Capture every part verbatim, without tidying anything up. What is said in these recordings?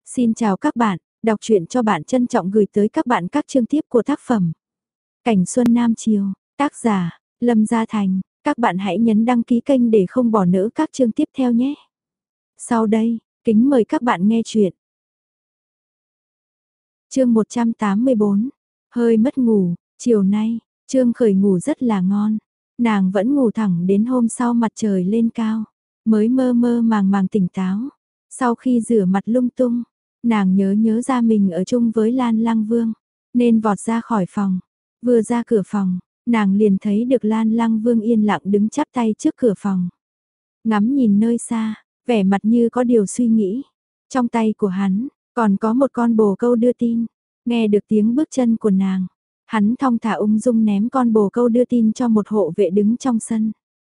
Xin chào các bạn, đọc truyện cho bạn trân trọng gửi tới các bạn các chương tiếp của tác phẩm Cảnh Xuân Nam Chiều, tác giả Lâm Gia Thành. Các bạn hãy nhấn đăng ký kênh để không bỏ lỡ các chương tiếp theo nhé. Sau đây, kính mời các bạn nghe truyện. Chương một trăm tám mươi bốn, hơi mất ngủ. Chiều nay, Trương Khởi ngủ rất là ngon. Nàng vẫn ngủ thẳng đến hôm sau mặt trời lên cao, mới mơ mơ màng màng tỉnh táo. Sau khi rửa mặt lung tung, nàng nhớ nhớ ra mình ở chung với Lan Lăng Vương, nên vọt ra khỏi phòng. Vừa ra cửa phòng, nàng liền thấy được Lan Lăng Vương yên lặng đứng chắp tay trước cửa phòng. Ngắm nhìn nơi xa, vẻ mặt như có điều suy nghĩ. Trong tay của hắn, còn có một con bồ câu đưa tin. Nghe được tiếng bước chân của nàng, hắn thong thả ung dung ném con bồ câu đưa tin cho một hộ vệ đứng trong sân.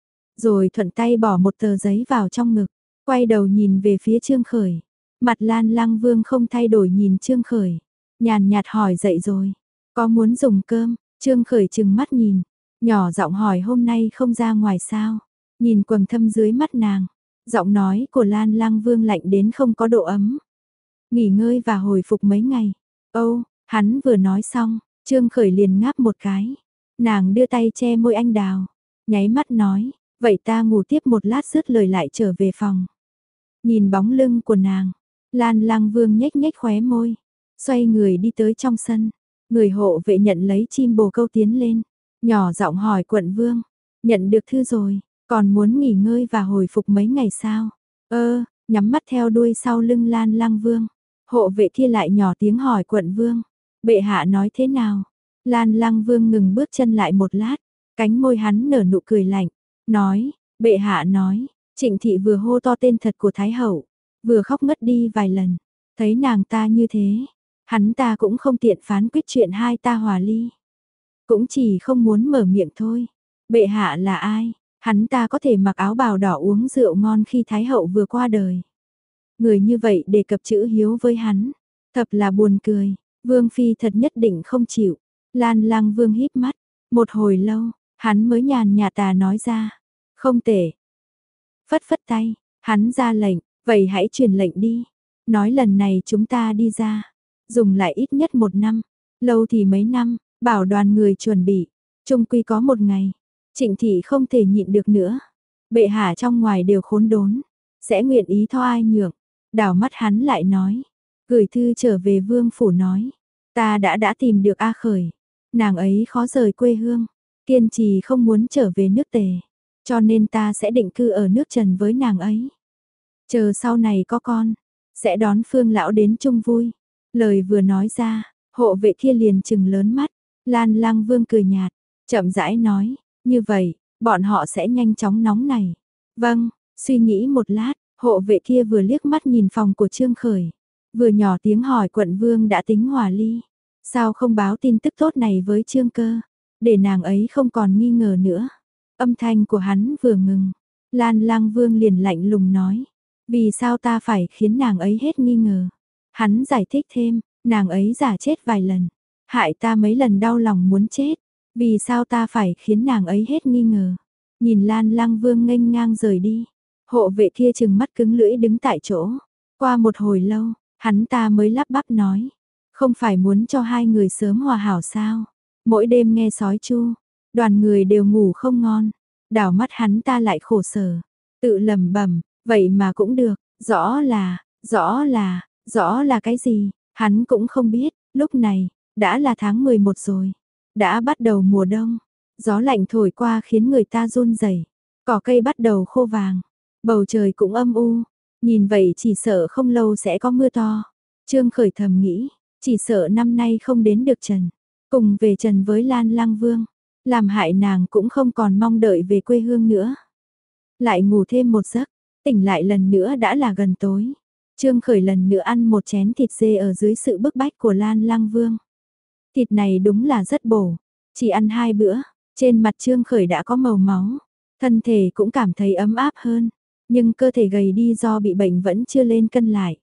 Rồi thuận tay bỏ một tờ giấy vào trong ngực, quay đầu nhìn về phía Trương Khởi. Mặt Lan Lăng Vương không thay đổi nhìn Trương Khởi, nhàn nhạt hỏi dậy rồi, có muốn dùng cơm? Trương Khởi trừng mắt nhìn, nhỏ giọng hỏi hôm nay không ra ngoài sao? Nhìn quầng thâm dưới mắt nàng, giọng nói của Lan Lăng Vương lạnh đến không có độ ấm. Nghỉ ngơi và hồi phục mấy ngày. Âu, hắn vừa nói xong, Trương Khởi liền ngáp một cái. Nàng đưa tay che môi anh đào, nháy mắt nói, vậy ta ngủ tiếp một lát dứt lời lại trở về phòng. Nhìn bóng lưng của nàng, Lan Lăng Vương nhếch nhếch khóe môi, xoay người đi tới trong sân. Người hộ vệ nhận lấy chim bồ câu tiến lên, nhỏ giọng hỏi quận vương, nhận được thư rồi, còn muốn nghỉ ngơi và hồi phục mấy ngày sao? Ơ, nhắm mắt theo đuôi sau lưng Lan Lăng Vương. Hộ vệ kia lại nhỏ tiếng hỏi quận vương, bệ hạ nói thế nào? Lan Lăng Vương ngừng bước chân lại một lát, cánh môi hắn nở nụ cười lạnh, nói, bệ hạ nói, Trịnh thị vừa hô to tên thật của Thái hậu, vừa khóc ngất đi vài lần, thấy nàng ta như thế, hắn ta cũng không tiện phán quyết chuyện hai ta hòa ly. Cũng chỉ không muốn mở miệng thôi. Bệ hạ là ai? Hắn ta có thể mặc áo bào đỏ uống rượu ngon khi Thái hậu vừa qua đời. Người như vậy đề cập chữ hiếu với hắn, thật là buồn cười. Vương phi thật nhất định không chịu. Lan Lăng Vương híp mắt, một hồi lâu, hắn mới nhàn nhạt tà nói ra, không tệ. Phất phất tay, hắn ra lệnh, vậy hãy truyền lệnh đi. Nói lần này chúng ta đi ra, dùng lại ít nhất một năm, lâu thì mấy năm, bảo đoàn người chuẩn bị, chung quy có một ngày, Trịnh thị không thể nhịn được nữa. Bệ hạ trong ngoài đều khốn đốn, sẽ nguyện ý tho ai nhượng. Đảo mắt hắn lại nói, gửi thư trở về vương phủ nói, ta đã đã tìm được A Khởi, nàng ấy khó rời quê hương, kiên trì không muốn trở về nước Tề, cho nên ta sẽ định cư ở nước Trần với nàng ấy. Chờ sau này có con, sẽ đón Phương lão đến chung vui. Lời vừa nói ra, hộ vệ kia liền trừng lớn mắt. Lan Lăng Vương cười nhạt, chậm rãi nói, như vậy, bọn họ sẽ nhanh chóng nóng này. Vâng, suy nghĩ một lát, hộ vệ kia vừa liếc mắt nhìn phòng của Trương Khởi, vừa nhỏ tiếng hỏi quận vương đã tính hòa ly. Sao không báo tin tức tốt này với Trương Cơ, để nàng ấy không còn nghi ngờ nữa. Âm thanh của hắn vừa ngừng, Lan Lăng Vương liền lạnh lùng nói, vì sao ta phải khiến nàng ấy hết nghi ngờ. Hắn giải thích thêm, nàng ấy giả chết vài lần, hại ta mấy lần đau lòng muốn chết, vì sao ta phải khiến nàng ấy hết nghi ngờ. Nhìn Lan Lăng Vương nghênh ngang rời đi, hộ vệ kia trừng mắt cứng lưỡi đứng tại chỗ. Qua một hồi lâu, hắn ta mới lắp bắp nói, không phải muốn cho hai người sớm hòa hảo sao? Mỗi đêm nghe sói chu, đoàn người đều ngủ không ngon. Đảo mắt hắn ta lại khổ sở, tự lẩm bẩm, vậy mà cũng được, rõ là, rõ là, rõ là cái gì, hắn cũng không biết. Lúc này, đã là tháng mười một rồi, đã bắt đầu mùa đông, gió lạnh thổi qua khiến người ta run rẩy, cỏ cây bắt đầu khô vàng, bầu trời cũng âm u, nhìn vậy chỉ sợ không lâu sẽ có mưa to. Trương Khởi thầm nghĩ, chỉ sợ năm nay không đến được Trần, cùng về Trần với Lan Lăng Vương, làm hại nàng cũng không còn mong đợi về quê hương nữa. Lại ngủ thêm một giấc, tỉnh lại lần nữa đã là gần tối. Trương Khởi lần nữa ăn một chén thịt dê ở dưới sự bức bách của Lan Lăng Vương. Thịt này đúng là rất bổ, chỉ ăn hai bữa, trên mặt Trương Khởi đã có màu máu, thân thể cũng cảm thấy ấm áp hơn, nhưng cơ thể gầy đi do bị bệnh vẫn chưa lên cân lại.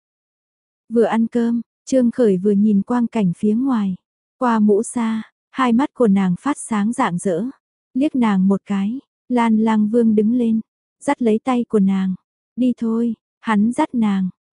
Vừa ăn cơm, Trương Khởi vừa nhìn quang cảnh phía ngoài, qua mũ xa, hai mắt của nàng phát sáng rạng rỡ, liếc nàng một cái, Lan Lăng Vương đứng lên, dắt lấy tay của nàng, đi thôi, hắn dắt nàng,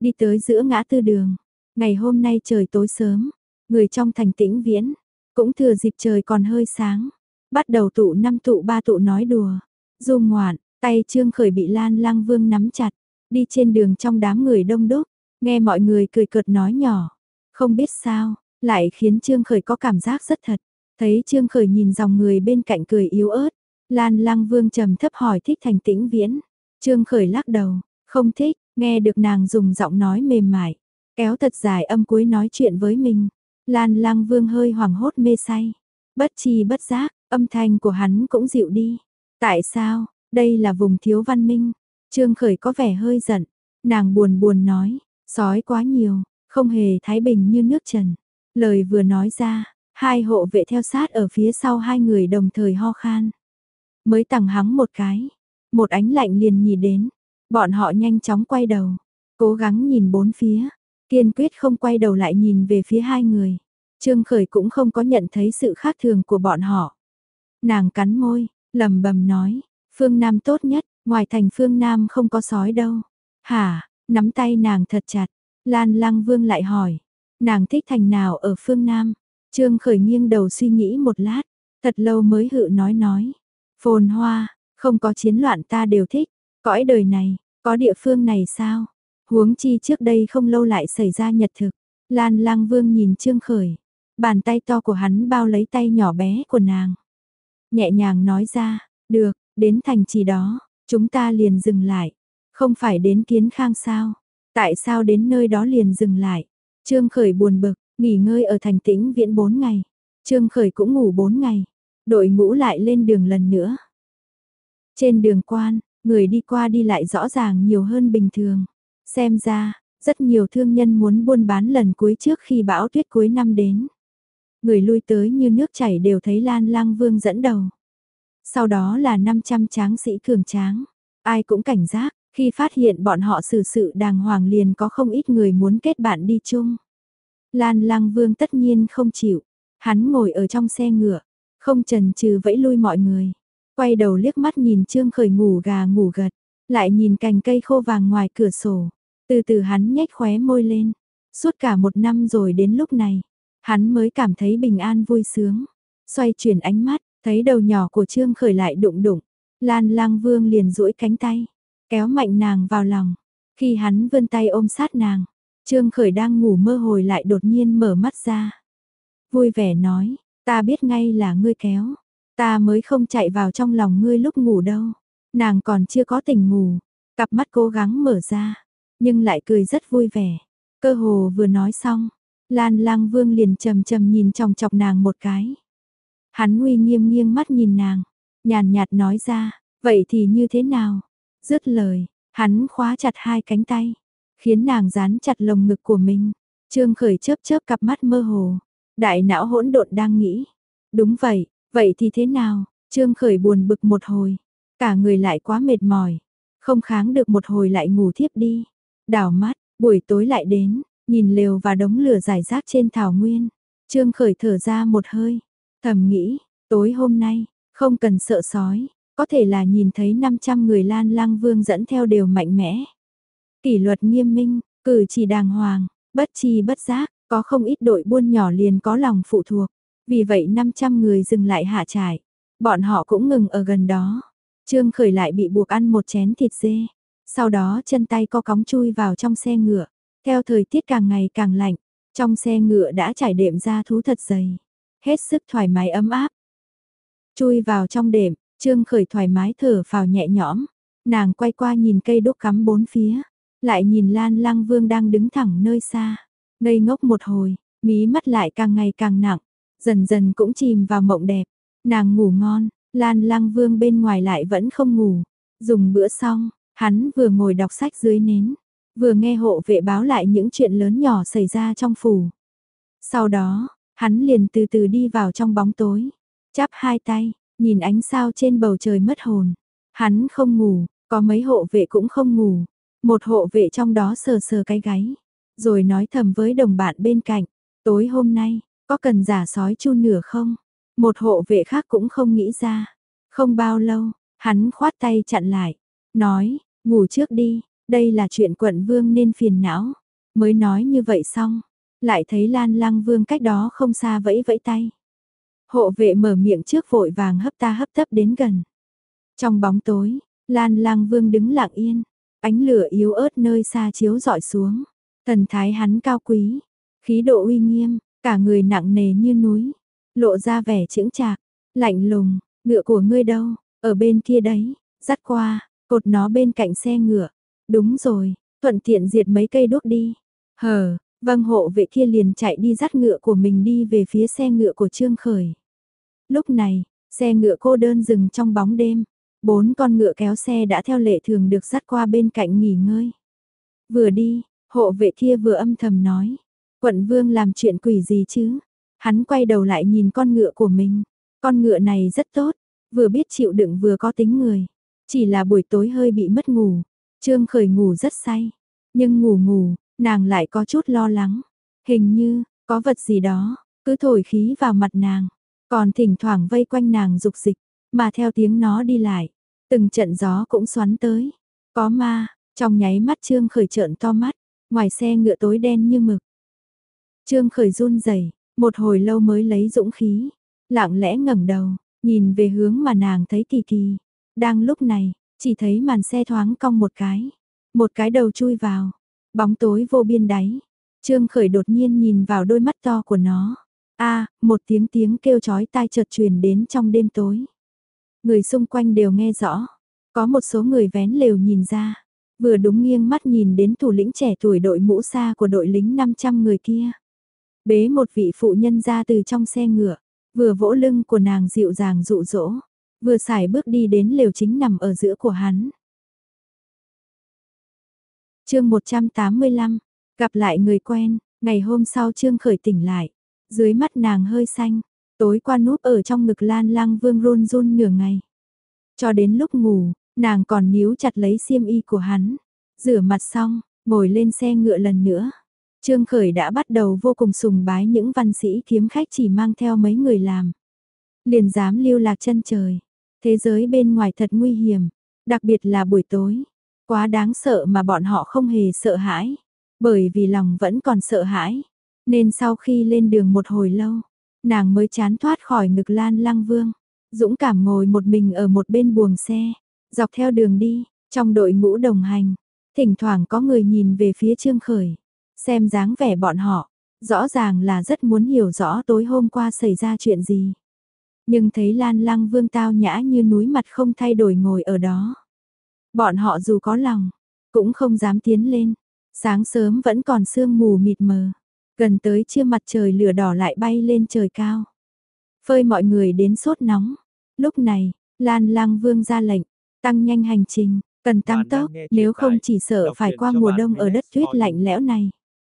đi tới giữa ngã tư đường. Ngày hôm nay trời tối sớm, người trong thành Tĩnh Viễn, cũng thừa dịp trời còn hơi sáng, bắt đầu tụ năm tụ ba tụ nói đùa. Du ngoạn, tay Trương Khởi bị Lan Lăng Vương nắm chặt, đi trên đường trong đám người đông đúc, nghe mọi người cười cợt nói nhỏ. Không biết sao, lại khiến Trương Khởi có cảm giác rất thật. Thấy Trương Khởi nhìn dòng người bên cạnh cười yếu ớt, Lan Lăng Vương trầm thấp hỏi thích thành Tĩnh Viễn. Trương Khởi lắc đầu, không thích, nghe được nàng dùng giọng nói mềm mại, kéo thật dài âm cuối nói chuyện với mình. Lan Lăng Vương hơi hoảng hốt mê say, bất chi bất giác, âm thanh của hắn cũng dịu đi. Tại sao, đây là vùng thiếu văn minh. Trương Khởi có vẻ hơi giận, nàng buồn buồn nói, sói quá nhiều, không hề thái bình như nước Trần. Lời vừa nói ra, hai hộ vệ theo sát ở phía sau hai người đồng thời ho khan. Mới tằng hắng một cái, một ánh lạnh liền nhì đến, bọn họ nhanh chóng quay đầu, cố gắng nhìn bốn phía, kiên quyết không quay đầu lại nhìn về phía hai người. Trương Khởi cũng không có nhận thấy sự khác thường của bọn họ. Nàng cắn môi, lẩm bẩm nói, phương Nam tốt nhất, ngoài thành phương Nam không có sói đâu. Hả, nắm tay nàng thật chặt, Lan Lăng Vương lại hỏi, nàng thích thành nào ở phương Nam? Trương Khởi nghiêng đầu suy nghĩ một lát, thật lâu mới hự nói nói, phồn hoa, không có chiến loạn ta đều thích, cõi đời này, có địa phương này sao? Huống chi trước đây không lâu lại xảy ra nhật thực. Lan Lăng Vương nhìn Trương Khởi, bàn tay to của hắn bao lấy tay nhỏ bé của nàng. Nhẹ nhàng nói ra, được, đến thành trì đó, chúng ta liền dừng lại. Không phải đến Kiến Khang sao? Tại sao đến nơi đó liền dừng lại? Trương Khởi buồn bực, nghỉ ngơi ở thành Tĩnh Viễn bốn ngày. Trương Khởi cũng ngủ bốn ngày. Đội ngũ lại lên đường lần nữa. Trên đường quan, người đi qua đi lại rõ ràng nhiều hơn bình thường. Xem ra, rất nhiều thương nhân muốn buôn bán lần cuối trước khi bão tuyết cuối năm đến. Người lui tới như nước chảy đều thấy Lan Lăng Vương dẫn đầu. Sau đó là năm trăm tráng sĩ cường tráng. Ai cũng cảnh giác, khi phát hiện bọn họ xử sự đàng hoàng liền có không ít người muốn kết bạn đi chung. Lan Lăng Vương tất nhiên không chịu. Hắn ngồi ở trong xe ngựa, không chần chừ vẫy lui mọi người. Quay đầu liếc mắt nhìn Trương Khởi ngủ gà ngủ gật, lại nhìn cành cây khô vàng ngoài cửa sổ. Từ từ hắn nhếch khóe môi lên. Suốt cả một năm rồi đến lúc này, hắn mới cảm thấy bình an vui sướng. Xoay chuyển ánh mắt, thấy đầu nhỏ của Trương Khởi lại đụng đụng. Lan Lăng Vương liền duỗi cánh tay, kéo mạnh nàng vào lòng. Khi hắn vươn tay ôm sát nàng, Trương Khởi đang ngủ mơ hồi lại đột nhiên mở mắt ra. Vui vẻ nói, ta biết ngay là ngươi kéo. Ta mới không chạy vào trong lòng ngươi lúc ngủ đâu. Nàng còn chưa có tỉnh ngủ, cặp mắt cố gắng mở ra, nhưng lại cười rất vui vẻ. Cơ hồ vừa nói xong, Lan Lăng Vương liền trầm trầm nhìn chòng chọc nàng một cái. Hắn uy nghiêm nghiêng mắt nhìn nàng, nhàn nhạt nói ra, vậy thì như thế nào? Dứt lời, hắn khóa chặt hai cánh tay, khiến nàng dán chặt lồng ngực của mình. Trương Khởi chớp chớp cặp mắt mơ hồ, đại não hỗn độn đang nghĩ. Đúng vậy, vậy thì thế nào? Trương Khởi buồn bực một hồi, cả người lại quá mệt mỏi, không kháng được một hồi lại ngủ thiếp đi. Đảo mắt, buổi tối lại đến, nhìn lều và đống lửa rải rác trên thảo nguyên. Trương Khởi thở ra một hơi, thầm nghĩ, tối hôm nay, không cần sợ sói, có thể là nhìn thấy năm trăm người Lan Lăng Vương dẫn theo đều mạnh mẽ. Kỷ luật nghiêm minh, cử chỉ đàng hoàng, bất chi bất giác, có không ít đội buôn nhỏ liền có lòng phụ thuộc. Vì vậy năm trăm người dừng lại hạ trại, bọn họ cũng ngừng ở gần đó. Trương Khởi lại bị buộc ăn một chén thịt dê, sau đó chân tay co cóng chui vào trong xe ngựa. Theo thời tiết càng ngày càng lạnh, trong xe ngựa đã trải đệm da thú thật dày, hết sức thoải mái ấm áp. Chui vào trong đệm, Trương Khởi thoải mái thở phào nhẹ nhõm, nàng quay qua nhìn cây đốt cắm bốn phía, lại nhìn Lan Lăng Vương đang đứng thẳng nơi xa, ngây ngốc một hồi, mí mắt lại càng ngày càng nặng, dần dần cũng chìm vào mộng đẹp. Nàng ngủ ngon, Lan Lăng Vương bên ngoài lại vẫn không ngủ. Dùng bữa xong, hắn vừa ngồi đọc sách dưới nến, vừa nghe hộ vệ báo lại những chuyện lớn nhỏ xảy ra trong phủ. Sau đó, hắn liền từ từ đi vào trong bóng tối, chắp hai tay, nhìn ánh sao trên bầu trời mất hồn. Hắn không ngủ, có mấy hộ vệ cũng không ngủ. Một hộ vệ trong đó sờ sờ cái gáy, rồi nói thầm với đồng bạn bên cạnh, tối hôm nay, có cần giả sói chu nửa không? Một hộ vệ khác cũng không nghĩ ra. Không bao lâu, hắn khoát tay chặn lại, nói, ngủ trước đi, đây là chuyện quận vương nên phiền não. Mới nói như vậy xong, lại thấy Lan Lăng Vương cách đó không xa vẫy vẫy tay. Hộ vệ mở miệng trước vội vàng hấp ta hấp tấp đến gần. Trong bóng tối, Lan Lăng Vương đứng lặng yên, ánh lửa yếu ớt nơi xa chiếu rọi xuống. Thần thái hắn cao quý, khí độ uy nghiêm, cả người nặng nề như núi, lộ ra vẻ chững chạc, lạnh lùng, ngựa của ngươi đâu, ở bên kia đấy, dắt qua, cột nó bên cạnh xe ngựa. Đúng rồi, thuận tiện diệt mấy cây đuốc đi. Hờ, vâng hộ vệ kia liền chạy đi dắt ngựa của mình đi về phía xe ngựa của Trương Khởi. Lúc này, xe ngựa cô đơn dừng trong bóng đêm, bốn con ngựa kéo xe đã theo lệ thường được dắt qua bên cạnh nghỉ ngơi. Vừa đi, hộ vệ kia vừa âm thầm nói, quận vương làm chuyện quỷ gì chứ? Hắn quay đầu lại nhìn con ngựa của mình, con ngựa này rất tốt, vừa biết chịu đựng vừa có tính người. Chỉ là buổi tối hơi bị mất ngủ, Trương Khởi ngủ rất say, nhưng ngủ ngủ, nàng lại có chút lo lắng. Hình như, có vật gì đó, cứ thổi khí vào mặt nàng, còn thỉnh thoảng vây quanh nàng dục dịch, mà theo tiếng nó đi lại, từng trận gió cũng xoắn tới. Có ma, trong nháy mắt Trương Khởi trợn to mắt, ngoài xe ngựa tối đen như mực. Trương Khởi run rẩy, một hồi lâu mới lấy dũng khí, lặng lẽ ngẩng đầu, nhìn về hướng mà nàng thấy Kỳ Kỳ. Đang lúc này, chỉ thấy màn xe thoáng cong một cái, một cái đầu chui vào, bóng tối vô biên đáy. Trương Khởi đột nhiên nhìn vào đôi mắt to của nó. A, một tiếng tiếng kêu chói tai chợt truyền đến trong đêm tối. Người xung quanh đều nghe rõ, có một số người vén lều nhìn ra, vừa đúng nghiêng mắt nhìn đến thủ lĩnh trẻ tuổi đội mũ xa của đội lính năm trăm người kia. Bế một vị phụ nhân ra từ trong xe ngựa, vừa vỗ lưng của nàng dịu dàng dụ dỗ, vừa sải bước đi đến lều chính nằm ở giữa của hắn. Chương một trăm tám mươi lăm, gặp lại người quen. Ngày hôm sau Trương Khởi tỉnh lại, dưới mắt nàng hơi xanh, tối qua núp ở trong ngực Lan Lăng Vương run run nửa ngày. Cho đến lúc ngủ, nàng còn níu chặt lấy xiêm y của hắn, rửa mặt xong, ngồi lên xe ngựa lần nữa. Trương Khởi đã bắt đầu vô cùng sùng bái những văn sĩ kiếm khách chỉ mang theo mấy người làm. Liền dám lưu lạc chân trời. Thế giới bên ngoài thật nguy hiểm, đặc biệt là buổi tối. Quá đáng sợ mà bọn họ không hề sợ hãi. Bởi vì lòng vẫn còn sợ hãi. Nên sau khi lên đường một hồi lâu, nàng mới chán thoát khỏi ngực Lan Lăng Vương. Dũng cảm ngồi một mình ở một bên buồng xe, dọc theo đường đi, trong đội ngũ đồng hành. Thỉnh thoảng có người nhìn về phía Trương Khởi, xem dáng vẻ bọn họ, rõ ràng là rất muốn hiểu rõ tối hôm qua xảy ra chuyện gì. Nhưng thấy Lan Lăng Vương tao nhã như núi mặt không thay đổi ngồi ở đó. Bọn họ dù có lòng, cũng không dám tiến lên. Sáng sớm vẫn còn sương mù mịt mờ, gần tới trưa mặt trời lửa đỏ lại bay lên trời cao, phơi mọi người đến sốt nóng. Lúc này, Lan Lăng Vương ra lệnh, tăng nhanh hành trình, cần tăng tốc, nếu không chỉ sợ phải qua mùa đông ở đất tuyết lạnh lẽo này.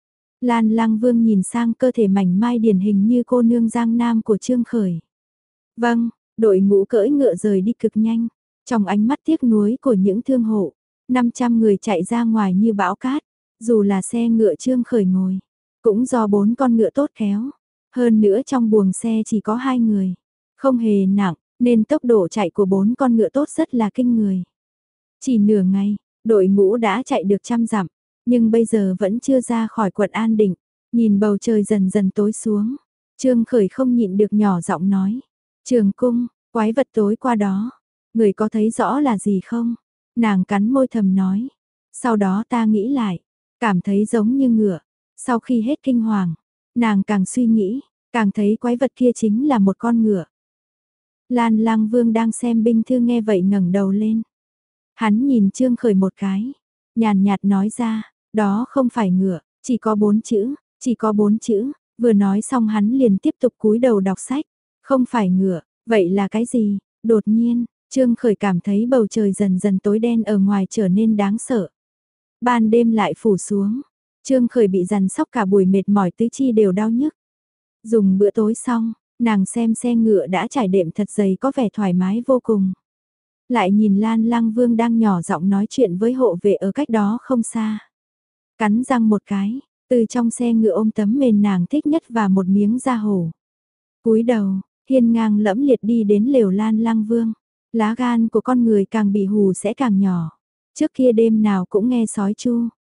Lan Lăng Vương nhìn sang cơ thể mảnh mai điển hình như cô nương Giang Nam của Trương Khởi. Vâng, đội ngũ cưỡi ngựa rời đi cực nhanh, trong ánh mắt tiếc nuối của những thương hộ, năm trăm người chạy ra ngoài như bão cát, dù là xe ngựa Trương Khởi ngồi, cũng do bốn con ngựa tốt khéo, hơn nữa trong buồng xe chỉ có hai người, không hề nặng, nên tốc độ chạy của bốn con ngựa tốt rất là kinh người. Chỉ nửa ngày, đội ngũ đã chạy được trăm dặm, nhưng bây giờ vẫn chưa ra khỏi quận An Định, nhìn bầu trời dần dần tối xuống, Trương Khởi không nhịn được nhỏ giọng nói, Trường Cung, quái vật tối qua đó, người có thấy rõ là gì không? Nàng cắn môi thầm nói, sau đó ta nghĩ lại, cảm thấy giống như ngựa, sau khi hết kinh hoàng, nàng càng suy nghĩ, càng thấy quái vật kia chính là một con ngựa. Lan Lăng Vương đang xem binh thư nghe vậy ngẩng đầu lên. Hắn nhìn Trương Khởi một cái, nhàn nhạt nói ra, đó không phải ngựa, chỉ có bốn chữ, chỉ có bốn chữ, vừa nói xong hắn liền tiếp tục cúi đầu đọc sách, không phải ngựa, vậy là cái gì? Đột nhiên, Trương Khởi cảm thấy bầu trời dần dần tối đen ở ngoài trở nên đáng sợ. Ban đêm lại phủ xuống, Trương Khởi bị dằn sóc cả buổi mệt mỏi tứ chi đều đau nhức. Dùng bữa tối xong, nàng xem xe ngựa đã trải đệm thật dày có vẻ thoải mái vô cùng. Lại nhìn Lan Lăng Vương đang nhỏ giọng nói chuyện với hộ vệ ở cách đó không xa. Cắn răng một cái, từ trong xe ngựa ôm tấm mền nàng thích nhất và một miếng da hổ. Cúi đầu, hiên ngang lẫm liệt đi đến lều Lan Lăng Vương. Lá gan của con người càng bị hù sẽ càng nhỏ. Trước kia đêm nào cũng nghe sói chu,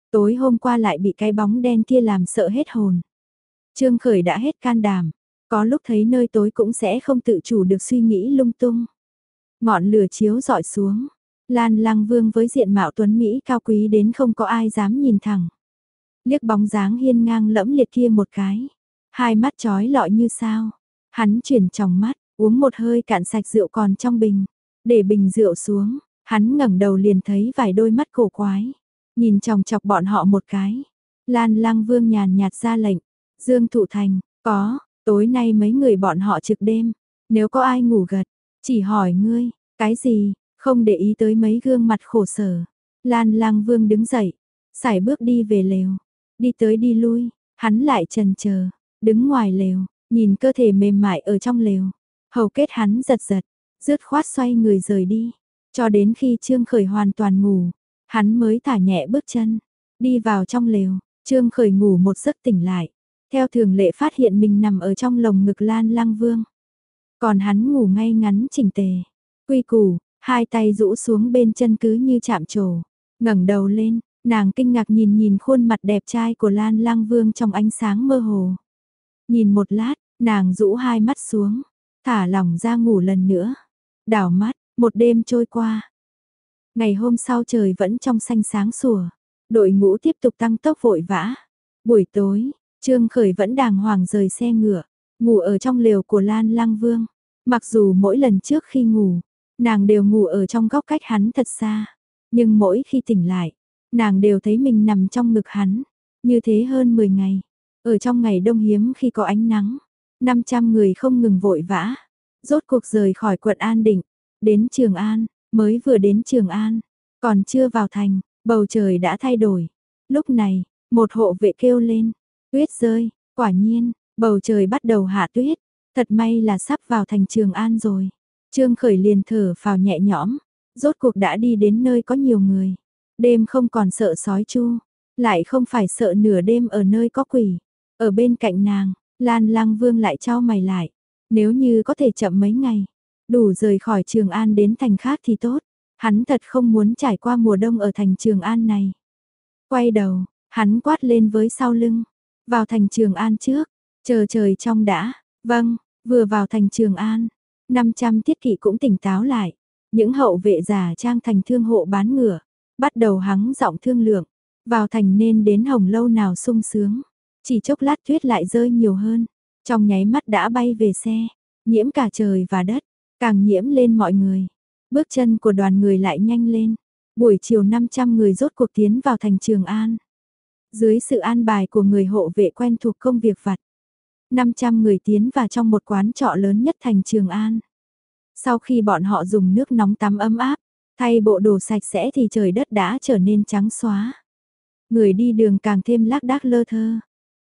Tối hôm qua lại bị cái bóng đen kia làm sợ hết hồn. Trương Khởi đã hết can đảm, có lúc thấy nơi tối cũng sẽ không tự chủ được suy nghĩ lung tung. Ngọn lửa chiếu rọi xuống, Lan Lăng Vương với diện mạo tuấn Mỹ cao quý đến không có ai dám nhìn thẳng. Liếc bóng dáng hiên ngang lẫm liệt kia một cái, hai mắt chói lọi như sao. Hắn chuyển tròng mắt, uống một hơi cạn sạch rượu còn trong bình, để bình rượu xuống, hắn ngẩng đầu liền thấy vài đôi mắt cổ quái, nhìn chòng chọc bọn họ một cái. Lan Lăng Vương nhàn nhạt ra lệnh, Dương Thụ Thành, có, tối nay mấy người bọn họ trực đêm, nếu có ai ngủ gật, chỉ hỏi ngươi, cái gì, không để ý tới mấy gương mặt khổ sở. Lan Lăng Vương đứng dậy, sải bước đi về lều, đi tới đi lui, hắn lại chần chờ, đứng ngoài lều, nhìn cơ thể mềm mại ở trong lều, hầu kết hắn giật giật, dứt khoát xoay người rời đi, cho đến khi Trương Khởi hoàn toàn ngủ, hắn mới thả nhẹ bước chân, đi vào trong lều. Trương Khởi ngủ một giấc tỉnh lại, theo thường lệ phát hiện mình nằm ở trong lồng ngực Lan Lăng Vương. Còn hắn ngủ ngay ngắn chỉnh tề, quy củ, hai tay rũ xuống bên chân cứ như chạm trổ, ngẩng đầu lên, nàng kinh ngạc nhìn nhìn khuôn mặt đẹp trai của Lan Lăng Vương trong ánh sáng mơ hồ. Nhìn một lát, nàng rũ hai mắt xuống, thả lỏng ra ngủ lần nữa. Đảo mắt, một đêm trôi qua. Ngày hôm sau trời vẫn trong xanh sáng sủa, đội ngũ tiếp tục tăng tốc vội vã. Buổi tối, Trương Khởi vẫn đàng hoàng rời xe ngựa, ngủ ở trong lều của Lan Lăng Vương. Mặc dù mỗi lần trước khi ngủ, nàng đều ngủ ở trong góc cách hắn thật xa, nhưng mỗi khi tỉnh lại, nàng đều thấy mình nằm trong ngực hắn. Như thế hơn mười ngày, ở trong ngày đông hiếm khi có ánh nắng, năm trăm người không ngừng vội vã, rốt cuộc rời khỏi quận An Định, đến Trường An, mới vừa đến Trường An, còn chưa vào thành, bầu trời đã thay đổi. Lúc này, một hộ vệ kêu lên, tuyết rơi, quả nhiên, bầu trời bắt đầu hạ tuyết, thật may là sắp vào thành Trường An rồi. Trương Khởi liền thở phào nhẹ nhõm, rốt cuộc đã đi đến nơi có nhiều người. Đêm không còn sợ sói chu, lại không phải sợ nửa đêm ở nơi có quỷ. Ở bên cạnh nàng, Lan Lăng Vương lại chau mày lại, nếu như có thể chậm mấy ngày, đủ rời khỏi Trường An đến thành khác thì tốt. Hắn thật không muốn trải qua mùa đông ở thành Trường An này. Quay đầu, hắn quát lên với sau lưng, vào thành Trường An trước, chờ trời trong đã. Vâng, vừa vào thành Trường An, năm trăm thiết kỵ cũng tỉnh táo lại. Những hậu vệ giả trang thành thương hộ bán ngựa, bắt đầu hắng giọng thương lượng, vào thành nên đến Hồng Lâu nào sung sướng. Chỉ chốc lát tuyết lại rơi nhiều hơn, trong nháy mắt đã bay về xe, nhiễm cả trời và đất, càng nhiễm lên mọi người. Bước chân của đoàn người lại nhanh lên, buổi chiều năm trăm người rốt cuộc tiến vào thành Trường An. Dưới sự an bài của người hộ vệ quen thuộc công việc vặt, năm trăm người tiến vào trong một quán trọ lớn nhất thành Trường An. Sau khi bọn họ dùng nước nóng tắm ấm áp, thay bộ đồ sạch sẽ thì trời đất đã trở nên trắng xóa. Người đi đường càng thêm lác đác lơ thơ.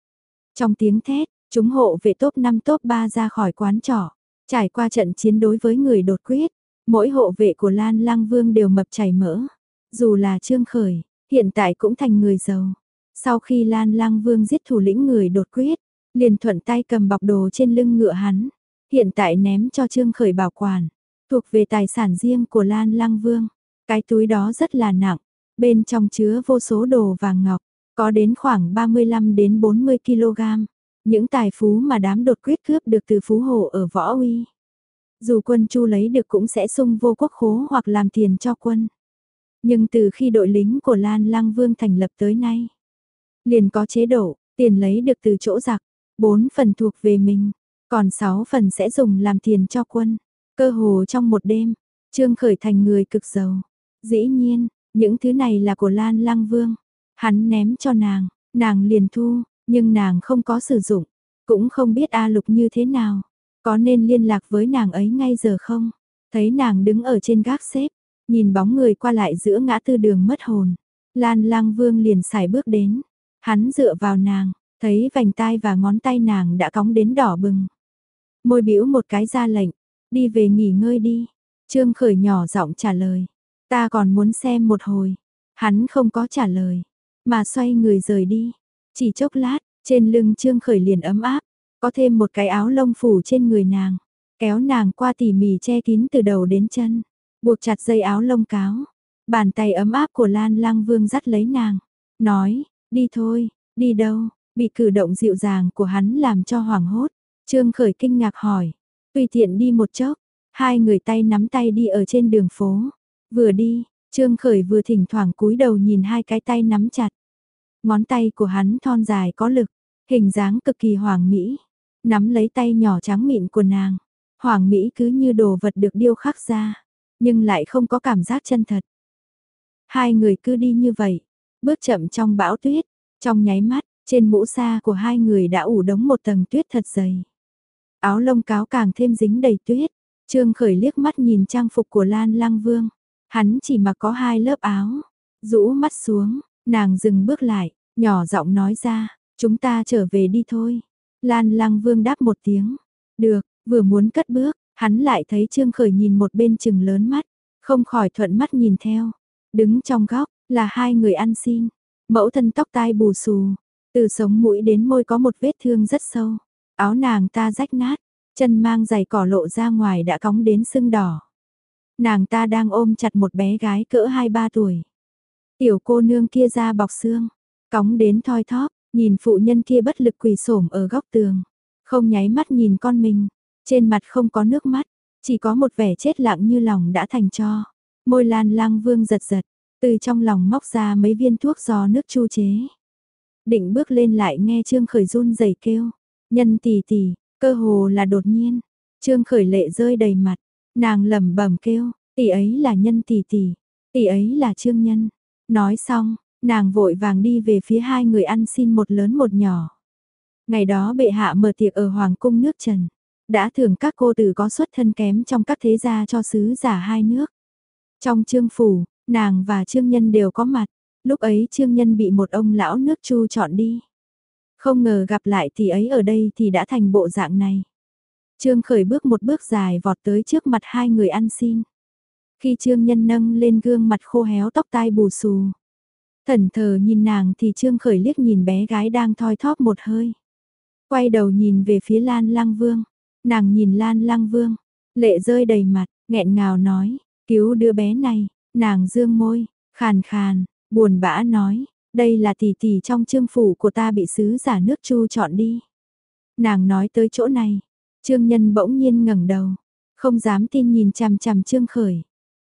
Trong tiếng thét, chúng hộ vệ top năm top ba ra khỏi quán trọ, trải qua trận chiến đối với người đột quyết. Mỗi hộ vệ của Lan Lăng Vương đều mập chảy mỡ. Dù là Trương Khởi, hiện tại cũng thành người giàu. Sau khi Lan Lăng Vương giết thủ lĩnh người đột quyết, liền thuận tay cầm bọc đồ trên lưng ngựa hắn. Hiện tại ném cho Trương Khởi bảo quản, thuộc về tài sản riêng của Lan Lăng Vương. Cái túi đó rất là nặng, bên trong chứa vô số đồ vàng ngọc, có đến khoảng ba mươi lăm đến bốn mươi ki lô gam. Những tài phú mà đám đột quyết cướp được từ phú hộ ở Võ Uy. Dù quân Chu lấy được cũng sẽ sung vô quốc khố hoặc làm tiền cho quân. Nhưng từ khi đội lính của Lan Lăng Vương thành lập tới nay, liền có chế độ, tiền lấy được từ chỗ giặc, bốn phần thuộc về mình, còn sáu phần sẽ dùng làm tiền cho quân. Cơ hồ trong một đêm, Trương Khởi thành người cực giàu. Dĩ nhiên, những thứ này là của Lan Lăng Vương. Hắn ném cho nàng, nàng liền thu, nhưng nàng không có sử dụng, cũng không biết A Lục như thế nào. Có nên liên lạc với nàng ấy ngay giờ không? Thấy nàng đứng ở trên gác xếp, nhìn bóng người qua lại giữa ngã tư đường mất hồn. Lan Lăng Vương liền sải bước đến. Hắn dựa vào nàng, thấy vành tai và ngón tay nàng đã cóng đến đỏ bừng. Môi bĩu một cái ra lệnh, đi về nghỉ ngơi đi. Trương Khởi nhỏ giọng trả lời, ta còn muốn xem một hồi. Hắn không có trả lời, mà xoay người rời đi. Chỉ chốc lát, trên lưng Trương Khởi liền ấm áp. Có thêm một cái áo lông phủ trên người nàng, kéo nàng qua tỉ mỉ che kín từ đầu đến chân, buộc chặt dây áo lông cáo. Bàn tay ấm áp của Lan Lăng Vương dắt lấy nàng, nói, đi thôi, đi đâu, bị cử động dịu dàng của hắn làm cho hoảng hốt. Trương Khởi kinh ngạc hỏi, tùy tiện đi một chốc, hai người tay nắm tay đi ở trên đường phố. Vừa đi, Trương Khởi vừa thỉnh thoảng cúi đầu nhìn hai cái tay nắm chặt. Ngón tay của hắn thon dài có lực, hình dáng cực kỳ hoàng mỹ, nắm lấy tay nhỏ trắng mịn của nàng. Hoàng mỹ cứ như đồ vật được điêu khắc ra, nhưng lại không có cảm giác chân thật. Hai người cứ đi như vậy, bước chậm trong bão tuyết, trong nháy mắt, trên mũ sa của hai người đã ủ đống một tầng tuyết thật dày. Áo lông cáo càng thêm dính đầy tuyết, Trương Khởi liếc mắt nhìn trang phục của Lan Lăng Vương, hắn chỉ mặc có hai lớp áo, rũ mắt xuống, nàng dừng bước lại, nhỏ giọng nói ra, chúng ta trở về đi thôi. Lan Lăng Vương đáp một tiếng, được, vừa muốn cất bước, hắn lại thấy Trương Khởi nhìn một bên chừng lớn mắt, không khỏi thuận mắt nhìn theo. Đứng trong góc, là hai người ăn xin, mẫu thân tóc tai bù xù, từ sống mũi đến môi có một vết thương rất sâu, áo nàng ta rách nát, chân mang giày cỏ lộ ra ngoài đã cóng đến sưng đỏ. Nàng ta đang ôm chặt một bé gái cỡ hai ba tuổi. Tiểu cô nương kia da bọc xương, cóng đến thoi thóp, nhìn phụ nhân kia bất lực quỳ xổm ở góc tường, không nháy mắt nhìn con mình, trên mặt không có nước mắt, chỉ có một vẻ chết lặng như lòng đã thành tro. Môi Lan Lăng Vương giật giật, từ trong lòng móc ra mấy viên thuốc do nước chu chế. Định bước lên lại nghe Trương Khởi run rẩy kêu, nhân tỷ tỷ, cơ hồ là đột nhiên. Trương Khởi lệ rơi đầy mặt, nàng lẩm bẩm kêu, tỷ ấy là nhân tỷ tỷ, tỷ ấy là Trương Nhân. Nói xong, nàng vội vàng đi về phía hai người ăn xin một lớn một nhỏ. Ngày đó bệ hạ mở tiệc ở Hoàng cung nước Trần, đã thưởng các cô tử có xuất thân kém trong các thế gia cho sứ giả hai nước. Trong Trương phủ, nàng và Trương Nhân đều có mặt, lúc ấy Trương Nhân bị một ông lão nước Chu chọn đi. Không ngờ gặp lại tỷ ấy ở đây thì đã thành bộ dạng này. Trương Khởi bước một bước dài vọt tới trước mặt hai người ăn xin. Khi Trương Nhân nâng lên gương mặt khô héo tóc tai bù xù, thẫn thờ nhìn nàng thì Trương Khởi liếc nhìn bé gái đang thoi thóp một hơi. Quay đầu nhìn về phía Lan Lăng Vương, nàng nhìn Lan Lăng Vương, lệ rơi đầy mặt, nghẹn ngào nói, cứu đứa bé này, nàng dương môi, khàn khàn, buồn bã nói, đây là tỷ tỷ trong Trương phủ của ta bị sứ giả nước Chu chọn đi. Nàng nói tới chỗ này, Trương Nhân bỗng nhiên ngẩng đầu, không dám tin nhìn chằm chằm Trương Khởi.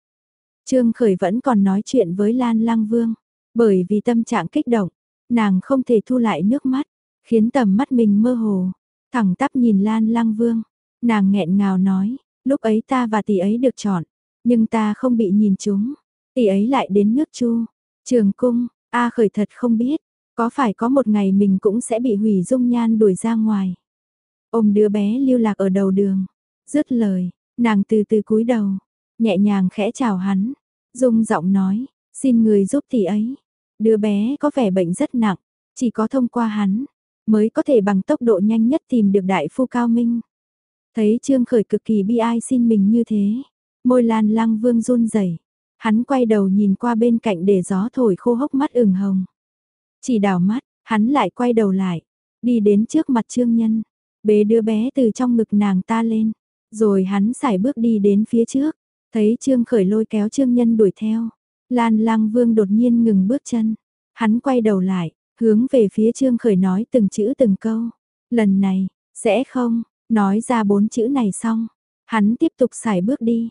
Trương Khởi vẫn còn nói chuyện với Lan Lăng Vương, bởi vì tâm trạng kích động, nàng không thể thu lại nước mắt, khiến tầm mắt mình mơ hồ, thẳng tắp nhìn Lan Lăng Vương, nàng nghẹn ngào nói, lúc ấy ta và tỷ ấy được chọn, nhưng ta không bị nhìn trúng, tỷ ấy lại đến nước Chu, Trường cung, A Khởi thật không biết, có phải có một ngày mình cũng sẽ bị hủy dung nhan đuổi ra ngoài. Ôm đứa bé lưu lạc ở đầu đường, dứt lời, nàng từ từ cúi đầu, nhẹ nhàng khẽ chào hắn, rung giọng nói, xin người giúp tỷ ấy. Đứa bé có vẻ bệnh rất nặng, chỉ có thông qua hắn, mới có thể bằng tốc độ nhanh nhất tìm được đại phu cao minh. Thấy Trương Khởi cực kỳ bi ai xin mình như thế, môi Lan Lăng Vương run rẩy, hắn quay đầu nhìn qua bên cạnh để gió thổi khô hốc mắt ửng hồng. Chỉ đảo mắt, hắn lại quay đầu lại, đi đến trước mặt Trương Nhân, bế đứa bé từ trong ngực nàng ta lên, rồi hắn sải bước đi đến phía trước, thấy Trương Khởi lôi kéo Trương Nhân đuổi theo. Lan Lăng Vương đột nhiên ngừng bước chân, hắn quay đầu lại, hướng về phía Trương Khởi nói từng chữ từng câu, lần này, sẽ không, nói ra bốn chữ này xong, hắn tiếp tục sải bước đi.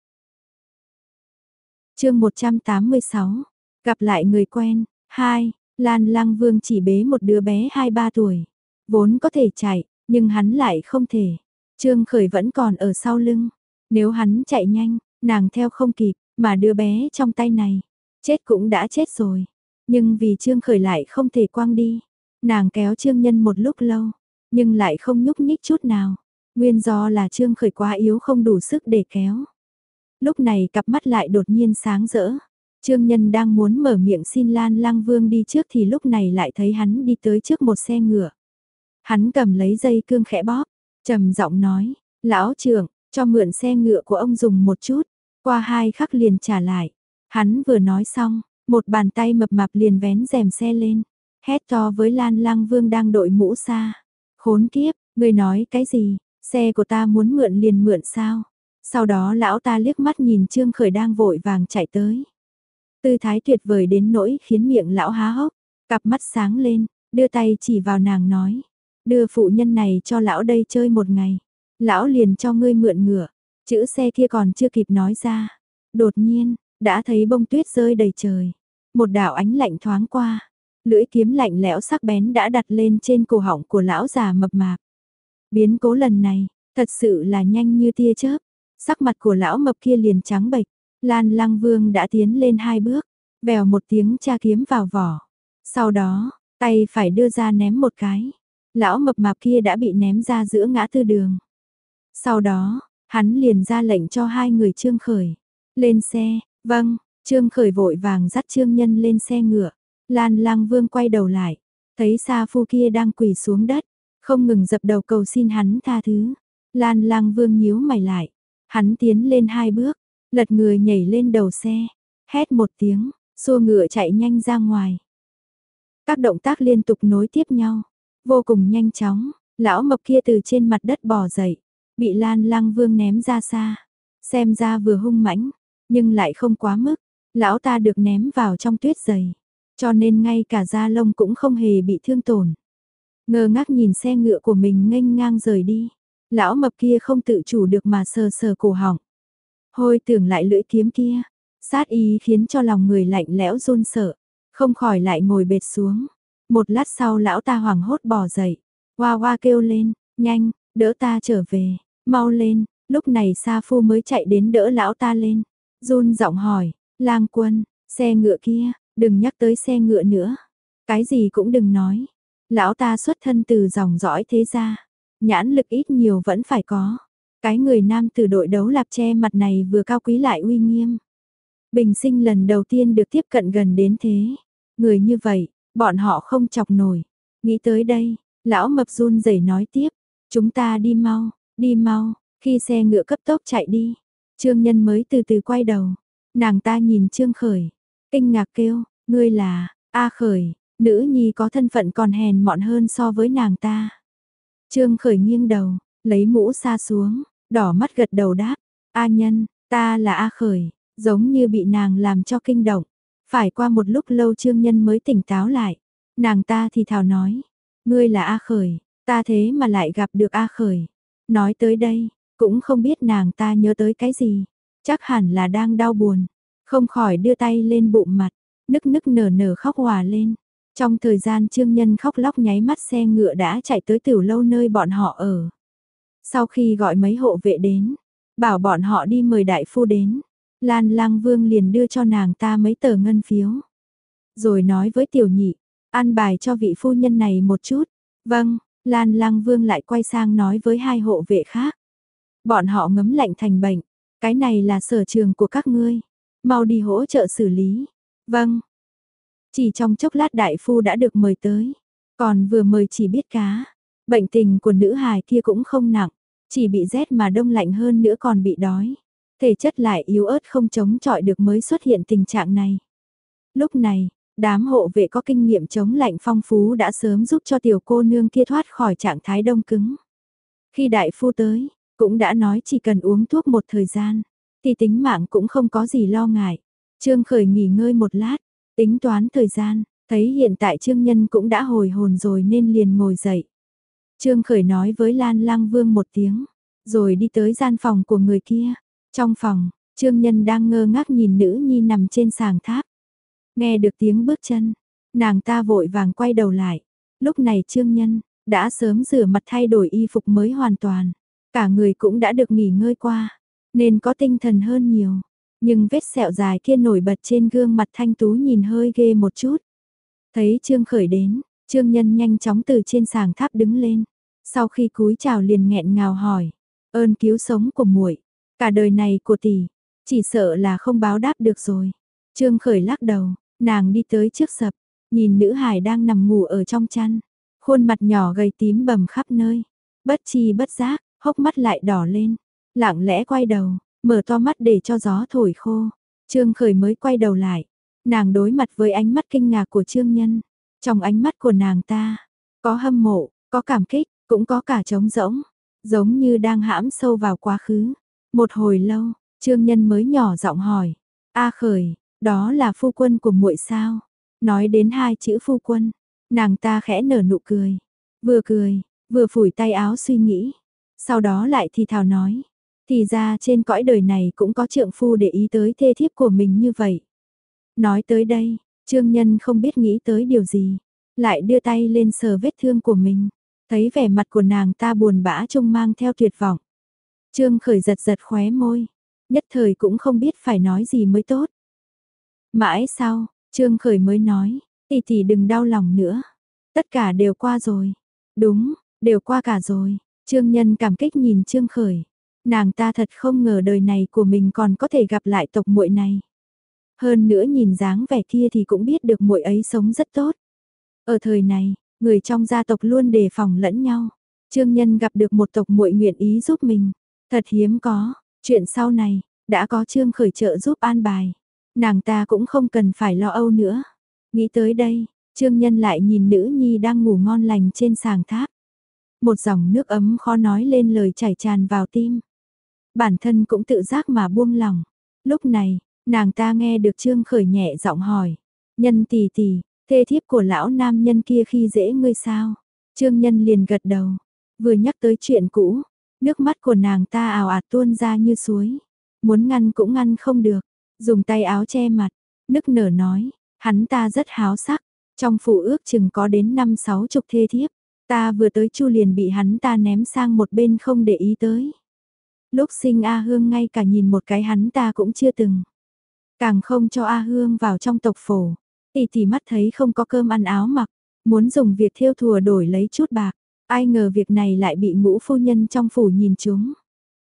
Chương một trăm tám mươi sáu, gặp lại người quen. Hai, Lan Lăng Vương chỉ bế một đứa bé hai ba tuổi, vốn có thể chạy, nhưng hắn lại không thể. Trương Khởi vẫn còn ở sau lưng, nếu hắn chạy nhanh, nàng theo không kịp, mà đứa bé trong tay này, chết cũng đã chết rồi. Nhưng vì Trương Khởi lại không thể quăng đi, nàng kéo Trương Nhân một lúc lâu, nhưng lại không nhúc nhích chút nào. Nguyên do là Trương Khởi quá yếu không đủ sức để kéo. Lúc này cặp mắt lại đột nhiên sáng rỡ. Trương Nhân đang muốn mở miệng xin Lan Lăng Vương đi trước thì lúc này lại thấy hắn đi tới trước một xe ngựa. Hắn cầm lấy dây cương khẽ bóp, trầm giọng nói, lão trưởng, cho mượn xe ngựa của ông dùng một chút, qua hai khắc liền trả lại. Hắn vừa nói xong, một bàn tay mập mạp liền vén rèm xe lên, hét to với Lan Lăng Vương đang đội mũ xa. Khốn kiếp, ngươi nói cái gì, xe của ta muốn mượn liền mượn sao? Sau đó lão ta liếc mắt nhìn Trương Khởi đang vội vàng chạy tới. Tư thái tuyệt vời đến nỗi khiến miệng lão há hốc, Cặp mắt sáng lên, đưa tay chỉ vào nàng nói, đưa phụ nhân này cho lão đây chơi một ngày, lão liền cho ngươi mượn ngựa, chữ xe kia còn chưa kịp nói ra. Đột nhiên, đã thấy bông tuyết rơi đầy trời, một đạo ánh lạnh thoáng qua, lưỡi kiếm lạnh lẽo sắc bén đã đặt lên trên cổ họng của lão già mập mạp. Biến cố lần này, thật sự là nhanh như tia chớp, sắc mặt của lão mập kia liền trắng bệch. Lan Lăng Vương đã tiến lên hai bước, vèo một tiếng tra kiếm vào vỏ. Sau đó, tay phải đưa ra ném một cái. Lão mập mạp kia đã bị ném ra giữa ngã tư đường. Sau đó, hắn liền ra lệnh cho hai người Trương Khởi. Lên xe, vâng, Trương Khởi vội vàng dắt Trương Nhân lên xe ngựa. Lan Lăng Vương quay đầu lại, thấy Sa Phu kia đang quỳ xuống đất, không ngừng dập đầu cầu xin hắn tha thứ. Lan Lăng Vương nhíu mày lại, hắn tiến lên hai bước, lật người nhảy lên đầu xe, hét một tiếng, xua ngựa chạy nhanh ra ngoài. Các động tác liên tục nối tiếp nhau, vô cùng nhanh chóng, lão mập kia từ trên mặt đất bò dậy, bị Lan Lăng Vương ném ra xa, xem ra vừa hung mãnh, nhưng lại không quá mức, lão ta được ném vào trong tuyết dày, cho nên ngay cả da lông cũng không hề bị thương tổn. Ngơ ngác nhìn xe ngựa của mình nghênh ngang rời đi, lão mập kia không tự chủ được mà sờ sờ cổ họng. Hồi tưởng lại lưỡi kiếm kia, sát ý khiến cho lòng người lạnh lẽo run sợ, không khỏi lại ngồi bệt xuống. Một lát sau lão ta hoảng hốt bò dậy, oa oa kêu lên, nhanh, đỡ ta trở về, mau lên. Lúc này Sa Phu mới chạy đến đỡ lão ta lên, run giọng hỏi, Lang Quân, xe ngựa kia, đừng nhắc tới xe ngựa nữa, cái gì cũng đừng nói. Lão ta xuất thân từ dòng dõi thế gia, nhãn lực ít nhiều vẫn phải có. Cái người nam từ đội đấu lạp che mặt này vừa cao quý lại uy nghiêm. Bình sinh lần đầu tiên được tiếp cận gần đến thế. Người như vậy, bọn họ không chọc nổi. Nghĩ tới đây, lão mập run rẩy nói tiếp. Chúng ta đi mau, đi mau. Khi xe ngựa cấp tốc chạy đi, Trương Nhân mới từ từ quay đầu. Nàng ta nhìn Trương Khởi, kinh ngạc kêu, ngươi là, A Khởi, nữ nhi có thân phận còn hèn mọn hơn so với nàng ta. Trương Khởi nghiêng đầu, lấy mũ sa xuống, đỏ mắt gật đầu đáp, A Nhân, ta là A Khởi, giống như bị nàng làm cho kinh động. Phải qua một lúc lâu Trương Nhân mới tỉnh táo lại, nàng ta thì thào nói, ngươi là A Khởi, ta thế mà lại gặp được A Khởi. Nói tới đây, cũng không biết nàng ta nhớ tới cái gì, chắc hẳn là đang đau buồn, không khỏi đưa tay lên bụng mặt, nức nức nở nở khóc hòa lên. Trong thời gian Trương Nhân khóc lóc nháy mắt xe ngựa đã chạy tới tiểu lâu nơi bọn họ ở. Sau khi gọi mấy hộ vệ đến, bảo bọn họ đi mời đại phu đến, Lan Lăng Vương liền đưa cho nàng ta mấy tờ ngân phiếu. Rồi nói với tiểu nhị, an bài cho vị phu nhân này một chút. Vâng, Lan Lăng Vương lại quay sang nói với hai hộ vệ khác. Bọn họ ngấm lạnh thành bệnh, cái này là sở trường của các ngươi, mau đi hỗ trợ xử lý. Vâng. Chỉ trong chốc lát đại phu đã được mời tới, còn vừa mời chỉ biết cá. Bệnh tình của nữ hài kia cũng không nặng, chỉ bị rét mà đông lạnh hơn nữa còn bị đói. Thể chất lại yếu ớt không chống chọi được mới xuất hiện tình trạng này. Lúc này, đám hộ vệ có kinh nghiệm chống lạnh phong phú đã sớm giúp cho tiểu cô nương kia thoát khỏi trạng thái đông cứng. Khi đại phu tới, cũng đã nói chỉ cần uống thuốc một thời gian, thì tính mạng cũng không có gì lo ngại. Trương Khởi nghỉ ngơi một lát, tính toán thời gian, thấy hiện tại Trương Nhân cũng đã hồi hồn rồi nên liền ngồi dậy. Trương Khởi nói với Lan Lăng Vương một tiếng, rồi đi tới gian phòng của người kia. Trong phòng, Trương Nhân đang ngơ ngác nhìn nữ nhi nằm trên sàng tháp. Nghe được tiếng bước chân, nàng ta vội vàng quay đầu lại. Lúc này Trương Nhân đã sớm rửa mặt thay đổi y phục mới hoàn toàn. Cả người cũng đã được nghỉ ngơi qua, nên có tinh thần hơn nhiều. Nhưng vết sẹo dài kia nổi bật trên gương mặt thanh tú nhìn hơi ghê một chút. Thấy Trương Khởi đến, Trương Nhân nhanh chóng từ trên sàng tháp đứng lên. Sau khi cúi chào liền nghẹn ngào hỏi, ơn cứu sống của muội, cả đời này của tỷ, chỉ sợ là không báo đáp được rồi. Trương Khởi lắc đầu, nàng đi tới trước sập, nhìn nữ hài đang nằm ngủ ở trong chăn, khuôn mặt nhỏ gầy tím bầm khắp nơi, bất chi bất giác, hốc mắt lại đỏ lên, lặng lẽ quay đầu, mở to mắt để cho gió thổi khô. Trương Khởi mới quay đầu lại, nàng đối mặt với ánh mắt kinh ngạc của Trương Nhân. Trong ánh mắt của nàng ta, có hâm mộ, có cảm kích, cũng có cả trống rỗng, giống như đang hãm sâu vào quá khứ. Một hồi lâu, Trương Nhân mới nhỏ giọng hỏi, A Khởi, đó là phu quân của muội sao? Nói đến hai chữ phu quân, nàng ta khẽ nở nụ cười. Vừa cười, vừa phủi tay áo suy nghĩ. Sau đó lại thì thào nói. Thì ra trên cõi đời này cũng có trượng phu để ý tới thê thiếp của mình như vậy. Nói tới đây, Trương Nhân không biết nghĩ tới điều gì. Lại đưa tay lên sờ vết thương của mình. Thấy vẻ mặt của nàng ta buồn bã trông mang theo tuyệt vọng. Trương Khởi giật giật khóe môi. Nhất thời cũng không biết phải nói gì mới tốt. Mãi sau, Trương Khởi mới nói. Tỷ tỷ đừng đau lòng nữa. Tất cả đều qua rồi. Đúng, đều qua cả rồi. Trương Nhân cảm kích nhìn Trương Khởi. Nàng ta thật không ngờ đời này của mình còn có thể gặp lại tộc muội này. Hơn nữa nhìn dáng vẻ kia thì cũng biết được muội ấy sống rất tốt. Ở thời này, người trong gia tộc luôn đề phòng lẫn nhau. Trương Nhân gặp được một tộc muội nguyện ý giúp mình, thật hiếm có. Chuyện sau này đã có Trương Khởi trợ giúp an bài, nàng ta cũng không cần phải lo âu nữa. Nghĩ tới đây, Trương Nhân lại nhìn nữ nhi đang ngủ ngon lành trên sàng tháp. Một dòng nước ấm khó nói lên lời chảy tràn vào tim. Bản thân cũng tự giác mà buông lòng. Lúc này, nàng ta nghe được Trương Khởi nhẹ giọng hỏi, Nhân tỷ tỷ, thê thiếp của lão nam nhân kia khi dễ ngươi sao? Trương Nhân liền gật đầu, vừa nhắc tới chuyện cũ, nước mắt của nàng ta ào ạt tuôn ra như suối. Muốn ngăn cũng ngăn không được, dùng tay áo che mặt, nức nở nói, hắn ta rất háo sắc, trong phủ ước chừng có đến năm sáu chục thê thiếp, ta vừa tới chu liền bị hắn ta ném sang một bên không để ý tới. Lúc sinh A Hương ngay cả nhìn một cái hắn ta cũng chưa từng. Càng không cho A Hương vào trong tộc phổ. Tỷ tỷ mắt thấy không có cơm ăn áo mặc, muốn dùng việc thêu thùa đổi lấy chút bạc. Ai ngờ việc này lại bị ngũ phu nhân trong phủ nhìn trúng.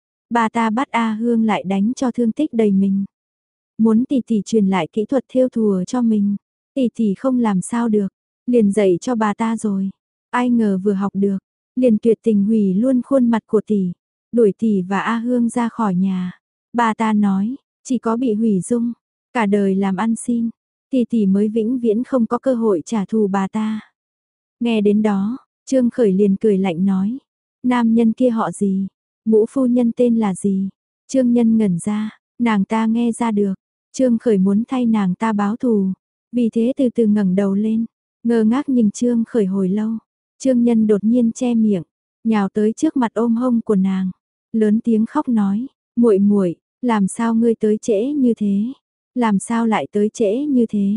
Bà ta bắt A Hương lại đánh cho thương tích đầy mình. Muốn tỷ tỷ truyền lại kỹ thuật thêu thùa cho mình. Tỷ tỷ không làm sao được, liền dạy cho bà ta rồi. Ai ngờ vừa học được, liền tuyệt tình hủy luôn khuôn mặt của tỷ. Đuổi tỷ và A Hương ra khỏi nhà. Bà ta nói, chỉ có bị hủy dung, cả đời làm ăn xin, tỷ tỷ mới vĩnh viễn không có cơ hội trả thù bà ta. Nghe đến đó, Trương Khởi liền cười lạnh nói, nam nhân kia họ gì, ngũ phu nhân tên là gì? Trương Nhân ngẩn ra, nàng ta nghe ra được, Trương Khởi muốn thay nàng ta báo thù, vì thế từ từ ngẩng đầu lên, ngơ ngác nhìn Trương Khởi hồi lâu. Trương Nhân đột nhiên che miệng, nhào tới trước mặt ôm hông của nàng, lớn tiếng khóc nói, muội muội, làm sao ngươi tới trễ như thế? Làm sao lại tới trễ như thế?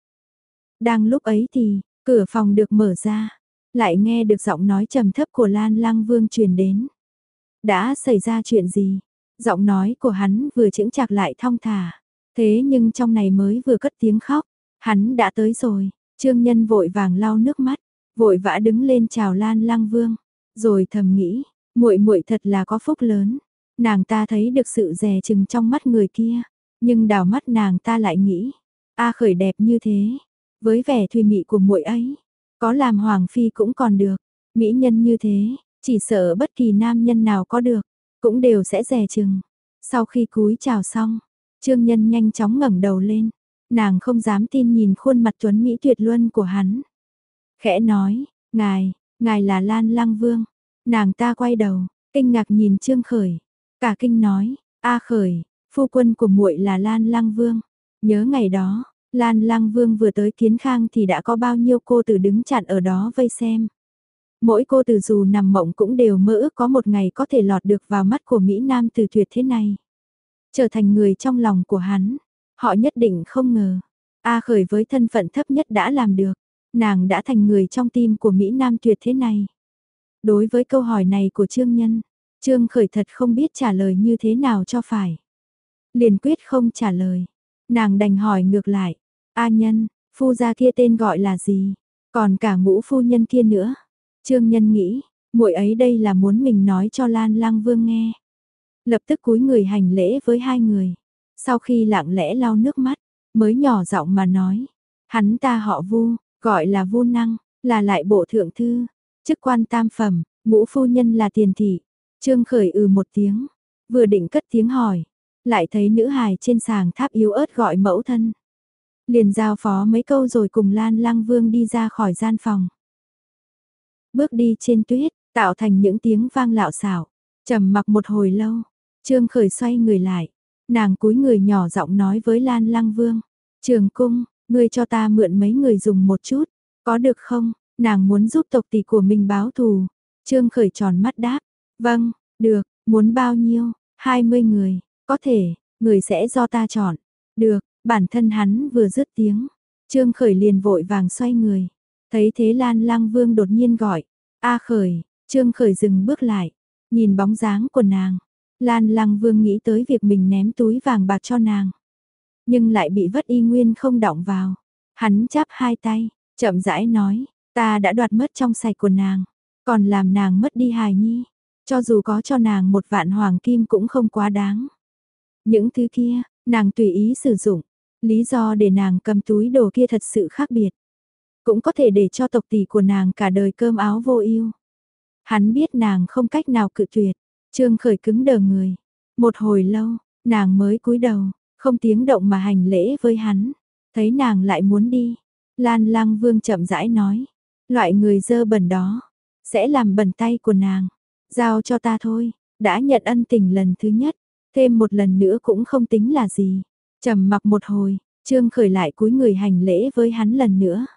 Đang lúc ấy thì, cửa phòng được mở ra, lại nghe được giọng nói trầm thấp của Lan Lăng Vương truyền đến. Đã xảy ra chuyện gì? Giọng nói của hắn vừa chững chạc lại thong thả, thế nhưng trong này mới vừa cất tiếng khóc, hắn đã tới rồi. Trương Nhân vội vàng lau nước mắt, vội vã đứng lên chào Lan Lăng Vương, rồi thầm nghĩ, muội muội thật là có phúc lớn. Nàng ta thấy được sự dè chừng trong mắt người kia, nhưng đảo mắt nàng ta lại nghĩ, A Khởi đẹp như thế, với vẻ thùy mị của muội ấy, có làm hoàng phi cũng còn được, mỹ nhân như thế, chỉ sợ bất kỳ nam nhân nào có được, cũng đều sẽ dè chừng. Sau khi cúi chào xong, Trương Nhân nhanh chóng ngẩng đầu lên, nàng không dám tin nhìn khuôn mặt tuấn mỹ tuyệt luân của hắn. Khẽ nói, ngài, ngài là Lan Lăng Vương. Nàng ta quay đầu, kinh ngạc nhìn Trương Khởi, cả kinh nói, A Khởi, phu quân của muội là Lan Lăng Vương. Nhớ ngày đó, Lan Lăng Vương vừa tới Kiến Khang thì đã có bao nhiêu cô tử đứng chặn ở đó vây xem. Mỗi cô tử dù nằm mộng cũng đều mơ ước có một ngày có thể lọt được vào mắt của Mỹ Nam tử tuyệt thế này. Trở thành người trong lòng của hắn, họ nhất định không ngờ. A Khởi với thân phận thấp nhất đã làm được, nàng đã thành người trong tim của Mỹ Nam tuyệt thế này. Đối với câu hỏi này của Trương Nhân, Trương Khởi thật không biết trả lời như thế nào cho phải. Liền quyết không trả lời, nàng đành hỏi ngược lại, A Nhân, phu gia kia tên gọi là gì, còn cả ngũ phu nhân kia nữa. Trương Nhân nghĩ, muội ấy đây là muốn mình nói cho Lan Lăng Vương nghe. Lập tức cúi người hành lễ với hai người, sau khi lặng lẽ lau nước mắt, mới nhỏ giọng mà nói, hắn ta họ Vu, gọi là Vu Năng, là lại bộ thượng thư, chức quan tam phẩm, ngũ phu nhân là tiền thị. Trương Khởi ừ một tiếng, vừa định cất tiếng hỏi, lại thấy nữ hài trên sàng tháp yếu ớt gọi mẫu thân. Liền giao phó mấy câu rồi cùng Lan Lăng Vương đi ra khỏi gian phòng. Bước đi trên tuyết, tạo thành những tiếng vang lạo xạo. Trầm mặc một hồi lâu, Trương Khởi xoay người lại, nàng cúi người nhỏ giọng nói với Lan Lăng Vương, Trường cung, Ngươi cho ta mượn mấy người dùng một chút, có được không? Nàng muốn giúp tộc tỷ của mình báo thù. Trương Khởi tròn mắt đáp, vâng, được, muốn bao nhiêu? hai mươi người, có thể, người sẽ do ta chọn. Được, bản thân hắn vừa dứt tiếng, Trương Khởi liền vội vàng xoay người. Thấy thế Lan Lăng Vương đột nhiên gọi, A Khởi, Trương Khởi dừng bước lại, nhìn bóng dáng của nàng. Lan Lăng Vương nghĩ tới việc mình ném túi vàng bạc cho nàng, nhưng lại bị Vất Y Nguyên không động vào. Hắn chắp hai tay, chậm rãi nói, ta đã đoạt mất trong sạch của nàng, còn làm nàng mất đi hài nhi, cho dù có cho nàng một vạn hoàng kim cũng không quá đáng. Những thứ kia, nàng tùy ý sử dụng, lý do để nàng cầm túi đồ kia thật sự khác biệt. Cũng có thể để cho tộc tỷ của nàng cả đời cơm áo vô ưu. Hắn biết nàng không cách nào cự tuyệt, Trương Khởi cứng đờ người. Một hồi lâu, nàng mới cúi đầu, không tiếng động mà hành lễ với hắn. Thấy nàng lại muốn đi, Lan Lăng Vương chậm rãi nói, loại người dơ bẩn đó, sẽ làm bẩn tay của nàng. Giao cho ta thôi, đã nhận ân tình lần thứ nhất, thêm một lần nữa cũng không tính là gì. Trầm mặc một hồi, Trương Khởi lại cúi người hành lễ với hắn lần nữa.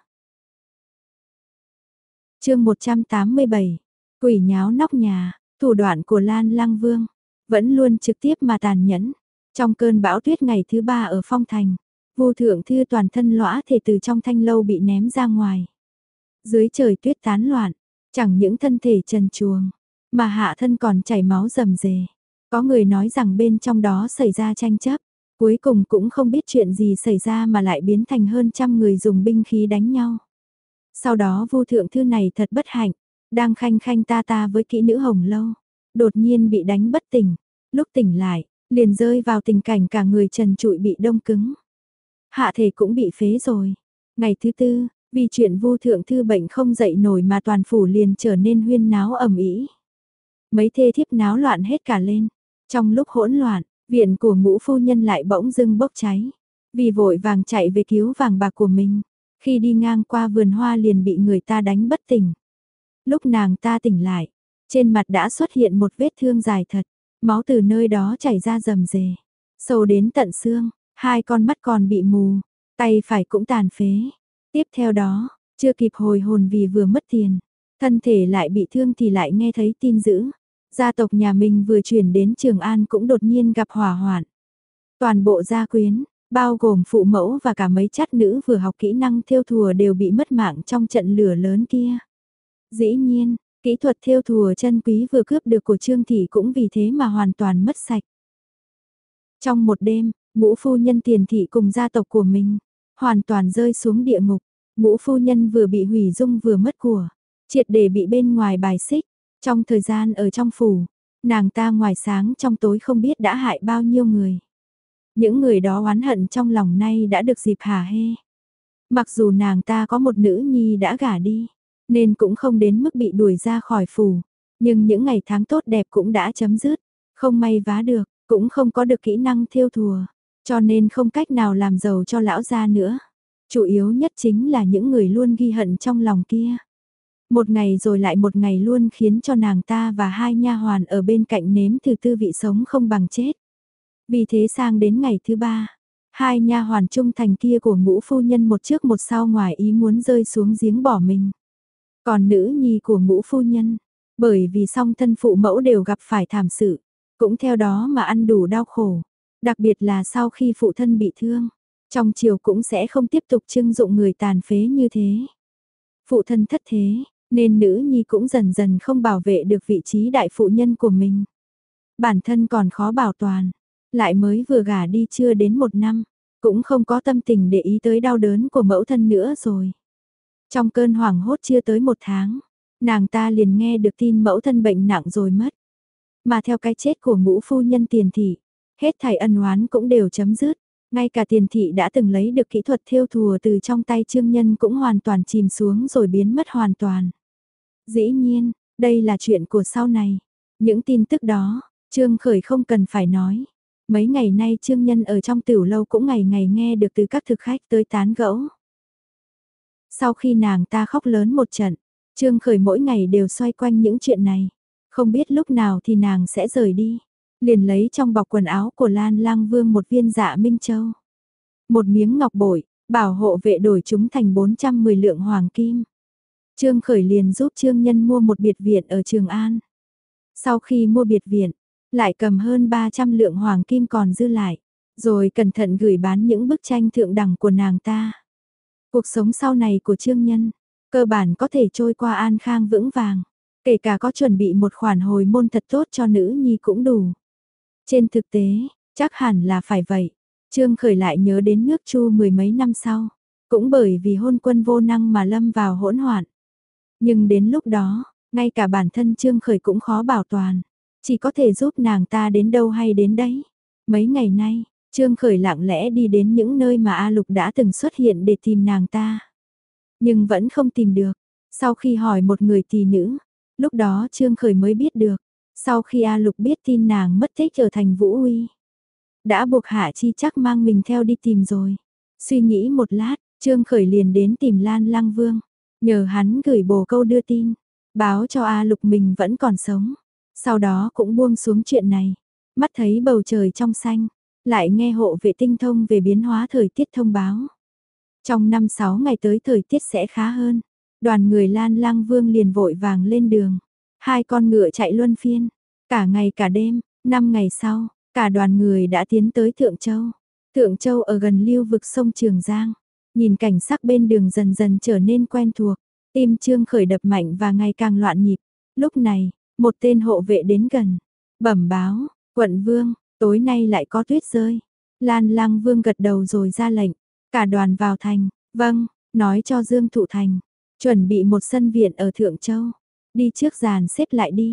Chương một trăm tám mươi bảy, quỷ nháo nóc nhà, thủ đoạn của Lan Lăng Vương vẫn luôn trực tiếp mà tàn nhẫn. Trong cơn bão tuyết ngày thứ ba ở Phong Thành, Vu Thượng Thư toàn thân lõa thể từ trong thanh lâu bị ném ra ngoài. Dưới trời tuyết tán loạn, chẳng những thân thể trần truồng, mà hạ thân còn chảy máu rầm rề. Có người nói rằng bên trong đó xảy ra tranh chấp, cuối cùng cũng không biết chuyện gì xảy ra mà lại biến thành hơn trăm người dùng binh khí đánh nhau. Sau đó Vu Thượng Thư này thật bất hạnh, đang khanh khanh ta ta với kỹ nữ Hồng Lâu, đột nhiên bị đánh bất tỉnh, lúc tỉnh lại, liền rơi vào tình cảnh cả người trần trụi bị đông cứng. Hạ thể cũng bị phế rồi. Ngày thứ tư, vì chuyện Vu Thượng Thư bệnh không dậy nổi mà toàn phủ liền trở nên huyên náo ầm ĩ. Mấy thê thiếp náo loạn hết cả lên. Trong lúc hỗn loạn, viện của Ngũ phu nhân lại bỗng dưng bốc cháy. Vì vội vàng chạy về cứu vàng bạc của mình, khi đi ngang qua vườn hoa liền bị người ta đánh bất tỉnh. Lúc nàng ta tỉnh lại, trên mặt đã xuất hiện một vết thương dài thật, máu từ nơi đó chảy ra rầm rề, sâu đến tận xương, hai con mắt còn bị mù, tay phải cũng tàn phế. Tiếp theo đó, chưa kịp hồi hồn vì vừa mất tiền, thân thể lại bị thương thì lại nghe thấy tin dữ. Gia tộc nhà mình vừa chuyển đến Trường An cũng đột nhiên gặp hỏa hoạn. Toàn bộ gia quyến, bao gồm phụ mẫu và cả mấy chắt nữ vừa học kỹ năng thêu thùa đều bị mất mạng trong trận lửa lớn kia. Dĩ nhiên, kỹ thuật thêu thùa chân quý vừa cướp được của Trương Thị cũng vì thế mà hoàn toàn mất sạch. Trong một đêm, Ngũ phu nhân Tiền Thị cùng gia tộc của mình hoàn toàn rơi xuống địa ngục. Ngũ phu nhân vừa bị hủy dung vừa mất của, triệt để bị bên ngoài bài xích. Trong thời gian ở trong phủ, nàng ta ngoài sáng trong tối không biết đã hại bao nhiêu người. Những người đó oán hận trong lòng nay đã được dịp hả hê. Mặc dù nàng ta có một nữ nhi đã gả đi, nên cũng không đến mức bị đuổi ra khỏi phủ. Nhưng những ngày tháng tốt đẹp cũng đã chấm dứt, không may vá được, cũng không có được kỹ năng thêu thùa, cho nên không cách nào làm giàu cho lão gia nữa. Chủ yếu nhất chính là những người luôn ghi hận trong lòng kia. Một ngày rồi lại một ngày luôn khiến cho nàng ta và hai nha hoàn ở bên cạnh nếm thử tư vị sống không bằng chết. Vì thế sang đến ngày thứ ba, hai nha hoàn trung thành kia của Ngũ phu nhân một trước một sau ngoài ý muốn rơi xuống giếng bỏ mình. Còn nữ nhi của Ngũ phu nhân, bởi vì song thân phụ mẫu đều gặp phải thảm sự, cũng theo đó mà ăn đủ đau khổ. Đặc biệt là sau khi phụ thân bị thương, trong triều cũng sẽ không tiếp tục trưng dụng người tàn phế như thế. Phụ thân thất thế, nên nữ nhi cũng dần dần không bảo vệ được vị trí đại phụ nhân của mình. Bản thân còn khó bảo toàn, lại mới vừa gả đi chưa đến một năm, cũng không có tâm tình để ý tới đau đớn của mẫu thân nữa rồi. Trong cơn hoảng hốt chưa tới một tháng, nàng ta liền nghe được tin mẫu thân bệnh nặng rồi mất. Mà theo cái chết của Ngũ phu nhân Tiền Thị, hết thảy ân oán cũng đều chấm dứt. Ngay cả Tiền Thị đã từng lấy được kỹ thuật thêu thùa từ trong tay Trương Nhân cũng hoàn toàn chìm xuống rồi biến mất hoàn toàn. Dĩ nhiên, đây là chuyện của sau này. Những tin tức đó, Trương Khởi không cần phải nói. Mấy ngày nay Trương Nhân ở trong tiểu lâu cũng ngày ngày nghe được từ các thực khách tới tán gẫu. Sau khi nàng ta khóc lớn một trận, Trương Khởi mỗi ngày đều xoay quanh những chuyện này. Không biết lúc nào thì nàng sẽ rời đi. Liền lấy trong bọc quần áo của Lan Lang Vương một viên dạ Minh Châu. Một miếng ngọc bội, bảo hộ vệ đổi chúng thành bốn trăm mười lượng hoàng kim. Trương Khởi liền giúp Trương Nhân mua một biệt viện ở Trường An. Sau khi mua biệt viện, lại cầm hơn ba trăm lượng hoàng kim còn dư lại, rồi cẩn thận gửi bán những bức tranh thượng đẳng của nàng ta. Cuộc sống sau này của Trương Nhân, cơ bản có thể trôi qua an khang vững vàng, kể cả có chuẩn bị một khoản hồi môn thật tốt cho nữ nhi cũng đủ. Trên thực tế, chắc hẳn là phải vậy. Trương Khởi lại nhớ đến nước Chu mười mấy năm sau, cũng bởi vì hôn quân vô năng mà lâm vào hỗn loạn. Nhưng đến lúc đó, ngay cả bản thân Trương Khởi cũng khó bảo toàn, chỉ có thể giúp nàng ta đến đâu hay đến đấy. Mấy ngày nay, Trương Khởi lặng lẽ đi đến những nơi mà A Lục đã từng xuất hiện để tìm nàng ta. Nhưng vẫn không tìm được. Sau khi hỏi một người tỷ nữ, lúc đó Trương Khởi mới biết được. Sau khi A Lục biết tin nàng mất tích ở thành Vũ Uy, đã buộc Hạ Chi chắc mang mình theo đi tìm rồi. Suy nghĩ một lát, Trương Khởi liền đến tìm Lan Lăng Vương, nhờ hắn gửi bồ câu đưa tin, báo cho A Lục mình vẫn còn sống. Sau đó cũng buông xuống chuyện này, mắt thấy bầu trời trong xanh, lại nghe hộ vệ tinh thông về biến hóa thời tiết thông báo. Trong năm sáu ngày tới thời tiết sẽ khá hơn. Đoàn người Lan Lăng Vương liền vội vàng lên đường. Hai con ngựa chạy luân phiên, cả ngày cả đêm. Năm ngày sau, cả đoàn người đã tiến tới Thượng Châu. Thượng Châu ở gần lưu vực sông Trường Giang. Nhìn cảnh sắc bên đường dần dần trở nên quen thuộc. Tim Trương Khởi đập mạnh và ngày càng loạn nhịp. Lúc này, một tên hộ vệ đến gần, bẩm báo, quận vương, tối nay lại có tuyết rơi. Lan Lăng Vương gật đầu rồi ra lệnh, cả đoàn vào thành. Vâng, nói cho Dương Thụ Thành, chuẩn bị một sân viện ở Thượng Châu. Đi trước dàn xếp lại đi.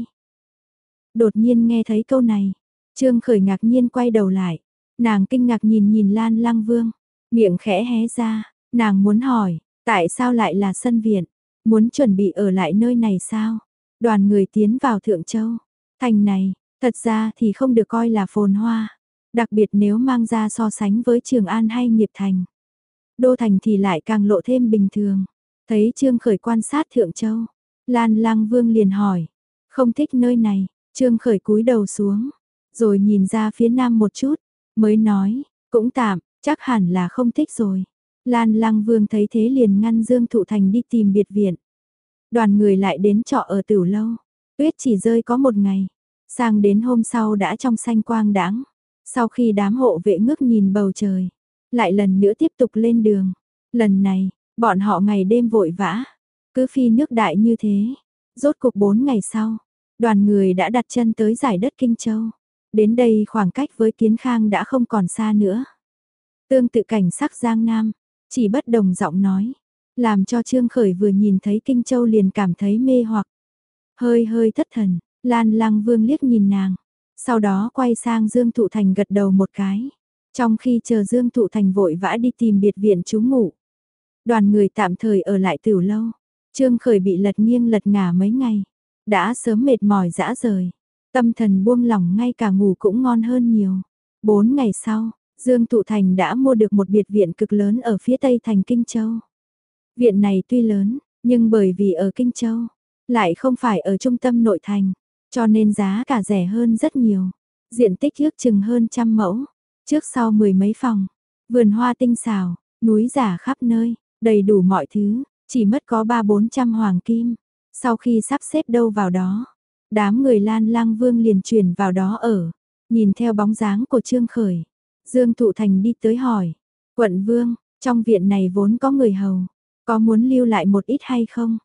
Đột nhiên nghe thấy câu này, Trương Khởi ngạc nhiên quay đầu lại. Nàng kinh ngạc nhìn nhìn Lan Lăng Vương, miệng khẽ hé ra, nàng muốn hỏi, tại sao lại là sân viện? Muốn chuẩn bị ở lại nơi này sao? Đoàn người tiến vào Thượng Châu. Thành này, thật ra thì không được coi là phồn hoa. Đặc biệt nếu mang ra so sánh với Trường An hay Nghiệp Thành. Đô Thành thì lại càng lộ thêm bình thường. Thấy Trương Khởi quan sát Thượng Châu, Lan Lăng Vương liền hỏi, không thích nơi này. Trương Khởi cúi đầu xuống, rồi nhìn ra phía nam một chút, mới nói, cũng tạm, chắc hẳn là không thích rồi. Lan Lăng Vương thấy thế liền ngăn Dương Thụ Thành đi tìm biệt viện. Đoàn người lại đến trọ ở Tửu Lâu, tuyết chỉ rơi có một ngày, sang đến hôm sau đã trong xanh quang đãng. Sau khi đám hộ vệ ngước nhìn bầu trời, lại lần nữa tiếp tục lên đường. Lần này, bọn họ ngày đêm vội vã, cứ phi nước đại như thế. Rốt cuộc bốn ngày sau, đoàn người đã đặt chân tới giải đất Kinh Châu. Đến đây khoảng cách với Kiến Khang đã không còn xa nữa. Tương tự cảnh sắc Giang Nam, chỉ bất đồng giọng nói, làm cho Trương Khởi vừa nhìn thấy Kinh Châu liền cảm thấy mê hoặc. Hơi hơi thất thần, Lan Lăng Vương liếc nhìn nàng, sau đó quay sang Dương Thụ Thành gật đầu một cái. Trong khi chờ Dương Thụ Thành vội vã đi tìm biệt viện trú ngụ, đoàn người tạm thời ở lại Tửu Lâu. Trương Khởi bị lật nghiêng lật ngả mấy ngày, đã sớm mệt mỏi dã rời, tâm thần buông lỏng, ngay cả ngủ cũng ngon hơn nhiều. Bốn ngày sau, Dương Thụ Thành đã mua được một biệt viện cực lớn ở phía tây thành Kinh Châu. Viện này tuy lớn, nhưng bởi vì ở Kinh Châu, lại không phải ở trung tâm nội thành, cho nên giá cả rẻ hơn rất nhiều. Diện tích ước chừng hơn trăm mẫu, trước sau mười mấy phòng, vườn hoa tinh xảo, núi giả khắp nơi, đầy đủ mọi thứ, chỉ mất có ba bốn trăm hoàng kim. Sau khi sắp xếp đâu vào đó, đám người Lan Lăng Vương liền chuyển vào đó ở. Nhìn theo bóng dáng của Trương Khởi, Dương Thụ Thành đi tới hỏi, quận vương, trong viện này vốn có người hầu, có muốn lưu lại một ít hay không?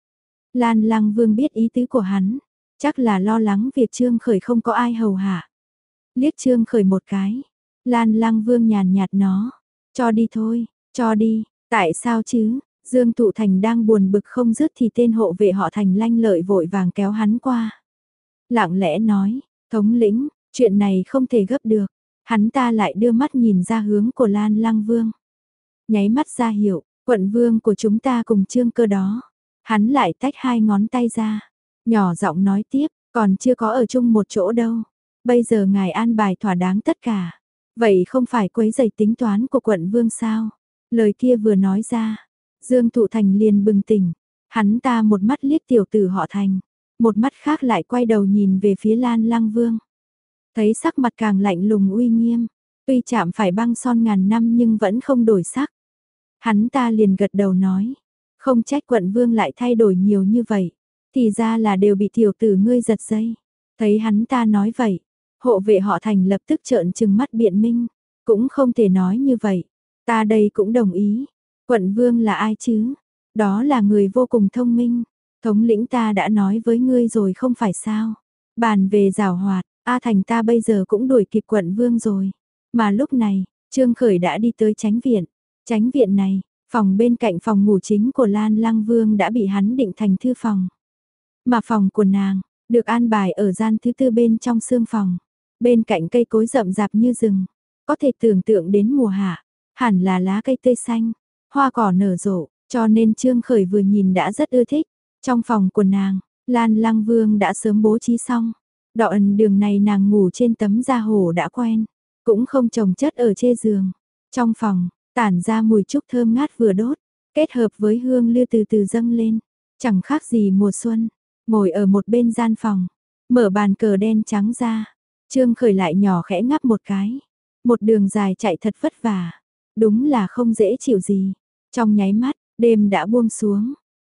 Lan Lăng Vương biết ý tứ của hắn, chắc là lo lắng việc Trương Khởi không có ai hầu hạ. Liếc Trương Khởi một cái, Lan Lăng Vương nhàn nhạt nó, cho đi thôi, cho đi, tại sao chứ? Dương Thụ Thành đang buồn bực không dứt thì tên hộ vệ họ Thành lanh lợi vội vàng kéo hắn qua. Lặng lẽ nói, thống lĩnh, chuyện này không thể gấp được. Hắn ta lại đưa mắt nhìn ra hướng của Lan Lăng Vương. Nháy mắt ra hiệu, quận vương của chúng ta cùng Trương Cơ đó. Hắn lại tách hai ngón tay ra, nhỏ giọng nói tiếp, còn chưa có ở chung một chỗ đâu. Bây giờ ngài an bài thỏa đáng tất cả. Vậy không phải quấy rầy tính toán của quận vương sao? Lời kia vừa nói ra, Dương Thụ Thành liền bừng tỉnh. Hắn ta một mắt liếc tiểu tử họ Thành, một mắt khác lại quay đầu nhìn về phía Lan Lăng Vương. Thấy sắc mặt càng lạnh lùng uy nghiêm, tuy chạm phải băng son ngàn năm nhưng vẫn không đổi sắc. Hắn ta liền gật đầu nói, không trách quận vương lại thay đổi nhiều như vậy, thì ra là đều bị tiểu tử ngươi giật dây. Thấy hắn ta nói vậy, hộ vệ họ Thành lập tức trợn trừng mắt biện minh, cũng không thể nói như vậy, ta đây cũng đồng ý. Quận vương là ai chứ? Đó là người vô cùng thông minh, thống lĩnh ta đã nói với ngươi rồi không phải sao? Bàn về giảo hoạt, A Thành ta bây giờ cũng đuổi kịp quận vương rồi. Mà lúc này, Trương Khởi đã đi tới chánh viện. Chánh viện này, phòng bên cạnh phòng ngủ chính của Lan Lăng Vương đã bị hắn định thành thư phòng. Mà phòng của nàng, được an bài ở gian thứ tư bên trong sương phòng. Bên cạnh cây cối rậm rạp như rừng, có thể tưởng tượng đến mùa hạ, hẳn là lá cây tươi xanh, hoa cỏ nở rộ, cho nên Trương Khởi vừa nhìn đã rất ưa thích. Trong phòng của nàng, Lan Lăng Vương đã sớm bố trí xong. Đoạn đường này nàng ngủ trên tấm da hổ đã quen, cũng không chồng chất ở trên giường. Trong phòng, tản ra mùi trúc thơm ngát vừa đốt, kết hợp với hương lưu từ từ dâng lên, chẳng khác gì mùa xuân. Ngồi ở một bên gian phòng, mở bàn cờ đen trắng ra, Trương Khởi lại nhỏ khẽ ngắp một cái. Một đường dài chạy thật vất vả, đúng là không dễ chịu gì. Trong nháy mắt, đêm đã buông xuống.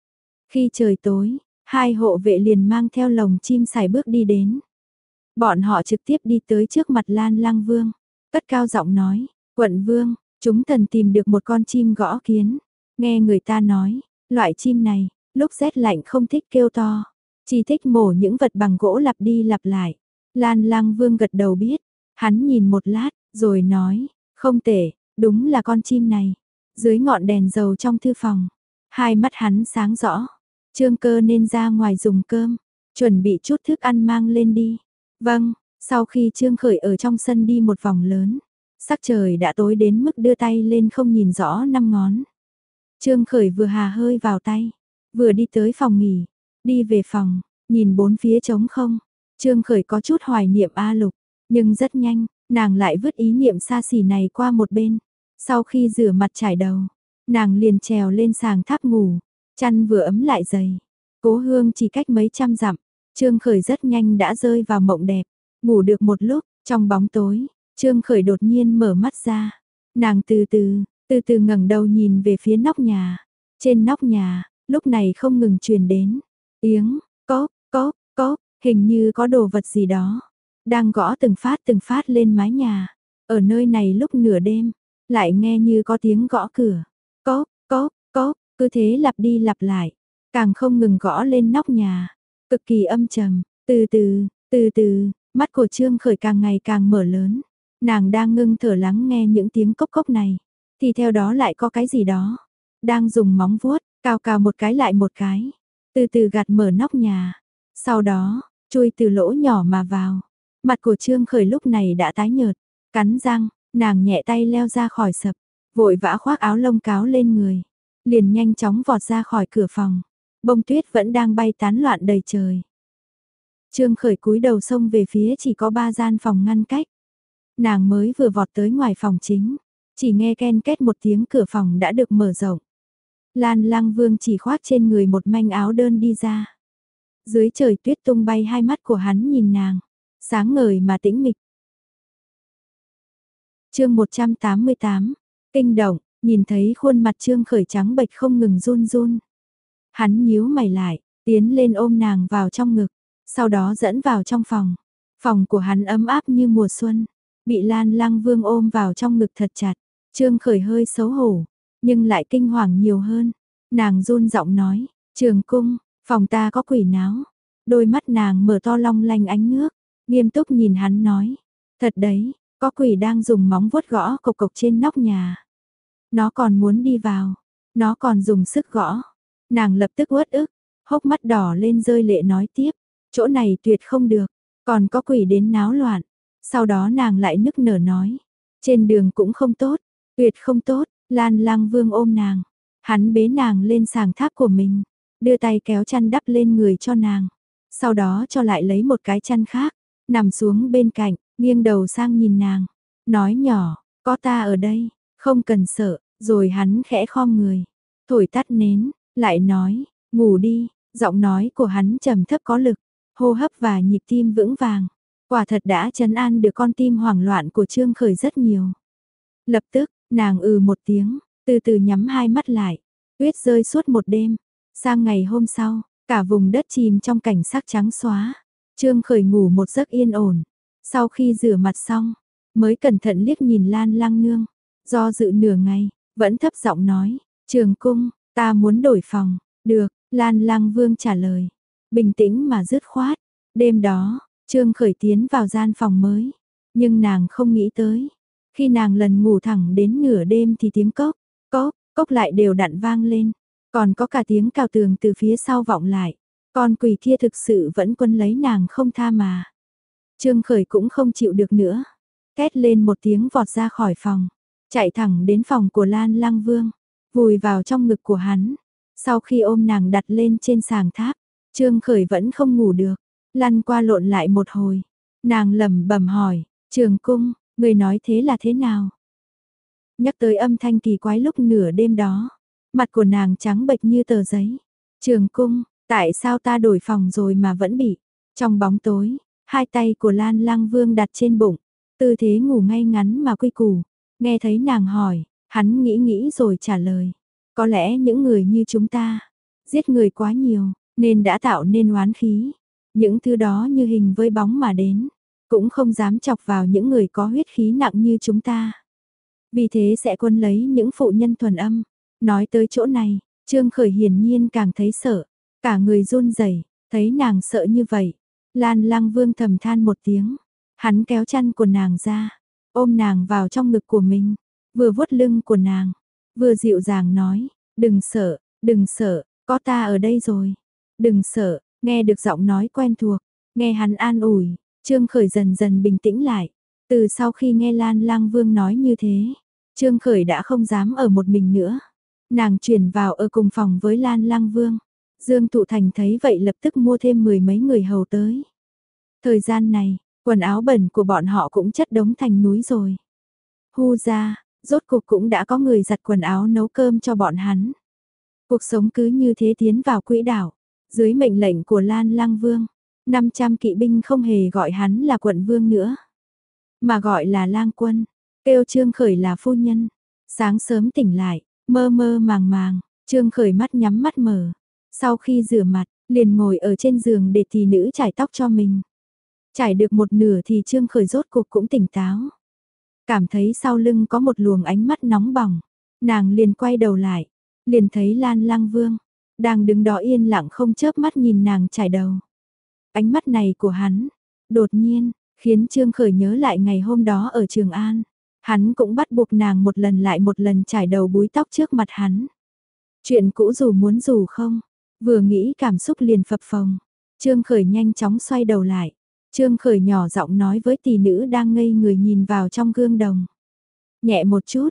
Khi trời tối, hai hộ vệ liền mang theo lồng chim sải bước đi đến. Bọn họ trực tiếp đi tới trước mặt Lan Lăng Vương, cất cao giọng nói, quận vương, chúng thần tìm được một con chim gõ kiến. Nghe người ta nói, loại chim này, lúc rét lạnh không thích kêu to, chỉ thích mổ những vật bằng gỗ lặp đi lặp lại. Lan Lăng Vương gật đầu biết, hắn nhìn một lát, rồi nói, không tệ, đúng là con chim này. Dưới ngọn đèn dầu trong thư phòng, hai mắt hắn sáng rõ. Trương Cơ nên ra ngoài dùng cơm, chuẩn bị chút thức ăn mang lên đi. Vâng, sau khi Trương Khởi ở trong sân đi một vòng lớn, sắc trời đã tối đến mức đưa tay lên không nhìn rõ năm ngón. Trương Khởi vừa hà hơi vào tay, vừa đi tới phòng nghỉ, đi về phòng, nhìn bốn phía trống không. Trương Khởi có chút hoài niệm A Lục, nhưng rất nhanh, nàng lại vứt ý niệm xa xỉ này qua một bên. Sau khi rửa mặt trải đầu, nàng liền trèo lên sàng tháp ngủ, chăn vừa ấm lại dày. Cố Hương chỉ cách mấy trăm dặm, Trương Khởi rất nhanh đã rơi vào mộng đẹp. Ngủ được một lúc, trong bóng tối, Trương Khởi đột nhiên mở mắt ra. Nàng từ từ, từ từ ngẩng đầu nhìn về phía nóc nhà. Trên nóc nhà, lúc này không ngừng truyền đến tiếng cốp, cốp, cốp, hình như có đồ vật gì đó đang gõ từng phát từng phát lên mái nhà. Ở nơi này lúc nửa đêm, lại nghe như có tiếng gõ cửa. Cốp, cốp, cốp, cứ thế lặp đi lặp lại, càng không ngừng gõ lên nóc nhà, cực kỳ âm trầm. Từ từ, từ từ, mắt của Trương Khởi càng ngày càng mở lớn. Nàng đang ngưng thở lắng nghe những tiếng cốc cốc này, thì theo đó lại có cái gì đó đang dùng móng vuốt cào cào một cái lại một cái, từ từ gạt mở nóc nhà, sau đó chui từ lỗ nhỏ mà vào. Mặt của Trương Khởi lúc này đã tái nhợt, cắn răng, nàng nhẹ tay leo ra khỏi sập, vội vã khoác áo lông cáo lên người, liền nhanh chóng vọt ra khỏi cửa phòng. Bông tuyết vẫn đang bay tán loạn đầy trời. Trương Khởi cúi đầu xông về phía chỉ có ba gian phòng ngăn cách. Nàng mới vừa vọt tới ngoài phòng chính, chỉ nghe ken két một tiếng cửa phòng đã được mở rộng. Lan Lăng Vương chỉ khoác trên người một manh áo đơn đi ra. Dưới trời tuyết tung bay, hai mắt của hắn nhìn nàng, sáng ngời mà tĩnh mịch. Chương một trăm tám mươi tám, kinh động, nhìn thấy khuôn mặt Trương Khởi trắng bệch không ngừng run run. Hắn nhíu mày lại, tiến lên ôm nàng vào trong ngực, sau đó dẫn vào trong phòng. Phòng của hắn ấm áp như mùa xuân, bị Lan Lăng Vương ôm vào trong ngực thật chặt. Trương Khởi hơi xấu hổ, nhưng lại kinh hoàng nhiều hơn. Nàng run giọng nói, Trường Cung, phòng ta có quỷ náo. Đôi mắt nàng mở to long lanh ánh nước, nghiêm túc nhìn hắn nói, thật đấy, có quỷ đang dùng móng vuốt gõ cộc cộc trên nóc nhà. Nó còn muốn đi vào, nó còn dùng sức gõ. Nàng lập tức uất ức, hốc mắt đỏ lên rơi lệ nói tiếp, chỗ này tuyệt không được, còn có quỷ đến náo loạn. Sau đó nàng lại nức nở nói, trên đường cũng không tốt, tuyệt không tốt. Lan Lăng Vương ôm nàng, hắn bế nàng lên sàng tháp của mình, đưa tay kéo chăn đắp lên người cho nàng, sau đó cho lại lấy một cái chăn khác, nằm xuống bên cạnh, nghiêng đầu sang nhìn nàng, nói nhỏ, có ta ở đây, không cần sợ. Rồi hắn khẽ khom người, thổi tắt nến, lại nói, ngủ đi. Giọng nói của hắn trầm thấp có lực, hô hấp và nhịp tim vững vàng, quả thật đã trấn an được con tim hoảng loạn của Trương Khởi rất nhiều. Lập tức, nàng ừ một tiếng, từ từ nhắm hai mắt lại. Tuyết rơi suốt một đêm. Sang ngày hôm sau, cả vùng đất chìm trong cảnh sắc trắng xóa. Trương Khởi ngủ một giấc yên ổn. Sau khi rửa mặt xong, mới cẩn thận liếc nhìn Lan Lăng Nương. Do dự nửa ngày, vẫn thấp giọng nói, Trường Cung, ta muốn đổi phòng. Được, Lan Lăng Vương trả lời. Bình tĩnh mà dứt khoát. Đêm đó, Trương Khởi tiến vào gian phòng mới. Nhưng nàng không nghĩ tới. Khi nàng lần ngủ thẳng đến nửa đêm thì tiếng cốc, cốc, cốc lại đều đặn vang lên. Còn có cả tiếng cào tường từ phía sau vọng lại. Con quỷ kia thực sự vẫn quân lấy nàng không tha mà. Trương Khởi cũng không chịu được nữa. Két lên một tiếng vọt ra khỏi phòng. Chạy thẳng đến phòng của Lan Lăng Vương. Vùi vào trong ngực của hắn. Sau khi ôm nàng đặt lên trên sàng tháp. Trương Khởi vẫn không ngủ được. Lăn qua lộn lại một hồi. Nàng lẩm bẩm hỏi. Trường Cung, người nói thế là thế nào? Nhắc tới âm thanh kỳ quái lúc nửa đêm đó. Mặt của nàng trắng bệch như tờ giấy. Trường Cung, tại sao ta đổi phòng rồi mà vẫn bị? Trong bóng tối, hai tay của Lan Lăng Vương đặt trên bụng. Tư thế ngủ ngay ngắn mà quy củ. Nghe thấy nàng hỏi, hắn nghĩ nghĩ rồi trả lời. Có lẽ những người như chúng ta, giết người quá nhiều, nên đã tạo nên oán khí. Những thứ đó như hình với bóng mà đến, cũng không dám chọc vào những người có huyết khí nặng như chúng ta. Vì thế sẽ quân lấy những phụ nhân thuần âm. Nói tới chỗ này, Trương Khởi hiển nhiên càng thấy sợ, cả người run rẩy. Thấy nàng sợ như vậy, Lan Lăng Vương thầm than một tiếng. Hắn kéo chăn của nàng ra, ôm nàng vào trong ngực của mình, vừa vuốt lưng của nàng, vừa dịu dàng nói, đừng sợ, đừng sợ, có ta ở đây rồi. Đừng sợ, nghe được giọng nói quen thuộc, nghe hắn an ủi, Trương Khởi dần dần bình tĩnh lại. Từ sau khi nghe Lan Lăng Vương nói như thế, Trương Khởi đã không dám ở một mình nữa. Nàng chuyển vào ở cùng phòng với Lan Lăng Vương. Dương Thụ Thành thấy vậy lập tức mua thêm mười mấy người hầu tới. Thời gian này, quần áo bẩn của bọn họ cũng chất đống thành núi rồi. Hu ra, rốt cuộc cũng đã có người giặt quần áo nấu cơm cho bọn hắn. Cuộc sống cứ như thế tiến vào quỹ đạo. Dưới mệnh lệnh của Lan Lăng Vương, năm trăm kỵ binh không hề gọi hắn là quận vương nữa, mà gọi là lang quân, kêu Trương Khởi là phu nhân. Sáng sớm tỉnh lại, mơ mơ màng màng, Trương Khởi mắt nhắm mắt mở. Sau khi rửa mặt, liền ngồi ở trên giường để tỷ nữ chải tóc cho mình. Chải được một nửa thì Trương Khởi rốt cuộc cũng tỉnh táo. Cảm thấy sau lưng có một luồng ánh mắt nóng bỏng. Nàng liền quay đầu lại, liền thấy Lan Lăng Vương đang đứng đó yên lặng không chớp mắt nhìn nàng chải đầu. Ánh mắt này của hắn, đột nhiên, khiến Trương Khởi nhớ lại ngày hôm đó ở Trường An. Hắn cũng bắt buộc nàng một lần lại một lần chải đầu búi tóc trước mặt hắn. Chuyện cũ dù muốn dù không, vừa nghĩ cảm xúc liền phập phồng. Trương Khởi nhanh chóng xoay đầu lại. Trương Khởi nhỏ giọng nói với tỷ nữ đang ngây người nhìn vào trong gương đồng. Nhẹ một chút.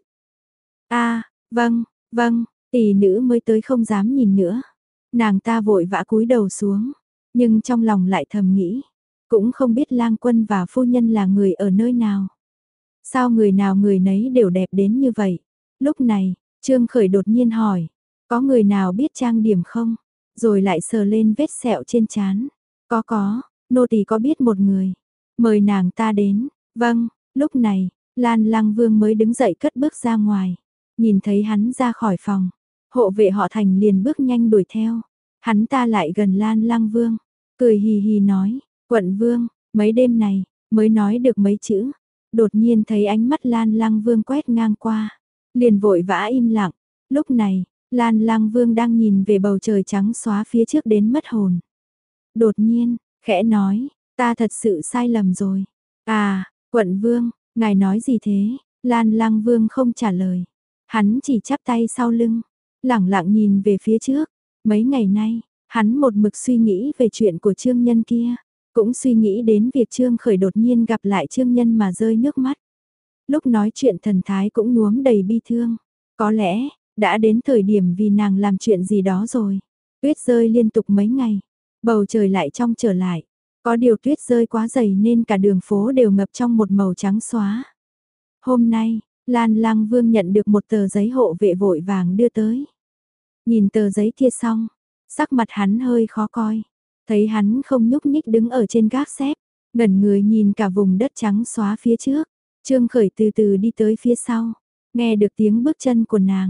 A, vâng, vâng, tỷ nữ mới tới không dám nhìn nữa. Nàng ta vội vã cúi đầu xuống, nhưng trong lòng lại thầm nghĩ, cũng không biết lang quân và phu nhân là người ở nơi nào. Sao người nào người nấy đều đẹp đến như vậy? Lúc này, Trương Khởi đột nhiên hỏi, có người nào biết trang điểm không? Rồi lại sờ lên vết sẹo trên trán. Có có, nô tỳ có biết một người. Mời nàng ta đến. Vâng, lúc này, Lan Lăng Vương mới đứng dậy cất bước ra ngoài. Nhìn thấy hắn ra khỏi phòng, hộ vệ họ Thành liền bước nhanh đuổi theo. Hắn ta lại gần Lan Lăng Vương, cười hì hì nói, quận vương, mấy đêm này, mới nói được mấy chữ. Đột nhiên thấy ánh mắt Lan Lăng Vương quét ngang qua, liền vội vã im lặng. Lúc này, Lan Lăng Vương đang nhìn về bầu trời trắng xóa phía trước đến mất hồn. Đột nhiên, khẽ nói, ta thật sự sai lầm rồi. À, quận vương, ngài nói gì thế? Lan Lăng Vương không trả lời. Hắn chỉ chắp tay sau lưng, lẳng lặng nhìn về phía trước. Mấy ngày nay, hắn một mực suy nghĩ về chuyện của Trương Nhân kia. Cũng suy nghĩ đến việc Trương Khởi đột nhiên gặp lại Trương Nhân mà rơi nước mắt. Lúc nói chuyện thần thái cũng nhuốm đầy bi thương. Có lẽ, đã đến thời điểm vì nàng làm chuyện gì đó rồi. Tuyết rơi liên tục mấy ngày, bầu trời lại trong trở lại. Có điều tuyết rơi quá dày nên cả đường phố đều ngập trong một màu trắng xóa. Hôm nay, Lan Lăng Vương nhận được một tờ giấy hộ vệ vội vàng đưa tới. Nhìn tờ giấy kia xong, sắc mặt hắn hơi khó coi. Thấy hắn không nhúc nhích đứng ở trên gác xếp, ngẩn người nhìn cả vùng đất trắng xóa phía trước. Trương Khởi từ từ đi tới phía sau, nghe được tiếng bước chân của nàng,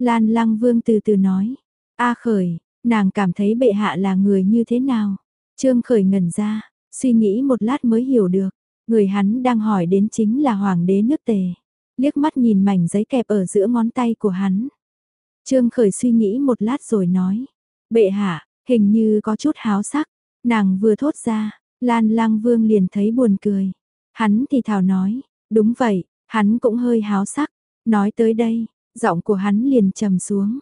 Lan Lăng Vương từ từ nói. A Khởi, nàng cảm thấy bệ hạ là người như thế nào? Trương Khởi ngẩn ra, suy nghĩ một lát mới hiểu được. Người hắn đang hỏi đến chính là hoàng đế nước Tề. Liếc mắt nhìn mảnh giấy kẹp ở giữa ngón tay của hắn. Trương Khởi suy nghĩ một lát rồi nói. Bệ hạ, hình như có chút háo sắc. Nàng vừa thốt ra, Lan Lăng Vương liền thấy buồn cười. Hắn thì thào nói, đúng vậy, hắn cũng hơi háo sắc. Nói tới đây, giọng của hắn liền trầm xuống.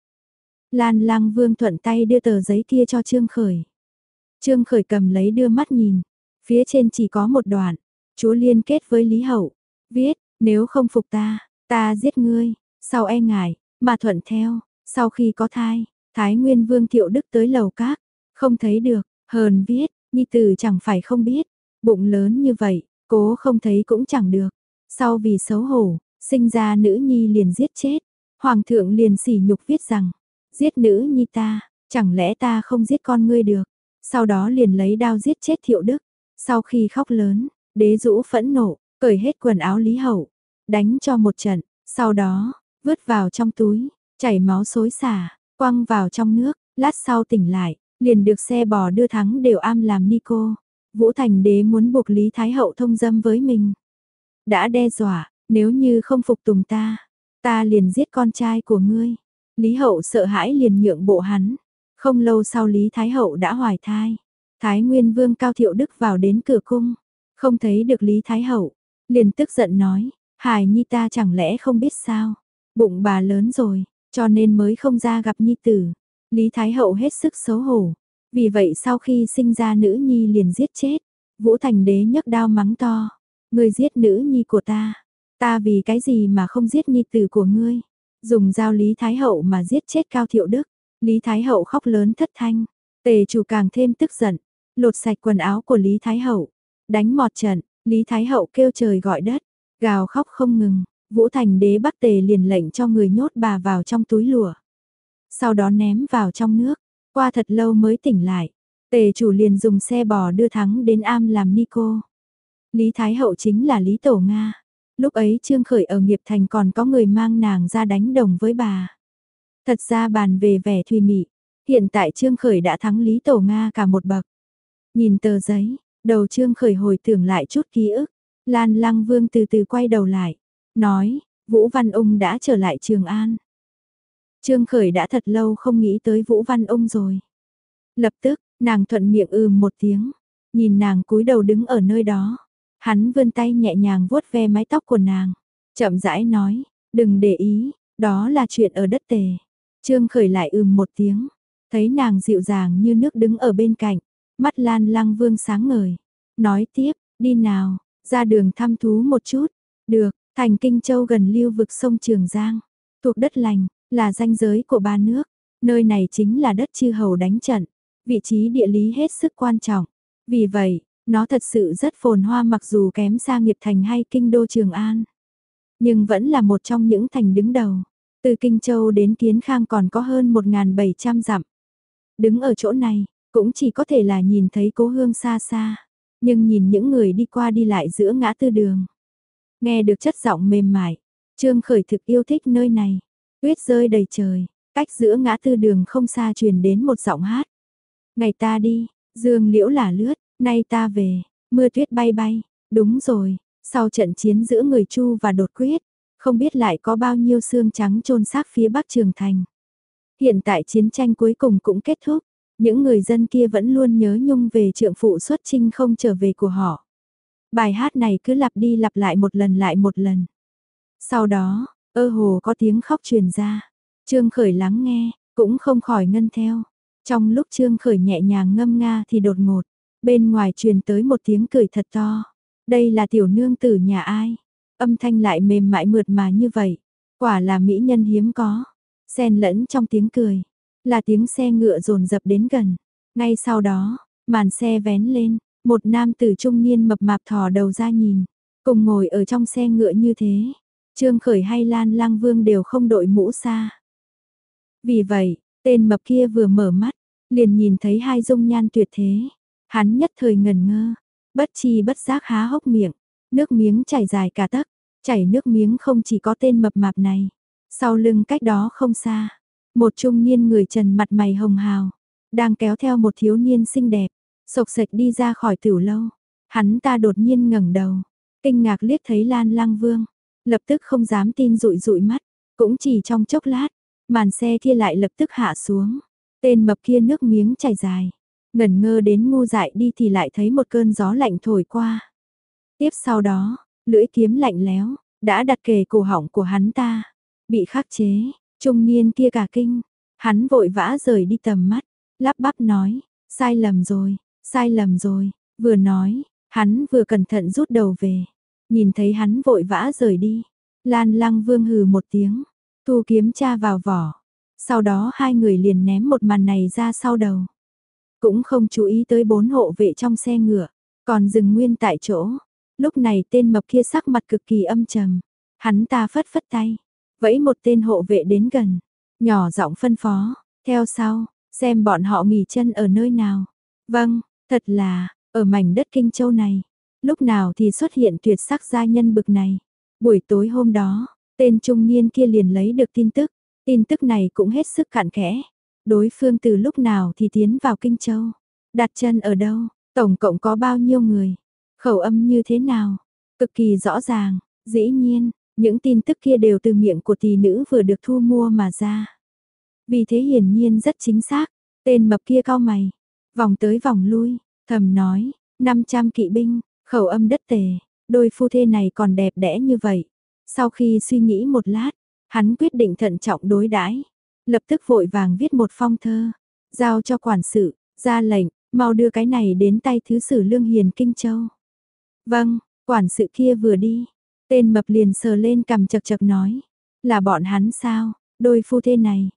Lan Lăng Vương thuận tay đưa tờ giấy kia cho Trương Khởi. Trương Khởi cầm lấy đưa mắt nhìn, phía trên chỉ có một đoạn, Chúa liên kết với Lý Hậu, viết, nếu không phục ta, ta giết ngươi, sau e ngại, mà thuận theo, sau khi có thai, Thái Nguyên Vương Thiệu Đức tới lầu các, không thấy được, hờn viết, nhi tử chẳng phải không biết, bụng lớn như vậy, cố không thấy cũng chẳng được, sau vì xấu hổ, sinh ra nữ nhi liền giết chết, Hoàng thượng liền sỉ nhục viết rằng, giết nữ nhi ta, chẳng lẽ ta không giết con ngươi được. Sau đó liền lấy đao giết chết Thiệu Đức. Sau khi khóc lớn, đế dũ phẫn nộ, cởi hết quần áo Lý Hậu, đánh cho một trận, sau đó, vứt vào trong túi, chảy máu xối xả, quăng vào trong nước, lát sau tỉnh lại, liền được xe bò đưa thắng đều am làm ni cô. Vũ Thành đế muốn buộc Lý Thái Hậu thông dâm với mình. Đã đe dọa, nếu như không phục tùng ta, ta liền giết con trai của ngươi. Lý Hậu sợ hãi liền nhượng bộ hắn. Không lâu sau Lý Thái Hậu đã hoài thai. Thái Nguyên Vương Cao Thiệu Đức vào đến cửa cung. Không thấy được Lý Thái Hậu. Liền tức giận nói. Hài nhi ta chẳng lẽ không biết sao. Bụng bà lớn rồi. Cho nên mới không ra gặp nhi tử. Lý Thái Hậu hết sức xấu hổ. Vì vậy sau khi sinh ra nữ nhi liền giết chết. Vũ Thành đế nhấc đao mắng to. Ngươi giết nữ nhi của ta. Ta vì cái gì mà không giết nhi tử của ngươi. Dùng dao Lý Thái Hậu mà giết chết Cao Thiệu Đức. Lý Thái Hậu khóc lớn thất thanh, Tề chủ càng thêm tức giận, lột sạch quần áo của Lý Thái Hậu, đánh một trận, Lý Thái Hậu kêu trời gọi đất, gào khóc không ngừng, Vũ Thành đế Bắc Tề liền lệnh cho người nhốt bà vào trong túi lụa. Sau đó ném vào trong nước, qua thật lâu mới tỉnh lại, Tề chủ liền dùng xe bò đưa thắng đến am làm ni cô. Lý Thái Hậu chính là Lý Tổ Nga, lúc ấy Trương Khởi ở Nghiệp Thành còn có người mang nàng ra đánh đồng với bà. Thật ra bàn về vẻ thùy mị, hiện tại Trương Khởi đã thắng Lý Tổ Nga cả một bậc. Nhìn tờ giấy, đầu Trương Khởi hồi tưởng lại chút ký ức, Lan Lăng Vương từ từ quay đầu lại, nói, Vũ Văn Ung đã trở lại Trường An. Trương Khởi đã thật lâu không nghĩ tới Vũ Văn Ung rồi. Lập tức, nàng thuận miệng ừm một tiếng, nhìn nàng cúi đầu đứng ở nơi đó. Hắn vươn tay nhẹ nhàng vuốt ve mái tóc của nàng, chậm rãi nói, đừng để ý, đó là chuyện ở đất Tề. Trương Khởi lại ừm một tiếng, thấy nàng dịu dàng như nước đứng ở bên cạnh, mắt Lan Lăng Vương sáng ngời, nói tiếp, đi nào, ra đường thăm thú một chút, được, thành Kinh Châu gần lưu vực sông Trường Giang, thuộc đất lành, là ranh giới của ba nước, nơi này chính là đất chư hầu đánh trận, vị trí địa lý hết sức quan trọng, vì vậy, nó thật sự rất phồn hoa mặc dù kém xa Nghiệp Thành hay Kinh đô Trường An, nhưng vẫn là một trong những thành đứng đầu. Từ Kinh Châu đến Kiến Khang còn có hơn một nghìn bảy trăm dặm. Đứng ở chỗ này, cũng chỉ có thể là nhìn thấy cố hương xa xa, nhưng nhìn những người đi qua đi lại giữa ngã tư đường. Nghe được chất giọng mềm mại, Trương Khởi thực yêu thích nơi này. Tuyết rơi đầy trời, cách giữa ngã tư đường không xa truyền đến một giọng hát. Ngày ta đi, dương liễu là lướt, nay ta về, mưa tuyết bay bay, đúng rồi, sau trận chiến giữa người Chu và Đột Quyết, không biết lại có bao nhiêu xương trắng chôn xác phía Bắc Trường Thành. Hiện tại chiến tranh cuối cùng cũng kết thúc, những người dân kia vẫn luôn nhớ nhung về trượng phụ xuất chinh không trở về của họ. Bài hát này cứ lặp đi lặp lại một lần lại một lần. Sau đó, ơ hồ có tiếng khóc truyền ra. Trương Khởi lắng nghe, cũng không khỏi ngân theo. Trong lúc Trương Khởi nhẹ nhàng ngâm nga thì đột ngột, bên ngoài truyền tới một tiếng cười thật to. Đây là tiểu nương tử nhà ai? Âm thanh lại mềm mại mượt mà như vậy, quả là mỹ nhân hiếm có. Xen lẫn trong tiếng cười, là tiếng xe ngựa dồn dập đến gần. Ngay sau đó, màn xe vén lên, một nam tử trung niên mập mạp thò đầu ra nhìn, cùng ngồi ở trong xe ngựa như thế. Trương Khởi hay Lan Lăng Vương đều không đội mũ xa. Vì vậy, tên mập kia vừa mở mắt, liền nhìn thấy hai dung nhan tuyệt thế. Hắn nhất thời ngẩn ngơ, bất chi bất giác há hốc miệng, nước miếng chảy dài cả tấc. Chảy nước miếng không chỉ có tên mập mạp này, Sau lưng cách đó không xa, một trung niên người trần mặt mày hồng hào, đang kéo theo một thiếu niên xinh đẹp, xộc xệch đi ra khỏi tiểu lâu. Hắn ta đột nhiên ngẩng đầu, kinh ngạc liếc thấy Lan Lang Vương, lập tức không dám tin dụi dụi mắt, cũng chỉ trong chốc lát, màn xe kia lại lập tức hạ xuống. Tên mập kia nước miếng chảy dài, ngẩn ngơ đến ngu dại đi thì lại thấy một cơn gió lạnh thổi qua. Tiếp sau đó, lưỡi kiếm lạnh lẽo đã đặt kề cổ họng của hắn ta, bị khắc chế. Trung niên kia cả kinh, hắn vội vã rời đi tầm mắt, lắp bắp nói, sai lầm rồi, sai lầm rồi. Vừa nói, hắn vừa cẩn thận rút đầu về. Nhìn thấy hắn vội vã rời đi, Lan Lăng Vương hừ một tiếng, thu kiếm tra vào vỏ. Sau đó hai người liền ném một màn này ra sau đầu, cũng không chú ý tới bốn hộ vệ trong xe ngựa, còn dừng nguyên tại chỗ. Lúc này tên mập kia sắc mặt cực kỳ âm trầm, hắn ta phất phất tay, vẫy một tên hộ vệ đến gần, nhỏ giọng phân phó, theo sau, xem bọn họ nghỉ chân ở nơi nào. Vâng, thật là, ở mảnh đất Kinh Châu này, lúc nào thì xuất hiện tuyệt sắc gia nhân bực này. Buổi tối hôm đó, tên trung niên kia liền lấy được tin tức, tin tức này cũng hết sức cặn kẽ. Đối phương từ lúc nào thì tiến vào Kinh Châu, đặt chân ở đâu, tổng cộng có bao nhiêu người, khẩu âm như thế nào, cực kỳ rõ ràng. Dĩ nhiên, những tin tức kia đều từ miệng của tỷ nữ vừa được thu mua mà ra. Vì thế hiển nhiên rất chính xác. Tên mập kia cau mày, vòng tới vòng lui, thầm nói, năm trăm kỵ binh, khẩu âm đất Tề, đôi phu thê này còn đẹp đẽ như vậy. Sau khi suy nghĩ một lát, hắn quyết định thận trọng đối đãi, lập tức vội vàng viết một phong thơ, giao cho quản sự, ra lệnh, mau đưa cái này đến tay thứ sử Lương Hiền Kinh Châu. Vâng, quản sự kia vừa đi, tên mập liền sờ lên cằm chật chật nói, là bọn hắn sao, đôi phu thê này.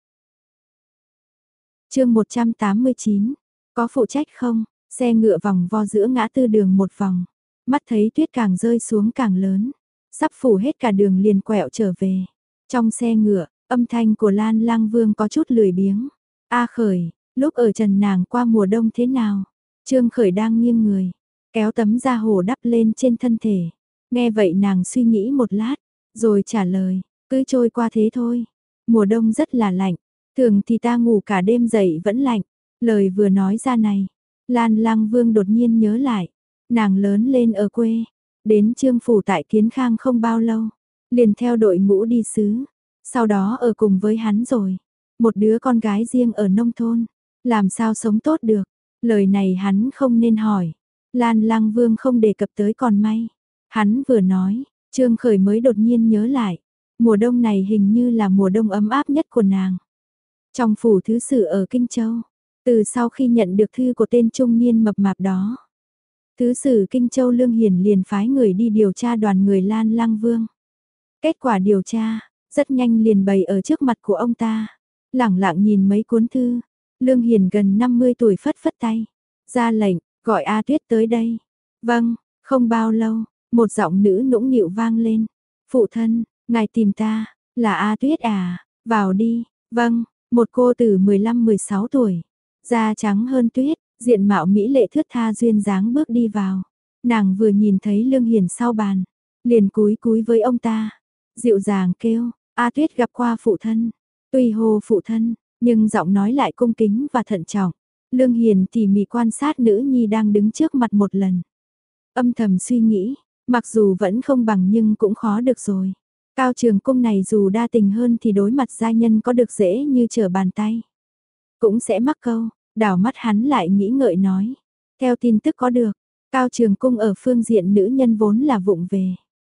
Chương một trăm tám mươi chín, có phụ trách không? Xe ngựa vòng vo giữa ngã tư đường một vòng, mắt thấy tuyết càng rơi xuống càng lớn, sắp phủ hết cả đường liền quẹo trở về. Trong xe ngựa, âm thanh của Lan Lang Vương có chút lười biếng. A Khởi, lúc ở trần nàng qua mùa đông thế nào? Trương Khởi đang nghiêng người, kéo tấm da hổ đắp lên trên thân thể. Nghe vậy nàng suy nghĩ một lát, rồi trả lời, cứ trôi qua thế thôi. Mùa đông rất là lạnh, thường thì ta ngủ cả đêm dậy vẫn lạnh. Lời vừa nói ra này, Lan Lang Vương đột nhiên nhớ lại, nàng lớn lên ở quê, đến Trương phủ tại Kiến Khang không bao lâu, liền theo đội ngũ đi xứ, sau đó ở cùng với hắn rồi. Một đứa con gái riêng ở nông thôn, làm sao sống tốt được? Lời này hắn không nên hỏi. Lan Lang Vương không đề cập tới còn may. Hắn vừa nói, Trương Khởi mới đột nhiên nhớ lại, mùa đông này hình như là mùa đông ấm áp nhất của nàng. Trong phủ thứ sử ở Kinh Châu, từ sau khi nhận được thư của tên trung niên mập mạp đó, thứ sử Kinh Châu Lương Hiển liền phái người đi điều tra đoàn người Lan Lang Vương. Kết quả điều tra, rất nhanh liền bày ở trước mặt của ông ta. Lẳng lặng nhìn mấy cuốn thư, Lương Hiển gần năm mươi tuổi phất phất tay, ra lệnh, gọi A Tuyết tới đây. Vâng, không bao lâu, một giọng nữ nũng nịu vang lên. Phụ thân, ngài tìm ta, là A Tuyết à, vào đi. Vâng, một cô tử mười lăm mười sáu tuổi, da trắng hơn tuyết, diện mạo mỹ lệ thướt tha duyên dáng bước đi vào. Nàng vừa nhìn thấy Lương Hiển sau bàn, liền cúi cúi với ông ta, dịu dàng kêu, A Tuyết gặp qua phụ thân. Tuy hô phụ thân, nhưng giọng nói lại cung kính và thận trọng. Lương Hiền tỉ mỉ quan sát nữ nhi đang đứng trước mặt một lần. Âm thầm suy nghĩ, mặc dù vẫn không bằng nhưng cũng khó được rồi. Cao Trường Cung này dù đa tình hơn thì đối mặt gia nhân có được dễ như trở bàn tay. Cũng sẽ mắc câu, đảo mắt hắn lại nghĩ ngợi nói. Theo tin tức có được, Cao Trường Cung ở phương diện nữ nhân vốn là vụng về.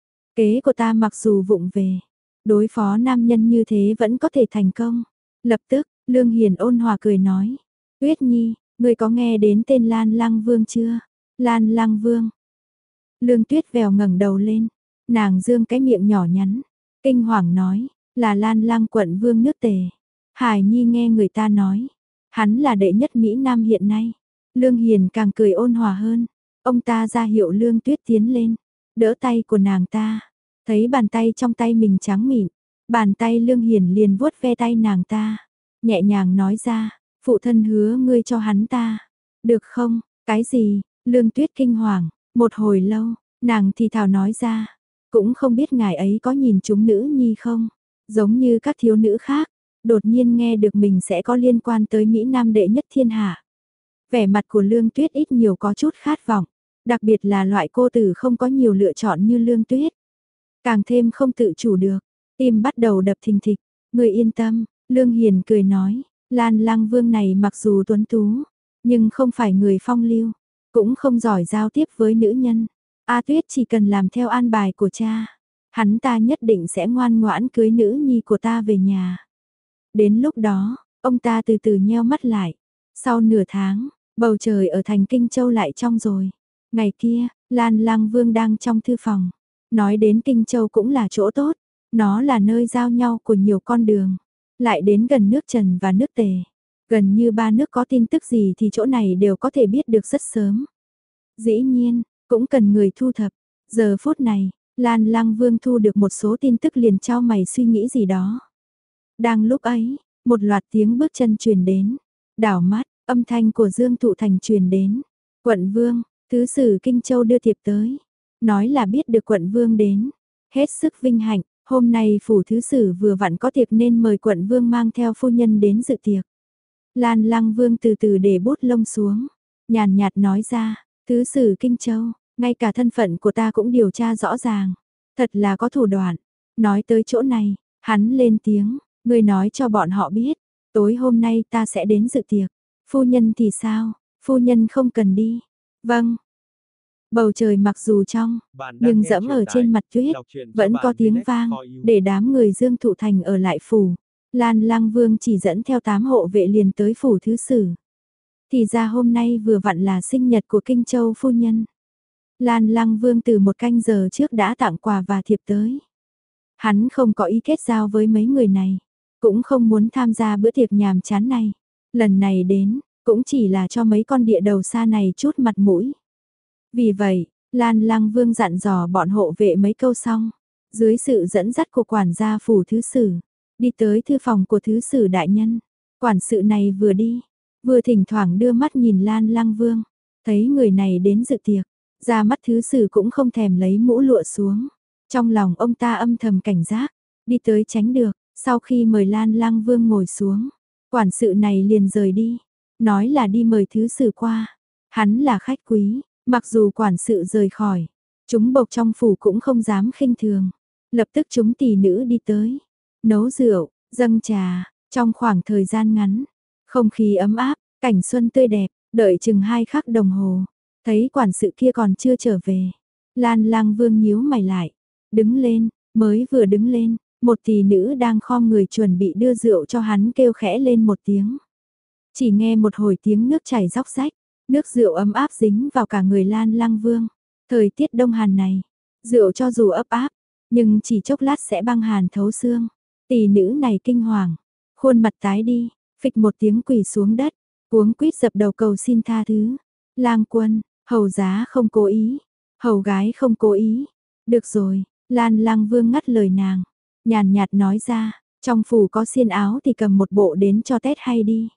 Kế của ta mặc dù vụng về, đối phó nam nhân như thế vẫn có thể thành công. Lập tức, Lương Hiền ôn hòa cười nói. Tuyết Nhi, ngươi có nghe đến tên Lan Lang Vương chưa? Lan Lang Vương. Lương Tuyết vèo ngẩng đầu lên, nàng dương cái miệng nhỏ nhắn, kinh hoàng nói, là Lan Lang quận vương nước Tề. Hải Nhi nghe người ta nói, hắn là đệ nhất Mỹ Nam hiện nay. Lương Hiền càng cười ôn hòa hơn, ông ta ra hiệu Lương Tuyết tiến lên, đỡ tay của nàng ta, thấy bàn tay trong tay mình trắng mịn, bàn tay Lương Hiền liền vuốt ve tay nàng ta, nhẹ nhàng nói ra, phụ thân hứa ngươi cho hắn ta, được không? Cái gì? Lương Tuyết kinh hoàng, một hồi lâu, nàng thì thào nói ra, cũng không biết ngài ấy có nhìn chúng nữ nhi không? Giống như các thiếu nữ khác, đột nhiên nghe được mình sẽ có liên quan tới Mỹ Nam đệ nhất thiên hạ. Vẻ mặt của Lương Tuyết ít nhiều có chút khát vọng, đặc biệt là loại cô tử không có nhiều lựa chọn như Lương Tuyết. Càng thêm không tự chủ được, tim bắt đầu đập thình thịch, người yên tâm, Lương Hiền cười nói, Lan Lăng Vương này mặc dù tuấn tú, nhưng không phải người phong lưu, cũng không giỏi giao tiếp với nữ nhân. A Tuyết chỉ cần làm theo an bài của cha, hắn ta nhất định sẽ ngoan ngoãn cưới nữ nhi của ta về nhà. Đến lúc đó, ông ta từ từ nheo mắt lại. Sau nửa tháng, bầu trời ở thành Kinh Châu lại trong rồi. Ngày kia, Lan Lăng Vương đang trong thư phòng. Nói đến Kinh Châu cũng là chỗ tốt, nó là nơi giao nhau của nhiều con đường. Lại đến gần nước Trần và nước Tề. Gần như ba nước có tin tức gì thì chỗ này đều có thể biết được rất sớm. Dĩ nhiên, cũng cần người thu thập. Giờ phút này, Lan Lăng Vương thu được một số tin tức liền chau mày suy nghĩ gì đó. Đang lúc ấy, một loạt tiếng bước chân truyền đến. Đảo mắt, âm thanh của Dương Thụ Thành truyền đến. Quận Vương, thứ sử Kinh Châu đưa thiệp tới. Nói là biết được quận Vương đến. Hết sức vinh hạnh, hôm nay phủ thứ sử vừa vặn có tiệc nên mời quận Vương mang theo phu nhân đến dự tiệc. Lan Lăng Vương từ từ để bút lông xuống. Nhàn nhạt nói ra, thứ sử Kinh Châu, ngay cả thân phận của ta cũng điều tra rõ ràng. Thật là có thủ đoạn. Nói tới chỗ này, hắn lên tiếng, ngươi nói cho bọn họ biết, tối hôm nay ta sẽ đến dự tiệc. Phu nhân thì sao? Phu nhân không cần đi. Vâng. Bầu trời mặc dù trong, nhưng dẫm ở trên mặt tuyết, vẫn có tiếng vang, để đám người Dương Thụ Thành ở lại phủ. Lan Lăng Vương chỉ dẫn theo tám hộ vệ liền tới phủ thứ sử. Thì ra hôm nay vừa vặn là sinh nhật của Kinh Châu phu nhân. Lan Lăng Vương từ một canh giờ trước đã tặng quà và thiệp tới. Hắn không có ý kết giao với mấy người này, cũng không muốn tham gia bữa tiệc nhàm chán này. Lần này đến, cũng chỉ là cho mấy con địa đầu xa này chút mặt mũi. Vì vậy, Lan Lăng Vương dặn dò bọn hộ vệ mấy câu xong, dưới sự dẫn dắt của quản gia phủ thứ sử, đi tới thư phòng của thứ sử đại nhân. Quản sự này vừa đi, vừa thỉnh thoảng đưa mắt nhìn Lan Lăng Vương, thấy người này đến dự tiệc, ra mắt thứ sử cũng không thèm lấy mũ lụa xuống. Trong lòng ông ta âm thầm cảnh giác, đi tới tránh được, sau khi mời Lan Lăng Vương ngồi xuống, quản sự này liền rời đi, nói là đi mời thứ sử qua. Hắn là khách quý, mặc dù quản sự rời khỏi, chúng bộc trong phủ cũng không dám khinh thường. Lập tức chúng tỷ nữ đi tới, nấu rượu, dâng trà, trong khoảng thời gian ngắn, không khí ấm áp, cảnh xuân tươi đẹp, đợi chừng hai khắc đồng hồ, thấy quản sự kia còn chưa trở về. Lan Lăng Vương nhíu mày lại, đứng lên, mới vừa đứng lên, một tỷ nữ đang khom người chuẩn bị đưa rượu cho hắn kêu khẽ lên một tiếng. Chỉ nghe một hồi tiếng nước chảy róc rách, nước rượu ấm áp dính vào cả người Lan Lăng Vương. Thời tiết đông hàn này, rượu cho dù ấp áp, nhưng chỉ chốc lát sẽ băng hàn thấu xương. Tỷ nữ này kinh hoàng, khuôn mặt tái đi, phịch một tiếng quỳ xuống đất, cuống quýt dập đầu cầu xin tha thứ. Lang quân, hầu giá không cố ý, hầu gái không cố ý. Được rồi, Lan Lăng Vương ngắt lời nàng, nhàn nhạt nói ra, trong phủ có xiên áo thì cầm một bộ đến cho Tết hay đi.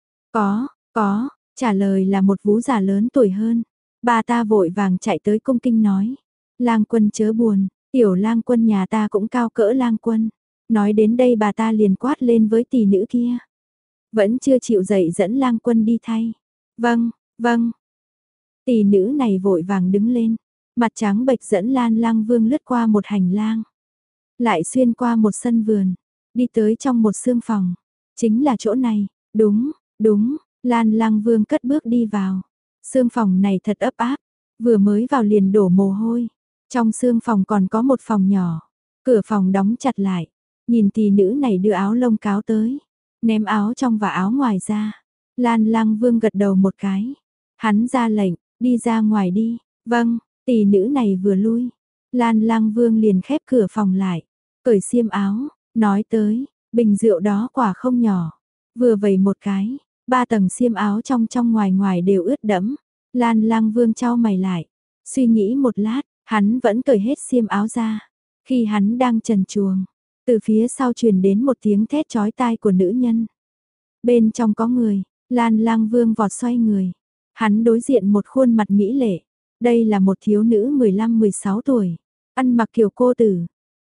Có, có, trả lời là một vú già lớn tuổi hơn. Bà ta vội vàng chạy tới cung kinh nói, Lang quân chớ buồn, tiểu Lang quân nhà ta cũng cao cỡ Lang quân. Nói đến đây bà ta liền quát lên với tỷ nữ kia, vẫn chưa chịu dậy dẫn Lang quân đi thay. Vâng, vâng. Tỷ nữ này vội vàng đứng lên, mặt trắng bệch dẫn Lan Lăng Vương lướt qua một hành lang, lại xuyên qua một sân vườn, đi tới trong một sương phòng. Chính là chỗ này, đúng, đúng, Lan Lăng Vương cất bước đi vào. Sương phòng này thật ấp áp, vừa mới vào liền đổ mồ hôi. Trong sương phòng còn có một phòng nhỏ, cửa phòng đóng chặt lại. Nhìn tỷ nữ này đưa áo lông cáo tới, ném áo trong và áo ngoài ra. Lan Lăng Vương gật đầu một cái. Hắn ra lệnh, đi ra ngoài đi. Vâng, tỷ nữ này vừa lui, Lan Lăng Vương liền khép cửa phòng lại, cởi xiêm áo, nói tới, bình rượu đó quả không nhỏ. Vừa vẩy một cái, ba tầng xiêm áo trong trong ngoài ngoài đều ướt đẫm. Lan Lăng Vương chau mày lại, suy nghĩ một lát, hắn vẫn cởi hết xiêm áo ra. Khi hắn đang trần truồng, từ phía sau truyền đến một tiếng thét chói tai của nữ nhân. Bên trong có người, Lan Lăng Vương vọt xoay người. Hắn đối diện một khuôn mặt mỹ lệ. Đây là một thiếu nữ mười lăm mười sáu tuổi, ăn mặc kiểu cô tử,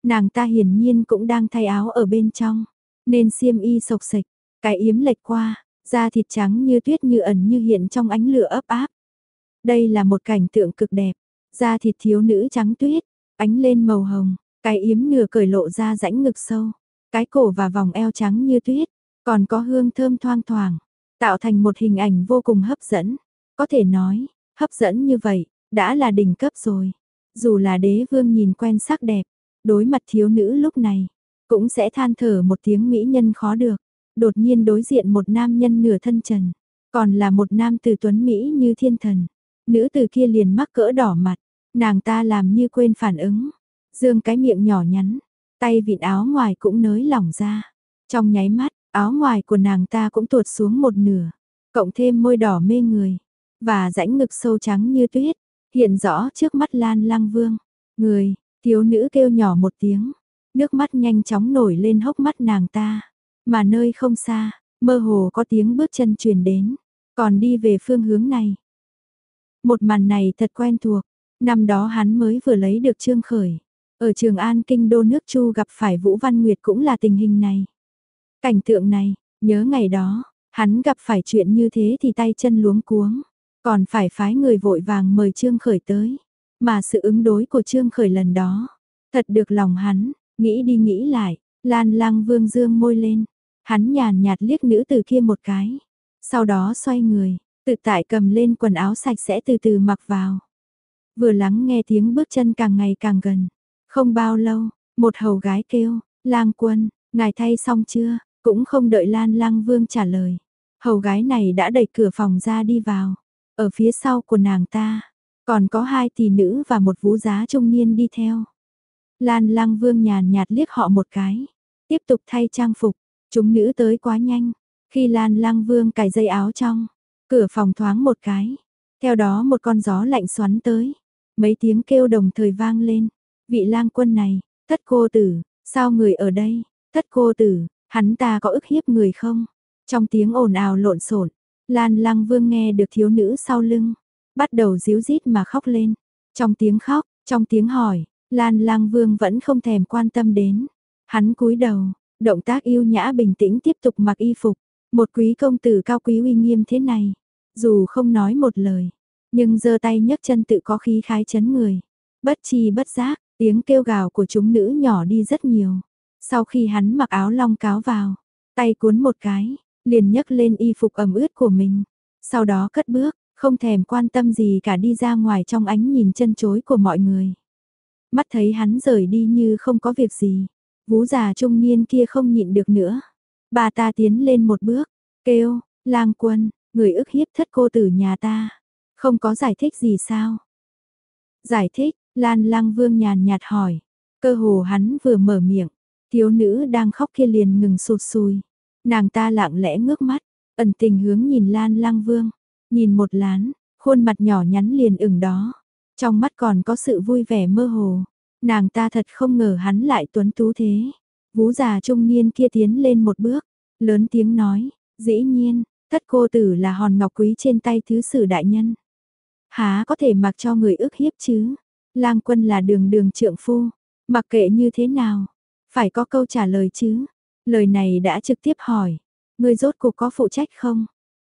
Nàng ta hiển nhiên cũng đang thay áo ở bên trong, nên xiêm y xộc xệch, cái yếm lệch qua, da thịt trắng như tuyết như ẩn như hiện trong ánh lửa ấp áp. Đây là một cảnh tượng cực đẹp, da thịt thiếu nữ trắng tuyết, ánh lên màu hồng, cái yếm nửa cởi lộ ra rãnh ngực sâu, cái cổ và vòng eo trắng như tuyết, còn có hương thơm thoang thoảng, tạo thành một hình ảnh vô cùng hấp dẫn. Có thể nói, hấp dẫn như vậy, đã là đỉnh cấp rồi. Dù là đế vương nhìn quen sắc đẹp, đối mặt thiếu nữ lúc này, cũng sẽ than thở một tiếng mỹ nhân khó được. Đột nhiên đối diện một nam nhân nửa thân trần, còn là một nam tử tuấn Mỹ như thiên thần. Nữ tử kia liền mắc cỡ đỏ mặt, nàng ta làm như quên phản ứng. Dương cái miệng nhỏ nhắn, tay vịn áo ngoài cũng nới lỏng ra. Trong nháy mắt, áo ngoài của nàng ta cũng tuột xuống một nửa, cộng thêm môi đỏ mê người, và rãnh ngực sâu trắng như tuyết, hiện rõ trước mắt Lan Lăng Vương. Người, thiếu nữ kêu nhỏ một tiếng, nước mắt nhanh chóng nổi lên hốc mắt nàng ta. Mà nơi không xa, mơ hồ có tiếng bước chân truyền đến, còn đi về phương hướng này. Một màn này thật quen thuộc, năm đó hắn mới vừa lấy được Trương Khởi. Ở Trường An kinh đô nước Chu gặp phải Vũ Văn Nguyệt cũng là tình hình này. Cảnh tượng này, nhớ ngày đó, hắn gặp phải chuyện như thế thì tay chân luống cuống, còn phải phái người vội vàng mời Trương Khởi tới. Mà sự ứng đối của Trương Khởi lần đó, thật được lòng hắn, nghĩ đi nghĩ lại, Lan Lăng Vương dương môi lên. Hắn nhàn nhạt liếc nữ tử kia một cái, sau đó xoay người, tự tại cầm lên quần áo sạch sẽ từ từ mặc vào. Vừa lắng nghe tiếng bước chân càng ngày càng gần, không bao lâu, một hầu gái kêu, Lang Quân, ngài thay xong chưa? Cũng không đợi Lan Lăng Vương trả lời, hầu gái này đã đẩy cửa phòng ra đi vào. Ở phía sau của nàng ta, còn có hai tỷ nữ và một vú giá trung niên đi theo. Lan Lăng Vương nhàn nhạt liếc họ một cái, tiếp tục thay trang phục. Chúng nữ tới quá nhanh, khi Lan Lăng Vương cài dây áo trong, cửa phòng thoáng một cái, theo đó một con gió lạnh xoắn tới, mấy tiếng kêu đồng thời vang lên, vị lang quân này, thất cô tử, sao người ở đây, thất cô tử, hắn ta có ức hiếp người không? Trong tiếng ồn ào lộn xộn, Lan Lăng Vương nghe được thiếu nữ sau lưng, bắt đầu díu dít mà khóc lên, trong tiếng khóc, trong tiếng hỏi, Lan Lăng Vương vẫn không thèm quan tâm đến, hắn cúi đầu. Động tác yêu nhã bình tĩnh tiếp tục mặc y phục, một quý công tử cao quý uy nghiêm thế này, dù không nói một lời, nhưng giơ tay nhấc chân tự có khí khái chấn người. Bất chi bất giác, tiếng kêu gào của chúng nữ nhỏ đi rất nhiều. Sau khi hắn mặc áo long cáo vào, tay cuốn một cái, liền nhấc lên y phục ẩm ướt của mình, sau đó cất bước, không thèm quan tâm gì cả đi ra ngoài trong ánh nhìn chân chối của mọi người. Mắt thấy hắn rời đi như không có việc gì. Vú già trung niên kia không nhịn được nữa. Bà ta tiến lên một bước, kêu, Lang Quân, người ức hiếp thất cô tử nhà ta. Không có giải thích gì sao? Giải thích, Lan Lăng Vương nhàn nhạt hỏi. Cơ hồ hắn vừa mở miệng, thiếu nữ đang khóc kia liền ngừng sụt sùi. Nàng ta lặng lẽ ngước mắt, ẩn tình hướng nhìn Lan Lăng Vương. Nhìn một lán, khuôn mặt nhỏ nhắn liền ửng đó. Trong mắt còn có sự vui vẻ mơ hồ. Nàng ta thật không ngờ hắn lại tuấn tú thế. Vú già trung niên kia tiến lên một bước, lớn tiếng nói, dĩ nhiên, thất cô tử là hòn ngọc quý trên tay thứ sử đại nhân. Há có thể mặc cho người ức hiếp chứ? Lang Quân là đường đường trượng phu, mặc kệ như thế nào, phải có câu trả lời chứ. Lời này đã trực tiếp hỏi, ngươi rốt cuộc có phụ trách không?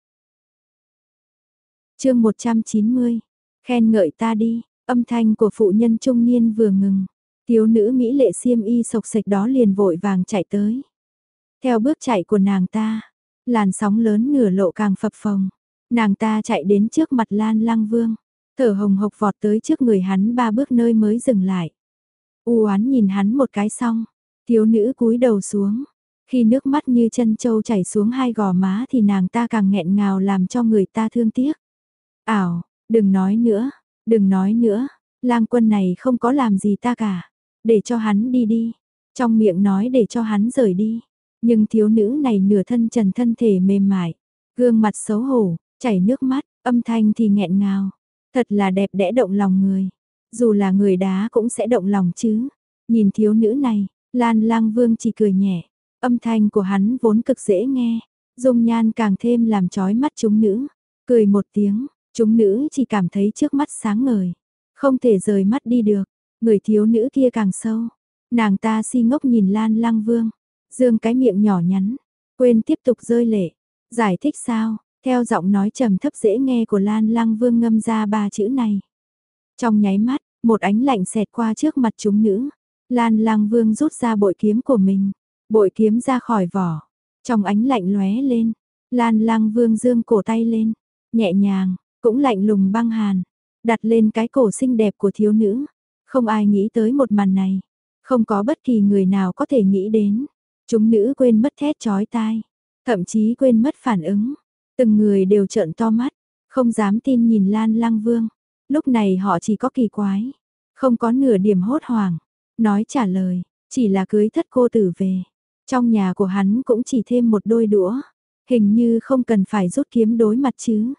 Chương một trăm chín mươi, khen ngợi ta đi. Âm thanh của phụ nhân trung niên vừa ngừng, thiếu nữ mỹ lệ xiêm y xộc xệch đó liền vội vàng chạy tới. Theo bước chạy của nàng ta, làn sóng lớn nửa lộ càng phập phồng. Nàng ta chạy đến trước mặt Lan Lăng Vương, thở hồng hộc vọt tới trước người hắn ba bước nơi mới dừng lại. U oán nhìn hắn một cái xong, thiếu nữ cúi đầu xuống. Khi nước mắt như chân châu chảy xuống hai gò má thì nàng ta càng nghẹn ngào làm cho người ta thương tiếc. Ảo, đừng nói nữa. Đừng nói nữa, Lang Quân này không có làm gì ta cả, để cho hắn đi đi, trong miệng nói để cho hắn rời đi, nhưng thiếu nữ này nửa thân trần thân thể mềm mại, gương mặt xấu hổ, chảy nước mắt, âm thanh thì nghẹn ngào, thật là đẹp đẽ động lòng người, dù là người đá cũng sẽ động lòng chứ. Nhìn thiếu nữ này, Lan Lang Vương chỉ cười nhẹ, âm thanh của hắn vốn cực dễ nghe, dung nhan càng thêm làm chói mắt chúng nữ, cười một tiếng. Chúng nữ chỉ cảm thấy trước mắt sáng ngời, không thể rời mắt đi được, người thiếu nữ kia càng sâu, Nàng ta si ngốc nhìn Lan Lang Vương, dương cái miệng nhỏ nhắn, quên tiếp tục rơi lệ. Giải thích sao? Theo giọng nói trầm thấp dễ nghe của Lan Lang Vương ngâm ra ba chữ này. Trong nháy mắt, một ánh lạnh xẹt qua trước mặt chúng nữ. Lan Lang Vương rút ra bội kiếm của mình, bội kiếm ra khỏi vỏ, trong ánh lạnh lóe lên. Lan Lang Vương giương cổ tay lên, nhẹ nhàng, cũng lạnh lùng băng hàn, đặt lên cái cổ xinh đẹp của thiếu nữ. Không ai nghĩ tới một màn này, không có bất kỳ người nào có thể nghĩ đến. Chúng nữ quên mất thét chói tai, thậm chí quên mất phản ứng. Từng người đều trợn to mắt, không dám tin nhìn Lan Lang Vương. Lúc này họ chỉ có kỳ quái, không có nửa điểm hốt hoảng. Nói trả lời, chỉ là cưới thất cô tử về. Trong nhà của hắn cũng chỉ thêm một đôi đũa, hình như không cần phải rút kiếm đối mặt chứ.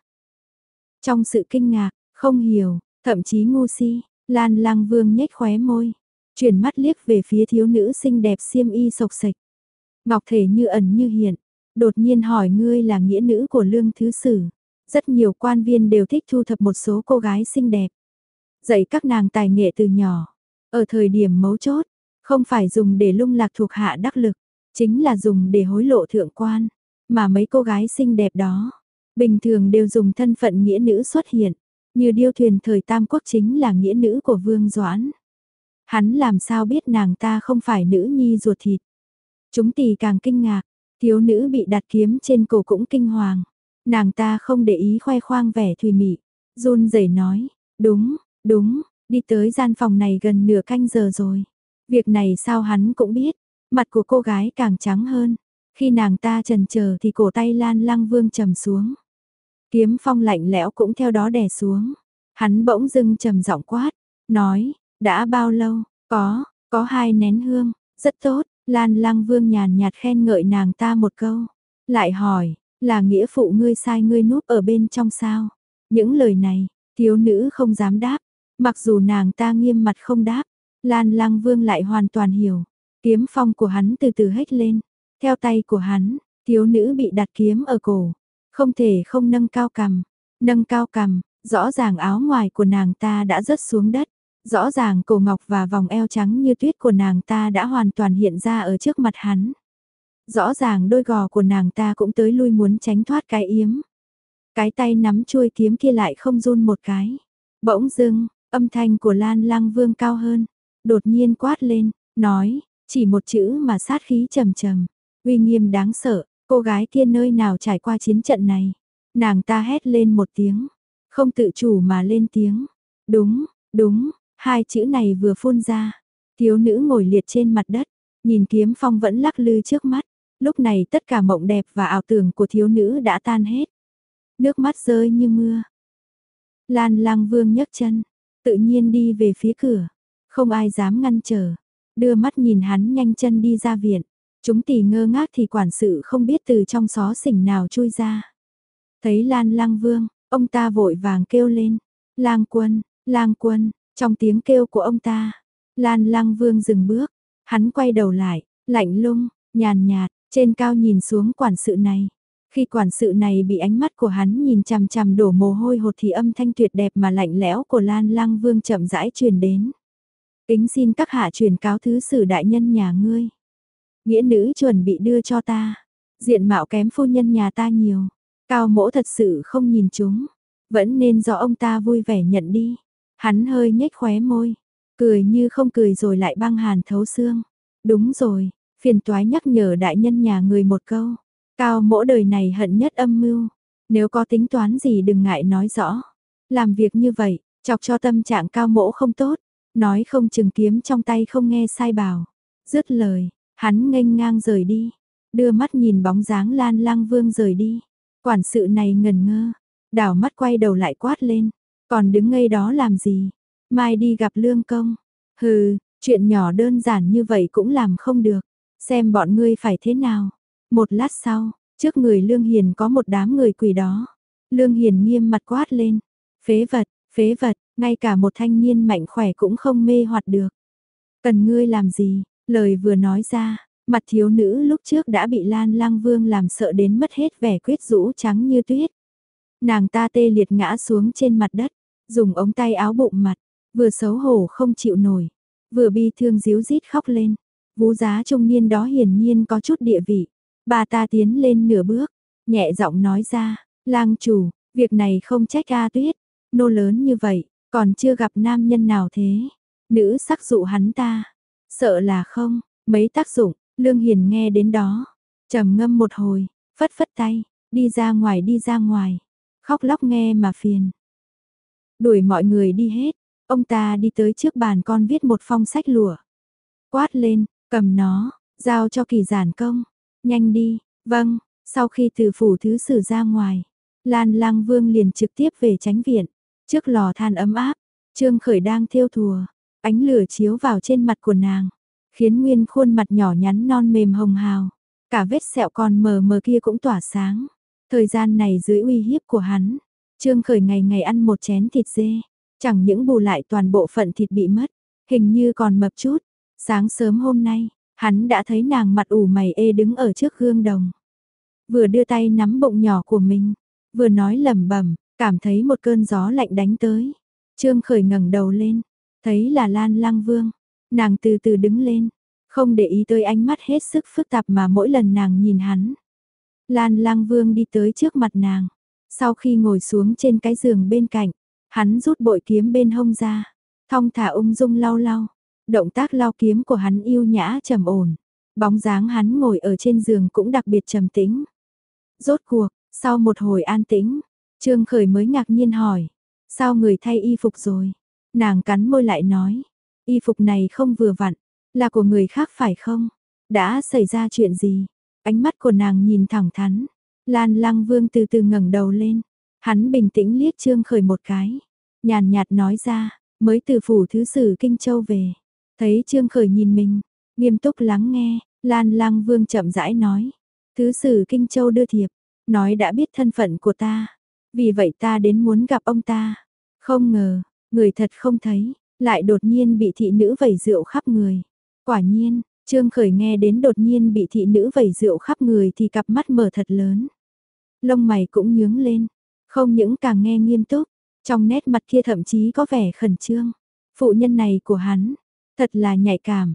Trong sự kinh ngạc, không hiểu, thậm chí ngu si, Lan Lang Vương nhếch khóe môi, chuyển mắt liếc về phía thiếu nữ xinh đẹp xiêm y xộc xệch, ngọc thể như ẩn như hiện, đột nhiên hỏi ngươi là nghĩa nữ của Lương Thứ Sử. Rất nhiều quan viên đều thích thu thập một số cô gái xinh đẹp, dạy các nàng tài nghệ từ nhỏ, ở thời điểm mấu chốt, không phải dùng để lung lạc thuộc hạ đắc lực, chính là dùng để hối lộ thượng quan, mà mấy cô gái xinh đẹp đó, bình thường đều dùng thân phận nghĩa nữ xuất hiện, như Điêu Thuyền thời Tam Quốc chính là nghĩa nữ của Vương Doãn. Hắn làm sao biết nàng ta không phải nữ nhi ruột thịt? Chúng tỳ càng kinh ngạc, thiếu nữ bị đặt kiếm trên cổ cũng kinh hoàng. Nàng ta không để ý khoe khoang vẻ thùy mị, run rẩy nói, đúng, đúng, đi tới gian phòng này gần nửa canh giờ rồi. Việc này sao hắn cũng biết, mặt của cô gái càng trắng hơn. Khi nàng ta chần chờ thì cổ tay Lan Lang Vương trầm xuống. Kiếm phong lạnh lẽo cũng theo đó đè xuống. Hắn bỗng dưng trầm giọng quát, nói, đã bao lâu, có, có hai nén hương, rất tốt. Lan Lang Vương nhàn nhạt khen ngợi nàng ta một câu, lại hỏi, là nghĩa phụ ngươi sai ngươi núp ở bên trong sao? Những lời này, thiếu nữ không dám đáp, mặc dù nàng ta nghiêm mặt không đáp, Lan Lang Vương lại hoàn toàn hiểu. Kiếm phong của hắn từ từ hếch lên, theo tay của hắn, thiếu nữ bị đặt kiếm ở cổ, không thể không nâng cao cằm, nâng cao cằm, rõ ràng áo ngoài của nàng ta đã rớt xuống đất. Rõ ràng cổ ngọc và vòng eo trắng như tuyết của nàng ta đã hoàn toàn hiện ra ở trước mặt hắn. Rõ ràng đôi gò của nàng ta cũng tới lui muốn tránh thoát cái yếm. Cái tay nắm chuôi kiếm kia lại không run một cái. Bỗng dưng, âm thanh của Lan Lang Vương cao hơn, đột nhiên quát lên, nói, chỉ một chữ mà sát khí trầm trầm, uy nghiêm đáng sợ. Cô gái kia nơi nào trải qua chiến trận này? Nàng ta hét lên một tiếng, không tự chủ mà lên tiếng. Đúng, đúng. Hai chữ này vừa phun ra, thiếu nữ ngồi liệt trên mặt đất, nhìn kiếm phong vẫn lắc lư trước mắt. Lúc này tất cả mộng đẹp và ảo tưởng của thiếu nữ đã tan hết. Nước mắt rơi như mưa. Lan Lang Vương nhấc chân, tự nhiên đi về phía cửa. Không ai dám ngăn trở. Đưa mắt nhìn hắn nhanh chân đi ra viện. Chúng tỳ ngơ ngác thì quản sự không biết từ trong xó xỉnh nào chui ra. Thấy Lan Lang Vương, ông ta vội vàng kêu lên. Lang quân, Lang quân. Trong tiếng kêu của ông ta, Lan Lang Vương dừng bước, hắn quay đầu lại, lạnh lùng, nhàn nhạt, trên cao nhìn xuống quản sự này. Khi quản sự này bị ánh mắt của hắn nhìn chằm chằm đổ mồ hôi hột thì âm thanh tuyệt đẹp mà lạnh lẽo của Lan Lang Vương chậm rãi truyền đến. Kính xin các hạ truyền cáo thứ sử đại nhân nhà ngươi. Nghĩa nữ chuẩn bị đưa cho ta. Diện mạo kém phu nhân nhà ta nhiều. Cao mỗ thật sự không nhìn chúng. Vẫn nên do ông ta vui vẻ nhận đi. Hắn hơi nhếch khóe môi, cười như không cười rồi lại băng hàn thấu xương. Đúng rồi, phiền toái nhắc nhở đại nhân nhà người một câu. Cao mỗ đời này hận nhất âm mưu. Nếu có tính toán gì đừng ngại nói rõ. Làm việc như vậy, chọc cho tâm trạng cao mỗ không tốt. Nói không chừng kiếm trong tay không nghe sai bảo. Dứt lời, hắn nghênh ngang rời đi. Đưa mắt nhìn bóng dáng Lan Lang Vương rời đi. Quản sự này ngần ngơ, đảo mắt quay đầu lại quát lên. Còn đứng ngây đó làm gì? Mai đi gặp lương công. Hừ, chuyện nhỏ đơn giản như vậy cũng làm không được. Xem bọn ngươi phải thế nào. Một lát sau, trước người Lương Hiền có một đám người quỳ đó. Lương Hiền nghiêm mặt quát lên. Phế vật, phế vật, ngay cả một thanh niên mạnh khỏe cũng không mê hoặc được. Cần ngươi làm gì? Lời vừa nói ra, mặt thiếu nữ lúc trước đã bị Lan Lang Vương làm sợ đến mất hết vẻ quyết rũ trắng như tuyết. Nàng ta tê liệt ngã xuống trên mặt đất, dùng ống tay áo bụng mặt, vừa xấu hổ không chịu nổi, vừa bi thương díu rít khóc lên. Vú giá trung niên đó hiển nhiên có chút địa vị. Bà ta tiến lên nửa bước, nhẹ giọng nói ra, lang chủ, việc này không trách A Tuyết, nô lớn như vậy, còn chưa gặp nam nhân nào thế. Nữ sắc dụ hắn ta, sợ là không, mấy tác dụng, Lương Hiền nghe đến đó, trầm ngâm một hồi, phất phất tay, đi ra ngoài đi ra ngoài, khóc lóc nghe mà phiền. Đuổi mọi người đi hết, ông ta đi tới trước bàn con viết một phong sách lụa. Quát lên, cầm nó, giao cho Kỳ Giản Công, nhanh đi, vâng, sau khi từ phủ thứ sử ra ngoài, Lan Lang Vương liền trực tiếp về chánh viện, trước lò than ấm áp, Trương Khởi đang thêu thùa, ánh lửa chiếu vào trên mặt của nàng, khiến nguyên khuôn mặt nhỏ nhắn non mềm hồng hào, cả vết sẹo còn mờ mờ kia cũng tỏa sáng. Thời gian này dưới uy hiếp của hắn, Trương Khởi ngày ngày ăn một chén thịt dê, chẳng những bù lại toàn bộ phận thịt bị mất, hình như còn mập chút. Sáng sớm hôm nay, hắn đã thấy nàng mặt ủ mày ê đứng ở trước gương đồng. Vừa đưa tay nắm bụng nhỏ của mình, vừa nói lẩm bẩm, cảm thấy một cơn gió lạnh đánh tới. Trương Khởi ngẩng đầu lên, thấy là Lan Lang Vương. Nàng từ từ đứng lên, không để ý tới ánh mắt hết sức phức tạp mà mỗi lần nàng nhìn hắn. Lan Lang Vương đi tới trước mặt nàng. Sau khi ngồi xuống trên cái giường bên cạnh, hắn rút bội kiếm bên hông ra, thong thả ung dung lau lau. Động tác lau kiếm của hắn yêu nhã trầm ổn, bóng dáng hắn ngồi ở trên giường cũng đặc biệt trầm tĩnh. Rốt cuộc, sau một hồi an tĩnh, Trương Khởi mới ngạc nhiên hỏi, sao người thay y phục rồi? Nàng cắn môi lại nói, y phục này không vừa vặn, là của người khác phải không? Đã xảy ra chuyện gì? Ánh mắt của nàng nhìn thẳng thắn. Lan Lang Vương từ từ ngẩng đầu lên, hắn bình tĩnh liếc Trương Khởi một cái, nhàn nhạt nói ra, mới từ phủ thứ sử Kinh Châu về. Thấy Trương Khởi nhìn mình, nghiêm túc lắng nghe, Lan Lang Vương chậm rãi nói, thứ sử Kinh Châu đưa thiệp, nói đã biết thân phận của ta, vì vậy ta đến muốn gặp ông ta. Không ngờ, người thật không thấy, lại đột nhiên bị thị nữ vẩy rượu khắp người. Quả nhiên, Trương Khởi nghe đến đột nhiên bị thị nữ vẩy rượu khắp người thì cặp mắt mở thật lớn. Lông mày cũng nhướng lên, không những càng nghe nghiêm túc, trong nét mặt kia thậm chí có vẻ khẩn trương. Phụ nhân này của hắn, thật là nhạy cảm.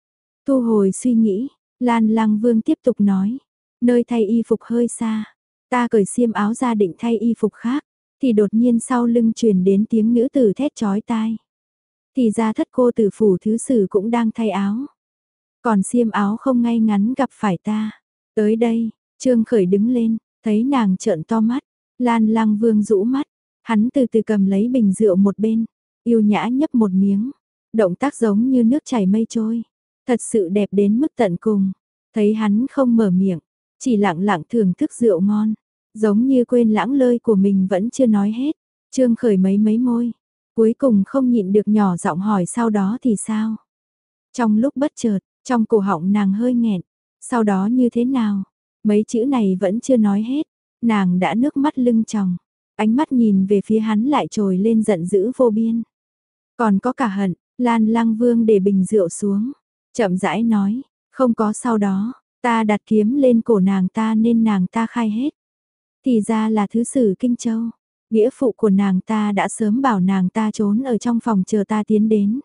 Thu hồi suy nghĩ, Lan Lang Vương tiếp tục nói, nơi thay y phục hơi xa, ta cởi xiêm áo ra định thay y phục khác, thì đột nhiên sau lưng truyền đến tiếng nữ tử thét chói tai. Thì ra thất cô tử phủ thứ sử cũng đang thay áo. Còn xiêm áo không ngay ngắn gặp phải ta. Tới đây, Trương Khởi đứng lên, thấy nàng trợn to mắt, Lan Lang Vương rũ mắt, hắn từ từ cầm lấy bình rượu một bên, yêu nhã nhấp một miếng, động tác giống như nước chảy mây trôi, thật sự đẹp đến mức tận cùng. Thấy hắn không mở miệng, chỉ lặng lặng thưởng thức rượu ngon, giống như quên lãng lời của mình vẫn chưa nói hết. Trương Khởi mấy mấy môi, cuối cùng không nhịn được nhỏ giọng hỏi sau đó thì sao. Trong lúc bất chợt, trong cổ họng nàng hơi nghẹn, sau đó như thế nào, mấy chữ này vẫn chưa nói hết, nàng đã nước mắt lưng tròng, ánh mắt nhìn về phía hắn lại trồi lên giận dữ vô biên. Còn có cả hận. Lan Lang Vương để bình rượu xuống, chậm rãi nói, không có sau đó, ta đặt kiếm lên cổ nàng ta nên nàng ta khai hết. Thì ra là thứ sử Kinh Châu, nghĩa phụ của nàng ta đã sớm bảo nàng ta trốn ở trong phòng chờ ta tiến đến.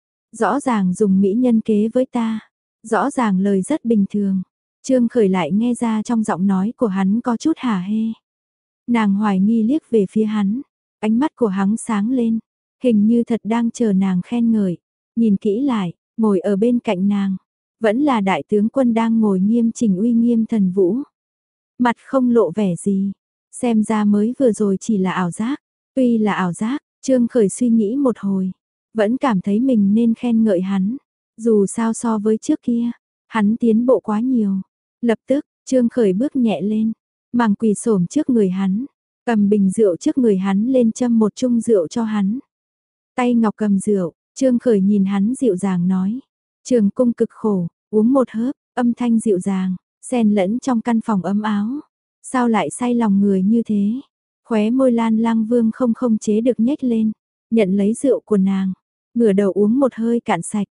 Rõ ràng dùng mỹ nhân kế với ta, rõ ràng lời rất bình thường. Trương Khởi lại nghe ra trong giọng nói của hắn có chút hả hê. Nàng hoài nghi liếc về phía hắn, ánh mắt của hắn sáng lên, hình như thật đang chờ nàng khen ngợi. Nhìn kỹ lại, ngồi ở bên cạnh nàng, vẫn là đại tướng quân đang ngồi nghiêm chỉnh uy nghiêm thần vũ. Mặt không lộ vẻ gì, xem ra mới vừa rồi chỉ là ảo giác. Tuy là ảo giác, Trương Khởi suy nghĩ một hồi, vẫn cảm thấy mình nên khen ngợi hắn. Dù sao so với trước kia, hắn tiến bộ quá nhiều. Lập tức, Trương Khởi bước nhẹ lên, màng quỳ xổm trước người hắn, cầm bình rượu trước người hắn lên châm một chung rượu cho hắn. Tay ngọc cầm rượu, Trương Khởi nhìn hắn dịu dàng nói, Trường cung cực khổ, uống một hớp, âm thanh dịu dàng, xen lẫn trong căn phòng ấm áo. Sao lại say lòng người như thế? Khóe môi Lan Lang Vương không không chế được nhếch lên, nhận lấy rượu của nàng, ngửa đầu uống một hơi cạn sạch.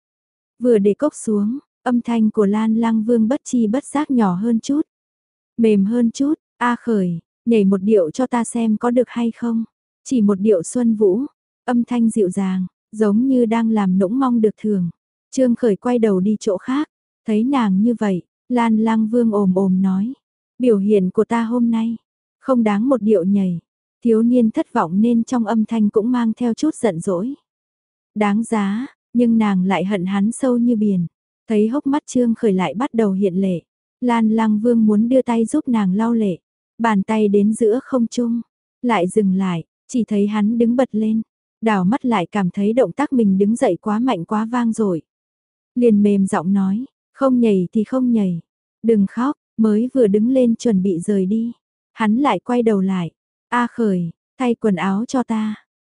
Vừa để cốc xuống, âm thanh của Lan Lang Vương bất chi bất giác nhỏ hơn chút, mềm hơn chút. A Khởi, nhảy một điệu cho ta xem có được hay không? Chỉ một điệu Xuân Vũ, âm thanh dịu dàng, giống như đang làm nũng mong được thưởng. Trương Khởi quay đầu đi chỗ khác, thấy nàng như vậy, Lan Lang Vương ồm ồm nói, biểu hiện của ta hôm nay, không đáng một điệu nhảy. Thiếu niên thất vọng nên trong âm thanh cũng mang theo chút giận dỗi. Đáng giá, nhưng nàng lại hận hắn sâu như biển. Thấy hốc mắt Trương Khởi lại bắt đầu hiện lệ. Lan Lang Vương muốn đưa tay giúp nàng lau lệ. Bàn tay đến giữa không trung, lại dừng lại, chỉ thấy hắn đứng bật lên. Đảo mắt lại cảm thấy động tác mình đứng dậy quá mạnh quá vang rồi. Liền mềm giọng nói, không nhảy thì không nhảy. Đừng khóc, mới vừa đứng lên chuẩn bị rời đi. Hắn lại quay đầu lại. A Khởi, thay quần áo cho ta.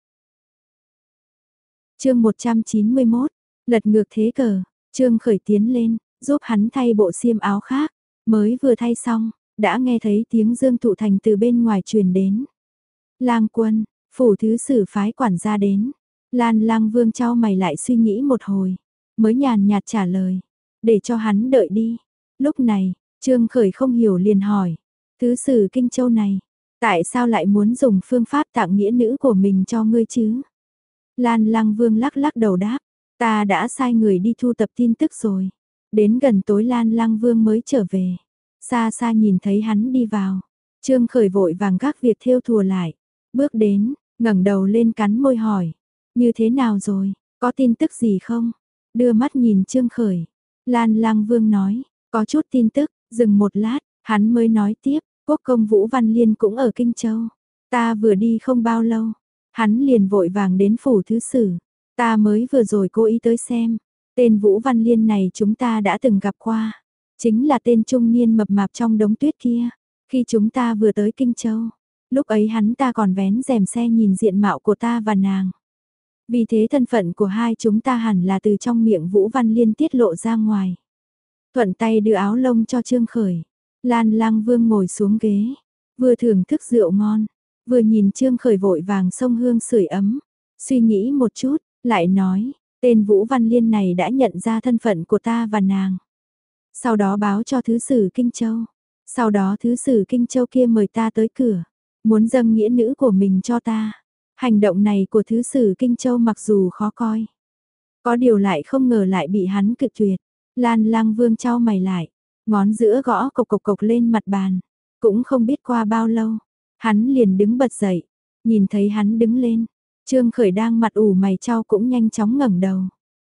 Chương một trăm chín mươi mốt, lật ngược thế cờ. Trương Khởi tiến lên, giúp hắn thay bộ xiêm áo khác. Mới vừa thay xong, đã nghe thấy tiếng Dương Thụ Thành từ bên ngoài truyền đến. Lang Quân, phủ thứ sử phái quản gia đến. Lan Lang Vương chau mày lại suy nghĩ một hồi, mới nhàn nhạt trả lời, để cho hắn đợi đi. Lúc này, Trương Khởi không hiểu liền hỏi, thứ sử Kinh Châu này, tại sao lại muốn dùng phương pháp tặng nghĩa nữ của mình cho ngươi chứ? Lan Lang Vương lắc lắc đầu đáp, ta đã sai người đi thu tập tin tức rồi. Đến gần tối Lan Lang Vương mới trở về. Xa xa nhìn thấy hắn đi vào. Trương Khởi vội vàng gác việc thêu thùa lại. Bước đến, ngẩng đầu lên cắn môi hỏi. Như thế nào rồi, có tin tức gì không? Đưa mắt nhìn Trương Khởi. Lan Lang Vương nói, có chút tin tức, dừng một lát, hắn mới nói tiếp. Quốc công Vũ Văn Liên cũng ở Kinh Châu. Ta vừa đi không bao lâu. Hắn liền vội vàng đến phủ thứ sử. Ta mới vừa rồi cố ý tới xem. Tên Vũ Văn Liên này chúng ta đã từng gặp qua. Chính là tên trung niên mập mạp trong đống tuyết kia. Khi chúng ta vừa tới Kinh Châu. Lúc ấy hắn ta còn vén rèm xe nhìn diện mạo của ta và nàng. Vì thế thân phận của hai chúng ta hẳn là từ trong miệng Vũ Văn Liên tiết lộ ra ngoài. Thuận tay đưa áo lông cho Trương Khởi. Lan Lang Vương ngồi xuống ghế. Vừa thưởng thức rượu ngon. Vừa nhìn Trương Khởi vội vàng xông hương sưởi ấm. Suy nghĩ một chút, lại nói, tên Vũ Văn Liên này đã nhận ra thân phận của ta và nàng. Sau đó báo cho thứ sử Kinh Châu. Sau đó thứ sử Kinh Châu kia mời ta tới cửa. Muốn dâng nghĩa nữ của mình cho ta. Hành động này của thứ sử Kinh Châu mặc dù khó coi. Có điều lại không ngờ lại bị hắn cự tuyệt. Lan Lang Vương chau mày lại. Ngón giữa gõ cộc cộc cộc lên mặt bàn. Cũng không biết qua bao lâu. Hắn liền đứng bật dậy. Nhìn thấy hắn đứng lên. Trương Khởi đang mặt ủ mày chau cũng nhanh chóng ngẩng đầu.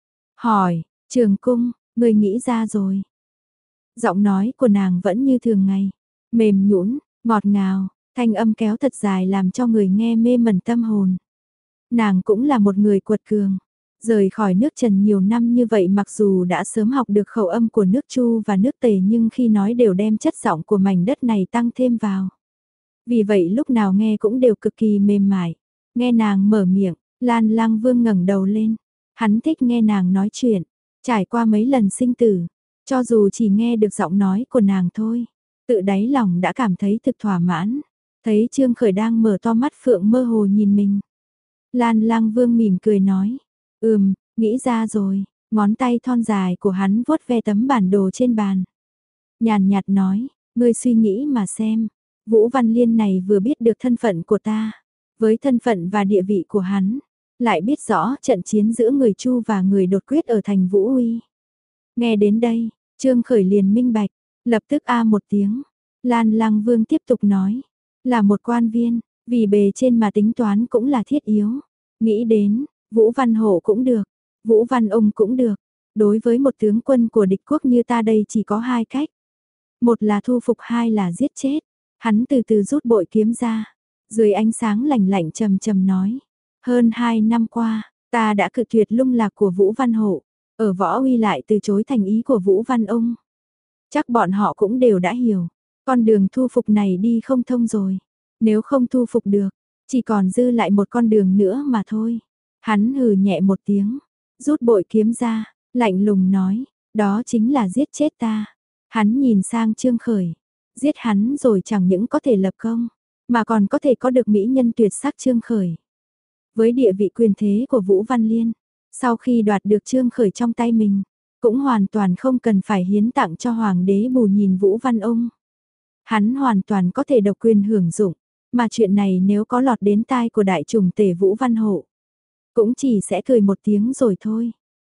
Hỏi, Trường Cung, người nghĩ ra rồi. Giọng nói của nàng vẫn như thường ngày. Mềm nhũn, ngọt ngào, thanh âm kéo thật dài làm cho người nghe mê mẩn tâm hồn. Nàng cũng là một người quật cường. Rời khỏi nước Trần nhiều năm như vậy mặc dù đã sớm học được khẩu âm của nước Chu và nước Tề nhưng khi nói đều đem chất giọng của mảnh đất này tăng thêm vào. Vì vậy lúc nào nghe cũng đều cực kỳ mềm mại. Nghe nàng mở miệng, Lan Lang Vương ngẩng đầu lên. Hắn thích nghe nàng nói chuyện, trải qua mấy lần sinh tử, cho dù chỉ nghe được giọng nói của nàng thôi, tự đáy lòng đã cảm thấy thực thỏa mãn. Thấy Trương Khởi đang mở to mắt phượng mơ hồ nhìn mình. Lan Lang Vương mỉm cười nói, ừm, nghĩ ra rồi, ngón tay thon dài của hắn vuốt ve tấm bản đồ trên bàn. Nhàn nhạt nói, ngươi suy nghĩ mà xem, Vũ Văn Liên này vừa biết được thân phận của ta, với thân phận và địa vị của hắn, lại biết rõ trận chiến giữa người Chu và người đột quyết ở thành Vũ Uy. Nghe đến đây, Trương Khởi liền minh bạch, lập tức a một tiếng. Lan Lang Vương tiếp tục nói, là một quan viên, vì bề trên mà tính toán cũng là thiết yếu. Nghĩ đến, Vũ Văn Hổ cũng được, Vũ Văn Ông cũng được. Đối với một tướng quân của địch quốc như ta đây chỉ có hai cách. Một là thu phục, hai là giết chết. Hắn từ từ rút bội kiếm ra. Dưới ánh sáng lạnh lạnh trầm trầm nói. Hơn hai năm qua, ta đã cự tuyệt lung lạc của Vũ Văn Hổ. Ở Võ Uy lại từ chối thành ý của Vũ Văn Ông. Chắc bọn họ cũng đều đã hiểu. Con đường thu phục này đi không thông rồi. Nếu không thu phục được, chỉ còn dư lại một con đường nữa mà thôi. Hắn hừ nhẹ một tiếng, rút bội kiếm ra, lạnh lùng nói, đó chính là giết chết ta. Hắn nhìn sang Trương Khởi, giết hắn rồi chẳng những có thể lập công, mà còn có thể có được mỹ nhân tuyệt sắc Trương Khởi. Với địa vị quyền thế của Vũ Văn Liên, sau khi đoạt được Trương Khởi trong tay mình, cũng hoàn toàn không cần phải hiến tặng cho Hoàng đế Bù Nhìn Vũ Văn Ông. Hắn hoàn toàn có thể độc quyền hưởng dụng, mà chuyện này nếu có lọt đến tai của đại trùng tể Vũ Văn Hộ, cũng chỉ sẽ cười một tiếng rồi thôi.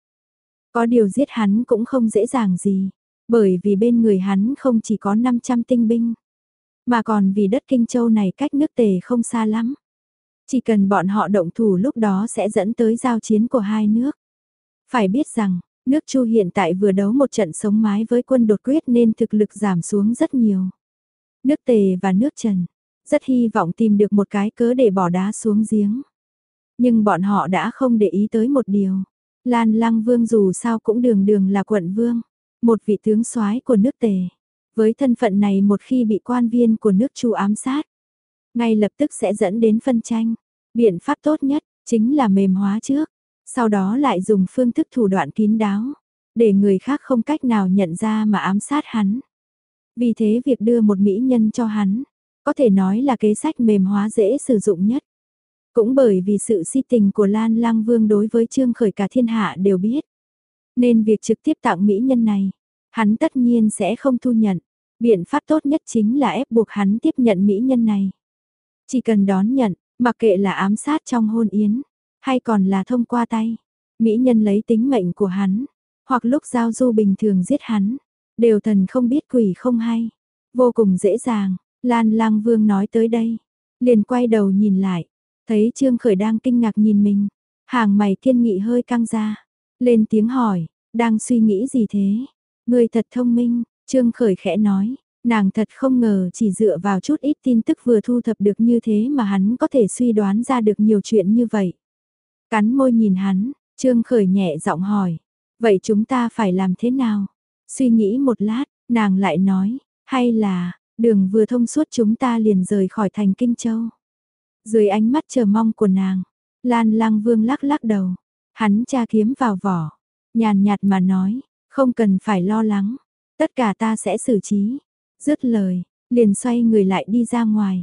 Có điều giết hắn cũng không dễ dàng gì, bởi vì bên người hắn không chỉ có năm trăm tinh binh, mà còn vì đất Kinh Châu này cách nước Tề không xa lắm. Chỉ cần bọn họ động thủ lúc đó sẽ dẫn tới giao chiến của hai nước. Phải biết rằng, nước Chu hiện tại vừa đấu một trận sống mái với quân đột quyết nên thực lực giảm xuống rất nhiều. Nước Tề và nước Trần, rất hy vọng tìm được một cái cớ để bỏ đá xuống giếng. Nhưng bọn họ đã không để ý tới một điều. Lan Lăng Vương dù sao cũng đường đường là quận vương, một vị tướng soái của nước Tề. Với thân phận này một khi bị quan viên của nước Chu ám sát, ngay lập tức sẽ dẫn đến phân tranh. Biện pháp tốt nhất chính là mềm hóa trước, sau đó lại dùng phương thức thủ đoạn kín đáo, để người khác không cách nào nhận ra mà ám sát hắn. Vì thế việc đưa một mỹ nhân cho hắn, có thể nói là kế sách mềm hóa dễ sử dụng nhất. Cũng bởi vì sự si tình của Lan Lăng Vương đối với Trương Khởi cả thiên hạ đều biết. Nên việc trực tiếp tặng mỹ nhân này, hắn tất nhiên sẽ không thu nhận. Biện pháp tốt nhất chính là ép buộc hắn tiếp nhận mỹ nhân này. Chỉ cần đón nhận, mặc kệ là ám sát trong hôn yến, hay còn là thông qua tay, mỹ nhân lấy tính mệnh của hắn, hoặc lúc giao du bình thường giết hắn, đều thần không biết quỷ không hay. Vô cùng dễ dàng, Lan Lăng Vương nói tới đây, liền quay đầu nhìn lại, thấy Trương Khởi đang kinh ngạc nhìn mình, hàng mày kiên nghị hơi căng ra, lên tiếng hỏi, đang suy nghĩ gì thế? Người thật thông minh, Trương Khởi khẽ nói, nàng thật không ngờ chỉ dựa vào chút ít tin tức vừa thu thập được như thế mà hắn có thể suy đoán ra được nhiều chuyện như vậy. Cắn môi nhìn hắn, Trương Khởi nhẹ giọng hỏi, vậy chúng ta phải làm thế nào? Suy nghĩ một lát, nàng lại nói, hay là, đường vừa thông suốt chúng ta liền rời khỏi thành Kinh Châu. Dưới ánh mắt chờ mong của nàng, Lan Lăng Vương lắc lắc đầu, hắn tra kiếm vào vỏ, nhàn nhạt mà nói, không cần phải lo lắng, tất cả ta sẽ xử trí. Dứt lời, liền xoay người lại đi ra ngoài.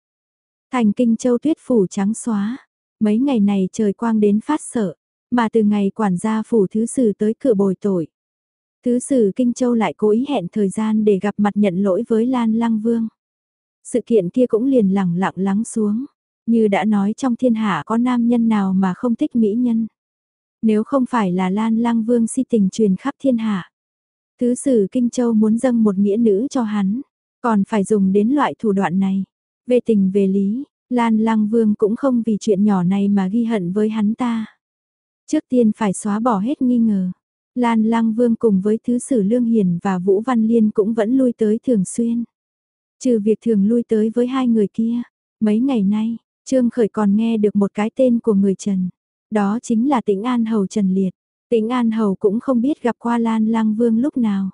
Thành Kinh Châu tuyết phủ trắng xóa, mấy ngày này trời quang đến phát sợ, mà từ ngày quản gia phủ thứ sử tới cửa bồi tội. Thứ sử Kinh Châu lại cố ý hẹn thời gian để gặp mặt nhận lỗi với Lan Lăng Vương. Sự kiện kia cũng liền lẳng lặng lắng xuống, như đã nói trong thiên hạ có nam nhân nào mà không thích mỹ nhân. Nếu không phải là Lan Lăng Vương si tình truyền khắp thiên hạ, thứ sử Kinh Châu muốn dâng một nghĩa nữ cho hắn, còn phải dùng đến loại thủ đoạn này. Về tình về lý, Lan Lăng Vương cũng không vì chuyện nhỏ này mà ghi hận với hắn ta. Trước tiên phải xóa bỏ hết nghi ngờ. Lan Lăng Vương cùng với thứ sử Lương Hiền và Vũ Văn Liên cũng vẫn lui tới thường xuyên. Trừ việc thường lui tới với hai người kia, mấy ngày nay, Trương Khởi còn nghe được một cái tên của người Trần. Đó chính là Tĩnh An Hầu Trần Liệt. Tĩnh An Hầu cũng không biết gặp qua Lan Lăng Vương lúc nào.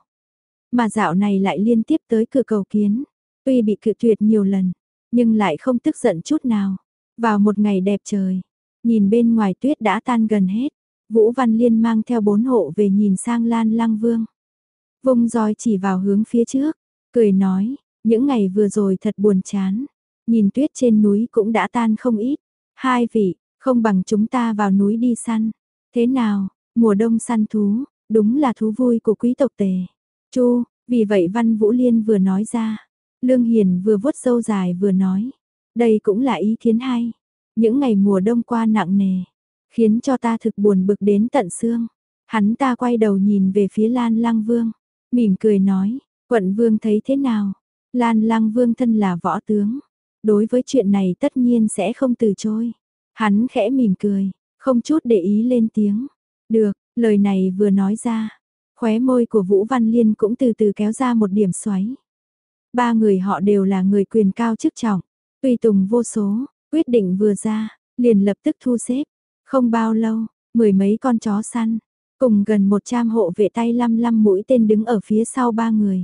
Mà dạo này lại liên tiếp tới cửa cầu kiến. Tuy bị cự tuyệt nhiều lần, nhưng lại không tức giận chút nào. Vào một ngày đẹp trời, nhìn bên ngoài tuyết đã tan gần hết, Vũ Văn Liên mang theo bốn hộ về nhìn sang Lan Lăng Vương. Vung roi chỉ vào hướng phía trước, cười nói, những ngày vừa rồi thật buồn chán. Nhìn tuyết trên núi cũng đã tan không ít. Hai vị, không bằng chúng ta vào núi đi săn. Thế nào, mùa đông săn thú, đúng là thú vui của quý tộc Tề. Chu, vì vậy Văn Vũ Liên vừa nói ra. Lương Hiền vừa vuốt râu dài vừa nói. Đây cũng là ý kiến hay. Những ngày mùa đông qua nặng nề, khiến cho ta thực buồn bực đến tận xương. Hắn ta quay đầu nhìn về phía Lan Lăng Vương, mỉm cười nói, quận vương thấy thế nào? Lan Lăng Vương thân là võ tướng, đối với chuyện này tất nhiên sẽ không từ chối. Hắn khẽ mỉm cười, không chút để ý lên tiếng. Được, lời này vừa nói ra, khóe môi của Vũ Văn Liên cũng từ từ kéo ra một điểm xoáy. Ba người họ đều là người quyền cao chức trọng, tùy tùng vô số, quyết định vừa ra, liền lập tức thu xếp. Không bao lâu, mười mấy con chó săn, cùng gần một trăm hộ vệ tay lăm lăm mũi tên đứng ở phía sau ba người.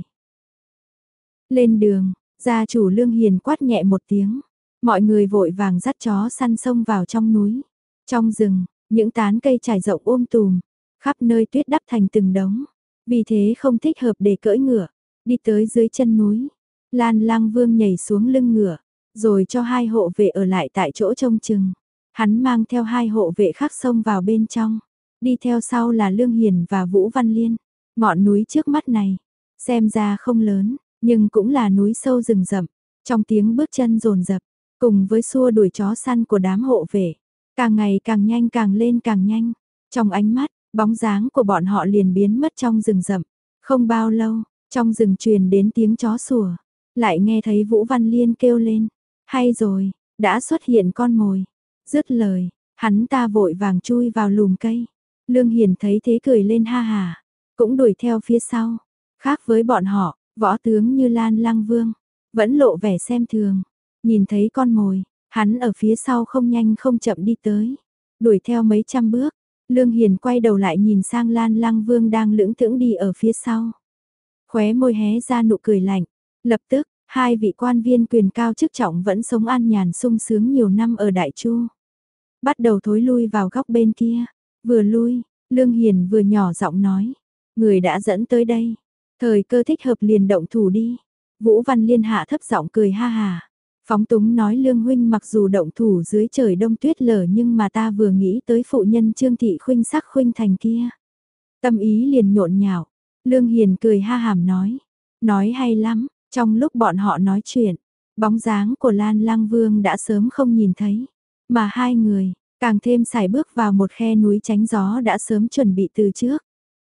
Lên đường, gia chủ Lương Hiền quát nhẹ một tiếng, mọi người vội vàng dắt chó săn xông vào trong núi. Trong rừng, những tán cây trải rộng um tùm, khắp nơi tuyết đắp thành từng đống, vì thế không thích hợp để cưỡi ngựa. Đi tới dưới chân núi, Lan Lăng Vương nhảy xuống lưng ngựa, rồi cho hai hộ vệ ở lại tại chỗ trông chừng. Hắn mang theo hai hộ vệ khác xông vào bên trong, đi theo sau là Lương Hiền và Vũ Văn Liên. Ngọn núi trước mắt này, xem ra không lớn, nhưng cũng là núi sâu rừng rậm. Trong tiếng bước chân rồn rập, cùng với xua đuổi chó săn của đám hộ vệ, Càng ngày càng nhanh càng lên càng nhanh. Trong ánh mắt, bóng dáng của bọn họ liền biến mất trong rừng rậm. Không bao lâu, trong rừng truyền đến tiếng chó sủa. Lại nghe thấy Vũ Văn Liên kêu lên. Hay rồi, đã xuất hiện con mồi. Dứt lời, hắn ta vội vàng chui vào lùm cây. Lương Hiền thấy thế cười lên ha hà, cũng đuổi theo phía sau. Khác với bọn họ, võ tướng như Lan Lăng Vương, vẫn lộ vẻ xem thường. Nhìn thấy con mồi, hắn ở phía sau không nhanh không chậm đi tới. Đuổi theo mấy trăm bước, Lương Hiền quay đầu lại nhìn sang Lan Lăng Vương đang lững thững đi ở phía sau. Khóe môi hé ra nụ cười lạnh, lập tức, hai vị quan viên quyền cao chức trọng vẫn sống an nhàn sung sướng nhiều năm ở Đại Chu. Bắt đầu thối lui vào góc bên kia, vừa lui, Lương Hiền vừa nhỏ giọng nói, người đã dẫn tới đây, thời cơ thích hợp liền động thủ đi. Vũ Văn Liên hạ thấp giọng cười ha hà, phóng túng nói Lương huynh mặc dù động thủ dưới trời đông tuyết lở nhưng mà ta vừa nghĩ tới phụ nhân Trương Thị Khuynh Sắc Khuynh Thành kia. Tâm ý liền nhộn nhạo, Lương Hiền cười ha hàm nói, nói hay lắm. Trong lúc bọn họ nói chuyện, bóng dáng của Lan Lăng Vương đã sớm không nhìn thấy, mà hai người càng thêm sải bước vào một khe núi tránh gió đã sớm chuẩn bị từ trước.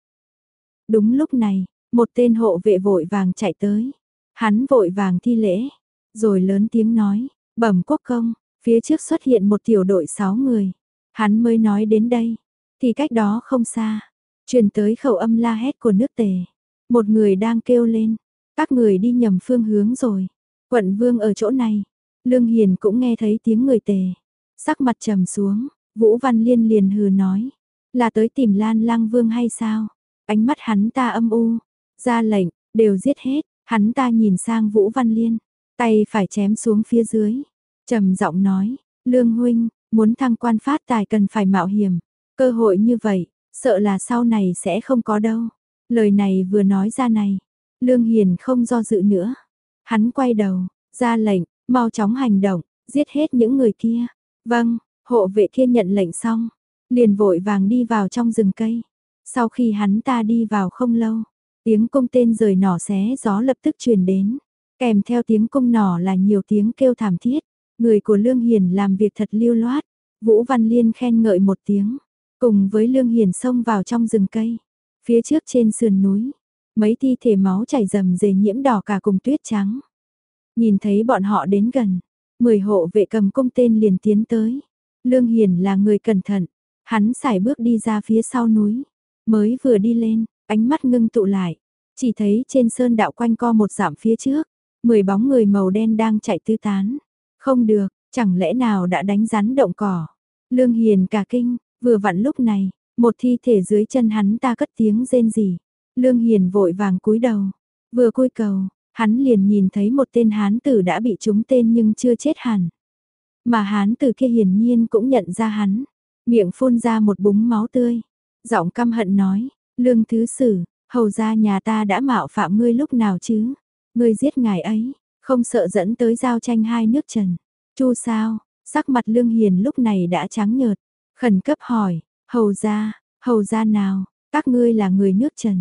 Đúng lúc này, một tên hộ vệ vội vàng chạy tới, hắn vội vàng thi lễ, rồi lớn tiếng nói, bẩm quốc công, phía trước xuất hiện một tiểu đội sáu người, hắn mới nói đến đây, thì cách đó không xa, truyền tới khẩu âm la hét của nước Tề, một người đang kêu lên. Các người đi nhầm phương hướng rồi. Quận Vương ở chỗ này. Lương Hiền cũng nghe thấy tiếng người Tề. Sắc mặt trầm xuống, Vũ Văn Liên liền hừ nói. Là tới tìm Lan Lăng Vương hay sao? Ánh mắt hắn ta âm u. Ra lệnh, đều giết hết. Hắn ta nhìn sang Vũ Văn Liên. Tay phải chém xuống phía dưới. Trầm giọng nói. Lương huynh, muốn thăng quan phát tài cần phải mạo hiểm. Cơ hội như vậy, sợ là sau này sẽ không có đâu. Lời này vừa nói ra này. Lương Hiền không do dự nữa. Hắn quay đầu, ra lệnh, mau chóng hành động, giết hết những người kia. Vâng, hộ vệ kia nhận lệnh xong, liền vội vàng đi vào trong rừng cây. Sau khi hắn ta đi vào không lâu, tiếng cung tên rời nỏ xé gió lập tức truyền đến. Kèm theo tiếng cung nỏ là nhiều tiếng kêu thảm thiết. Người của Lương Hiền làm việc thật lưu loát. Vũ Văn Liên khen ngợi một tiếng. Cùng với Lương Hiền xông vào trong rừng cây. Phía trước trên sườn núi. Mấy thi thể máu chảy rầm rề nhiễm đỏ cả cùng tuyết trắng. Nhìn thấy bọn họ đến gần, mười hộ vệ cầm cung tên liền tiến tới. Lương Hiền là người cẩn thận, hắn sải bước đi ra phía sau núi. Mới vừa đi lên, ánh mắt ngưng tụ lại, chỉ thấy trên sơn đạo quanh co một dặm phía trước, mười bóng người màu đen đang chạy tứ tán. Không được, chẳng lẽ nào đã đánh rắn động cỏ. Lương Hiền cả kinh, vừa vặn lúc này, một thi thể dưới chân hắn ta cất tiếng rên rỉ. Lương Hiền vội vàng cúi đầu, vừa cúi cầu, hắn liền nhìn thấy một tên hán tử đã bị trúng tên nhưng chưa chết hẳn. Mà hán tử kia hiển nhiên cũng nhận ra hắn, miệng phun ra một búng máu tươi, giọng căm hận nói, Lương Thứ Sử, hầu gia nhà ta đã mạo phạm ngươi lúc nào chứ, ngươi giết ngài ấy, không sợ dẫn tới giao tranh hai nước Trần. Chu sao, sắc mặt Lương Hiền lúc này đã trắng nhợt, khẩn cấp hỏi, hầu gia, hầu gia nào, các ngươi là người nước Trần.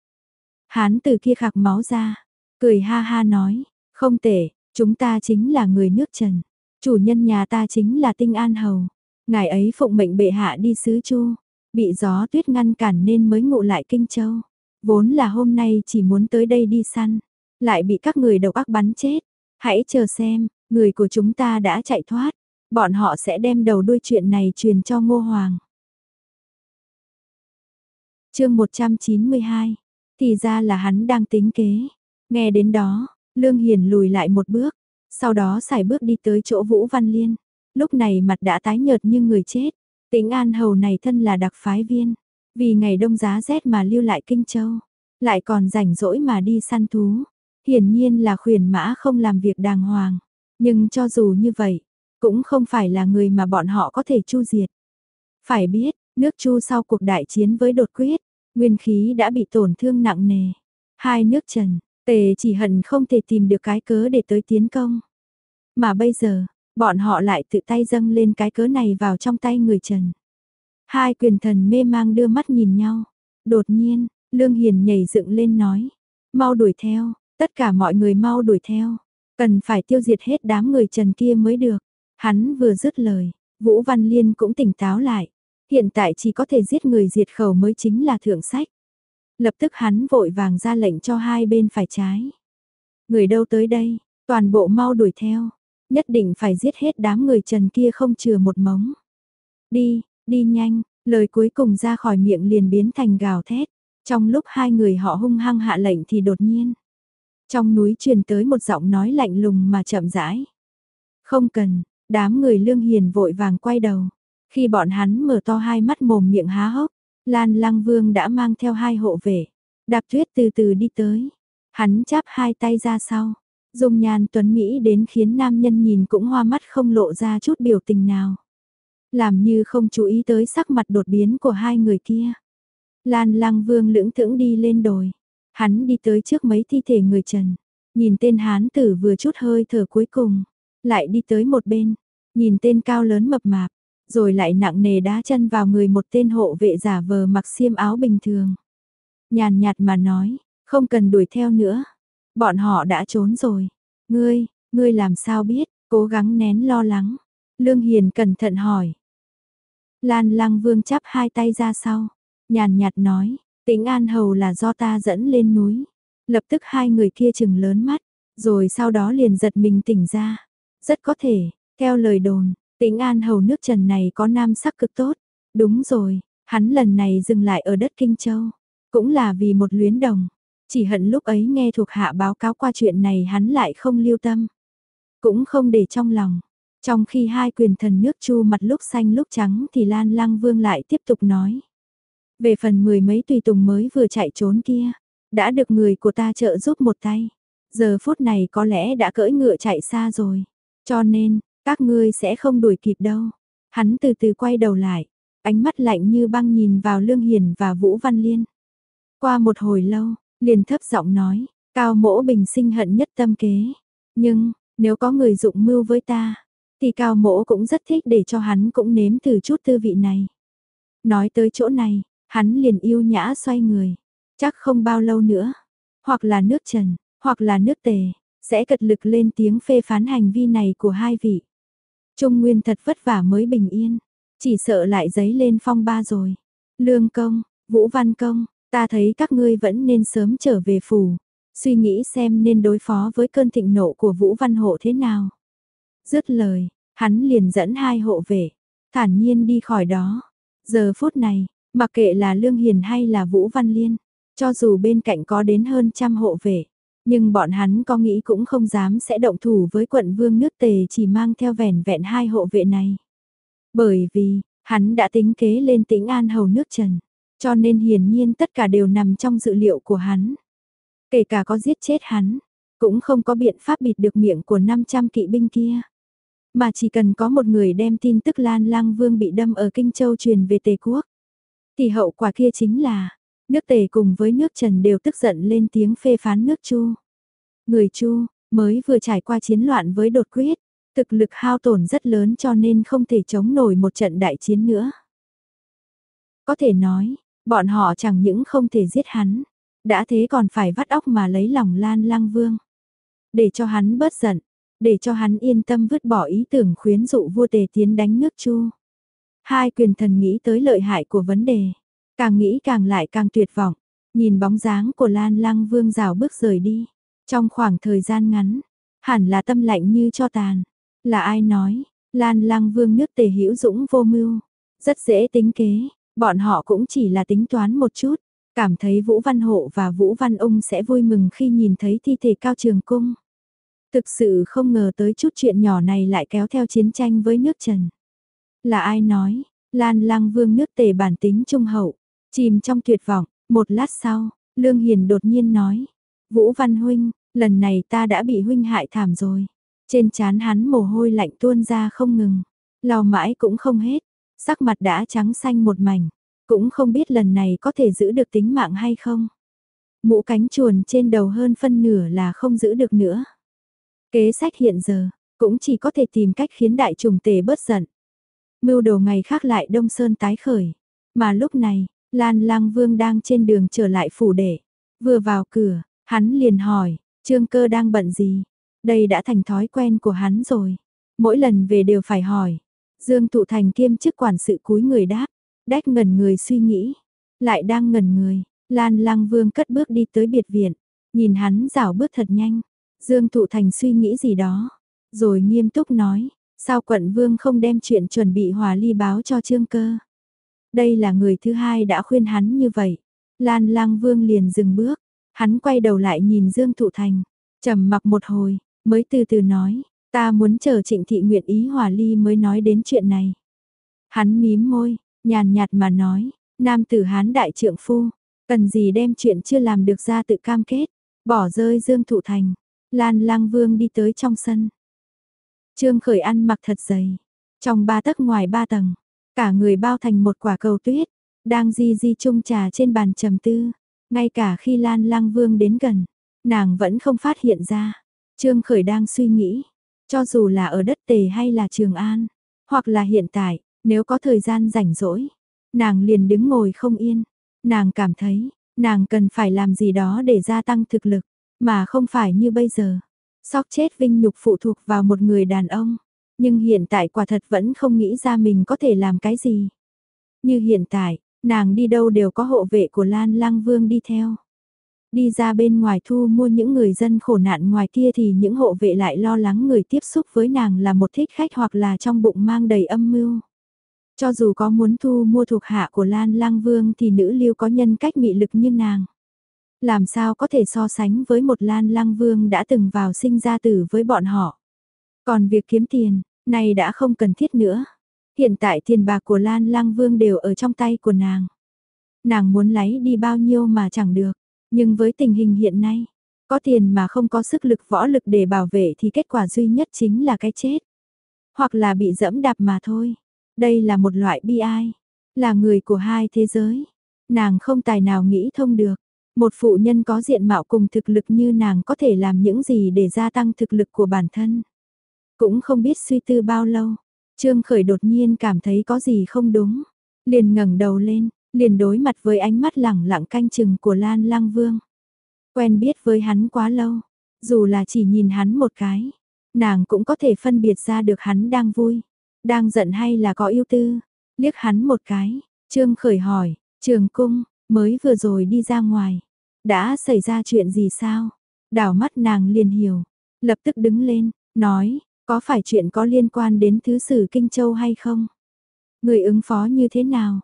Hán tử kia khạc máu ra, cười ha ha nói, không tệ, chúng ta chính là người nước Trần, chủ nhân nhà ta chính là Tinh An Hầu, ngài ấy phụng mệnh bệ hạ đi xứ Chu, bị gió tuyết ngăn cản nên mới ngụ lại Kinh Châu, vốn là hôm nay chỉ muốn tới đây đi săn, lại bị các người độc ác bắn chết, hãy chờ xem, người của chúng ta đã chạy thoát, bọn họ sẽ đem đầu đuôi chuyện này truyền cho Ngô Hoàng. Chương một trăm chín mươi hai. Thì ra là hắn đang tính kế. Nghe đến đó, Lương Hiền lùi lại một bước, sau đó sải bước đi tới chỗ Vũ Văn Liên. Lúc này mặt đã tái nhợt như người chết. Tĩnh An Hầu này thân là đặc phái viên, vì ngày đông giá rét mà lưu lại Kinh Châu, lại còn rảnh rỗi mà đi săn thú. Hiển nhiên là khuyển mã không làm việc đàng hoàng. Nhưng cho dù như vậy, cũng không phải là người mà bọn họ có thể chu diệt. Phải biết, nước Chu sau cuộc đại chiến với Đột Quyết, nguyên khí đã bị tổn thương nặng nề. Hai nước Trần, Tề chỉ hận không thể tìm được cái cớ để tới tiến công. Mà bây giờ, bọn họ lại tự tay dâng lên cái cớ này vào trong tay người Trần. Hai quyền thần mê mang đưa mắt nhìn nhau. Đột nhiên, Lương Hiền nhảy dựng lên nói, mau đuổi theo, tất cả mọi người mau đuổi theo. Cần phải tiêu diệt hết đám người Trần kia mới được. Hắn vừa dứt lời, Vũ Văn Liên cũng tỉnh táo lại. Hiện tại chỉ có thể giết người diệt khẩu mới chính là thượng sách. Lập tức hắn vội vàng ra lệnh cho hai bên phải trái. Người đâu tới đây, toàn bộ mau đuổi theo. Nhất định phải giết hết đám người Trần kia không chừa một mống. Đi, đi nhanh, lời cuối cùng ra khỏi miệng liền biến thành gào thét. Trong lúc hai người họ hung hăng hạ lệnh thì đột nhiên. Trong núi truyền tới một giọng nói lạnh lùng mà chậm rãi. Không cần, đám người Lương Hiền vội vàng quay đầu. Khi bọn hắn mở to hai mắt mồm miệng há hốc, Lan Lăng Vương đã mang theo hai hộ vệ. Đạp Tuyết từ từ đi tới. Hắn chắp hai tay ra sau. Dung nhan tuấn Mỹ đến khiến nam nhân nhìn cũng hoa mắt không lộ ra chút biểu tình nào. Làm như không chú ý tới sắc mặt đột biến của hai người kia. Lan Lăng Vương lững thững đi lên đồi. Hắn đi tới trước mấy thi thể người Trần. Nhìn tên hán tử vừa chút hơi thở cuối cùng. Lại đi tới một bên. Nhìn tên cao lớn mập mạp. Rồi lại nặng nề đá chân vào người một tên hộ vệ giả vờ mặc xiêm áo bình thường. Nhàn nhạt mà nói. Không cần đuổi theo nữa. Bọn họ đã trốn rồi. Ngươi, ngươi làm sao biết, cố gắng nén lo lắng. Lương Hiền cẩn thận hỏi. Lan Lăng Vương chắp hai tay ra sau. Nhàn nhạt nói, Tĩnh An Hầu là do ta dẫn lên núi. Lập tức hai người kia chừng lớn mắt. Rồi sau đó liền giật mình tỉnh ra. Rất có thể, theo lời đồn, Tĩnh An Hầu nước Trần này có nam sắc cực tốt. Đúng rồi, hắn lần này dừng lại ở đất Kinh Châu. Cũng là vì một luyến đồng. Chỉ hận lúc ấy nghe thuộc hạ báo cáo qua chuyện này hắn lại không lưu tâm. Cũng không để trong lòng. Trong khi hai quyền thần nước Chu mặt lúc xanh lúc trắng thì Lan Lăng Vương lại tiếp tục nói. Về phần mười mấy tùy tùng mới vừa chạy trốn kia, đã được người của ta trợ giúp một tay. Giờ phút này có lẽ đã cưỡi ngựa chạy xa rồi. Cho nên, các ngươi sẽ không đuổi kịp đâu. Hắn từ từ quay đầu lại, ánh mắt lạnh như băng nhìn vào Lương Hiền và Vũ Văn Liên. Qua một hồi lâu, liền thấp giọng nói, Cao Mỗ bình sinh hận nhất tâm kế. Nhưng, nếu có người dụng mưu với ta, thì Cao Mỗ cũng rất thích để cho hắn cũng nếm thử chút tư vị này. Nói tới chỗ này, hắn liền yêu nhã xoay người. Chắc không bao lâu nữa, hoặc là nước Trần, hoặc là nước Tề, sẽ cật lực lên tiếng phê phán hành vi này của hai vị. Trung Nguyên thật vất vả mới bình yên, chỉ sợ lại giấy lên phong ba rồi. Lương Công, Vũ Văn Công, ta thấy các ngươi vẫn nên sớm trở về phủ, suy nghĩ xem nên đối phó với cơn thịnh nộ của Vũ Văn Hộ thế nào. Dứt lời, hắn liền dẫn hai hộ vệ, thản nhiên đi khỏi đó. Giờ phút này, mặc kệ là Lương Hiền hay là Vũ Văn Liên, cho dù bên cạnh có đến hơn trăm hộ vệ, nhưng bọn hắn có nghĩ cũng không dám sẽ động thủ với quận vương nước Tề chỉ mang theo vẻn vẹn hai hộ vệ này. Bởi vì, hắn đã tính kế lên Tĩnh An Hầu nước Trần, cho nên hiển nhiên tất cả đều nằm trong dự liệu của hắn. Kể cả có giết chết hắn, cũng không có biện pháp bịt được miệng của năm trăm kỵ binh kia. Mà chỉ cần có một người đem tin tức Lan Lăng Vương bị đâm ở Kinh Châu truyền về Tề quốc, thì hậu quả kia chính là, nước Tề cùng với nước Trần đều tức giận lên tiếng phê phán nước Chu. Người Chu, mới vừa trải qua chiến loạn với đột quyết, thực lực hao tổn rất lớn cho nên không thể chống nổi một trận đại chiến nữa. Có thể nói, bọn họ chẳng những không thể giết hắn, đã thế còn phải vắt óc mà lấy lòng Lan Lăng Vương. Để cho hắn bớt giận, để cho hắn yên tâm vứt bỏ ý tưởng khuyến dụ vua Tề tiến đánh nước Chu. Hai quyền thần nghĩ tới lợi hại của vấn đề, càng nghĩ càng lại càng tuyệt vọng, nhìn bóng dáng của Lan Lăng Vương rảo bước rời đi. Trong khoảng thời gian ngắn, hẳn là tâm lạnh như tro tàn. Là ai nói, Lan Lăng Vương nước Tề hữu dũng vô mưu, rất dễ tính kế, bọn họ cũng chỉ là tính toán một chút, cảm thấy Vũ Văn Hộ và Vũ Văn Ung sẽ vui mừng khi nhìn thấy thi thể Cao Trường Cung. Thực sự không ngờ tới chút chuyện nhỏ này lại kéo theo chiến tranh với nước Trần. Là ai nói, Lan Lăng Vương nước Tề bản tính trung hậu, chìm trong tuyệt vọng, một lát sau, Lương Hiền đột nhiên nói, Vũ Văn Huynh, lần này ta đã bị huynh hại thảm rồi. Trên trán hắn mồ hôi lạnh tuôn ra không ngừng, lau mãi cũng không hết, sắc mặt đã trắng xanh một mảnh, cũng không biết lần này có thể giữ được tính mạng hay không. Mũ cánh chuồn trên đầu hơn phân nửa là không giữ được nữa. Kế sách hiện giờ, cũng chỉ có thể tìm cách khiến đại trùng Tề bớt giận. Mưu đồ ngày khác lại Đông Sơn tái khởi, mà lúc này, Lan Lăng Vương đang trên đường trở lại phủ đệ, vừa vào cửa, hắn liền hỏi, Trương Cơ đang bận gì? Đây đã thành thói quen của hắn rồi, mỗi lần về đều phải hỏi. Dương Thụ Thành kiêm chức quản sự cúi người đáp, Đách ngẩn người suy nghĩ, lại đang ngẩn người, Lan Lăng Vương cất bước đi tới biệt viện, nhìn hắn rảo bước thật nhanh. Dương Thụ Thành suy nghĩ gì đó, rồi nghiêm túc nói, sao quận vương không đem chuyện chuẩn bị hòa ly báo cho Trương Cơ. Đây là người thứ hai đã khuyên hắn như vậy. Lan Lăng Vương liền dừng bước, hắn quay đầu lại nhìn Dương Thụ Thành, trầm mặc một hồi, mới từ từ nói, ta muốn chờ Trịnh Thị nguyện ý hòa ly mới nói đến chuyện này. Hắn mím môi, nhàn nhạt mà nói, nam tử Hán đại trượng phu, cần gì đem chuyện chưa làm được ra tự cam kết, bỏ rơi Dương Thụ Thành. Lan Lăng Vương đi tới trong sân. Trương Khởi ăn mặc thật dày, trong ba tấc ngoài ba tầng, cả người bao thành một quả cầu tuyết, đang di di chung trà trên bàn trầm tư. Ngay cả khi Lan Lăng Vương đến gần, nàng vẫn không phát hiện ra. Trương Khởi đang suy nghĩ, cho dù là ở đất Tề hay là Trường An, hoặc là hiện tại, nếu có thời gian rảnh rỗi, nàng liền đứng ngồi không yên. Nàng cảm thấy, nàng cần phải làm gì đó để gia tăng thực lực, mà không phải như bây giờ. Sóc chết vinh nhục phụ thuộc vào một người đàn ông, nhưng hiện tại quả thật vẫn không nghĩ ra mình có thể làm cái gì. Như hiện tại, nàng đi đâu đều có hộ vệ của Lan Lăng Vương đi theo. Đi ra bên ngoài thu mua những người dân khổ nạn ngoài kia thì những hộ vệ lại lo lắng người tiếp xúc với nàng là một thích khách hoặc là trong bụng mang đầy âm mưu. Cho dù có muốn thu mua thuộc hạ của Lan Lăng Vương thì nữ lưu có nhân cách mị lực như nàng. Làm sao có thể so sánh với một Lan Lăng Vương đã từng vào sinh ra tử với bọn họ. Còn việc kiếm tiền, này đã không cần thiết nữa. Hiện tại tiền bạc của Lan Lăng Vương đều ở trong tay của nàng. Nàng muốn lấy đi bao nhiêu mà chẳng được. Nhưng với tình hình hiện nay, có tiền mà không có sức lực võ lực để bảo vệ thì kết quả duy nhất chính là cái chết. Hoặc là bị dẫm đạp mà thôi. Đây là một loại bi ai. Là người của hai thế giới. Nàng không tài nào nghĩ thông được. Một phụ nhân có diện mạo cùng thực lực như nàng có thể làm những gì để gia tăng thực lực của bản thân. Cũng không biết suy tư bao lâu. Trương Khởi đột nhiên cảm thấy có gì không đúng. Liền ngẩng đầu lên, liền đối mặt với ánh mắt lẳng lặng canh chừng của Lan Lăng Vương. Quen biết với hắn quá lâu, dù là chỉ nhìn hắn một cái, nàng cũng có thể phân biệt ra được hắn đang vui, đang giận hay là có yêu tư. Liếc hắn một cái, Trương Khởi hỏi, Trường Cung, mới vừa rồi đi ra ngoài, đã xảy ra chuyện gì sao? Đảo mắt nàng liền hiểu, lập tức đứng lên, nói, có phải chuyện có liên quan đến thứ sử Kinh Châu hay không? Người ứng phó như thế nào?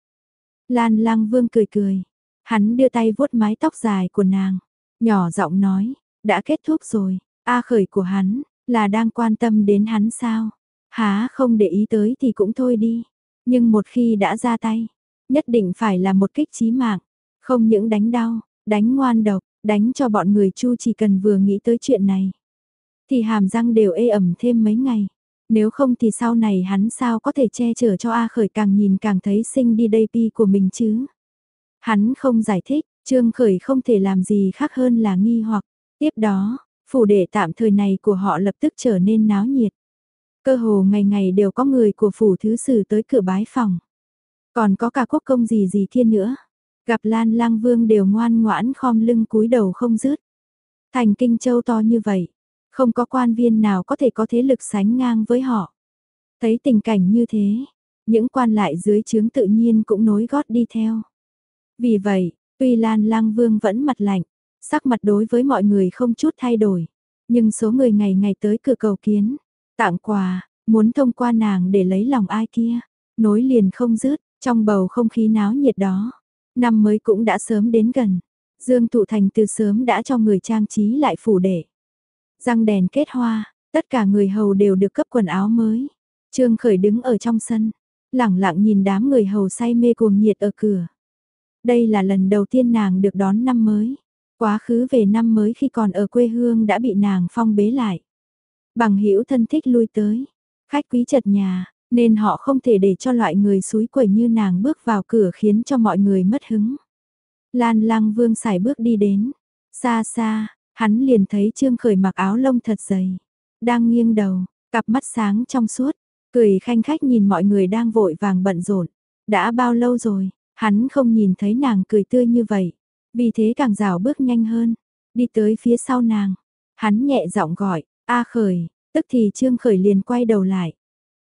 Lan Lăng Vương cười cười, hắn đưa tay vuốt mái tóc dài của nàng, nhỏ giọng nói, đã kết thúc rồi. A Khởi của hắn, là đang quan tâm đến hắn sao? Há không để ý tới thì cũng thôi đi, nhưng một khi đã ra tay, nhất định phải là một kích chí mạng, không những đánh đau, đánh ngoan độc, đánh cho bọn người Chu chỉ cần vừa nghĩ tới chuyện này, thì hàm răng đều ê ẩm thêm mấy ngày. Nếu không thì sau này hắn sao có thể che chở cho A Khởi càng nhìn càng thấy sinh đi đây pi của mình chứ. Hắn không giải thích, Trương Khởi không thể làm gì khác hơn là nghi hoặc. Tiếp đó, phủ đệ tạm thời này của họ lập tức trở nên náo nhiệt. Cơ hồ ngày ngày đều có người của phủ thứ sử tới cửa bái phòng. Còn có cả quốc công gì gì kia nữa. Gặp Lan Lăng Vương đều ngoan ngoãn khom lưng cúi đầu không dứt. Thành Kinh Châu to như vậy, không có quan viên nào có thể có thế lực sánh ngang với họ. Thấy tình cảnh như thế, những quan lại dưới trướng tự nhiên cũng nối gót đi theo. Vì vậy, tuy Lan Lăng Vương vẫn mặt lạnh, sắc mặt đối với mọi người không chút thay đổi, nhưng số người ngày ngày tới cửa cầu kiến, tặng quà, muốn thông qua nàng để lấy lòng ai kia, nối liền không dứt. Trong bầu không khí náo nhiệt đó, năm mới cũng đã sớm đến gần. Dương Thụ Thành từ sớm đã cho người trang trí lại phủ đệ. Răng đèn kết hoa, tất cả người hầu đều được cấp quần áo mới. Trương Khởi đứng ở trong sân, lẳng lặng nhìn đám người hầu say mê cuồng nhiệt ở cửa. Đây là lần đầu tiên nàng được đón năm mới. Quá khứ về năm mới khi còn ở quê hương đã bị nàng phong bế lại. Bằng hữu thân thích lui tới, khách quý chật nhà, nên họ không thể để cho loại người xúi quẩy như nàng bước vào cửa khiến cho mọi người mất hứng. Lan Lăng Vương sải bước đi đến, xa xa, hắn liền thấy Trương Khởi mặc áo lông thật dày, đang nghiêng đầu, cặp mắt sáng trong suốt, cười khanh khách nhìn mọi người đang vội vàng bận rộn. Đã bao lâu rồi, hắn không nhìn thấy nàng cười tươi như vậy, vì thế càng rảo bước nhanh hơn, đi tới phía sau nàng. Hắn nhẹ giọng gọi, A Khởi, tức thì Trương Khởi liền quay đầu lại.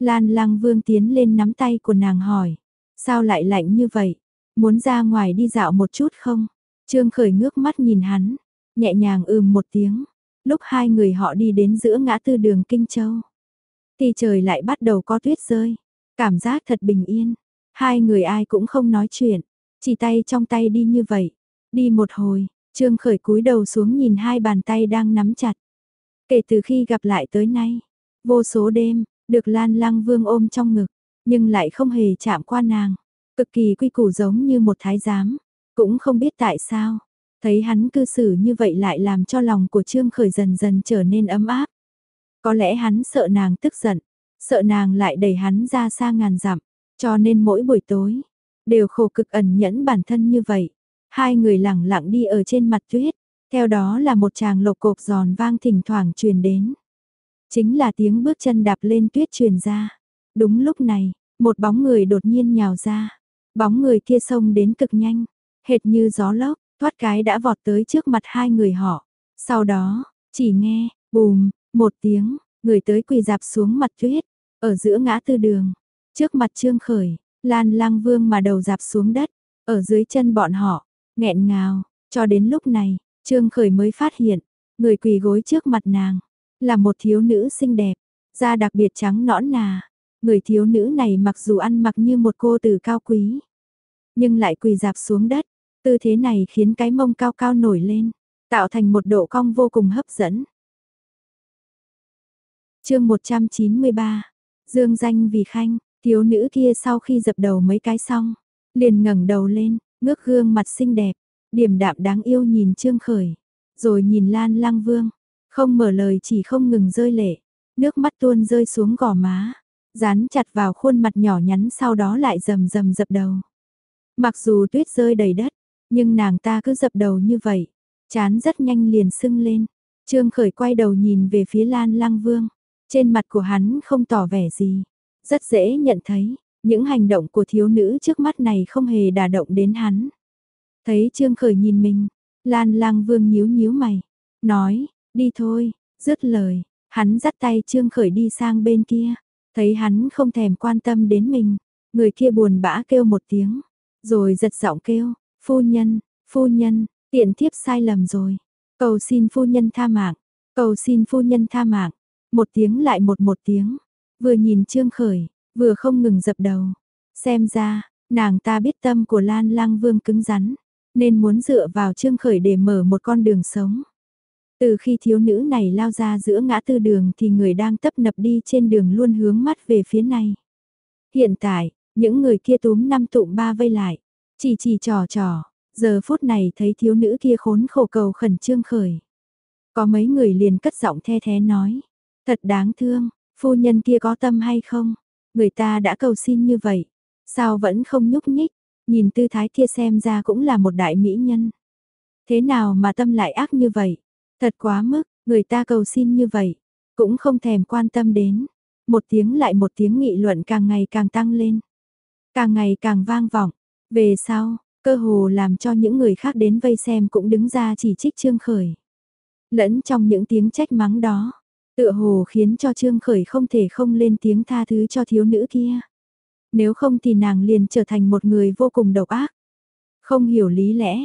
Lan Lăng Vương tiến lên nắm tay của nàng hỏi, sao lại lạnh như vậy, muốn ra ngoài đi dạo một chút không? Trương Khởi ngước mắt nhìn hắn, nhẹ nhàng ừm một tiếng, lúc hai người họ đi đến giữa ngã tư đường Kinh Châu. Thì trời lại bắt đầu có tuyết rơi, cảm giác thật bình yên, hai người ai cũng không nói chuyện, chỉ tay trong tay đi như vậy, đi một hồi, Trương Khởi cúi đầu xuống nhìn hai bàn tay đang nắm chặt. Kể từ khi gặp lại tới nay, vô số đêm, được Lan Lăng Vương ôm trong ngực, nhưng lại không hề chạm qua nàng, cực kỳ quy củ giống như một thái giám, cũng không biết tại sao, thấy hắn cư xử như vậy lại làm cho lòng của Trương Khởi dần dần trở nên ấm áp. Có lẽ hắn sợ nàng tức giận, sợ nàng lại đẩy hắn ra xa ngàn dặm, cho nên mỗi buổi tối, đều khổ cực ẩn nhẫn bản thân như vậy. Hai người lẳng lặng đi ở trên mặt tuyết, theo đó là một tràng lộc cộc giòn vang thỉnh thoảng truyền đến. Chính là tiếng bước chân đạp lên tuyết truyền ra. Đúng lúc này, một bóng người đột nhiên nhào ra. Bóng người kia xông đến cực nhanh, hệt như gió lốc, thoát cái đã vọt tới trước mặt hai người họ. Sau đó, chỉ nghe, bùm, một tiếng, người tới quỳ dạp xuống mặt tuyết, ở giữa ngã tư đường. Trước mặt Trương Khởi, Lan Lăng Vương mà đầu dạp xuống đất, ở dưới chân bọn họ, nghẹn ngào, cho đến lúc này, Trương Khởi mới phát hiện, người quỳ gối trước mặt nàng, là một thiếu nữ xinh đẹp, da đặc biệt trắng nõn nà. Người thiếu nữ này mặc dù ăn mặc như một cô tử cao quý, nhưng lại quỳ dạp xuống đất, tư thế này khiến cái mông cao cao nổi lên, tạo thành một độ cong vô cùng hấp dẫn. Chương một trăm chín mươi ba, dương danh vì khanh, thiếu nữ kia sau khi dập đầu mấy cái xong, liền ngẩng đầu lên, ngước gương mặt xinh đẹp, điềm đạm đáng yêu nhìn Trương Khởi, rồi nhìn Lan Lăng Vương, không mở lời chỉ không ngừng rơi lệ, nước mắt tuôn rơi xuống gò má, dán chặt vào khuôn mặt nhỏ nhắn, sau đó lại rầm rầm dập đầu. Mặc dù tuyết rơi đầy đất, nhưng nàng ta cứ dập đầu như vậy, trán rất nhanh liền sưng lên. Trương Khởi quay đầu nhìn về phía Lan Lăng Vương, trên mặt của hắn không tỏ vẻ gì, rất dễ nhận thấy, những hành động của thiếu nữ trước mắt này không hề đả động đến hắn. Thấy Trương Khởi nhìn mình, Lan Lăng Vương nhíu nhíu mày, nói, đi thôi, dứt lời, hắn dắt tay Trương Khởi đi sang bên kia, thấy hắn không thèm quan tâm đến mình, người kia buồn bã kêu một tiếng, rồi giật giọng kêu, phu nhân, phu nhân, tiện thiếp sai lầm rồi, cầu xin phu nhân tha mạng, cầu xin phu nhân tha mạng, một tiếng lại một một tiếng, vừa nhìn Trương Khởi, vừa không ngừng dập đầu, xem ra, nàng ta biết tâm của Lan Lăng Vương cứng rắn, nên muốn dựa vào Trương Khởi để mở một con đường sống. Từ khi thiếu nữ này lao ra giữa ngã tư đường thì người đang tấp nập đi trên đường luôn hướng mắt về phía này. Hiện tại, những người kia túm năm tụm ba vây lại, chỉ chỉ trò trò, giờ phút này thấy thiếu nữ kia khốn khổ cầu khẩn Trương Khởi. Có mấy người liền cất giọng the thé nói, thật đáng thương, phu nhân kia có tâm hay không? Người ta đã cầu xin như vậy, sao vẫn không nhúc nhích? Nhìn tư thái kia xem ra cũng là một đại mỹ nhân. Thế nào mà tâm lại ác như vậy? Thật quá mức, người ta cầu xin như vậy, cũng không thèm quan tâm đến. Một tiếng lại một tiếng nghị luận càng ngày càng tăng lên, càng ngày càng vang vọng. Về sau, cơ hồ làm cho những người khác đến vây xem cũng đứng ra chỉ trích Trương Khởi. Lẫn trong những tiếng trách mắng đó, tựa hồ khiến cho Trương Khởi không thể không lên tiếng tha thứ cho thiếu nữ kia. Nếu không thì nàng liền trở thành một người vô cùng độc ác, không hiểu lý lẽ.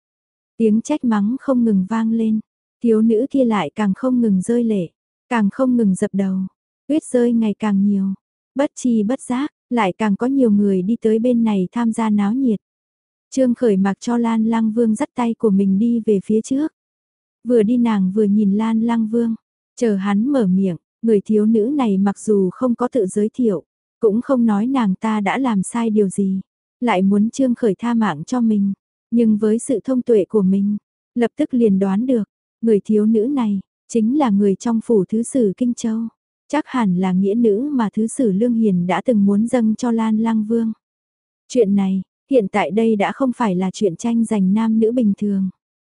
Tiếng trách mắng không ngừng vang lên, thiếu nữ kia lại càng không ngừng rơi lệ, càng không ngừng dập đầu. Tuyết rơi ngày càng nhiều, bất chi bất giác, lại càng có nhiều người đi tới bên này tham gia náo nhiệt. Trương Khởi mặc cho Lan Lăng Vương dắt tay của mình đi về phía trước. Vừa đi nàng vừa nhìn Lan Lăng Vương, chờ hắn mở miệng, người thiếu nữ này mặc dù không có tự giới thiệu, cũng không nói nàng ta đã làm sai điều gì, lại muốn Trương Khởi tha mạng cho mình, nhưng với sự thông tuệ của mình, lập tức liền đoán được, người thiếu nữ này chính là người trong phủ thứ sử Kinh Châu, chắc hẳn là nghĩa nữ mà thứ sử Lương Hiền đã từng muốn dâng cho Lan Lăng Vương. Chuyện này, hiện tại đây đã không phải là chuyện tranh giành nam nữ bình thường,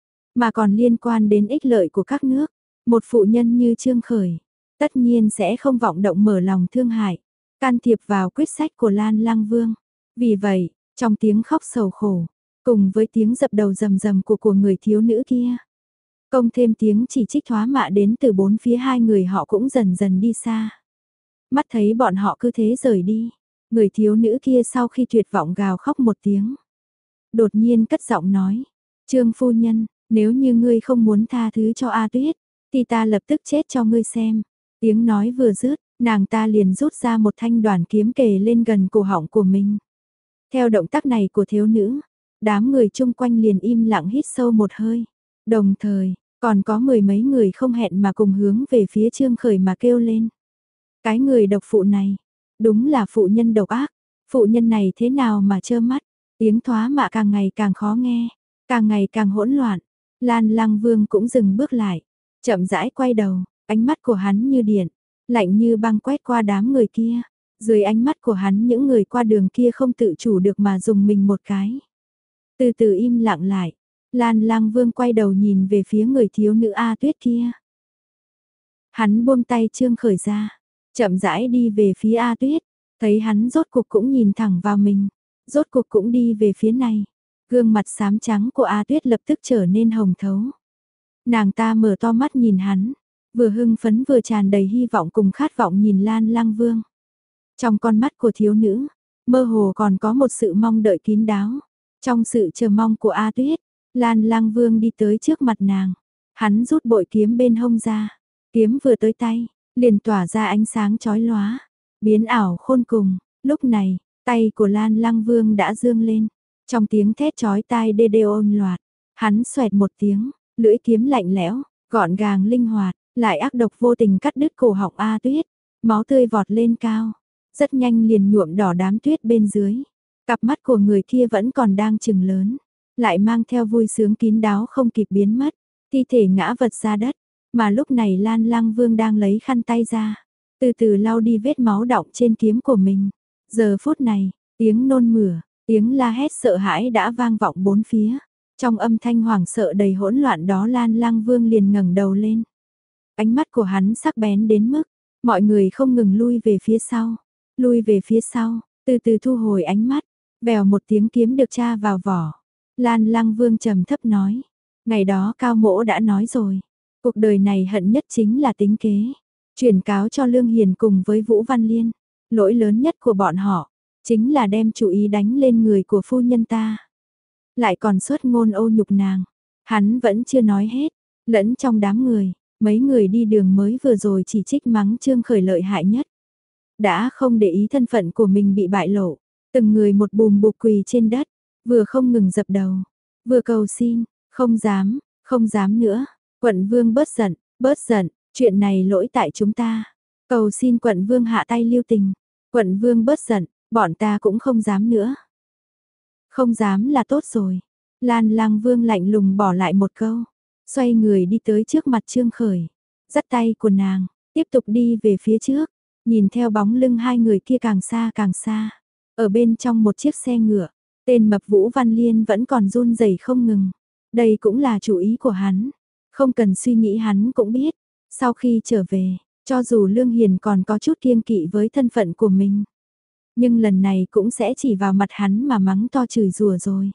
mà còn liên quan đến ích lợi của các nước. Một phụ nhân như Trương Khởi, tất nhiên sẽ không vọng động mở lòng thương hại, can thiệp vào quyết sách của Lan Lăng Vương. Vì vậy, trong tiếng khóc sầu khổ, cùng với tiếng dập đầu rầm rầm của của người thiếu nữ kia, cộng thêm tiếng chỉ trích thoá mạ đến từ bốn phía, hai người họ cũng dần dần đi xa. Mắt thấy bọn họ cứ thế rời đi, người thiếu nữ kia sau khi tuyệt vọng gào khóc một tiếng. Đột nhiên cất giọng nói, Trương phu nhân, nếu như ngươi không muốn tha thứ cho A Tuyết, thì ta lập tức chết cho ngươi xem. Tiếng nói vừa dứt, nàng ta liền rút ra một thanh đoản kiếm kề lên gần cổ họng của mình. Theo động tác này của thiếu nữ, đám người chung quanh liền im lặng hít sâu một hơi. Đồng thời, còn có mười mấy người không hẹn mà cùng hướng về phía Trương Khởi mà kêu lên. Cái người độc phụ này, đúng là phụ nhân độc ác, phụ nhân này thế nào mà trơ mắt, tiếng thoá mạ càng ngày càng khó nghe, càng ngày càng hỗn loạn. Lan Lăng Vương cũng dừng bước lại, chậm rãi quay đầu, ánh mắt của hắn như điện, lạnh như băng quét qua đám người kia. Dưới ánh mắt của hắn những người qua đường kia không tự chủ được mà dùng mình một cái. Từ từ im lặng lại, Lan Lăng Vương quay đầu nhìn về phía người thiếu nữ A Tuyết kia. Hắn buông tay Trương Khởi ra, chậm rãi đi về phía A Tuyết, thấy hắn rốt cuộc cũng nhìn thẳng vào mình, rốt cuộc cũng đi về phía này. Gương mặt xám trắng của A Tuyết lập tức trở nên hồng thấu. Nàng ta mở to mắt nhìn hắn, vừa hưng phấn vừa tràn đầy hy vọng cùng khát vọng nhìn Lan Lăng Vương. Trong con mắt của thiếu nữ, mơ hồ còn có một sự mong đợi kín đáo. Trong sự chờ mong của A Tuyết, Lan Lăng Vương đi tới trước mặt nàng. Hắn rút bội kiếm bên hông ra. Kiếm vừa tới tay, liền tỏa ra ánh sáng chói lóa, biến ảo khôn cùng. Lúc này, tay của Lan Lăng Vương đã dương lên. Trong tiếng thét chói tai đê đê ôn loạt, hắn xoẹt một tiếng, lưỡi kiếm lạnh lẽo, gọn gàng linh hoạt, lại ác độc vô tình cắt đứt cổ họng A Tuyết. Máu tươi vọt lên cao, rất nhanh liền nhuộm đỏ đám tuyết bên dưới. Cặp mắt của người kia vẫn còn đang trừng lớn, lại mang theo vui sướng kín đáo không kịp biến mất. Thi thể ngã vật ra đất, mà lúc này Lan Lăng Vương đang lấy khăn tay ra, từ từ lau đi vết máu đọng trên kiếm của mình. Giờ phút này, tiếng nôn mửa, tiếng la hét sợ hãi đã vang vọng bốn phía. Trong âm thanh hoảng sợ đầy hỗn loạn đó Lan Lăng Vương liền ngẩng đầu lên. Ánh mắt của hắn sắc bén đến mức, mọi người không ngừng lui về phía sau, lui về phía sau, từ từ thu hồi ánh mắt, vèo một tiếng kiếm được tra vào vỏ. Lan Lăng Vương trầm thấp nói, ngày đó Cao Mỗ đã nói rồi, cuộc đời này hận nhất chính là tính kế, chuyển cáo cho Lương Hiền cùng với Vũ Văn Liên, lỗi lớn nhất của bọn họ, chính là đem chủ ý đánh lên người của phu nhân ta. Lại còn xuất ngôn ô nhục nàng, hắn vẫn chưa nói hết, lẫn trong đám người, mấy người đi đường mới vừa rồi chỉ trích mắng Trương Khởi lợi hại nhất. Đã không để ý thân phận của mình bị bại lộ, từng người một bùm bụp quỳ trên đất, vừa không ngừng dập đầu, vừa cầu xin, không dám, không dám nữa. Quận Vương bớt giận, bớt giận, chuyện này lỗi tại chúng ta. Cầu xin Quận Vương hạ tay lưu tình. Quận Vương bớt giận, bọn ta cũng không dám nữa. Không dám là tốt rồi. Lan Lăng Vương lạnh lùng bỏ lại một câu, xoay người đi tới trước mặt Trương Khởi, dắt tay của nàng, tiếp tục đi về phía trước, nhìn theo bóng lưng hai người kia càng xa càng xa. Ở bên trong một chiếc xe ngựa, tên mập Vũ Văn Liên vẫn còn run rẩy không ngừng. Đây cũng là chủ ý của hắn, không cần suy nghĩ hắn cũng biết. Sau khi trở về, cho dù Lương Hiền còn có chút kiêng kỵ với thân phận của mình, nhưng lần này cũng sẽ chỉ vào mặt hắn mà mắng to chửi rủa rồi.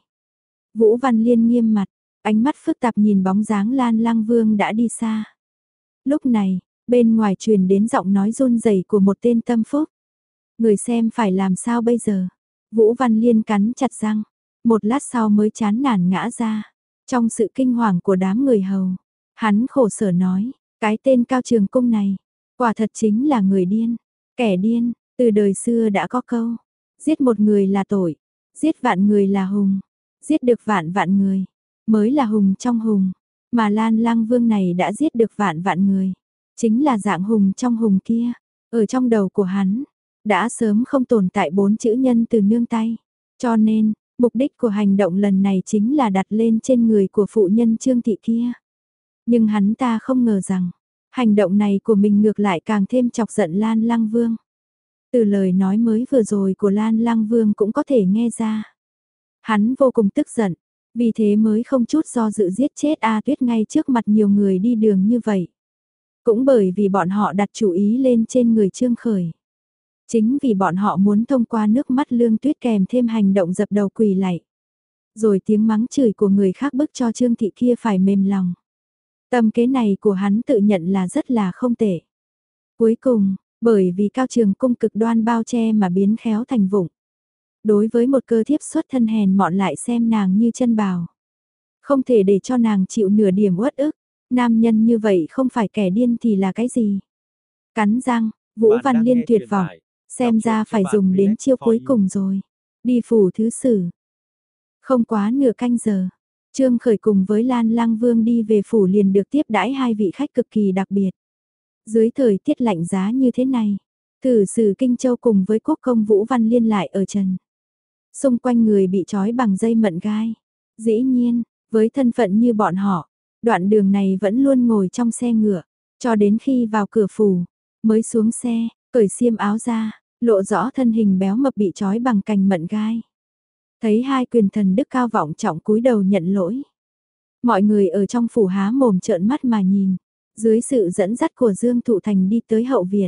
Vũ Văn Liên nghiêm mặt, ánh mắt phức tạp nhìn bóng dáng Lan Lăng Vương đã đi xa. Lúc này, bên ngoài truyền đến giọng nói run rẩy của một tên tâm phúc. Người xem phải làm sao bây giờ? Vũ Văn Liên cắn chặt răng, một lát sau mới chán nản ngã ra. Trong sự kinh hoàng của đám người hầu, hắn khổ sở nói, cái tên Cao Trường Cung này, quả thật chính là người điên, kẻ điên, từ đời xưa đã có câu, giết một người là tội, giết vạn người là hùng, giết được vạn vạn người, mới là hùng trong hùng, mà Lan Lăng Vương này đã giết được vạn vạn người, chính là dạng hùng trong hùng kia, ở trong đầu của hắn, đã sớm không tồn tại bốn chữ nhân từ nương tay, cho nên, mục đích của hành động lần này chính là đặt lên trên người của phụ nhân Trương Thị kia. Nhưng hắn ta không ngờ rằng, hành động này của mình ngược lại càng thêm chọc giận Lan Lăng Vương. Từ lời nói mới vừa rồi của Lan Lăng Vương cũng có thể nghe ra. Hắn vô cùng tức giận, vì thế mới không chút do dự giết chết A Tuyết ngay trước mặt nhiều người đi đường như vậy. Cũng bởi vì bọn họ đặt chủ ý lên trên người Trương Khởi. Chính vì bọn họ muốn thông qua nước mắt Lương Tuyết kèm thêm hành động dập đầu quỳ lạy. Rồi tiếng mắng chửi của người khác bức cho Trương Thị kia phải mềm lòng. Tâm kế này của hắn tự nhận là rất là không tệ. Cuối cùng, Bởi vì Cao Trường Cung cực đoan bao che mà biến khéo thành vụng. Đối với một cơ thiếp xuất thân hèn mọn lại xem nàng như chân bào. Không thể để cho nàng chịu nửa điểm uất ức, nam nhân như vậy không phải kẻ điên thì là cái gì. Cắn răng, Vũ Bạn Văn đang Liên nghe tuyệt truyền vọng, tải. xem Đọc truyện ra cho phải bạn dùng đến Relax chiêu for cuối you. cùng rồi. Đi phủ thứ sử. Không quá nửa canh giờ, Trương Khởi cùng với Lan Lăng Vương đi về phủ liền được tiếp đãi hai vị khách cực kỳ đặc biệt. Dưới thời tiết lạnh giá như thế này, thử sử Kinh Châu cùng với quốc công Vũ Văn Liên lại ở trần. Xung quanh người bị trói bằng dây mận gai. Dĩ nhiên, với thân phận như bọn họ, đoạn đường này vẫn luôn ngồi trong xe ngựa, cho đến khi vào cửa phủ, mới xuống xe, cởi xiêm áo ra, lộ rõ thân hình béo mập bị trói bằng cành mận gai. Thấy hai quyền thần đức cao vọng trọng cúi đầu nhận lỗi. Mọi người ở trong phủ há mồm trợn mắt mà nhìn, dưới sự dẫn dắt của Dương Thụ Thành đi tới hậu viện.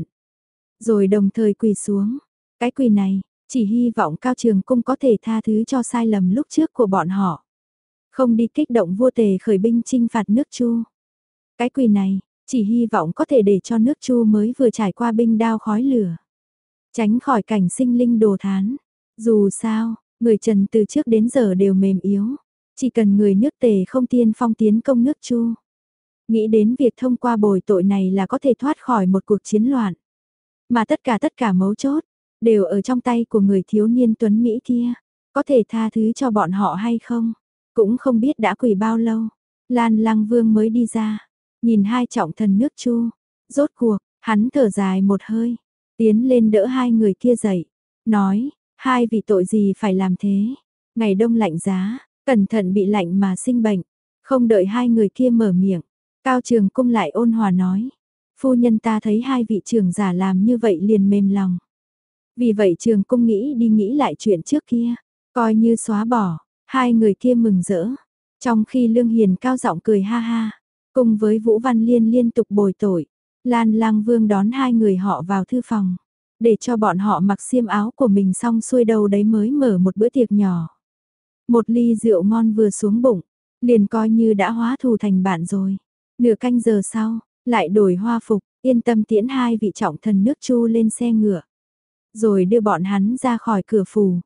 Rồi đồng thời quỳ xuống, cái quỳ này, chỉ hy vọng Cao Trường Cung có thể tha thứ cho sai lầm lúc trước của bọn họ. Không đi kích động vua Tề khởi binh chinh phạt nước Chu. Cái quỳ này, chỉ hy vọng có thể để cho nước Chu mới vừa trải qua binh đao khói lửa. Tránh khỏi cảnh sinh linh đồ thán. Dù sao, người Trần từ trước đến giờ đều mềm yếu. Chỉ cần người nước Tề không tiên phong tiến công nước Chu. Nghĩ đến việc thông qua bồi tội này là có thể thoát khỏi một cuộc chiến loạn. Mà tất cả tất cả mấu chốt, đều ở trong tay của người thiếu niên tuấn Mỹ kia. Có thể tha thứ cho bọn họ hay không? Cũng không biết đã quỳ bao lâu. Lan Lăng Vương mới đi ra. Nhìn hai trọng thần nước Chu. Rốt cuộc, hắn thở dài một hơi. Tiến lên đỡ hai người kia dậy. Nói, hai vị tội gì phải làm thế? Ngày đông lạnh giá, cẩn thận bị lạnh mà sinh bệnh. Không đợi hai người kia mở miệng. Cao Trường Cung lại ôn hòa nói. Phu nhân ta thấy hai vị trưởng giả làm như vậy liền mềm lòng. Vì vậy Trường Cung nghĩ đi nghĩ lại chuyện trước kia. Coi như xóa bỏ. Hai người kia mừng rỡ. Trong khi Lương Hiền cao giọng cười ha ha. Cùng với Vũ Văn Liên liên tục bồi tội. Lan Lăng Vương đón hai người họ vào thư phòng. Để cho bọn họ mặc xiêm áo của mình xong xuôi đầu đấy mới mở một bữa tiệc nhỏ. Một ly rượu ngon vừa xuống bụng. Liền coi như đã hóa thù thành bạn rồi. Nửa canh giờ sau, lại đổi hoa phục, yên tâm tiễn hai vị trọng thần nước Chu lên xe ngựa. Rồi đưa bọn hắn ra khỏi cửa phủ.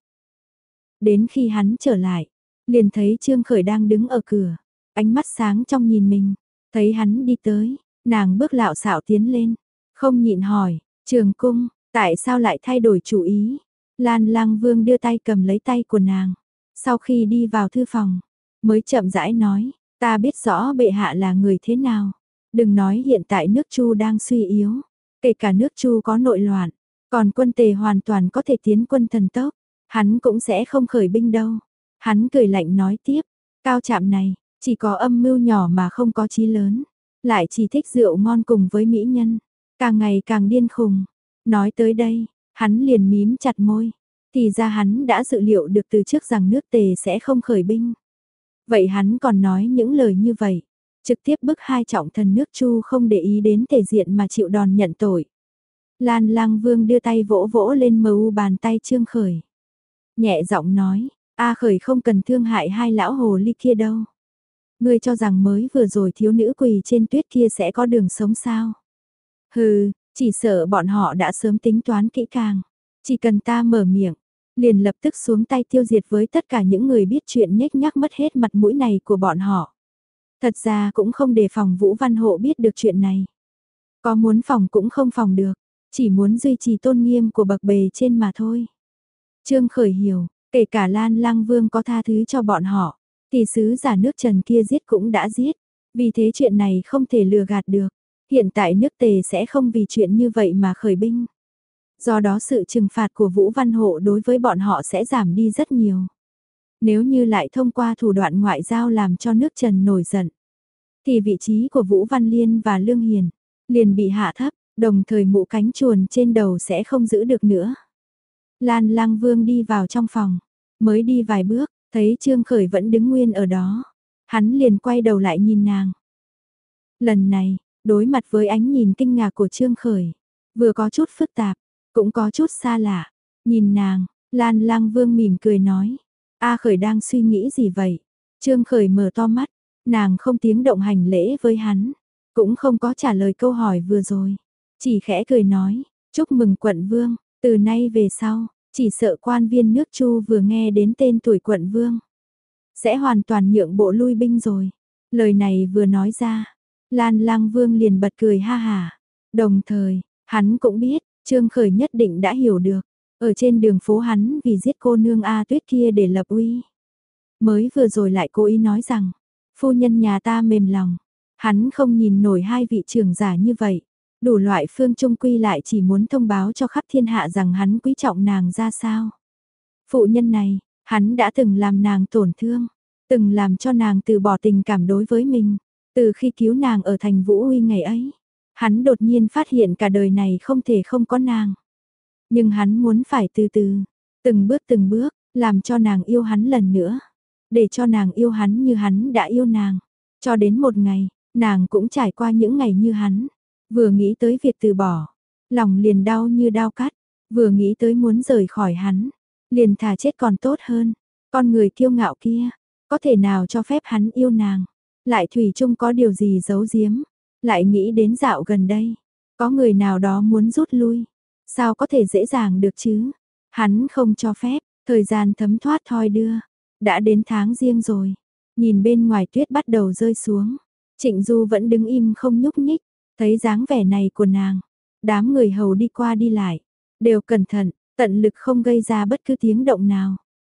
Đến khi hắn trở lại, liền thấy Trương Khởi đang đứng ở cửa, ánh mắt sáng trong nhìn mình, thấy hắn đi tới, nàng bước lạo xạo tiến lên, không nhịn hỏi, Trường Cung, tại sao lại thay đổi chủ ý? Lan Lăng Vương đưa tay cầm lấy tay của nàng, sau khi đi vào thư phòng, mới chậm rãi nói, ta biết rõ bệ hạ là người thế nào, đừng nói hiện tại nước Chu đang suy yếu, kể cả nước Chu có nội loạn, còn quân Tề hoàn toàn có thể tiến quân thần tốc. Hắn cũng sẽ không khởi binh đâu. Hắn cười lạnh nói tiếp, Cao Trạm này, chỉ có âm mưu nhỏ mà không có chí lớn. Lại chỉ thích rượu ngon cùng với mỹ nhân. Càng ngày càng điên khùng. Nói tới đây, hắn liền mím chặt môi. Thì ra hắn đã dự liệu được từ trước rằng nước Tề sẽ không khởi binh. Vậy hắn còn nói những lời như vậy. Trực tiếp bức hai trọng thần nước Chu không để ý đến thể diện mà chịu đòn nhận tội. Lan Lăng Vương đưa tay vỗ vỗ lên mờ u bàn tay Trương Khởi. Nhẹ giọng nói, A Khởi không cần thương hại hai lão hồ ly kia đâu. Ngươi cho rằng mới vừa rồi thiếu nữ quỳ trên tuyết kia sẽ có đường sống sao? Hừ, chỉ sợ bọn họ đã sớm tính toán kỹ càng. Chỉ cần ta mở miệng, liền lập tức xuống tay tiêu diệt với tất cả những người biết chuyện nhếch nhác mất hết mặt mũi này của bọn họ. Thật ra cũng không đề phòng Vũ Văn Hộ biết được chuyện này. Có muốn phòng cũng không phòng được, chỉ muốn duy trì tôn nghiêm của bậc bề trên mà thôi. Trương Khởi hiểu, kể cả Lan Lăng Vương có tha thứ cho bọn họ, thì sứ giả nước Trần kia giết cũng đã giết. Vì thế chuyện này không thể lừa gạt được. Hiện tại nước Tề sẽ không vì chuyện như vậy mà khởi binh. Do đó sự trừng phạt của Vũ Văn Hộ đối với bọn họ sẽ giảm đi rất nhiều. Nếu như lại thông qua thủ đoạn ngoại giao làm cho nước Trần nổi giận, thì vị trí của Vũ Văn Liên và Lương Hiền liền bị hạ thấp, đồng thời mũ cánh chuồn trên đầu sẽ không giữ được nữa. Lan Lăng Vương đi vào trong phòng, mới đi vài bước, thấy Trương Khởi vẫn đứng nguyên ở đó. Hắn liền quay đầu lại nhìn nàng. Lần này, đối mặt với ánh nhìn kinh ngạc của Trương Khởi, vừa có chút phức tạp, cũng có chút xa lạ. Nhìn nàng, Lan Lăng Vương mỉm cười nói, A Khởi đang suy nghĩ gì vậy? Trương Khởi mở to mắt, nàng không tiếng động hành lễ với hắn, cũng không có trả lời câu hỏi vừa rồi, chỉ khẽ cười nói, Chúc mừng quận vương, từ nay về sau, chỉ sợ quan viên nước Chu vừa nghe đến tên tuổi quận vương. Sẽ hoàn toàn nhượng bộ lui binh rồi. Lời này vừa nói ra, Lan Lang Vương liền bật cười ha hả. Đồng thời, hắn cũng biết, Trương Khởi nhất định đã hiểu được. Ở trên đường phố hắn vì giết cô nương A Tuyết kia để lập uy. Mới vừa rồi lại cố ý nói rằng, phu nhân nhà ta mềm lòng. Hắn không nhìn nổi hai vị trưởng giả như vậy. Đủ loại phương trung quy lại chỉ muốn thông báo cho khắp thiên hạ rằng hắn quý trọng nàng ra sao. Phụ nhân này, hắn đã từng làm nàng tổn thương, từng làm cho nàng từ bỏ tình cảm đối với mình. Từ khi cứu nàng ở thành Vũ Uy ngày ấy, hắn đột nhiên phát hiện cả đời này không thể không có nàng. Nhưng hắn muốn phải từ từ, từng bước từng bước, làm cho nàng yêu hắn lần nữa. Để cho nàng yêu hắn như hắn đã yêu nàng. Cho đến một ngày, nàng cũng trải qua những ngày như hắn. Vừa nghĩ tới việc từ bỏ, lòng liền đau như đau cắt. Vừa nghĩ tới muốn rời khỏi hắn, liền thà chết còn tốt hơn. Con người kiêu ngạo kia, có thể nào cho phép hắn yêu nàng. Lại thủy chung có điều gì giấu giếm. Lại nghĩ đến dạo gần đây, có người nào đó muốn rút lui. Sao có thể dễ dàng được chứ? Hắn không cho phép, thời gian thấm thoát thoi đưa. Đã đến tháng riêng rồi, nhìn bên ngoài tuyết bắt đầu rơi xuống. Trịnh Du vẫn đứng im không nhúc nhích, thấy dáng vẻ này của nàng. Đám người hầu đi qua đi lại, đều cẩn thận, tận lực không gây ra bất cứ tiếng động nào.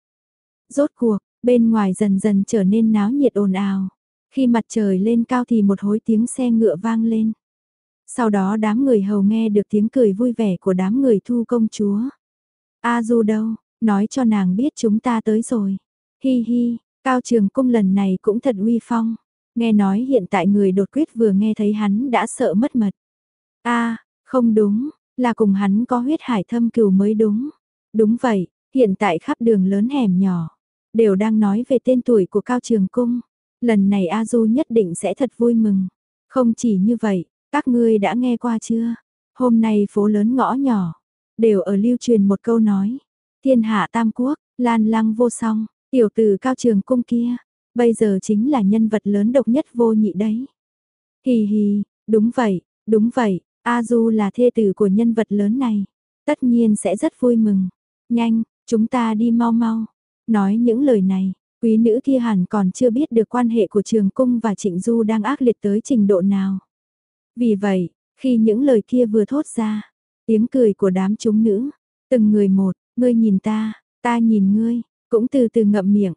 Rốt cuộc, bên ngoài dần dần trở nên náo nhiệt ồn ào. Khi mặt trời lên cao thì một hối tiếng xe ngựa vang lên. Sau đó đám người hầu nghe được tiếng cười vui vẻ của đám người Thu công chúa. A Du đâu, nói cho nàng biết chúng ta tới rồi. Hi hi, Cao Trường Cung lần này cũng thật uy phong. Nghe nói hiện tại người đột quyết vừa nghe thấy hắn đã sợ mất mật. A, không đúng, là cùng hắn có huyết hải thâm cừu mới đúng. Đúng vậy, hiện tại khắp đường lớn hẻm nhỏ, đều đang nói về tên tuổi của Cao Trường Cung. Lần này A Du nhất định sẽ thật vui mừng. Không chỉ như vậy, các ngươi đã nghe qua chưa? Hôm nay phố lớn ngõ nhỏ, đều ở lưu truyền một câu nói. Thiên hạ tam quốc, Lan Lăng vô song, tiểu tử Cao Trường Cung kia, bây giờ chính là nhân vật lớn độc nhất vô nhị đấy. Hì hì, đúng vậy, đúng vậy, A Du là thê tử của nhân vật lớn này, tất nhiên sẽ rất vui mừng. Nhanh, chúng ta đi mau mau. Nói những lời này, quý nữ kia hẳn còn chưa biết được quan hệ của Trường Cung và Trịnh Du đang ác liệt tới trình độ nào. Vì vậy, khi những lời kia vừa thốt ra, tiếng cười của đám chúng nữ, từng người một, ngươi nhìn ta, ta nhìn ngươi, cũng từ từ ngậm miệng.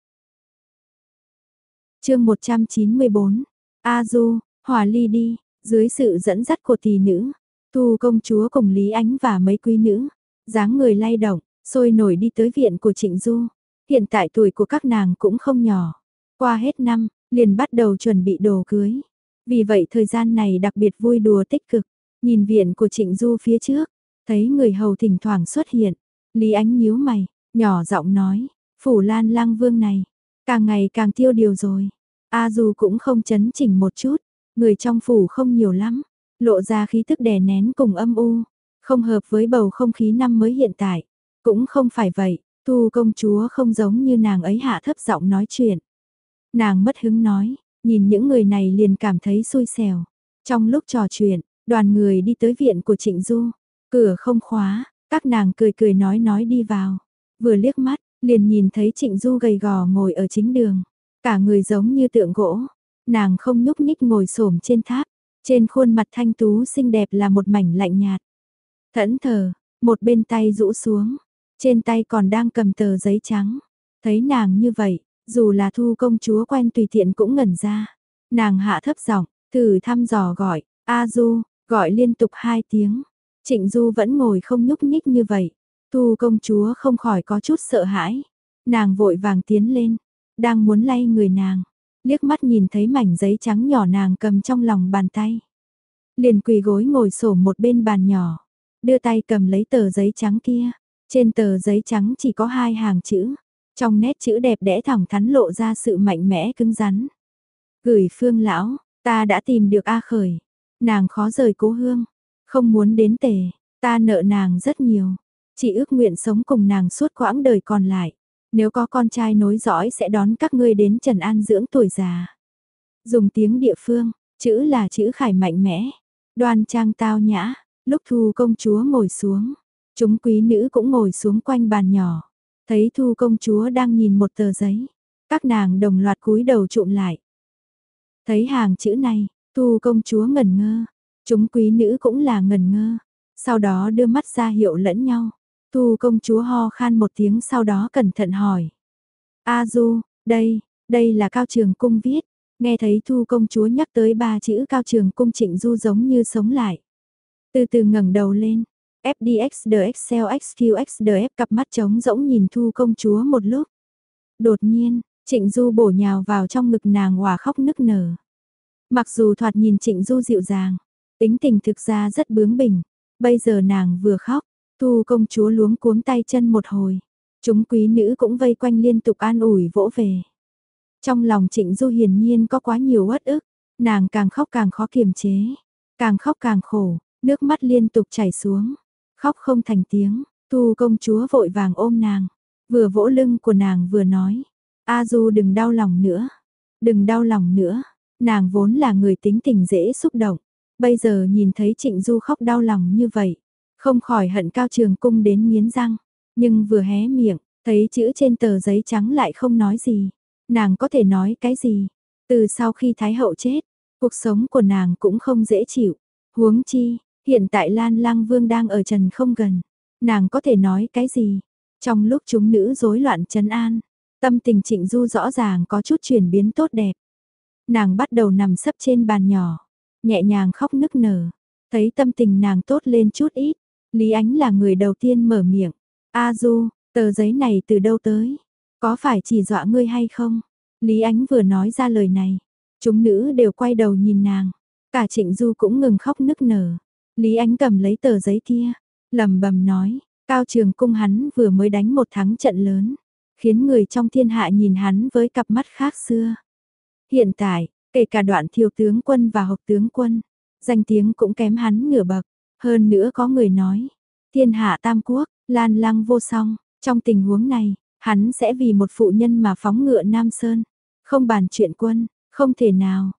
Chương một trăm chín mươi bốn. A Du, hòa ly đi, dưới sự dẫn dắt của tỷ nữ, Thu công chúa cùng Lý Ánh và mấy quý nữ, dáng người lay động, sôi nổi đi tới viện của Trịnh Du. Hiện tại tuổi của các nàng cũng không nhỏ, qua hết năm, liền bắt đầu chuẩn bị đồ cưới. Vì vậy thời gian này đặc biệt vui đùa tích cực, nhìn viện của Trịnh Du phía trước, thấy người hầu thỉnh thoảng xuất hiện, Lý Ánh nhíu mày, nhỏ giọng nói, phủ Lan Lang Vương này, càng ngày càng tiêu điều rồi. A Du cũng không chấn chỉnh một chút, người trong phủ không nhiều lắm, lộ ra khí tức đè nén cùng âm u, không hợp với bầu không khí năm mới hiện tại. Cũng không phải vậy, Thu công chúa không giống như nàng ấy hạ thấp giọng nói chuyện. Nàng mất hứng nói, nhìn những người này liền cảm thấy xui xẻo. Trong lúc trò chuyện, đoàn người đi tới viện của Trịnh Du, cửa không khóa, các nàng cười cười nói nói đi vào. Vừa liếc mắt, liền nhìn thấy Trịnh Du gầy gò ngồi ở chính đường, cả người giống như tượng gỗ. Nàng không nhúc nhích ngồi xổm trên tháp, trên khuôn mặt thanh tú xinh đẹp là một mảnh lạnh nhạt. Thẫn thờ, một bên tay rũ xuống, trên tay còn đang cầm tờ giấy trắng. Thấy nàng như vậy, dù là Thu công chúa quen tùy tiện cũng ngẩn ra. Nàng hạ thấp giọng, thử thăm dò gọi, A Du, gọi liên tục hai tiếng. Trịnh Du vẫn ngồi không nhúc nhích như vậy. Thu công chúa không khỏi có chút sợ hãi. Nàng vội vàng tiến lên, đang muốn lay người nàng, liếc mắt nhìn thấy mảnh giấy trắng nhỏ nàng cầm trong lòng bàn tay. Liền quỳ gối ngồi xổm một bên bàn nhỏ, đưa tay cầm lấy tờ giấy trắng kia. Trên tờ giấy trắng chỉ có hai hàng chữ, trong nét chữ đẹp đẽ thẳng thắn lộ ra sự mạnh mẽ cứng rắn. Gửi Phương lão, ta đã tìm được A Khởi, nàng khó rời cố hương, không muốn đến tề, ta nợ nàng rất nhiều, chỉ ước nguyện sống cùng nàng suốt quãng đời còn lại. Nếu có con trai nối dõi sẽ đón các ngươi đến Trần An dưỡng tuổi già. Dùng tiếng địa phương, chữ là chữ khải mạnh mẽ, đoan trang tao nhã, Lúc Thu công chúa ngồi xuống, chúng quý nữ cũng ngồi xuống quanh bàn nhỏ. Thấy Thu công chúa đang nhìn một tờ giấy, các nàng đồng loạt cúi đầu trụm lại. Thấy hàng chữ này, Thu công chúa ngẩn ngơ, chúng quý nữ cũng là ngẩn ngơ, sau đó đưa mắt ra hiệu lẫn nhau. Thu công chúa ho khan một tiếng sau đó cẩn thận hỏi. A Du, đây, đây là Cao Trường Cung viết. Nghe thấy Thu công chúa nhắc tới ba chữ Cao Trường Cung, Trịnh Du giống như sống lại. Từ từ ngẩng đầu lên, ép đê ích đê ích xê ích quy ích đê ép cặp mắt trống rỗng nhìn Thu công chúa một lúc. Đột nhiên, Trịnh Du bổ nhào vào trong ngực nàng òa khóc nức nở. Mặc dù thoạt nhìn Trịnh Du dịu dàng, tính tình thực ra rất bướng bỉnh, bây giờ nàng vừa khóc, Thu công chúa luống cuống tay chân một hồi. Chúng quý nữ cũng vây quanh liên tục an ủi vỗ về. Trong lòng Trịnh Du hiển nhiên có quá nhiều uất ức, nàng càng khóc càng khó kiềm chế, càng khóc càng khổ, nước mắt liên tục chảy xuống, khóc không thành tiếng. Thu công chúa vội vàng ôm nàng, vừa vỗ lưng của nàng vừa nói, A Du đừng đau lòng nữa, đừng đau lòng nữa. Nàng vốn là người tính tình dễ xúc động, bây giờ nhìn thấy Trịnh Du khóc đau lòng như vậy, không khỏi hận Cao Trường Cung đến nghiến răng, nhưng vừa hé miệng, thấy chữ trên tờ giấy trắng lại không nói gì. Nàng có thể nói cái gì? Từ sau khi Thái hậu chết, cuộc sống của nàng cũng không dễ chịu. Huống chi, hiện tại Lan Lăng Vương đang ở trần không gần. Nàng có thể nói cái gì? Trong lúc chúng nữ rối loạn trấn an, tâm tình Trịnh Du rõ ràng có chút chuyển biến tốt đẹp. Nàng bắt đầu nằm sấp trên bàn nhỏ, nhẹ nhàng khóc nức nở. Thấy tâm tình nàng tốt lên chút ít, Lý Ánh là người đầu tiên mở miệng. A Du, tờ giấy này từ đâu tới? Có phải chỉ dọa ngươi hay không? Lý Ánh vừa nói ra lời này, chúng nữ đều quay đầu nhìn nàng. Cả Trịnh Du cũng ngừng khóc nức nở. Lý Ánh cầm lấy tờ giấy kia, lẩm bẩm nói, Cao Trường Cung hắn vừa mới đánh một thắng trận lớn, khiến người trong thiên hạ nhìn hắn với cặp mắt khác xưa. Hiện tại, kể cả Đoạn thiếu tướng quân và Hộc tướng quân, danh tiếng cũng kém hắn nửa bậc. Hơn nữa có người nói, thiên hạ tam quốc, Lan Lăng vô song. Trong tình huống này, hắn sẽ vì một phụ nhân mà phóng ngựa Nam Sơn. Không bàn chuyện quân, không thể nào.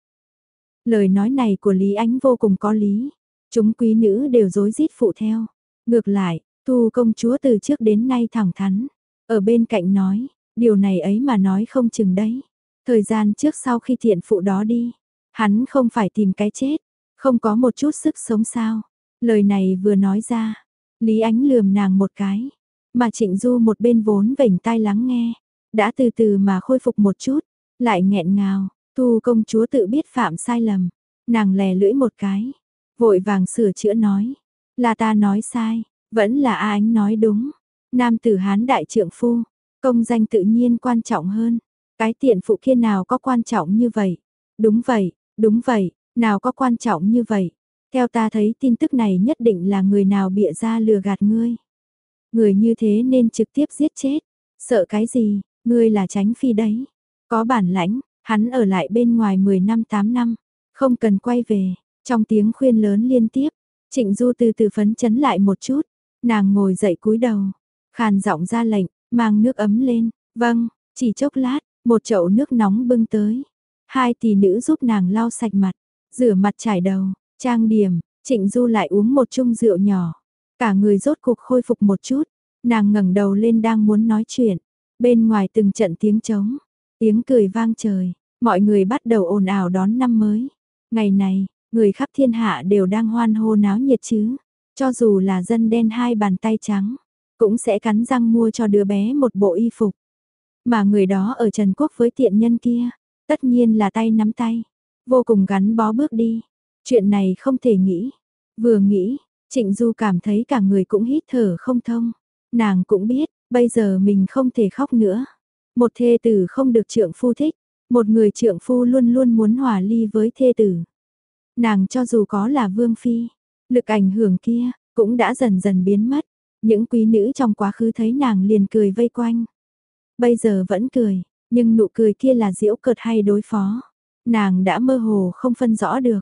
Lời nói này của Lý Ánh vô cùng có lý. Chúng quý nữ đều rối rít phụ theo. Ngược lại, Thu công chúa từ trước đến nay thẳng thắn. Ở bên cạnh nói, điều này ấy mà nói không chừng đấy. Thời gian trước sau khi thiện phụ đó đi, hắn không phải tìm cái chết, không có một chút sức sống sao. Lời này vừa nói ra, Lý Ánh lườm nàng một cái, mà Trịnh Du một bên vốn vểnh tai lắng nghe, đã từ từ mà khôi phục một chút, lại nghẹn ngào. Thu công chúa tự biết phạm sai lầm, nàng lè lưỡi một cái, vội vàng sửa chữa nói, là ta nói sai, vẫn là A Ánh nói đúng. Nam tử Hán đại trượng phu, công danh tự nhiên quan trọng hơn. Cái tiện phụ kia nào có quan trọng như vậy? Đúng vậy, đúng vậy, nào có quan trọng như vậy? Theo ta thấy tin tức này nhất định là người nào bịa ra lừa gạt ngươi. Người như thế nên trực tiếp giết chết. Sợ cái gì, ngươi là Tránh Phi đấy. Có bản lãnh, hắn ở lại bên ngoài mười năm tám năm, không cần quay về. Trong tiếng khuyên lớn liên tiếp, Trịnh Du từ từ phấn chấn lại một chút. Nàng ngồi dậy cúi đầu, khàn giọng ra lệnh, mang nước ấm lên. Vâng, chỉ chốc lát, một chậu nước nóng bưng tới. Hai tỷ nữ giúp nàng lau sạch mặt, rửa mặt trải đầu, trang điểm. Trịnh Du lại uống một chung rượu nhỏ. Cả người rốt cục khôi phục một chút. Nàng ngẩng đầu lên đang muốn nói chuyện. Bên ngoài từng trận tiếng trống, tiếng cười vang trời. Mọi người bắt đầu ồn ào đón năm mới. Ngày này, người khắp thiên hạ đều đang hoan hô náo nhiệt chứ. Cho dù là dân đen hai bàn tay trắng, cũng sẽ cắn răng mua cho đứa bé một bộ y phục. Mà người đó ở Trần Quốc với tiện nhân kia, tất nhiên là tay nắm tay, vô cùng gắn bó bước đi. Chuyện này không thể nghĩ. Vừa nghĩ, Trịnh Du cảm thấy cả người cũng hít thở không thông. Nàng cũng biết, bây giờ mình không thể khóc nữa. Một thê tử không được trượng phu thích, một người trượng phu luôn luôn muốn hòa ly với thê tử. Nàng cho dù có là vương phi, lực ảnh hưởng kia cũng đã dần dần biến mất. Những quý nữ trong quá khứ thấy nàng liền cười vây quanh. Bây giờ vẫn cười, nhưng nụ cười kia là giễu cợt hay đối phó. Nàng đã mơ hồ không phân rõ được.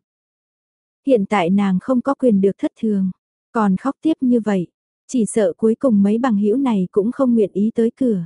Hiện tại nàng không có quyền được thất thường, còn khóc tiếp như vậy, chỉ sợ cuối cùng mấy bằng hữu này cũng không nguyện ý tới cửa.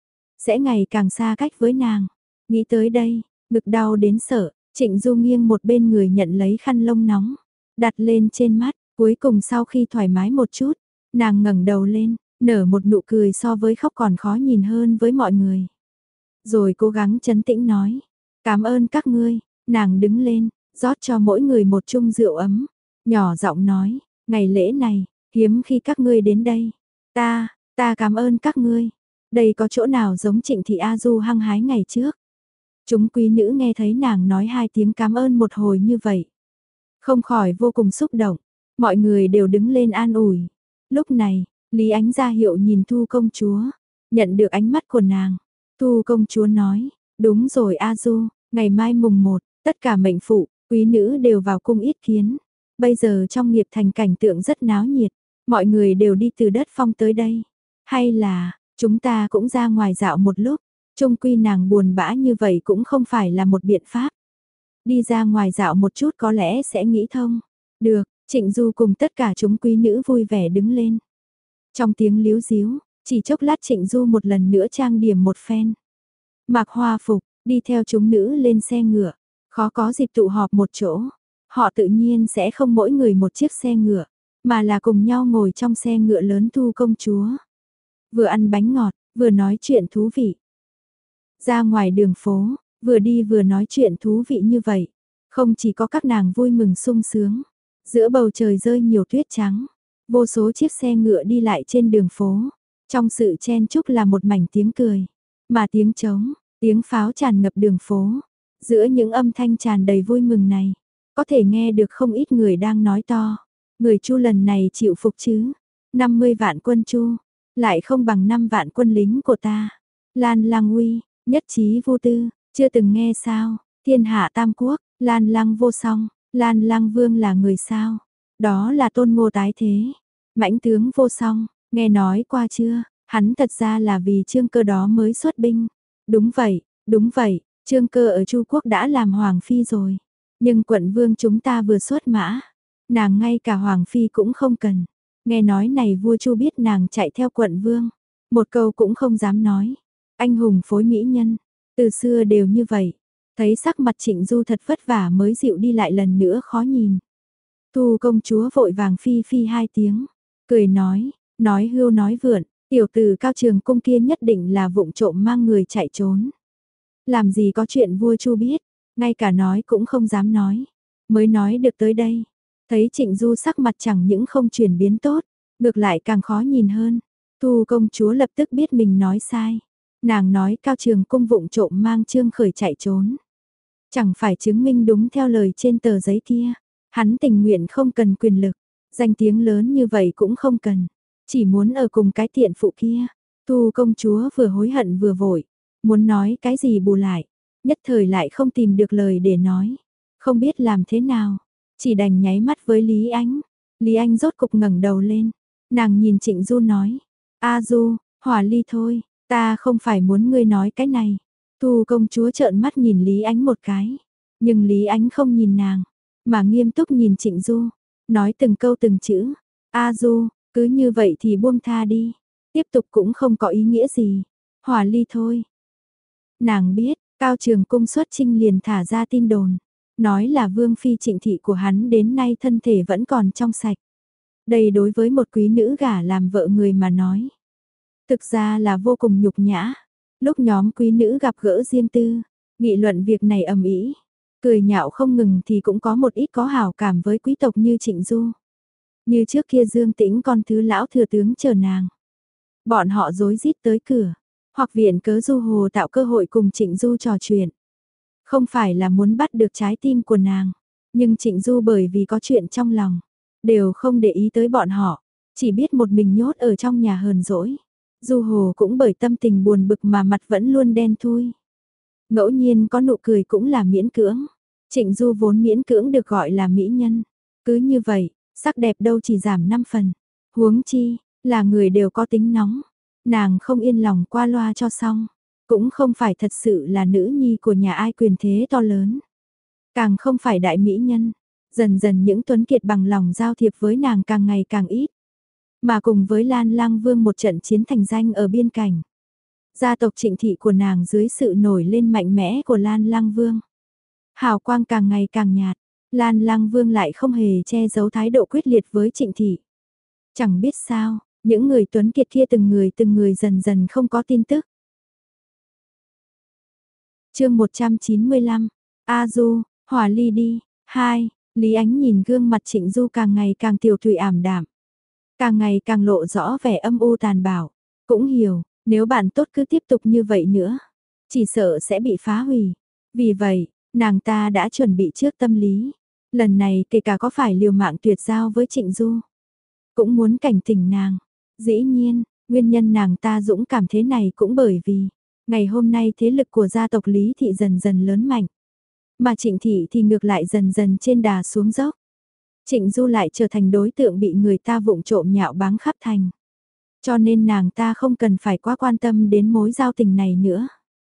Sẽ ngày càng xa cách với nàng. Nghĩ tới đây, ngực đau đến sợ, Trịnh Du nghiêng một bên người nhận lấy khăn lông nóng, đặt lên trên mắt, Cuối cùng sau khi thoải mái một chút, nàng ngẩng đầu lên, nở một nụ cười so với khóc còn khó nhìn hơn với mọi người. Rồi cố gắng trấn tĩnh nói, cảm ơn các ngươi, nàng đứng lên, rót cho mỗi người một chung rượu ấm, nhỏ giọng nói, ngày lễ này, hiếm khi các ngươi đến đây, ta, ta cảm ơn các ngươi, đây có chỗ nào giống Trịnh Thị A Du hăng hái ngày trước. Chúng quý nữ nghe thấy nàng nói hai tiếng cảm ơn một hồi như vậy, không khỏi vô cùng xúc động, mọi người đều đứng lên an ủi. Lúc này, Lý Ánh ra hiệu nhìn Thu công chúa, nhận được ánh mắt của nàng. Thu công chúa nói, đúng rồi A Du, ngày mai mùng một, tất cả mệnh phụ, quý nữ đều vào cung yết kiến. Bây giờ trong nghiệp thành cảnh tượng rất náo nhiệt, mọi người đều đi từ đất phong tới đây. Hay là, chúng ta cũng ra ngoài dạo một lúc, chung quy nàng buồn bã như vậy cũng không phải là một biện pháp. Đi ra ngoài dạo một chút có lẽ sẽ nghĩ thông. Được, Trịnh Du cùng tất cả chúng quý nữ vui vẻ đứng lên. Trong tiếng líu díu, chỉ chốc lát Trịnh Du một lần nữa trang điểm một phen. Mặc hoa phục, đi theo chúng nữ lên xe ngựa, khó có dịp tụ họp một chỗ. Họ tự nhiên sẽ không mỗi người một chiếc xe ngựa, mà là cùng nhau ngồi trong xe ngựa lớn Thu công chúa. Vừa ăn bánh ngọt, vừa nói chuyện thú vị. Ra ngoài đường phố, vừa đi vừa nói chuyện thú vị như vậy. Không chỉ có các nàng vui mừng sung sướng, giữa bầu trời rơi nhiều tuyết trắng, vô số chiếc xe ngựa đi lại trên đường phố. Trong sự chen chúc là một mảnh tiếng cười, mà tiếng trống, tiếng pháo tràn ngập đường phố. Giữa những âm thanh tràn đầy vui mừng này, có thể nghe được không ít người đang nói to. Người Chu lần này chịu phục chứ? năm mươi vạn quân Chu, lại không bằng năm vạn quân lính của ta. Lan Lang Uy, nhất trí vô tư, chưa từng nghe sao? Thiên hạ tam quốc, Lan Lang vô song, Lan Lang Vương là người sao? Đó là Tôn Ngô tái thế. Mãnh tướng vô song, nghe nói qua chưa? Hắn thật ra là vì Trương Cơ đó mới xuất binh. Đúng vậy, đúng vậy, Trương Cơ ở Chu Quốc đã làm hoàng phi rồi. Nhưng quận vương chúng ta vừa xuất mã, nàng ngay cả hoàng phi cũng không cần. Nghe nói này vua Chu biết nàng chạy theo quận vương, một câu cũng không dám nói. Anh hùng phối mỹ nhân, từ xưa đều như vậy. Thấy sắc mặt Trịnh Du thật vất vả mới dịu đi lại lần nữa khó nhìn. Thu công chúa vội vàng phi phi hai tiếng, cười nói, nói hưu nói vượn, tiểu tử Cao Trường Cung kia nhất định là vụng trộm mang người chạy trốn. Làm gì có chuyện vua Chu biết, ngay cả nói cũng không dám nói, mới nói được tới đây. Thấy Trịnh Du sắc mặt chẳng những không chuyển biến tốt, ngược lại càng khó nhìn hơn. Thu công chúa lập tức biết mình nói sai. Nàng nói Cao Trường Cung vụng trộm mang Trương Khởi chạy trốn. Chẳng phải chứng minh đúng theo lời trên tờ giấy kia. Hắn tình nguyện không cần quyền lực, danh tiếng lớn như vậy cũng không cần. Chỉ muốn ở cùng cái tiện phụ kia. Thu công chúa vừa hối hận vừa vội. Muốn nói cái gì bù lại. Nhất thời lại không tìm được lời để nói. Không biết làm thế nào. Chỉ đành nháy mắt với Lý Ánh. Lý Ánh rốt cục ngẩng đầu lên. Nàng nhìn Trịnh Du nói. A Du, Hòa ly thôi. Ta không phải muốn ngươi nói cái này. Thu công chúa trợn mắt nhìn Lý Ánh một cái. Nhưng Lý Ánh không nhìn nàng, mà nghiêm túc nhìn Trịnh Du. Nói từng câu từng chữ. A Du, cứ như vậy thì buông tha đi. Tiếp tục cũng không có ý nghĩa gì. Hòa ly thôi. Nàng biết, Cao Trường Cung xuất chinh liền thả ra tin đồn. Nói là Vương Phi Trịnh Thị của hắn đến nay thân thể vẫn còn trong sạch. Đây đối với một quý nữ gả làm vợ người mà nói. Thực ra là vô cùng nhục nhã. Lúc nhóm quý nữ gặp gỡ riêng tư, nghị luận việc này ầm ĩ, cười nhạo không ngừng thì cũng có một ít có hảo cảm với quý tộc như Trịnh Du. Như trước kia Dương Tĩnh con thứ lão thừa tướng chờ nàng. Bọn họ rối rít tới cửa, hoặc viện cớ Du Hồ tạo cơ hội cùng Trịnh Du trò chuyện. Không phải là muốn bắt được trái tim của nàng, nhưng Trịnh Du bởi vì có chuyện trong lòng, đều không để ý tới bọn họ, chỉ biết một mình nhốt ở trong nhà hờn dỗi. Du Hồ cũng bởi tâm tình buồn bực mà mặt vẫn luôn đen thui. Ngẫu nhiên có nụ cười cũng là miễn cưỡng. Trịnh Du vốn miễn cưỡng được gọi là mỹ nhân. Cứ như vậy, sắc đẹp đâu chỉ giảm năm phần. Huống chi, là người đều có tính nóng. Nàng không yên lòng qua loa cho xong. Cũng không phải thật sự là nữ nhi của nhà ai quyền thế to lớn. Càng không phải đại mỹ nhân. Dần dần những tuấn kiệt bằng lòng giao thiệp với nàng càng ngày càng ít. Mà cùng với Lan Lang Vương một trận chiến thành danh ở biên cảnh. Gia tộc Trịnh Thị của nàng dưới sự nổi lên mạnh mẽ của Lan Lang Vương. Hào quang càng ngày càng nhạt, Lan Lang Vương lại không hề che giấu thái độ quyết liệt với Trịnh Thị. Chẳng biết sao, những người tuấn kiệt kia từng người từng người dần dần không có tin tức. Chương một trăm chín mươi lăm, A Du, Hòa ly đi. Hai, Lý Ánh nhìn gương mặt Trịnh Du càng ngày càng tiểu thụy ảm đạm, càng ngày càng lộ rõ vẻ âm u tàn bạo, cũng hiểu, nếu bạn tốt cứ tiếp tục như vậy nữa, chỉ sợ sẽ bị phá hủy. Vì vậy, nàng ta đã chuẩn bị trước tâm lý, lần này kể cả có phải liều mạng tuyệt giao với Trịnh Du, cũng muốn cảnh tỉnh nàng. Dĩ nhiên, nguyên nhân nàng ta dũng cảm thế này cũng bởi vì, ngày hôm nay thế lực của gia tộc Lý Thị dần dần lớn mạnh, mà Trịnh Thị thì ngược lại dần dần trên đà xuống dốc. Trịnh Du lại trở thành đối tượng bị người ta vụng trộm nhạo báng khắp thành. Cho nên nàng ta không cần phải quá quan tâm đến mối giao tình này nữa.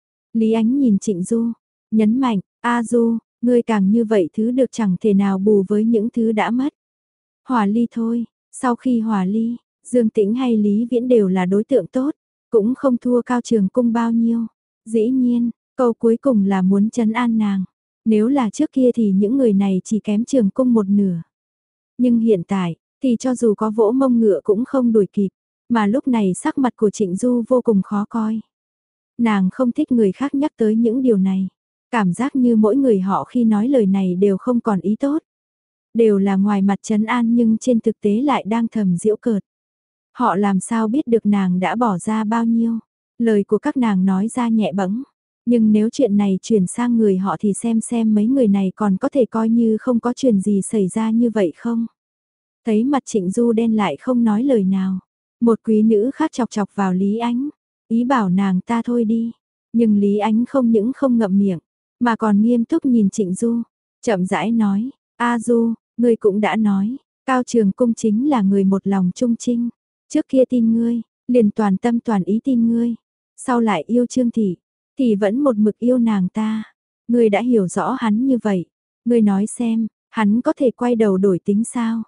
Lý Ánh nhìn Trịnh Du, nhấn mạnh, A Du, ngươi càng như vậy thứ được chẳng thể nào bù với những thứ đã mất. Hòa ly thôi, sau khi hòa ly, Dương Tĩnh hay Lý Viễn đều là đối tượng tốt, cũng không thua Cao Trường Cung bao nhiêu. Dĩ nhiên, câu cuối cùng là muốn trấn an nàng. Nếu là trước kia thì những người này chỉ kém Trường Cung một nửa. Nhưng hiện tại, thì cho dù có vỗ mông ngựa cũng không đuổi kịp, mà lúc này sắc mặt của Trịnh Du vô cùng khó coi. Nàng không thích người khác nhắc tới những điều này, cảm giác như mỗi người họ khi nói lời này đều không còn ý tốt. Đều là ngoài mặt trấn an nhưng trên thực tế lại đang thầm giễu cợt. Họ làm sao biết được nàng đã bỏ ra bao nhiêu, lời của các nàng nói ra nhẹ bẫng. Nhưng nếu chuyện này chuyển sang người họ thì xem xem mấy người này còn có thể coi như không có chuyện gì xảy ra như vậy không. Thấy mặt Trịnh Du đen lại không nói lời nào. Một quý nữ khác chọc chọc vào Lý Ánh, ý bảo nàng ta thôi đi. Nhưng Lý Ánh không những không ngậm miệng, mà còn nghiêm túc nhìn Trịnh Du, chậm rãi nói, A Du, ngươi cũng đã nói, Cao Trường Cung chính là người một lòng trung trinh. Trước kia tin ngươi, liền toàn tâm toàn ý tin ngươi. Sau lại yêu Trương Thị, thì vẫn một mực yêu nàng ta. Ngươi đã hiểu rõ hắn như vậy. Ngươi nói xem, hắn có thể quay đầu đổi tính sao?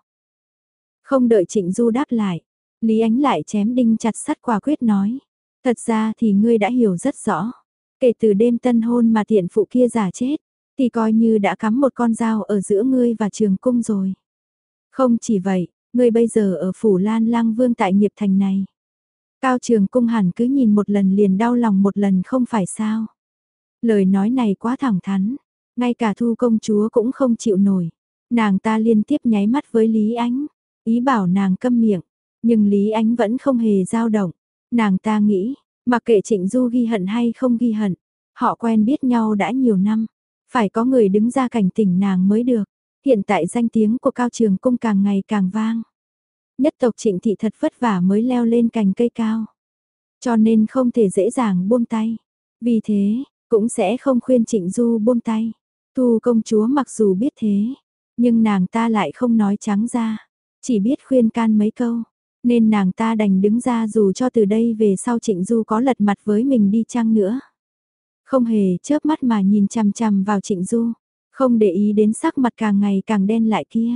Không đợi Trịnh Du đáp lại, Lý Ánh lại chém đinh chặt sắt quả quyết nói. Thật ra thì ngươi đã hiểu rất rõ. Kể từ đêm tân hôn mà tiện phụ kia giả chết, thì coi như đã cắm một con dao ở giữa ngươi và Trường Cung rồi. Không chỉ vậy, ngươi bây giờ ở phủ Lan Lang Vương tại Nghiệp Thành này. Cao Trường Cung hẳn cứ nhìn một lần liền đau lòng một lần không phải sao. Lời nói này quá thẳng thắn, ngay cả Thu công chúa cũng không chịu nổi. Nàng ta liên tiếp nháy mắt với Lý Ánh, ý bảo nàng câm miệng, nhưng Lý Ánh vẫn không hề dao động. Nàng ta nghĩ, mặc kệ Trịnh Du ghi hận hay không ghi hận, họ quen biết nhau đã nhiều năm, phải có người đứng ra cảnh tỉnh nàng mới được. Hiện tại danh tiếng của Cao Trường Cung càng ngày càng vang. Nhất tộc Trịnh Thị thật vất vả mới leo lên cành cây cao, cho nên không thể dễ dàng buông tay. Vì thế, cũng sẽ không khuyên Trịnh Du buông tay. Thu công chúa mặc dù biết thế, nhưng nàng ta lại không nói trắng ra, chỉ biết khuyên can mấy câu, nên nàng ta đành đứng ra dù cho từ đây về sau Trịnh Du có lật mặt với mình đi chăng nữa. Không hề chớp mắt mà nhìn chằm chằm vào Trịnh Du, không để ý đến sắc mặt càng ngày càng đen lại kia.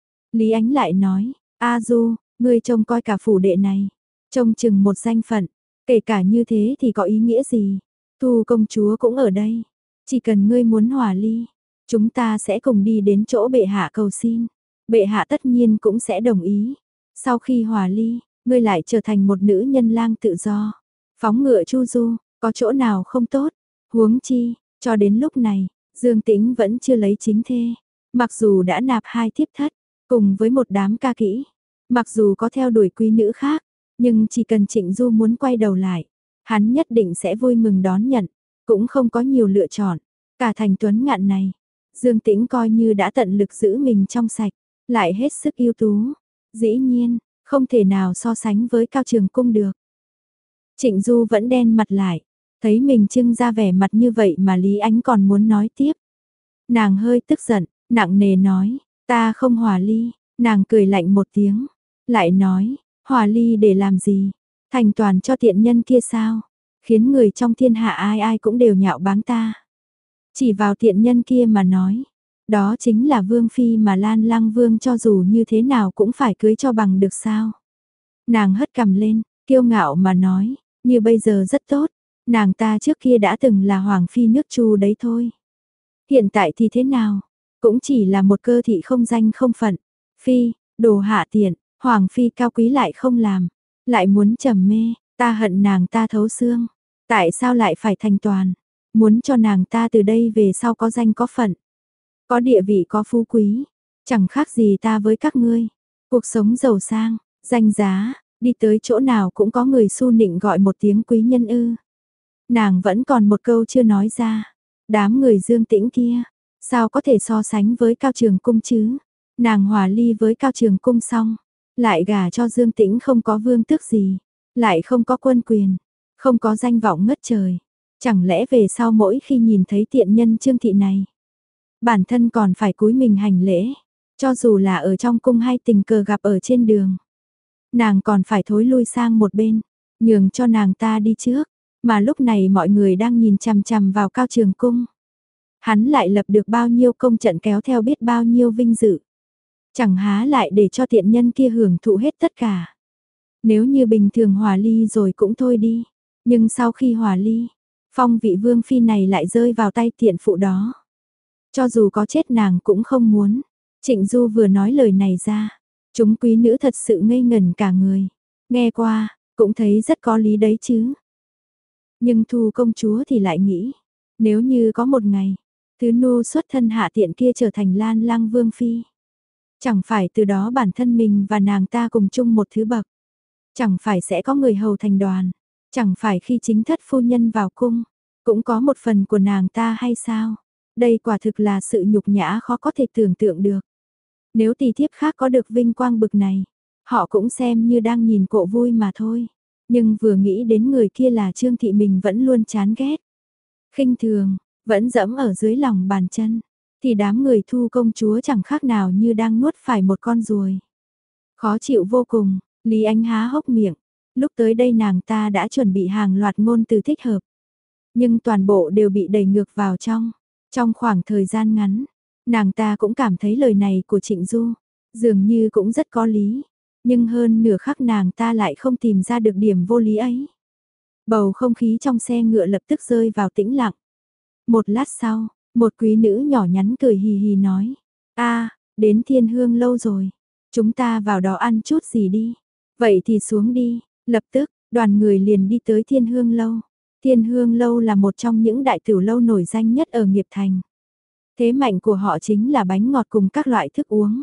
Lý Ánh lại nói, A Du, ngươi trông coi cả phủ đệ này, trông chừng một danh phận, kể cả như thế thì có ý nghĩa gì? Thu công chúa cũng ở đây, chỉ cần ngươi muốn hòa ly, chúng ta sẽ cùng đi đến chỗ bệ hạ cầu xin, bệ hạ tất nhiên cũng sẽ đồng ý. Sau khi hòa ly, ngươi lại trở thành một nữ nhân lang tự do, phóng ngựa chu du, có chỗ nào không tốt? Huống chi, cho đến lúc này, Dương Tĩnh vẫn chưa lấy chính thê, mặc dù đã nạp hai thiếp thất, cùng với một đám ca kỹ, mặc dù có theo đuổi quý nữ khác, nhưng chỉ cần Trịnh Du muốn quay đầu lại, hắn nhất định sẽ vui mừng đón nhận, cũng không có nhiều lựa chọn. Cả thành Tuấn Ngạn này, Dương Tĩnh coi như đã tận lực giữ mình trong sạch, lại hết sức ưu tú, dĩ nhiên, không thể nào so sánh với Cao Trường Cung được. Trịnh Du vẫn đen mặt lại, thấy mình trưng ra vẻ mặt như vậy mà Lý Ánh còn muốn nói tiếp. Nàng hơi tức giận, nặng nề nói, ta không hòa ly. Nàng cười lạnh một tiếng, lại nói, hòa ly để làm gì? Thành toàn cho tiện nhân kia sao? Khiến người trong thiên hạ ai ai cũng đều nhạo báng ta. Chỉ vào tiện nhân kia mà nói, đó chính là Vương Phi mà Lan Lang Vương cho dù như thế nào cũng phải cưới cho bằng được sao? Nàng hất cằm lên, kiêu ngạo mà nói, như bây giờ rất tốt, nàng ta trước kia đã từng là Hoàng Phi nước Chu đấy thôi. Hiện tại thì thế nào? cũng chỉ là một cơ thị không danh không phận. Phi, đồ hạ tiện, Hoàng Phi cao quý lại không làm, lại muốn trầm mê, ta hận nàng ta thấu xương. Tại sao lại phải thành toàn? Muốn cho nàng ta từ đây về sau có danh có phận, có địa vị có phú quý, chẳng khác gì ta với các ngươi. Cuộc sống giàu sang, danh giá, đi tới chỗ nào cũng có người su nịnh gọi một tiếng quý nhân ư. Nàng vẫn còn một câu chưa nói ra. Đám người Dương Tĩnh kia, sao có thể so sánh với Cao Trường Cung chứ? Nàng hòa ly với Cao Trường Cung xong, lại gả cho Dương Tĩnh không có vương tước gì, lại không có quân quyền, không có danh vọng ngất trời. Chẳng lẽ về sau mỗi khi nhìn thấy tiện nhân Trương Thị này, bản thân còn phải cúi mình hành lễ, cho dù là ở trong cung hay tình cờ gặp ở trên đường. Nàng còn phải thối lui sang một bên, nhường cho nàng ta đi trước, mà lúc này mọi người đang nhìn chằm chằm vào Cao Trường Cung. Hắn lại lập được bao nhiêu công trận kéo theo biết bao nhiêu vinh dự. Chẳng há lại để cho tiện nhân kia hưởng thụ hết tất cả. Nếu như bình thường hòa ly rồi cũng thôi đi, nhưng sau khi hòa ly, phong vị vương phi này lại rơi vào tay tiện phụ đó. Cho dù có chết nàng cũng không muốn. Trịnh Du vừa nói lời này ra, chúng quý nữ thật sự ngây ngẩn cả người. Nghe qua, cũng thấy rất có lý đấy chứ. Nhưng Thu công chúa thì lại nghĩ, nếu như có một ngày, thứ nô xuất thân hạ tiện kia trở thành Lan Lang vương phi, chẳng phải từ đó bản thân mình và nàng ta cùng chung một thứ bậc, chẳng phải sẽ có người hầu thành đoàn, chẳng phải khi chính thất phu nhân vào cung, cũng có một phần của nàng ta hay sao? Đây quả thực là sự nhục nhã khó có thể tưởng tượng được. Nếu tỳ thiếp khác có được vinh quang bực này, họ cũng xem như đang nhìn cộ vui mà thôi. Nhưng vừa nghĩ đến người kia là Trương Thị mình vẫn luôn chán ghét. Khinh thường, vẫn dẫm ở dưới lòng bàn chân, thì đám người Thu công chúa chẳng khác nào như đang nuốt phải một con ruồi. Khó chịu vô cùng, Lý Ánh há hốc miệng, lúc tới đây nàng ta đã chuẩn bị hàng loạt ngôn từ thích hợp. Nhưng toàn bộ đều bị đẩy ngược vào trong. Trong khoảng thời gian ngắn, nàng ta cũng cảm thấy lời này của Trịnh Du, dường như cũng rất có lý. Nhưng hơn nửa khắc nàng ta lại không tìm ra được điểm vô lý ấy. Bầu không khí trong xe ngựa lập tức rơi vào tĩnh lặng. Một lát sau, một quý nữ nhỏ nhắn cười hì hì nói. a đến Thiên Hương lâu rồi. Chúng ta vào đó ăn chút gì đi. Vậy thì xuống đi. Lập tức, đoàn người liền đi tới Thiên Hương lâu. Thiên Hương lâu là một trong những đại tiểu lâu nổi danh nhất ở Nghiệp Thành. Thế mạnh của họ chính là bánh ngọt cùng các loại thức uống.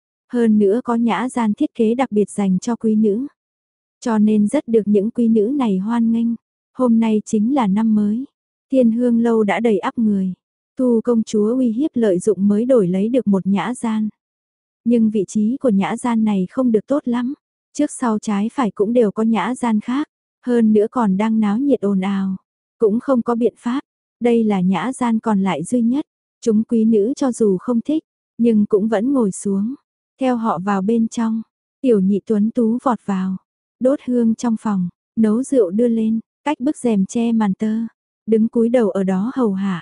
Hơn nữa có nhã gian thiết kế đặc biệt dành cho quý nữ. Cho nên rất được những quý nữ này hoan nghênh. Hôm nay chính là năm mới. Thiên Hương lâu đã đầy ắp người. Thu công chúa uy hiếp lợi dụng mới đổi lấy được một nhã gian. Nhưng vị trí của nhã gian này không được tốt lắm. Trước sau trái phải cũng đều có nhã gian khác. Hơn nữa còn đang náo nhiệt ồn ào. Cũng không có biện pháp. Đây là nhã gian còn lại duy nhất. Chúng quý nữ cho dù không thích, nhưng cũng vẫn ngồi xuống. Theo họ vào bên trong. Tiểu nhị tuấn tú vọt vào. Đốt hương trong phòng. Nấu rượu đưa lên. Cách bức rèm che màn tơ. Đứng cúi đầu ở đó hầu hạ.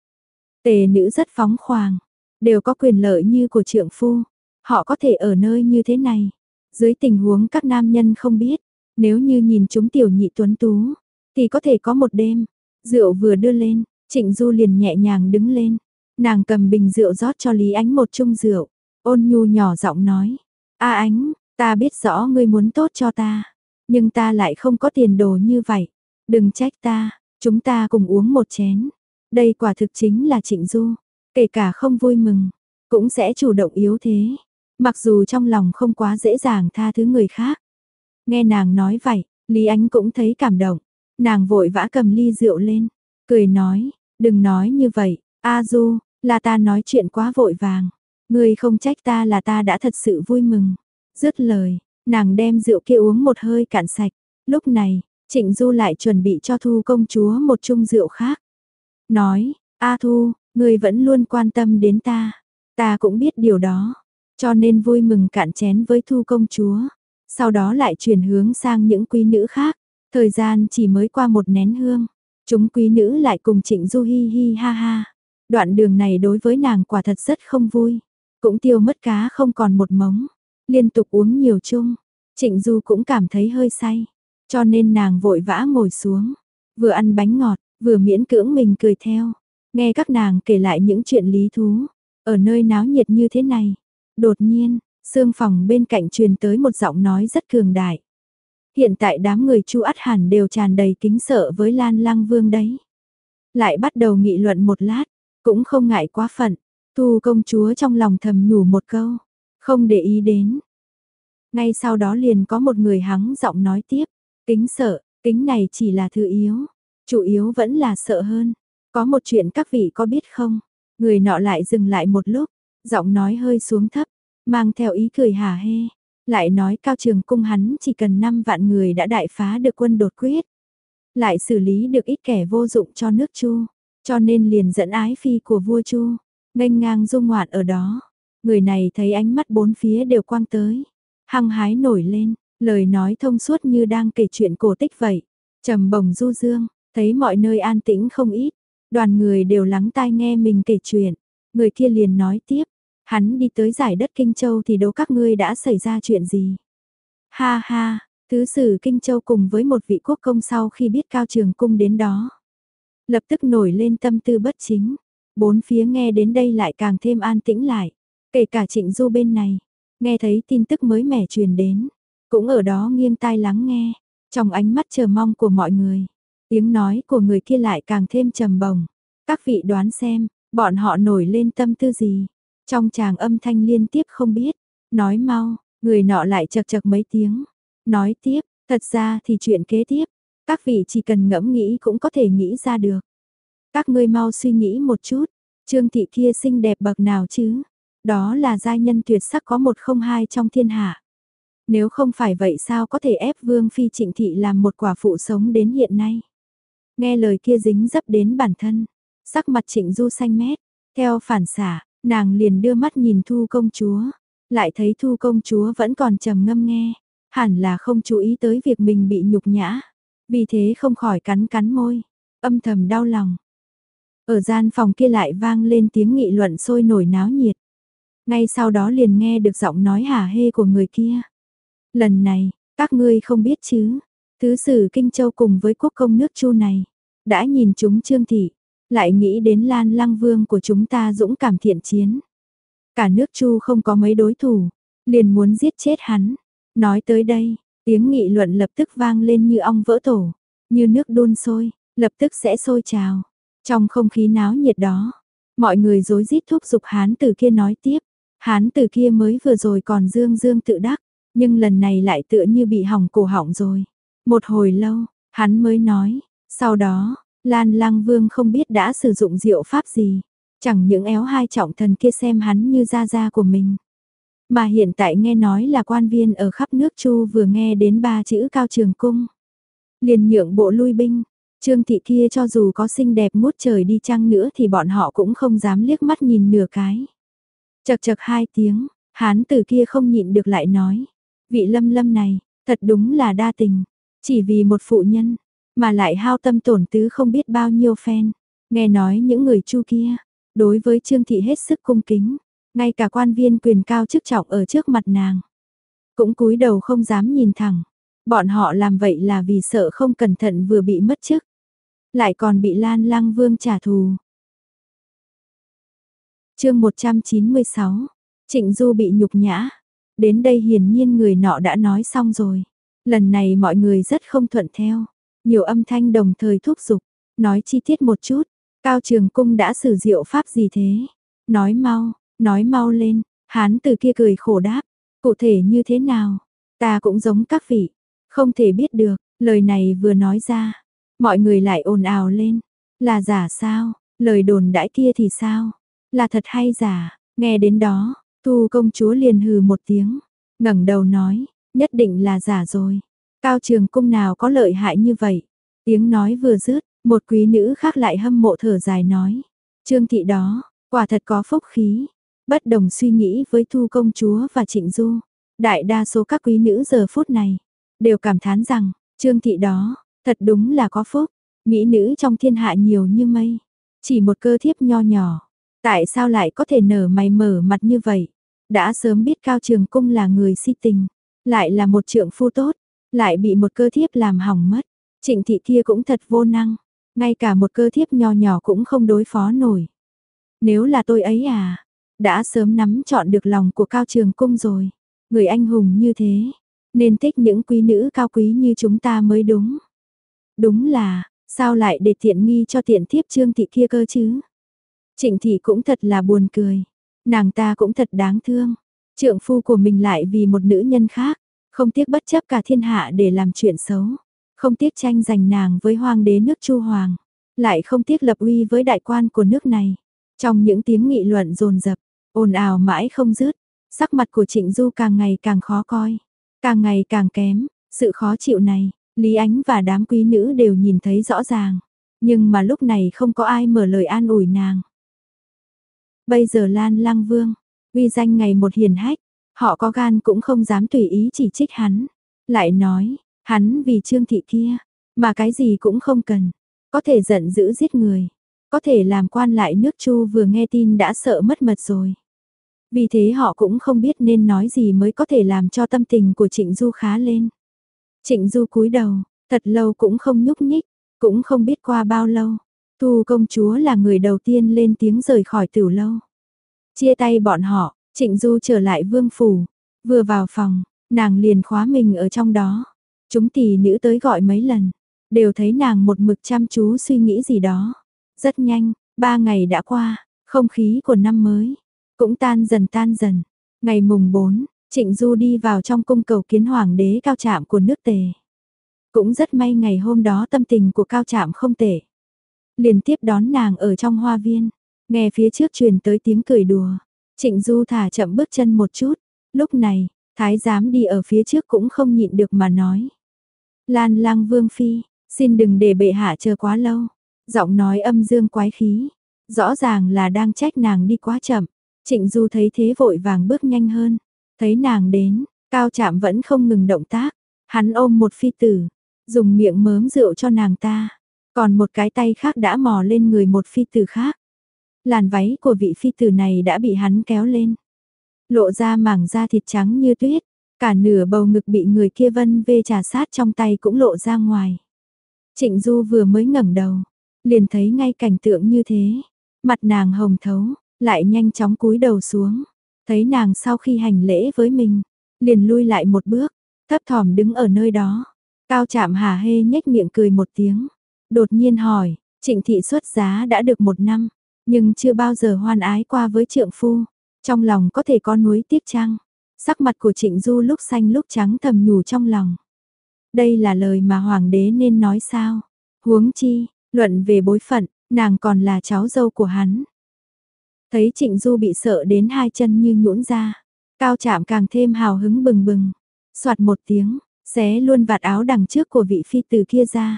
Tề nữ rất phóng khoàng. Đều có quyền lợi như của trượng phu. Họ có thể ở nơi như thế này. Dưới tình huống các nam nhân không biết. Nếu như nhìn chúng tiểu nhị tuấn tú, thì có thể có một đêm. Rượu vừa đưa lên, Trịnh Du liền nhẹ nhàng đứng lên. Nàng cầm bình rượu rót cho Lý Ánh một chung rượu. Ôn nhu nhỏ giọng nói. A Ánh, ta biết rõ ngươi muốn tốt cho ta. Nhưng ta lại không có tiền đồ như vậy. Đừng trách ta, chúng ta cùng uống một chén. Đây quả thực chính là Trịnh Du. Kể cả không vui mừng, cũng sẽ chủ động yếu thế. Mặc dù trong lòng không quá dễ dàng tha thứ người khác. Nghe nàng nói vậy, Lý Ánh cũng thấy cảm động. Nàng vội vã cầm ly rượu lên, cười nói, đừng nói như vậy, A Du, là ta nói chuyện quá vội vàng. Ngươi không trách ta là ta đã thật sự vui mừng. Dứt lời, nàng đem rượu kia uống một hơi cạn sạch. Lúc này, Trịnh Du lại chuẩn bị cho Thu công chúa một chung rượu khác. Nói, A Thu, ngươi vẫn luôn quan tâm đến ta. Ta cũng biết điều đó. Cho nên vui mừng cạn chén với Thu công chúa. Sau đó lại chuyển hướng sang những quý nữ khác. Thời gian chỉ mới qua một nén hương. Chúng quý nữ lại cùng Trịnh Du hi hi ha ha. Đoạn đường này đối với nàng quả thật rất không vui. Cũng tiêu mất cá không còn một mống. Liên tục uống nhiều chung. Trịnh Du cũng cảm thấy hơi say. Cho nên nàng vội vã ngồi xuống. Vừa ăn bánh ngọt, vừa miễn cưỡng mình cười theo. Nghe các nàng kể lại những chuyện lý thú. Ở nơi náo nhiệt như thế này, đột nhiên, xương phòng bên cạnh truyền tới một giọng nói rất cường đại. Hiện tại đám người Chu ắt hẳn đều tràn đầy kính sợ với Lan Lăng Vương đấy. Lại bắt đầu nghị luận một lát, cũng không ngại quá phận, Thu công chúa trong lòng thầm nhủ một câu, không để ý đến. Ngay sau đó liền có một người hắng giọng nói tiếp, kính sợ, kính này chỉ là thứ yếu, chủ yếu vẫn là sợ hơn. Có một chuyện các vị có biết không? Người nọ lại dừng lại một lúc, giọng nói hơi xuống thấp, mang theo ý cười hả hê. Lại nói Cao Trường Cung hắn chỉ cần năm vạn người đã đại phá được quân đột quyết. Lại xử lý được ít kẻ vô dụng cho nước Chu, cho nên liền dẫn ái phi của vua Chu, nghênh ngang dung ngoạn ở đó. Người này thấy ánh mắt bốn phía đều quang tới, hăng hái nổi lên, lời nói thông suốt như đang kể chuyện cổ tích vậy. Trầm bổng du dương, thấy mọi nơi an tĩnh không ít, đoàn người đều lắng tai nghe mình kể chuyện. Người kia liền nói tiếp, hắn đi tới giải đất Kinh Châu thì đố các ngươi đã xảy ra chuyện gì. Ha ha, thứ sử Kinh Châu cùng với một vị quốc công sau khi biết Cao Trường Cung đến đó, lập tức nổi lên tâm tư bất chính. Bốn phía nghe đến đây lại càng thêm an tĩnh lại, kể cả Trịnh Du bên này, nghe thấy tin tức mới mẻ truyền đến, cũng ở đó nghiêng tai lắng nghe, trong ánh mắt chờ mong của mọi người. Tiếng nói của người kia lại càng thêm trầm bổng. Các vị đoán xem, bọn họ nổi lên tâm tư gì? Trong tràng âm thanh liên tiếp không biết, nói mau, người nọ lại chật chật mấy tiếng, nói tiếp, thật ra thì chuyện kế tiếp, các vị chỉ cần ngẫm nghĩ cũng có thể nghĩ ra được. Các ngươi mau suy nghĩ một chút, Trương thị kia xinh đẹp bậc nào chứ? Đó là giai nhân tuyệt sắc có một không hai trong thiên hạ. Nếu không phải vậy sao có thể ép Vương phi Trịnh thị làm một quả phụ sống đến hiện nay? Nghe lời kia dính dấp đến bản thân, sắc mặt Trịnh Du xanh mét, theo phản xạ, nàng liền đưa mắt nhìn Thu công chúa, lại thấy Thu công chúa vẫn còn trầm ngâm nghe, hẳn là không chú ý tới việc mình bị nhục nhã, vì thế không khỏi cắn cắn môi, âm thầm đau lòng. Ở gian phòng kia lại vang lên tiếng nghị luận sôi nổi náo nhiệt. Ngay sau đó liền nghe được giọng nói hả hê của người kia. Lần này, các ngươi không biết chứ, thứ sử Kinh Châu cùng với quốc công nước Chu này, đã nhìn chúng Trương thị, lại nghĩ đến Lan Lăng Vương của chúng ta dũng cảm thiện chiến. Cả nước Chu không có mấy đối thủ, liền muốn giết chết hắn. Nói tới đây, tiếng nghị luận lập tức vang lên như ong vỡ tổ, như nước đun sôi, lập tức sẽ sôi trào. Trong không khí náo nhiệt đó, mọi người rối rít thúc giục hán tử kia nói tiếp. Hán tử kia mới vừa rồi còn dương dương tự đắc, nhưng lần này lại tựa như bị hỏng cổ họng rồi. Một hồi lâu, hắn mới nói, sau đó, Lan Lăng Vương không biết đã sử dụng diệu pháp gì, chẳng những éo hai trọng thần kia xem hắn như gia gia của mình. Mà hiện tại nghe nói là quan viên ở khắp nước Chu vừa nghe đến ba chữ Cao Trường Cung, liền nhượng bộ lui binh. Trương thị kia cho dù có xinh đẹp ngút trời đi chăng nữa thì bọn họ cũng không dám liếc mắt nhìn nửa cái. Chật chật hai tiếng, hán tử kia không nhịn được lại nói, vị Lâm Lâm này, thật đúng là đa tình, chỉ vì một phụ nhân, mà lại hao tâm tổn tứ không biết bao nhiêu phen. Nghe nói những người Chu kia, đối với Trương thị hết sức cung kính, ngay cả quan viên quyền cao chức trọng ở trước mặt nàng, cũng cúi đầu không dám nhìn thẳng. Bọn họ làm vậy là vì sợ không cẩn thận vừa bị mất chức, lại còn bị Lan Lăng Vương trả thù. Chương một trăm chín mươi sáu, Trịnh Du bị nhục nhã. Đến đây hiển nhiên người nọ đã nói xong rồi. Lần này mọi người rất không thuận theo. Nhiều âm thanh đồng thời thúc giục, nói chi tiết một chút. Cao Trường Cung đã sử diệu pháp gì thế? Nói mau, nói mau lên. Hán từ kia cười khổ đáp. Cụ thể như thế nào? Ta cũng giống các vị. Không thể biết được. Lời này vừa nói ra, mọi người lại ồn ào lên. Là giả sao? Lời đồn đãi kia thì sao? Là thật hay giả? Nghe đến đó, Thu công chúa liền hừ một tiếng, ngẩng đầu nói, nhất định là giả rồi. Cao Trường Cung nào có lợi hại như vậy? Tiếng nói vừa dứt, một quý nữ khác lại hâm mộ thở dài nói, Trương thị đó, quả thật có phúc khí. Bất đồng suy nghĩ với Thu công chúa và Trịnh Du, đại đa số các quý nữ giờ phút này đều cảm thán rằng, Trương thị đó, thật đúng là có phúc. Mỹ nữ trong thiên hạ nhiều như mây, chỉ một cơ thiếp nho nhỏ, tại sao lại có thể nở mày mở mặt như vậy? Đã sớm biết Cao Trường Cung là người si tình, lại là một trượng phu tốt, lại bị một cơ thiếp làm hỏng mất. Trịnh thị kia cũng thật vô năng, ngay cả một cơ thiếp nho nhỏ cũng không đối phó nổi. Nếu là tôi ấy à, đã sớm nắm chọn được lòng của Cao Trường Cung rồi. Người anh hùng như thế, nên thích những quý nữ cao quý như chúng ta mới đúng. Đúng là, sao lại để tiện nghi cho tiện thiếp Trương Thị kia cơ chứ? Trịnh Thị cũng thật là buồn cười. Nàng ta cũng thật đáng thương. Trượng phu của mình lại vì một nữ nhân khác, không tiếc bất chấp cả thiên hạ để làm chuyện xấu. Không tiếc tranh giành nàng với hoàng đế nước Chu Hoàng. Lại không tiếc lập uy với đại quan của nước này. Trong những tiếng nghị luận dồn dập, ồn ào mãi không dứt, sắc mặt của Trịnh Du càng ngày càng khó coi, càng ngày càng kém. Sự khó chịu này, Lý Ánh và đám quý nữ đều nhìn thấy rõ ràng. Nhưng mà lúc này không có ai mở lời an ủi nàng. Bây giờ Lan Lăng Vương, uy danh ngày một hiển hách, họ có gan cũng không dám tùy ý chỉ trích hắn. Lại nói, hắn vì Trương Thị kia, mà cái gì cũng không cần, có thể giận dữ giết người, có thể làm quan lại nước Chu vừa nghe tin đã sợ mất mật rồi. Vì thế họ cũng không biết nên nói gì mới có thể làm cho tâm tình của Trịnh Du khá lên. Trịnh Du cúi đầu, thật lâu cũng không nhúc nhích, cũng không biết qua bao lâu. Thu công chúa là người đầu tiên lên tiếng rời khỏi Tửu lâu. Chia tay bọn họ, Trịnh Du trở lại vương phủ. Vừa vào phòng, nàng liền khóa mình ở trong đó. Chúng tỷ nữ tới gọi mấy lần, đều thấy nàng một mực chăm chú suy nghĩ gì đó. Rất nhanh, ba ngày đã qua, không khí của năm mới cũng tan dần tan dần. Ngày mùng bốn, Trịnh Du đi vào trong cung cầu kiến hoàng đế Cao Trạm của nước Tề. Cũng rất may ngày hôm đó tâm tình của Cao Trạm không tệ. Liền tiếp đón nàng ở trong hoa viên, nghe phía trước truyền tới tiếng cười đùa. Trịnh Du thả chậm bước chân một chút, lúc này, thái giám đi ở phía trước cũng không nhịn được mà nói. Lan Lăng Vương Phi, xin đừng để bệ hạ chờ quá lâu. Giọng nói âm dương quái khí, rõ ràng là đang trách nàng đi quá chậm. Trịnh Du thấy thế vội vàng bước nhanh hơn, thấy nàng đến, Cao Trạm vẫn không ngừng động tác. Hắn ôm một phi tử, dùng miệng mớm rượu cho nàng ta, còn một cái tay khác đã mò lên người một phi tử khác. Làn váy của vị phi tử này đã bị hắn kéo lên, lộ ra mảng da thịt trắng như tuyết, cả nửa bầu ngực bị người kia vân vê trà sát trong tay cũng lộ ra ngoài. Trịnh Du vừa mới ngẩng đầu, liền thấy ngay cảnh tượng như thế, mặt nàng hồng thấu, lại nhanh chóng cúi đầu xuống, thấy nàng sau khi hành lễ với mình, liền lui lại một bước, thấp thỏm đứng ở nơi đó. Cao Trạm hả hê nhếch miệng cười một tiếng, đột nhiên hỏi, Trịnh Thị xuất giá đã được một năm, nhưng chưa bao giờ hoan ái qua với trượng phu, trong lòng có thể có nuối tiếc chăng? Sắc mặt của Trịnh Du lúc xanh lúc trắng thầm nhủ trong lòng. Đây là lời mà hoàng đế nên nói sao? Huống chi, luận về bối phận, nàng còn là cháu dâu của hắn. Thấy Trịnh Du bị sợ đến hai chân như nhũn ra, Cao Trạm càng thêm hào hứng bừng bừng, soạt một tiếng, xé luôn vạt áo đằng trước của vị phi tử kia ra,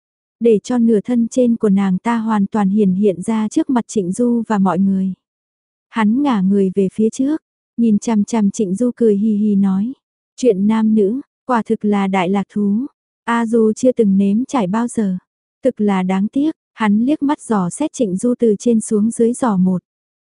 để cho nửa thân trên của nàng ta hoàn toàn hiển hiện ra trước mặt Trịnh Du và mọi người. Hắn ngả người về phía trước, nhìn chằm chằm Trịnh Du cười hì hì nói, chuyện nam nữ, quả thực là đại lạc thú, A Du chưa từng nếm trải bao giờ, thực là đáng tiếc. Hắn liếc mắt dò xét Trịnh Du từ trên xuống dưới dò một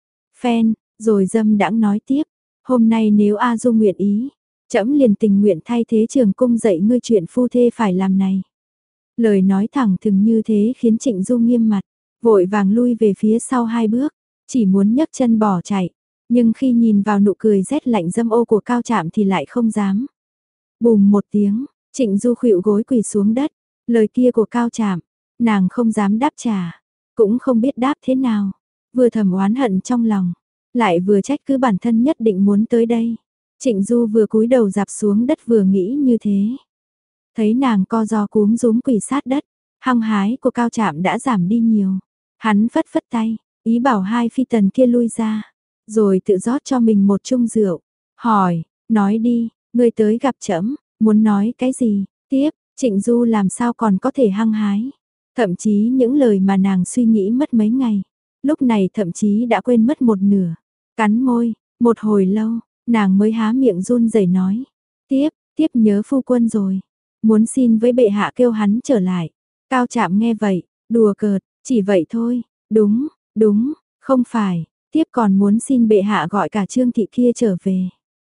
phen, rồi dâm đãng nói tiếp, hôm nay nếu A Du nguyện ý, trẫm liền tình nguyện thay thế Trường Cung dạy ngươi chuyện phu thê phải làm này. Lời nói thẳng thừng như thế khiến Trịnh Du nghiêm mặt, vội vàng lui về phía sau hai bước, chỉ muốn nhấc chân bỏ chạy, nhưng khi nhìn vào nụ cười rét lạnh dâm ô của Cao Trạm thì lại không dám. Bùm một tiếng, Trịnh Du khuỵu gối quỳ xuống đất, lời kia của Cao Trạm, nàng không dám đáp trả, cũng không biết đáp thế nào, vừa thầm oán hận trong lòng, lại vừa trách cứ bản thân nhất định muốn tới đây. Trịnh Du vừa cúi đầu dạp xuống đất vừa nghĩ như thế. Thấy nàng co ro cúm rúm quỳ sát đất, hăng hái của Cao Trạm đã giảm đi nhiều. Hắn phất phất tay, ý bảo hai phi tần kia lui ra, rồi tự rót cho mình một chung rượu, hỏi, nói đi, ngươi tới gặp trẫm, muốn nói cái gì? Tiếp, Trịnh Du làm sao còn có thể hăng hái. Thậm chí những lời mà nàng suy nghĩ mất mấy ngày, lúc này thậm chí đã quên mất một nửa. Cắn môi, một hồi lâu, nàng mới há miệng run rẩy nói. Tiếp, tiếp nhớ phu quân rồi. Muốn xin với bệ hạ kêu hắn trở lại. Cao Trạm nghe vậy, đùa cợt, chỉ vậy thôi. Đúng, đúng, không phải. Tiếp còn muốn xin bệ hạ gọi cả Trương Thị kia trở về.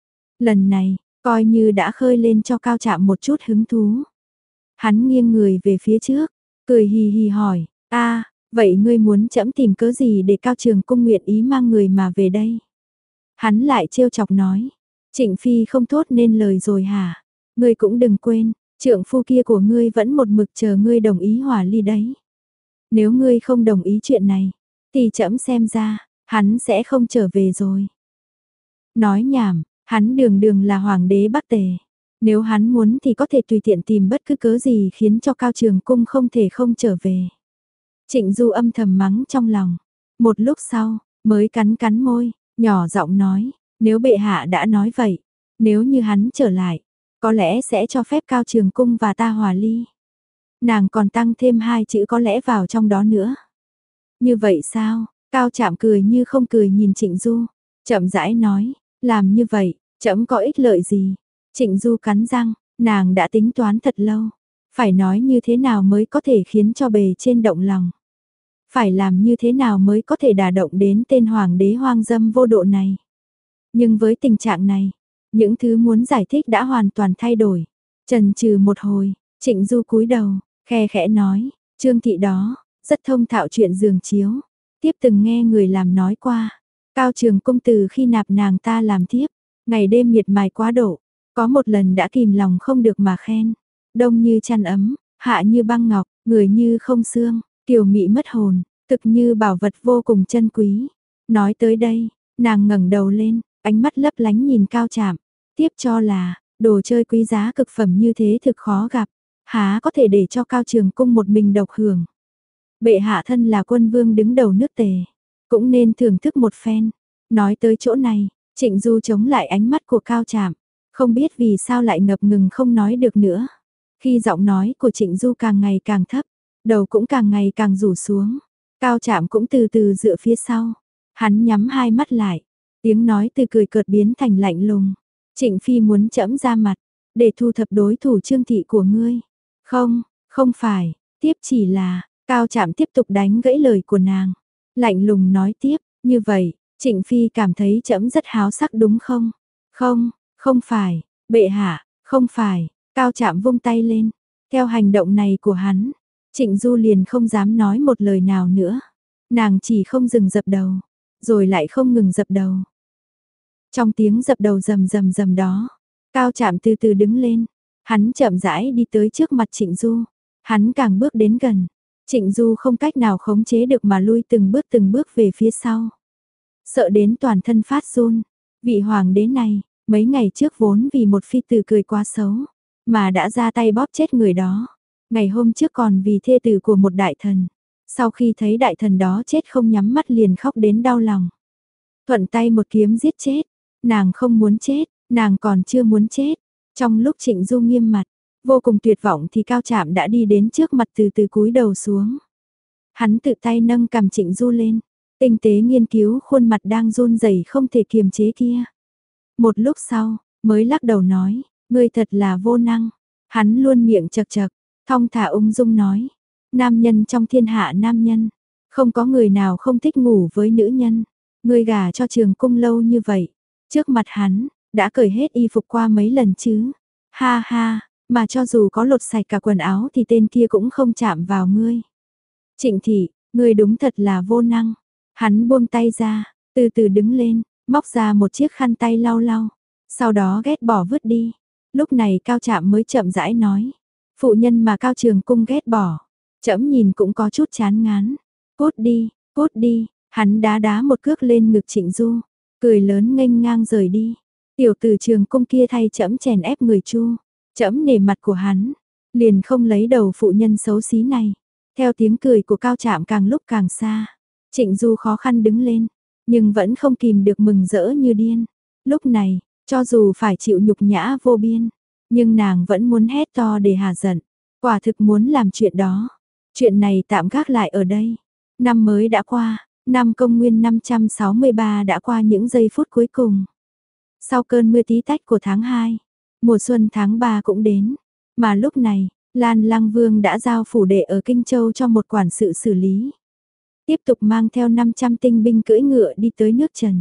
Lần này, coi như đã khơi lên cho Cao Trạm một chút hứng thú. Hắn nghiêng người về phía trước, cười hì hì hỏi, a, vậy ngươi muốn trẫm tìm cớ gì để Cao Trường Cung nguyện ý mang người mà về đây? Hắn lại trêu chọc nói, Trịnh Phi không thốt nên lời rồi hả? Ngươi cũng đừng quên, trượng phu kia của ngươi vẫn một mực chờ ngươi đồng ý hòa ly đấy. Nếu ngươi không đồng ý chuyện này, thì trẫm xem ra, hắn sẽ không trở về rồi. Nói nhảm, hắn đường đường là hoàng đế Bắc Tề. Nếu hắn muốn thì có thể tùy tiện tìm bất cứ cớ gì khiến cho Cao Trường Cung không thể không trở về. Trịnh Du âm thầm mắng trong lòng. Một lúc sau, mới cắn cắn môi, nhỏ giọng nói, nếu bệ hạ đã nói vậy, nếu như hắn trở lại, có lẽ sẽ cho phép Cao Trường Cung và ta hòa ly. Nàng còn tăng thêm hai chữ có lẽ vào trong đó nữa. Như vậy sao? Cao Trạm cười như không cười nhìn Trịnh Du, chậm rãi nói, làm như vậy, trẫm có ích lợi gì? Trịnh Du cắn răng, nàng đã tính toán thật lâu, phải nói như thế nào mới có thể khiến cho bề trên động lòng. Phải làm như thế nào mới có thể đả động đến tên hoàng đế hoang dâm vô độ này. Nhưng với tình trạng này, những thứ muốn giải thích đã hoàn toàn thay đổi. Chần chừ một hồi, Trịnh Du cúi đầu, khe khẽ nói, Trương thị đó, rất thông thạo chuyện giường chiếu, tiếp từng nghe người làm nói qua. Cao Trường Cung từ khi nạp nàng ta làm thiếp, ngày đêm miệt mài quá độ, có một lần đã kìm lòng không được mà khen. Đông như chăn ấm, hạ như băng ngọc, người như không xương, kiều mị mất hồn, thực như bảo vật vô cùng chân quý. Nói tới đây, nàng ngẩng đầu lên, ánh mắt lấp lánh nhìn Cao Trạm, tiếp cho là, đồ chơi quý giá cực phẩm như thế thực khó gặp, há có thể để cho Cao Trường Cung một mình độc hưởng. Bệ hạ thân là quân vương đứng đầu nước Tề, cũng nên thưởng thức một phen. Nói tới chỗ này, Trịnh Du chống lại ánh mắt của Cao Trạm, không biết vì sao lại ngập ngừng không nói được nữa. Khi giọng nói của Trịnh Du càng ngày càng thấp, đầu cũng càng ngày càng rủ xuống, Cao Trạm cũng từ từ dựa phía sau. Hắn nhắm hai mắt lại, tiếng nói từ cười cợt biến thành lạnh lùng. Trịnh Phi muốn trẫm ra mặt, để thu thập đối thủ Trương thị của ngươi. Không, không phải, tiếp chỉ là, Cao Trạm tiếp tục đánh gãy lời của nàng. Lạnh lùng nói tiếp, như vậy, Trịnh Phi cảm thấy trẫm rất háo sắc đúng không? Không, không phải, bệ hạ, không phải, Cao Trạm vung tay lên. Theo hành động này của hắn, Trịnh Du liền không dám nói một lời nào nữa. Nàng chỉ không dừng dập đầu, rồi lại không ngừng dập đầu. Trong tiếng dập đầu rầm rầm rầm đó, Cao Trạm từ từ đứng lên, hắn chậm rãi đi tới trước mặt Trịnh Du. Hắn càng bước đến gần, Trịnh Du không cách nào khống chế được mà lui từng bước từng bước về phía sau. Sợ đến toàn thân phát run, vị hoàng đế này, mấy ngày trước vốn vì một phi tử cười quá xấu, mà đã ra tay bóp chết người đó. Ngày hôm trước còn vì thê tử của một đại thần. Sau khi thấy đại thần đó chết không nhắm mắt liền khóc đến đau lòng. Thuận tay một kiếm giết chết, nàng không muốn chết, nàng còn chưa muốn chết. Trong lúc Trịnh Du nghiêm mặt, vô cùng tuyệt vọng thì Cao Trạm đã đi đến trước mặt từ từ cúi đầu xuống. Hắn tự tay nâng cằm Trịnh Du lên, tinh tế nghiên cứu khuôn mặt đang run rẩy không thể kiềm chế kia. Một lúc sau, mới lắc đầu nói, ngươi thật là vô năng. Hắn luôn miệng chật chật, thong thả ung dung nói, nam nhân trong thiên hạ nam nhân, không có người nào không thích ngủ với nữ nhân. Ngươi gả cho Trường Cung lâu như vậy, trước mặt hắn, đã cởi hết y phục qua mấy lần chứ. Ha ha, mà cho dù có lột sạch cả quần áo thì tên kia cũng không chạm vào ngươi. Trịnh thị, ngươi đúng thật là vô năng. Hắn buông tay ra, từ từ đứng lên, móc ra một chiếc khăn tay lau lau, sau đó ghét bỏ vứt đi. Lúc này Cao Trạm mới chậm rãi nói, phụ nhân mà Cao Trường Cung ghét bỏ, trẫm nhìn cũng có chút chán ngán. Cút đi, cút đi, hắn đá đá một cước lên ngực Trịnh Du, cười lớn nghênh ngang rời đi. Tiểu tử Trường Cung kia thay trẫm chèn ép người Chu, trẫm nể mặt của hắn, liền không lấy đầu phụ nhân xấu xí này. Theo tiếng cười của Cao Trạm càng lúc càng xa, Trịnh Du khó khăn đứng lên, nhưng vẫn không kìm được mừng rỡ như điên. Lúc này, cho dù phải chịu nhục nhã vô biên, nhưng nàng vẫn muốn hét to để hà giận, quả thực muốn làm chuyện đó. Chuyện này tạm gác lại ở đây. Năm mới đã qua, năm công nguyên năm trăm sáu mươi ba đã qua những giây phút cuối cùng. Sau cơn mưa tí tách của tháng hai, mùa xuân tháng ba cũng đến, mà lúc này, Lan Lăng Vương đã giao phủ đệ ở Kinh Châu cho một quản sự xử lý. Tiếp tục mang theo năm trăm tinh binh cưỡi ngựa đi tới nước Trần.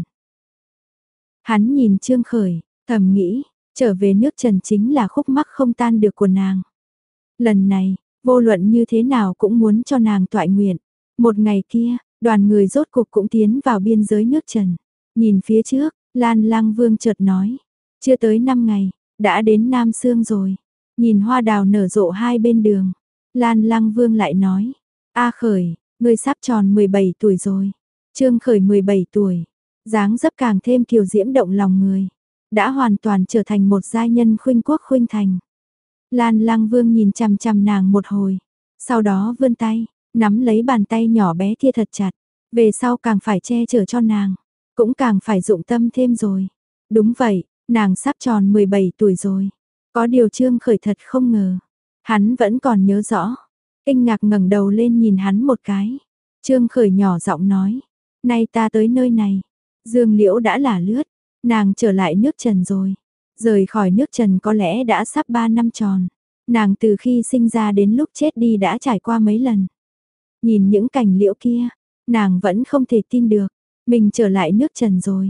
Hắn nhìn Trương Khởi, thầm nghĩ, trở về nước Trần chính là khúc mắc không tan được của nàng. Lần này, vô luận như thế nào cũng muốn cho nàng toại nguyện. Một ngày kia, đoàn người rốt cục cũng tiến vào biên giới nước Trần. Nhìn phía trước, Lan Lang Vương chợt nói, chưa tới năm ngày, đã đến Nam Sương rồi. Nhìn hoa đào nở rộ hai bên đường, Lan Lang Vương lại nói, A Khởi, ngươi sắp tròn mười bảy tuổi rồi. Trương Khởi mười bảy tuổi, dáng dấp càng thêm kiều diễm động lòng người, đã hoàn toàn trở thành một giai nhân khuynh quốc khuynh thành. Lan Lang Vương nhìn chằm chằm nàng một hồi, sau đó vươn tay, nắm lấy bàn tay nhỏ bé kia thật chặt, về sau càng phải che chở cho nàng, cũng càng phải dụng tâm thêm rồi. Đúng vậy, nàng sắp tròn mười bảy tuổi rồi. Có điều Trương Khởi thật không ngờ, hắn vẫn còn nhớ rõ. Kinh ngạc ngẩng đầu lên nhìn hắn một cái. Trương Khởi nhỏ giọng nói, nay ta tới nơi này, Dương Liễu đã lả lướt, nàng trở lại nước Trần rồi. Rời khỏi nước Trần có lẽ đã sắp ba năm tròn. Nàng từ khi sinh ra đến lúc chết đi đã trải qua mấy lần. Nhìn những cành liễu kia, nàng vẫn không thể tin được, mình trở lại nước Trần rồi.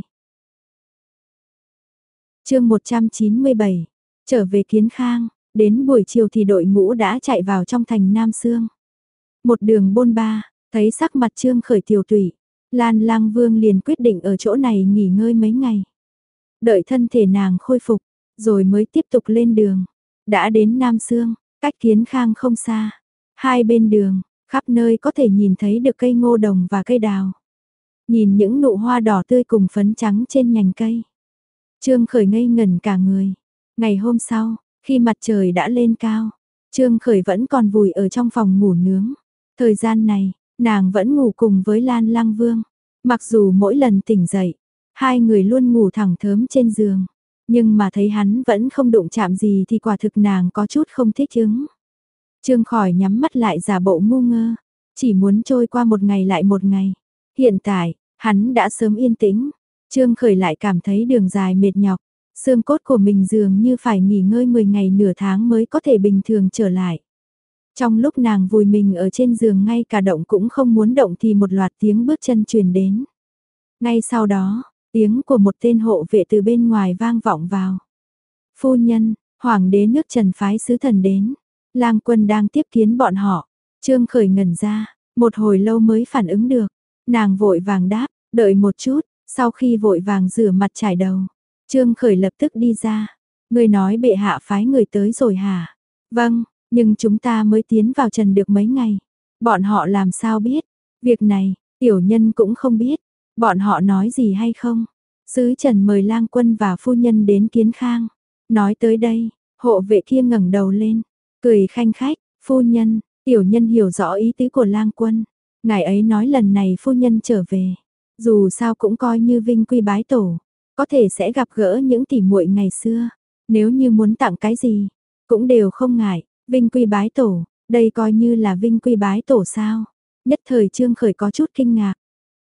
Chương một trăm chín mươi bảy, trở về Kiến Khang, đến buổi chiều thì đội ngũ đã chạy vào trong thành Nam Sương. Một đường bôn ba, thấy sắc mặt Trương Khởi tiều tụy, Lan Lang Vương liền quyết định ở chỗ này nghỉ ngơi mấy ngày. Đợi thân thể nàng khôi phục, rồi mới tiếp tục lên đường. Đã đến Nam Sương, cách Kiến Khang không xa. Hai bên đường, khắp nơi có thể nhìn thấy được cây ngô đồng và cây đào. Nhìn những nụ hoa đỏ tươi cùng phấn trắng trên nhành cây. Trương Khởi ngây ngẩn cả người. Ngày hôm sau, khi mặt trời đã lên cao, Trương Khởi vẫn còn vùi ở trong phòng ngủ nướng. Thời gian này, nàng vẫn ngủ cùng với Lan Lang Vương. Mặc dù mỗi lần tỉnh dậy, hai người luôn ngủ thẳng thớm trên giường. Nhưng mà thấy hắn vẫn không đụng chạm gì thì quả thực nàng có chút không thích ứng. Trương Khởi nhắm mắt lại giả bộ ngu ngơ, chỉ muốn trôi qua một ngày lại một ngày. Hiện tại, hắn đã sớm yên tĩnh. Trương Khởi lại cảm thấy đường dài mệt nhọc, xương cốt của mình dường như phải nghỉ ngơi mười ngày nửa tháng mới có thể bình thường trở lại. Trong lúc nàng vùi mình ở trên giường ngay cả động cũng không muốn động thì một loạt tiếng bước chân truyền đến. Ngay sau đó, tiếng của một tên hộ vệ từ bên ngoài vang vọng vào. Phu nhân, hoàng đế nước Trần phái sứ thần đến. Lang Quân đang tiếp kiến bọn họ. Trương Khởi ngẩn ra, một hồi lâu mới phản ứng được. Nàng vội vàng đáp, đợi một chút, sau khi vội vàng rửa mặt trải đầu. Trương Khởi lập tức đi ra. Người nói bệ hạ phái người tới rồi hả? Vâng, nhưng chúng ta mới tiến vào Trần được mấy ngày. Bọn họ làm sao biết? Việc này, tiểu nhân cũng không biết. Bọn họ nói gì hay không? Sứ Trần mời Lang Quân và phu nhân đến Kiến Khang. Nói tới đây, hộ vệ kia ngẩng đầu lên, cười khanh khách, phu nhân, tiểu nhân hiểu rõ ý tứ của Lang Quân. Ngài ấy nói lần này phu nhân trở về, dù sao cũng coi như vinh quy bái tổ, có thể sẽ gặp gỡ những tỉ muội ngày xưa. Nếu như muốn tặng cái gì, cũng đều không ngại, vinh quy bái tổ, đây coi như là vinh quy bái tổ sao? Nhất thời Trương Khởi có chút kinh ngạc.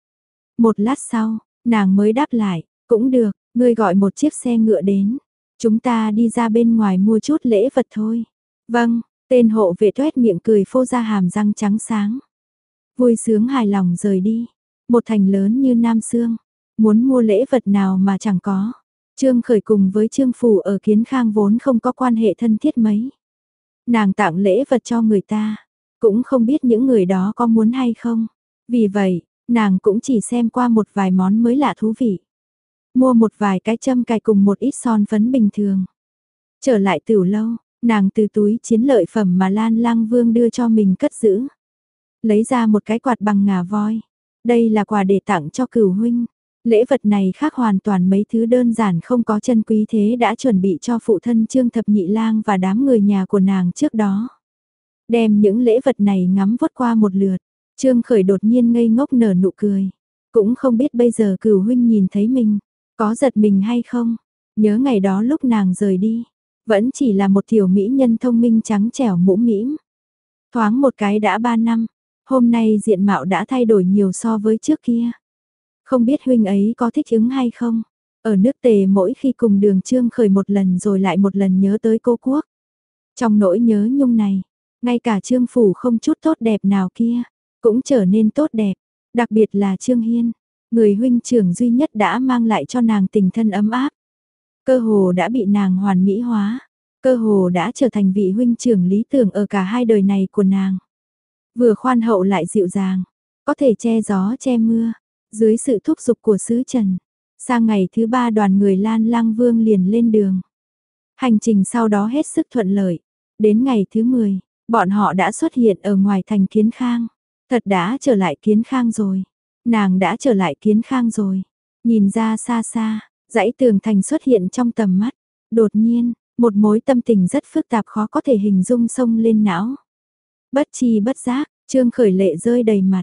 Một lát sau, nàng mới đáp lại, cũng được, ngươi gọi một chiếc xe ngựa đến. Chúng ta đi ra bên ngoài mua chút lễ vật thôi. Vâng, tên hộ vệ tuét miệng cười phô ra hàm răng trắng sáng. Vui sướng hài lòng rời đi. Một thành lớn như Nam Sương, muốn mua lễ vật nào mà chẳng có. Trương Khởi cùng với Trương Phủ ở Kiến Khang vốn không có quan hệ thân thiết mấy. Nàng tặng lễ vật cho người ta, cũng không biết những người đó có muốn hay không. Vì vậy, nàng cũng chỉ xem qua một vài món mới lạ thú vị. Mua một vài cái châm cài cùng một ít son phấn bình thường. Trở lại Tửu Lâu, nàng từ túi chiến lợi phẩm mà Lan Lang Vương đưa cho mình cất giữ. Lấy ra một cái quạt bằng ngà voi. Đây là quà để tặng cho Cửu huynh. Lễ vật này khác hoàn toàn mấy thứ đơn giản không có chân quý thế đã chuẩn bị cho phụ thân Trương Thập Nhị Lang và đám người nhà của nàng trước đó. Đem những lễ vật này ngắm vuốt qua một lượt, Trương Khởi đột nhiên ngây ngốc nở nụ cười. Cũng không biết bây giờ Cửu huynh nhìn thấy mình, có giật mình hay không? Nhớ ngày đó lúc nàng rời đi, vẫn chỉ là một tiểu mỹ nhân thông minh trắng trẻo mũm mĩm. Thoáng một cái đã ba năm, hôm nay diện mạo đã thay đổi nhiều so với trước kia. Không biết huynh ấy có thích ứng hay không? Ở nước Tề mỗi khi cùng Đường Trương Khởi một lần rồi lại một lần nhớ tới cô quốc. Trong nỗi nhớ nhung này, ngay cả Trương Phủ không chút tốt đẹp nào kia, cũng trở nên tốt đẹp. Đặc biệt là Trương Hiên, người huynh trưởng duy nhất đã mang lại cho nàng tình thân ấm áp. Cơ hồ đã bị nàng hoàn mỹ hóa, cơ hồ đã trở thành vị huynh trưởng lý tưởng ở cả hai đời này của nàng. Vừa khoan hậu lại dịu dàng, có thể che gió che mưa, dưới sự thúc giục của sứ Trần. Sang ngày thứ ba đoàn người Lan Lang Vương liền lên đường. Hành trình sau đó hết sức thuận lợi. Đến ngày thứ mười, bọn họ đã xuất hiện ở ngoài thành Kiến Khang. Thật đã trở lại Kiến Khang rồi. Nàng đã trở lại Kiến Khang rồi. Nhìn ra xa xa, dãy tường thành xuất hiện trong tầm mắt. Đột nhiên, một mối tâm tình rất phức tạp khó có thể hình dung xông lên não. Bất chi bất giác, Trương Khởi lệ rơi đầy mặt.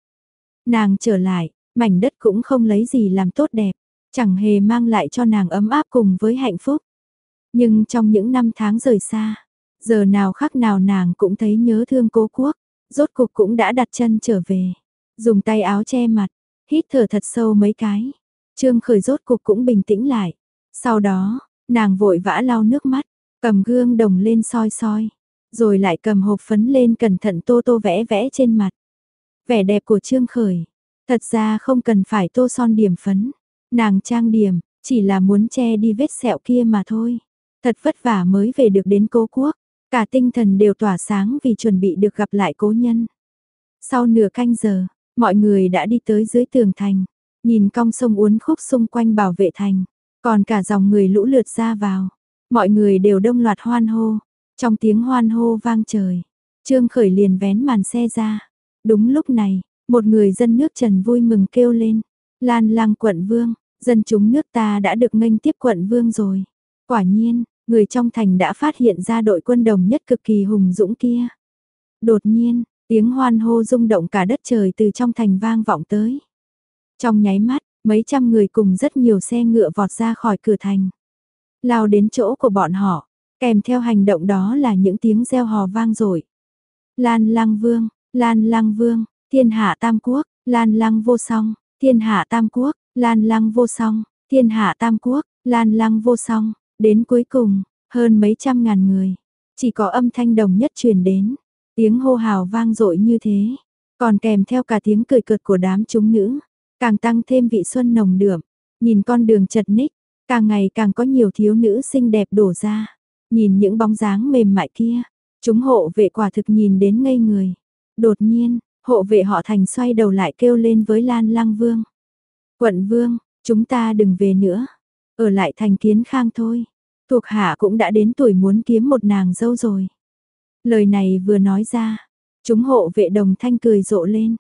Nàng trở lại, mảnh đất cũng không lấy gì làm tốt đẹp, chẳng hề mang lại cho nàng ấm áp cùng với hạnh phúc. Nhưng trong những năm tháng rời xa, giờ nào khắc nào nàng cũng thấy nhớ thương cố quốc, rốt cục cũng đã đặt chân trở về. Dùng tay áo che mặt, hít thở thật sâu mấy cái. Trương Khởi rốt cục cũng bình tĩnh lại. Sau đó, nàng vội vã lau nước mắt, cầm gương đồng lên soi soi, rồi lại cầm hộp phấn lên cẩn thận tô tô vẽ vẽ trên mặt. Vẻ đẹp của Trương Khởi, thật ra không cần phải tô son điểm phấn, nàng trang điểm, chỉ là muốn che đi vết sẹo kia mà thôi. Thật vất vả mới về được đến cố quốc, cả tinh thần đều tỏa sáng vì chuẩn bị được gặp lại cố nhân. Sau nửa canh giờ, mọi người đã đi tới dưới tường thành, nhìn cong sông uốn khúc xung quanh bảo vệ thành, còn cả dòng người lũ lượt ra vào. Mọi người đều đông loạt hoan hô, trong tiếng hoan hô vang trời. Trương Khởi liền vén màn xe ra. Đúng lúc này, một người dân nước Trần vui mừng kêu lên, Lan Lang quận vương, dân chúng nước ta đã được nghênh tiếp quận vương rồi. Quả nhiên, người trong thành đã phát hiện ra đội quân đồng nhất cực kỳ hùng dũng kia. Đột nhiên, tiếng hoan hô rung động cả đất trời từ trong thành vang vọng tới. Trong nháy mắt, mấy trăm người cùng rất nhiều xe ngựa vọt ra khỏi cửa thành, lao đến chỗ của bọn họ, kèm theo hành động đó là những tiếng reo hò vang dội. Lan Lang Vương, Lan Lang Vương, thiên hạ tam quốc, Lan Lang vô song, thiên hạ tam quốc, Lan Lang vô song, thiên hạ tam quốc, Lan Lang vô song. Đến cuối cùng, hơn mấy trăm ngàn người, chỉ có âm thanh đồng nhất truyền đến, tiếng hô hào vang dội như thế, còn kèm theo cả tiếng cười cợt của đám chúng nữ, càng tăng thêm vị xuân nồng đượm. Nhìn con đường chật ních, càng ngày càng có nhiều thiếu nữ xinh đẹp đổ ra. Nhìn những bóng dáng mềm mại kia, chúng hộ vệ quả thực nhìn đến ngây người. Đột nhiên, hộ vệ họ Thành xoay đầu lại kêu lên với Lan Lang Vương. Quận vương, chúng ta đừng về nữa, ở lại thành Kiến Khang thôi. Thuộc hạ cũng đã đến tuổi muốn kiếm một nàng dâu rồi. Lời này vừa nói ra, chúng hộ vệ đồng thanh cười rộ lên.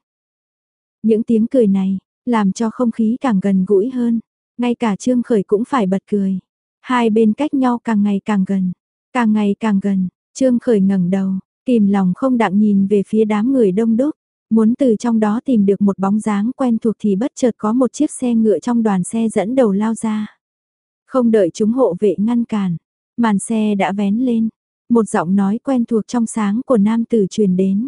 Những tiếng cười này, làm cho không khí càng gần gũi hơn. Ngay cả Trương Khởi cũng phải bật cười. Hai bên cách nhau càng ngày càng gần, càng ngày càng gần. Trương Khởi ngẩng đầu, kìm lòng không đặng nhìn về phía đám người đông đúc, muốn từ trong đó tìm được một bóng dáng quen thuộc thì bất chợt có một chiếc xe ngựa trong đoàn xe dẫn đầu lao ra. Không đợi chúng hộ vệ ngăn cản, màn xe đã vén lên, một giọng nói quen thuộc trong sáng của nam tử truyền đến.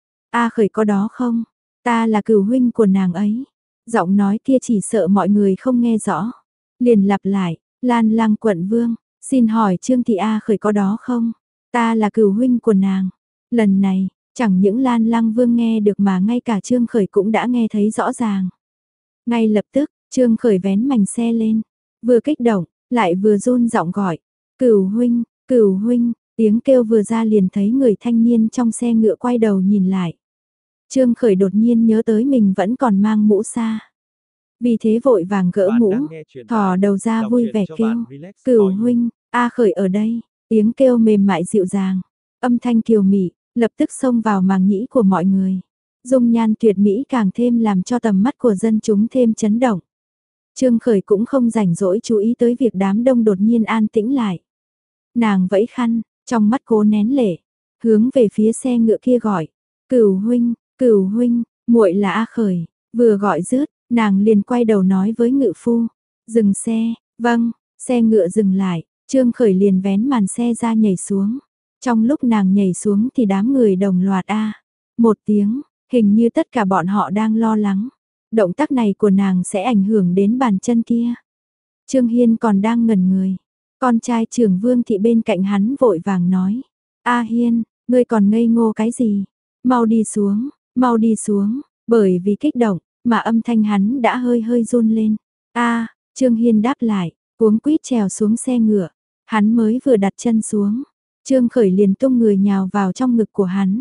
A Khởi có đó không? Ta là cửu huynh của nàng ấy. Giọng nói kia chỉ sợ mọi người không nghe rõ, liền lặp lại, Lan Lang quận vương, xin hỏi Trương thị A Khởi có đó không? Ta là cửu huynh của nàng. Lần này, chẳng những Lan Lang Vương nghe được mà ngay cả Trương Khởi cũng đã nghe thấy rõ ràng. Ngay lập tức, Trương Khởi vén mảnh xe lên, vừa kích động, lại vừa run giọng gọi, cửu huynh, cửu huynh, tiếng kêu vừa ra liền thấy người thanh niên trong xe ngựa quay đầu nhìn lại. Trương Khởi đột nhiên nhớ tới mình vẫn còn mang mũ sa. Vì thế vội vàng gỡ mũ, thò đầu ra vui vẻ kêu, cửu huynh, A Khởi ở đây, tiếng kêu mềm mại dịu dàng, âm thanh kiều mị, lập tức xông vào màng nhĩ của mọi người. Dung nhan tuyệt mỹ càng thêm làm cho tầm mắt của dân chúng thêm chấn động. Trương Khởi cũng không rảnh rỗi chú ý tới việc đám đông đột nhiên an tĩnh lại. Nàng vẫy khăn, trong mắt cố nén lệ, hướng về phía xe ngựa kia gọi, cửu huynh, cửu huynh, muội là A Khởi. Vừa gọi dứt, nàng liền quay đầu nói với ngự phu, dừng xe. Vâng, xe ngựa dừng lại, Trương Khởi liền vén màn xe ra nhảy xuống. Trong lúc nàng nhảy xuống thì đám người đồng loạt a một tiếng, hình như tất cả bọn họ đang lo lắng. Động tác này của nàng sẽ ảnh hưởng đến bàn chân kia. Trương Hiên còn đang ngẩn người. Con trai trưởng Vương thị bên cạnh hắn vội vàng nói, A Hiên, ngươi còn ngây ngô cái gì? Mau đi xuống, mau đi xuống. Bởi vì kích động, mà âm thanh hắn đã hơi hơi run lên. A, Trương Hiên đáp lại, cuống quýt trèo xuống xe ngựa. Hắn mới vừa đặt chân xuống, Trương Khởi liền tung người nhào vào trong ngực của hắn.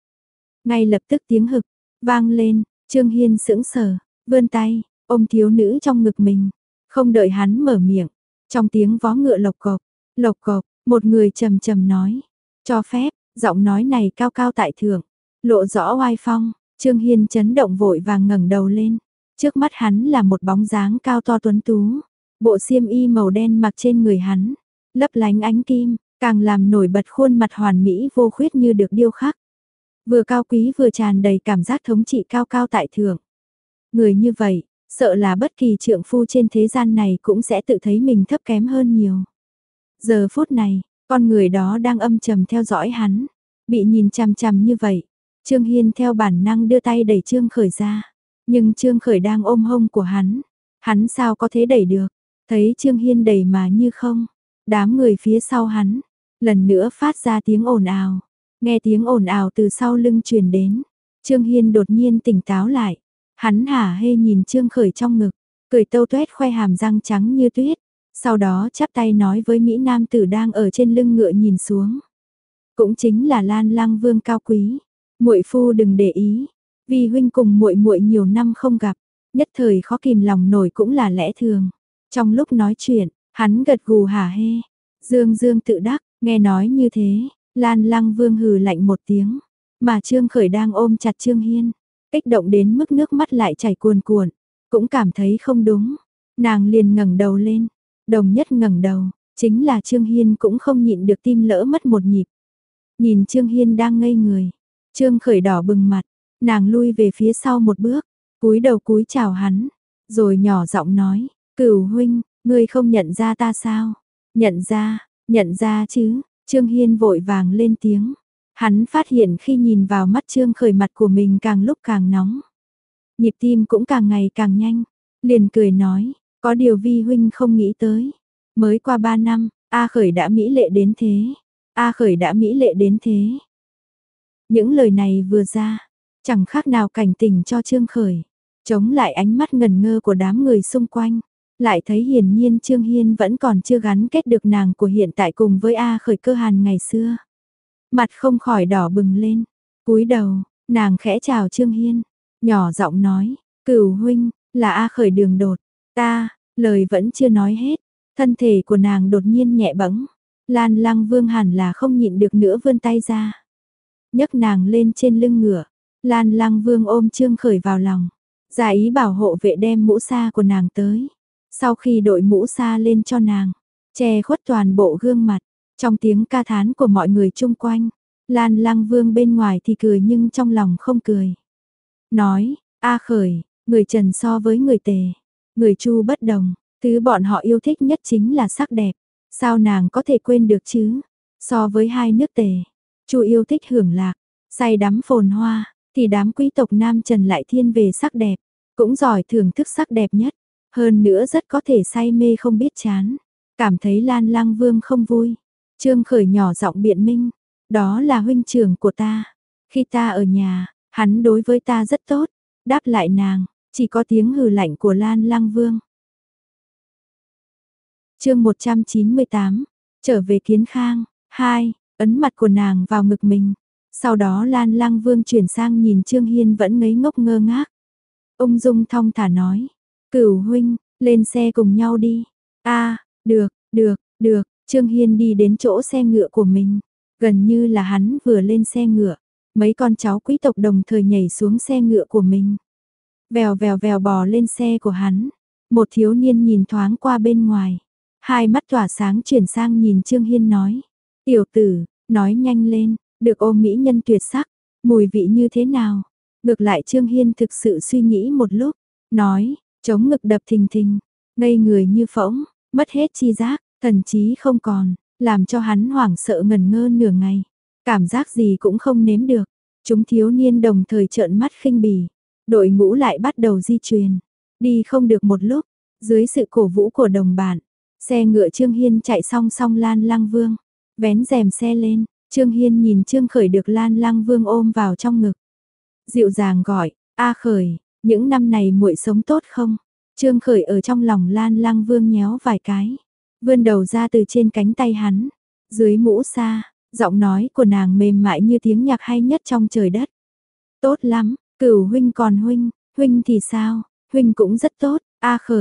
Ngay lập tức tiếng hực vang lên, Trương Hiên sững sờ, vươn tay ôm thiếu nữ trong ngực mình. Không đợi hắn mở miệng, trong tiếng vó ngựa lộc cộc, lộc cộc, một người trầm trầm nói, cho phép, giọng nói này cao cao tại thượng, lộ rõ oai phong. Trương Hiên chấn động vội vàng ngẩng đầu lên, trước mắt hắn là một bóng dáng cao to tuấn tú, bộ xiêm y màu đen mặc trên người hắn, lấp lánh ánh kim, càng làm nổi bật khuôn mặt hoàn mỹ vô khuyết như được điêu khắc. Vừa cao quý vừa tràn đầy cảm giác thống trị cao cao tại thượng. Người như vậy, sợ là bất kỳ trượng phu trên thế gian này cũng sẽ tự thấy mình thấp kém hơn nhiều. Giờ phút này, con người đó đang âm trầm theo dõi hắn, bị nhìn chằm chằm như vậy. Trương Hiên theo bản năng đưa tay đẩy Trương Khởi ra, nhưng Trương Khởi đang ôm hông của hắn, hắn sao có thể đẩy được, thấy Trương Hiên đẩy mà như không, đám người phía sau hắn, lần nữa phát ra tiếng ồn ào, nghe tiếng ồn ào từ sau lưng truyền đến, Trương Hiên đột nhiên tỉnh táo lại, hắn hả hê nhìn Trương Khởi trong ngực, cười tâu tuét khoe hàm răng trắng như tuyết, sau đó chắp tay nói với Mỹ Nam tử đang ở trên lưng ngựa nhìn xuống, cũng chính là Lan Lăng Vương cao quý. Muội phu đừng để ý, vì huynh cùng muội muội nhiều năm không gặp, nhất thời khó kìm lòng nổi cũng là lẽ thường. Trong lúc nói chuyện, hắn gật gù hả hê, dương dương tự đắc, nghe nói như thế, Lan Lăng Vương hừ lạnh một tiếng, mà Trương Khởi đang ôm chặt Trương Hiên, kích động đến mức nước mắt lại chảy cuồn cuộn, cũng cảm thấy không đúng, nàng liền ngẩng đầu lên, đồng nhất ngẩng đầu, chính là Trương Hiên cũng không nhịn được tim lỡ mất một nhịp. Nhìn Trương Hiên đang ngây người, Trương Khởi đỏ bừng mặt, nàng lui về phía sau một bước, cúi đầu cúi chào hắn, rồi nhỏ giọng nói, Cửu huynh, ngươi không nhận ra ta sao? Nhận ra, nhận ra chứ, Trương Hiên vội vàng lên tiếng. Hắn phát hiện khi nhìn vào mắt Trương Khởi mặt của mình càng lúc càng nóng. Nhịp tim cũng càng ngày càng nhanh, liền cười nói, có điều vi huynh không nghĩ tới. Mới qua ba năm, A Khởi đã mỹ lệ đến thế, A Khởi đã mỹ lệ đến thế. Những lời này vừa ra, chẳng khác nào cảnh tỉnh cho Trương Khởi, chống lại ánh mắt ngần ngơ của đám người xung quanh, lại thấy hiển nhiên Trương Hiên vẫn còn chưa gắn kết được nàng của hiện tại cùng với A Khởi Cơ Hàn ngày xưa. Mặt không khỏi đỏ bừng lên, cúi đầu, nàng khẽ chào Trương Hiên, nhỏ giọng nói, Cửu huynh, là A Khởi Đường Đột, ta, lời vẫn chưa nói hết, thân thể của nàng đột nhiên nhẹ bẫng, Lan Lăng Vương hẳn là không nhịn được nữa vươn tay ra, nhấc nàng lên trên lưng ngựa. Lan Lăng Vương ôm Trương Khởi vào lòng, ra ý bảo hộ vệ đem mũ sa của nàng tới. Sau khi đội mũ sa lên cho nàng, che khuất toàn bộ gương mặt, trong tiếng ca thán của mọi người chung quanh, Lan Lăng Vương bên ngoài thì cười nhưng trong lòng không cười. Nói, A Khởi, người Trần so với người Tề, người Chu bất đồng, thứ bọn họ yêu thích nhất chính là sắc đẹp, sao nàng có thể quên được chứ? So với hai nước Tề, Chu yêu thích hưởng lạc, say đắm phồn hoa, thì đám quý tộc Nam Trần lại thiên về sắc đẹp, cũng giỏi thưởng thức sắc đẹp nhất, hơn nữa rất có thể say mê không biết chán. Cảm thấy Lan Lăng Vương không vui, Trương Khởi nhỏ giọng biện minh, đó là huynh trưởng của ta, khi ta ở nhà, hắn đối với ta rất tốt, đáp lại nàng, chỉ có tiếng hừ lạnh của Lan Lăng Vương. Chương một trăm chín mươi tám, trở về Kiến Khang, hai, ấn mặt của nàng vào ngực mình. Sau đó Lan Lăng Vương chuyển sang nhìn Trương Hiên vẫn ngây ngốc ngơ ngác. Ung dung thong thả nói, Cửu huynh, lên xe cùng nhau đi. A, được, được, được, Trương Hiên đi đến chỗ xe ngựa của mình. Gần như là hắn vừa lên xe ngựa, mấy con cháu quý tộc đồng thời nhảy xuống xe ngựa của mình. Vèo vèo vèo bò lên xe của hắn. Một thiếu niên nhìn thoáng qua bên ngoài, hai mắt tỏa sáng chuyển sang nhìn Trương Hiên nói, tiểu tử, nói nhanh lên. Được ôm mỹ nhân tuyệt sắc, mùi vị như thế nào? Ngược lại Trương Hiên thực sự suy nghĩ một lúc, nói, chống ngực đập thình thình, ngây người như phỗng, mất hết chi giác, thần trí không còn, làm cho hắn hoảng sợ ngần ngơ nửa ngày, cảm giác gì cũng không nếm được. Chúng thiếu niên đồng thời trợn mắt khinh bỉ, đội ngũ lại bắt đầu di chuyển, đi không được một lúc, dưới sự cổ vũ của đồng bạn, xe ngựa Trương Hiên chạy song song Lan Lăng Vương, vén rèm xe lên. Trương Hiên nhìn Trương Khởi được Lan Lăng Vương ôm vào trong ngực. Dịu dàng gọi, A Khởi, những năm này muội sống tốt không? Trương Khởi ở trong lòng Lan Lăng Vương nhéo vài cái, vươn đầu ra từ trên cánh tay hắn, dưới mũ sa, giọng nói của nàng mềm mại như tiếng nhạc hay nhất trong trời đất. Tốt lắm, Cửu huynh còn huynh, huynh thì sao? Huynh cũng rất tốt, A Khởi,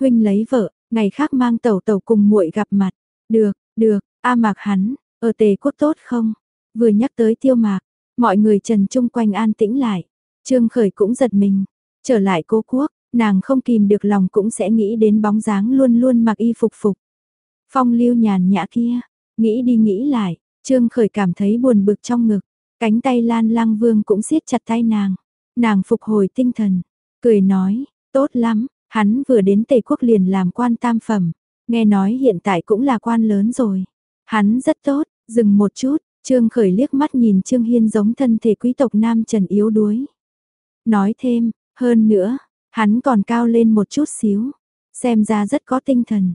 huynh lấy vợ, ngày khác mang tẩu tẩu cùng muội gặp mặt. Được, được, A Mạc hắn, ở Tề Quốc tốt không? Vừa nhắc tới Tiêu Mạc, mọi người trần chung quanh an tĩnh lại. Trương Khởi cũng giật mình, trở lại Cố Quốc, nàng không kìm được lòng cũng sẽ nghĩ đến bóng dáng luôn luôn mặc y phục phục. Phong lưu nhàn nhã kia, nghĩ đi nghĩ lại, Trương Khởi cảm thấy buồn bực trong ngực, cánh tay Lan Lăng Vương cũng siết chặt tay nàng. Nàng phục hồi tinh thần, cười nói, tốt lắm, hắn vừa đến Tề Quốc liền làm quan tam phẩm, nghe nói hiện tại cũng là quan lớn rồi. Hắn rất tốt, dừng một chút, Trương Khởi liếc mắt nhìn Trương Hiên giống thân thể quý tộc nam trần yếu đuối. Nói thêm, hơn nữa, hắn còn cao lên một chút xíu, xem ra rất có tinh thần.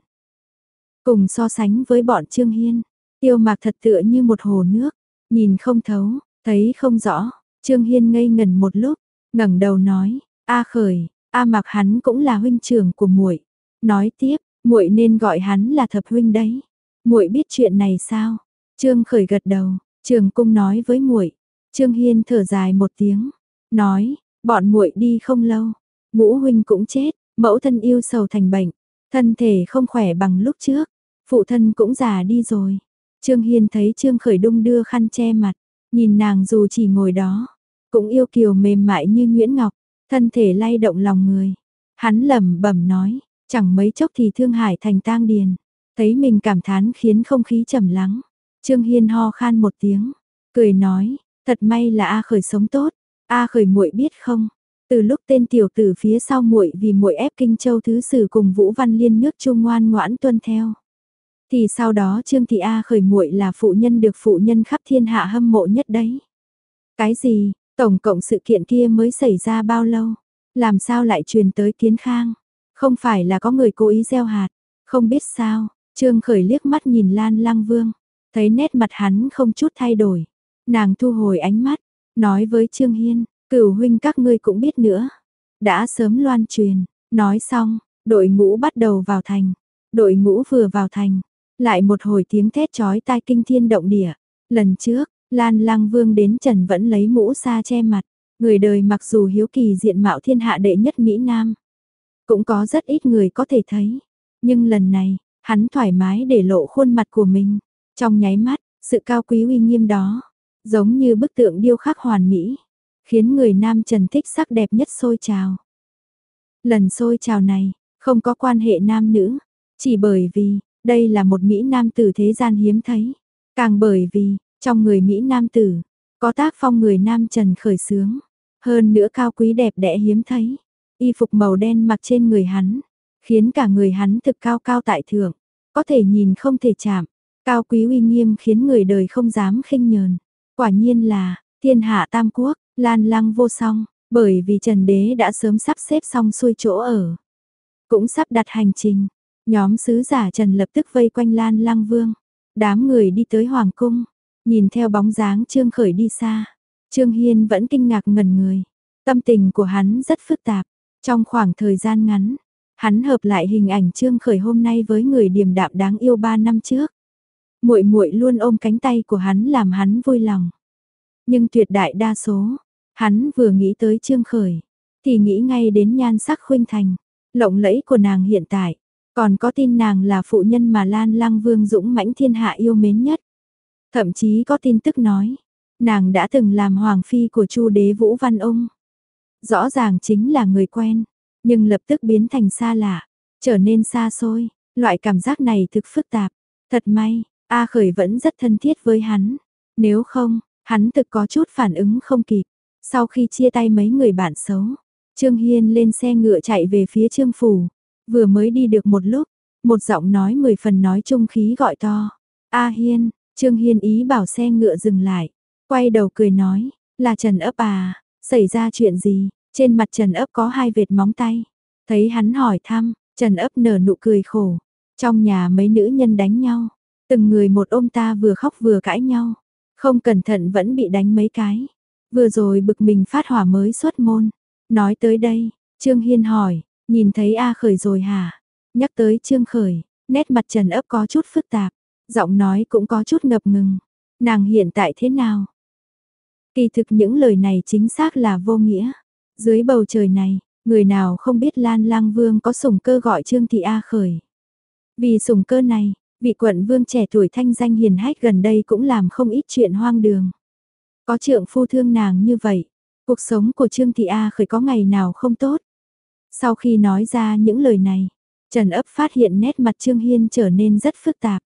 Cùng so sánh với bọn Trương Hiên, Tiêu Mạc thật tựa như một hồ nước, nhìn không thấu, thấy không rõ. Trương Hiên ngây ngần một lúc, ngẩng đầu nói, A Khởi, A Mạc hắn cũng là huynh trưởng của muội. Nói tiếp, muội nên gọi hắn là thập huynh đấy. Muội biết chuyện này sao? Trương Khởi gật đầu, Trường Cung nói với muội. Trương Hiên thở dài một tiếng, nói, bọn muội đi không lâu, ngũ huynh cũng chết, mẫu thân yêu sầu thành bệnh, thân thể không khỏe bằng lúc trước, phụ thân cũng già đi rồi. Trương Hiên thấy Trương Khởi đung đưa khăn che mặt, nhìn nàng dù chỉ ngồi đó, cũng yêu kiều mềm mại như nhuyễn ngọc, thân thể lay động lòng người. Hắn lẩm bẩm nói, chẳng mấy chốc thì Thương Hải thành tang điền, thấy mình cảm thán khiến không khí trầm lắng. Trương Hiên ho khan một tiếng, cười nói, thật may là A Khởi sống tốt. A Khởi muội biết không, từ lúc tên tiểu tử phía sau muội vì muội ép Kinh Châu thứ sử cùng Vũ Văn Liên nước Trung ngoan ngoãn tuân theo, thì sau đó Trương thị A Khởi muội là phụ nhân được phụ nhân khắp thiên hạ hâm mộ nhất đấy. Cái gì? Tổng cộng sự kiện kia mới xảy ra bao lâu? Làm sao lại truyền tới Kiến Khang? Không phải là có người cố ý gieo hạt? Không biết sao? Trương Khởi liếc mắt nhìn Lan Lăng Vương, thấy nét mặt hắn không chút thay đổi. Nàng thu hồi ánh mắt, nói với Trương Hiên, cửu huynh các ngươi cũng biết nữa. Đã sớm loan truyền, nói xong, đội ngũ bắt đầu vào thành. Đội ngũ vừa vào thành, lại một hồi tiếng thét chói tai kinh thiên động địa. Lần trước, Lan Lăng Vương đến Trần vẫn lấy mũ sa che mặt. Người đời mặc dù hiếu kỳ diện mạo thiên hạ đệ nhất Mỹ Nam, cũng có rất ít người có thể thấy. Nhưng lần này, hắn thoải mái để lộ khuôn mặt của mình. Trong nháy mắt, sự cao quý uy nghiêm đó, giống như bức tượng điêu khắc hoàn mỹ, khiến người nam Trần thích sắc đẹp nhất sôi trào. Lần sôi trào này, không có quan hệ nam nữ, chỉ bởi vì, đây là một Mỹ Nam tử thế gian hiếm thấy. Càng bởi vì, trong người Mỹ Nam tử, có tác phong người nam Trần khởi xướng. Hơn nữa cao quý đẹp đẽ hiếm thấy. Y phục màu đen mặc trên người hắn, khiến cả người hắn thực cao cao tại thượng, có thể nhìn không thể chạm. Cao quý uy nghiêm khiến người đời không dám khinh nhờn. Quả nhiên là, thiên hạ tam quốc, Lan Lăng vô song, bởi vì Trần Đế đã sớm sắp xếp xong xuôi chỗ ở. Cũng sắp đặt hành trình, nhóm sứ giả Trần lập tức vây quanh Lan Lăng Vương. Đám người đi tới Hoàng Cung, nhìn theo bóng dáng Trương Khởi đi xa. Trương Hiên vẫn kinh ngạc ngẩn người, tâm tình của hắn rất phức tạp. Trong khoảng thời gian ngắn, hắn hợp lại hình ảnh Trương Khởi hôm nay với người điềm đạm đáng yêu ba năm trước. Muội muội luôn ôm cánh tay của hắn làm hắn vui lòng. Nhưng tuyệt đại đa số, hắn vừa nghĩ tới Trương Khởi, thì nghĩ ngay đến nhan sắc khuynh thành, lộng lẫy của nàng hiện tại, còn có tin nàng là phụ nhân mà Lan Lăng Vương dũng mãnh thiên hạ yêu mến nhất. Thậm chí có tin tức nói, nàng đã từng làm hoàng phi của Chu đế Vũ Văn Ung. Rõ ràng chính là người quen, nhưng lập tức biến thành xa lạ, trở nên xa xôi, loại cảm giác này thực phức tạp. Thật may, A Khởi vẫn rất thân thiết với hắn, nếu không, hắn thực có chút phản ứng không kịp. Sau khi chia tay mấy người bạn xấu, Trương Hiên lên xe ngựa chạy về phía Trương phủ, vừa mới đi được một lúc, một giọng nói mười phần nói trung khí gọi to, "A Hiên." Trương Hiên ý bảo xe ngựa dừng lại, quay đầu cười nói, "Là Trần Ấp à, xảy ra chuyện gì?" Trên mặt Trần Ấp có hai vệt móng tay. Thấy hắn hỏi thăm, Trần Ấp nở nụ cười khổ. Trong nhà mấy nữ nhân đánh nhau, từng người một ôm ta vừa khóc vừa cãi nhau, không cẩn thận vẫn bị đánh mấy cái. Vừa rồi bực mình phát hỏa mới xuất môn. Nói tới đây, Trương Hiên hỏi, nhìn thấy A Khởi rồi hả? Nhắc tới Trương Khởi, nét mặt Trần Ấp có chút phức tạp, giọng nói cũng có chút ngập ngừng. Nàng hiện tại thế nào? Kỳ thực những lời này chính xác là vô nghĩa. Dưới bầu trời này, Người nào không biết Lan Lang Vương có sủng cơ gọi Trương Thị A Khởi. Vì sủng cơ này, vị quận vương trẻ tuổi thanh danh hiền hách gần đây cũng làm không ít chuyện hoang đường. Có trượng phu thương nàng như vậy, cuộc sống của Trương Thị A Khởi có ngày nào không tốt. Sau khi nói ra những lời này, Trần Ấp phát hiện nét mặt Trương Hiên trở nên rất phức tạp.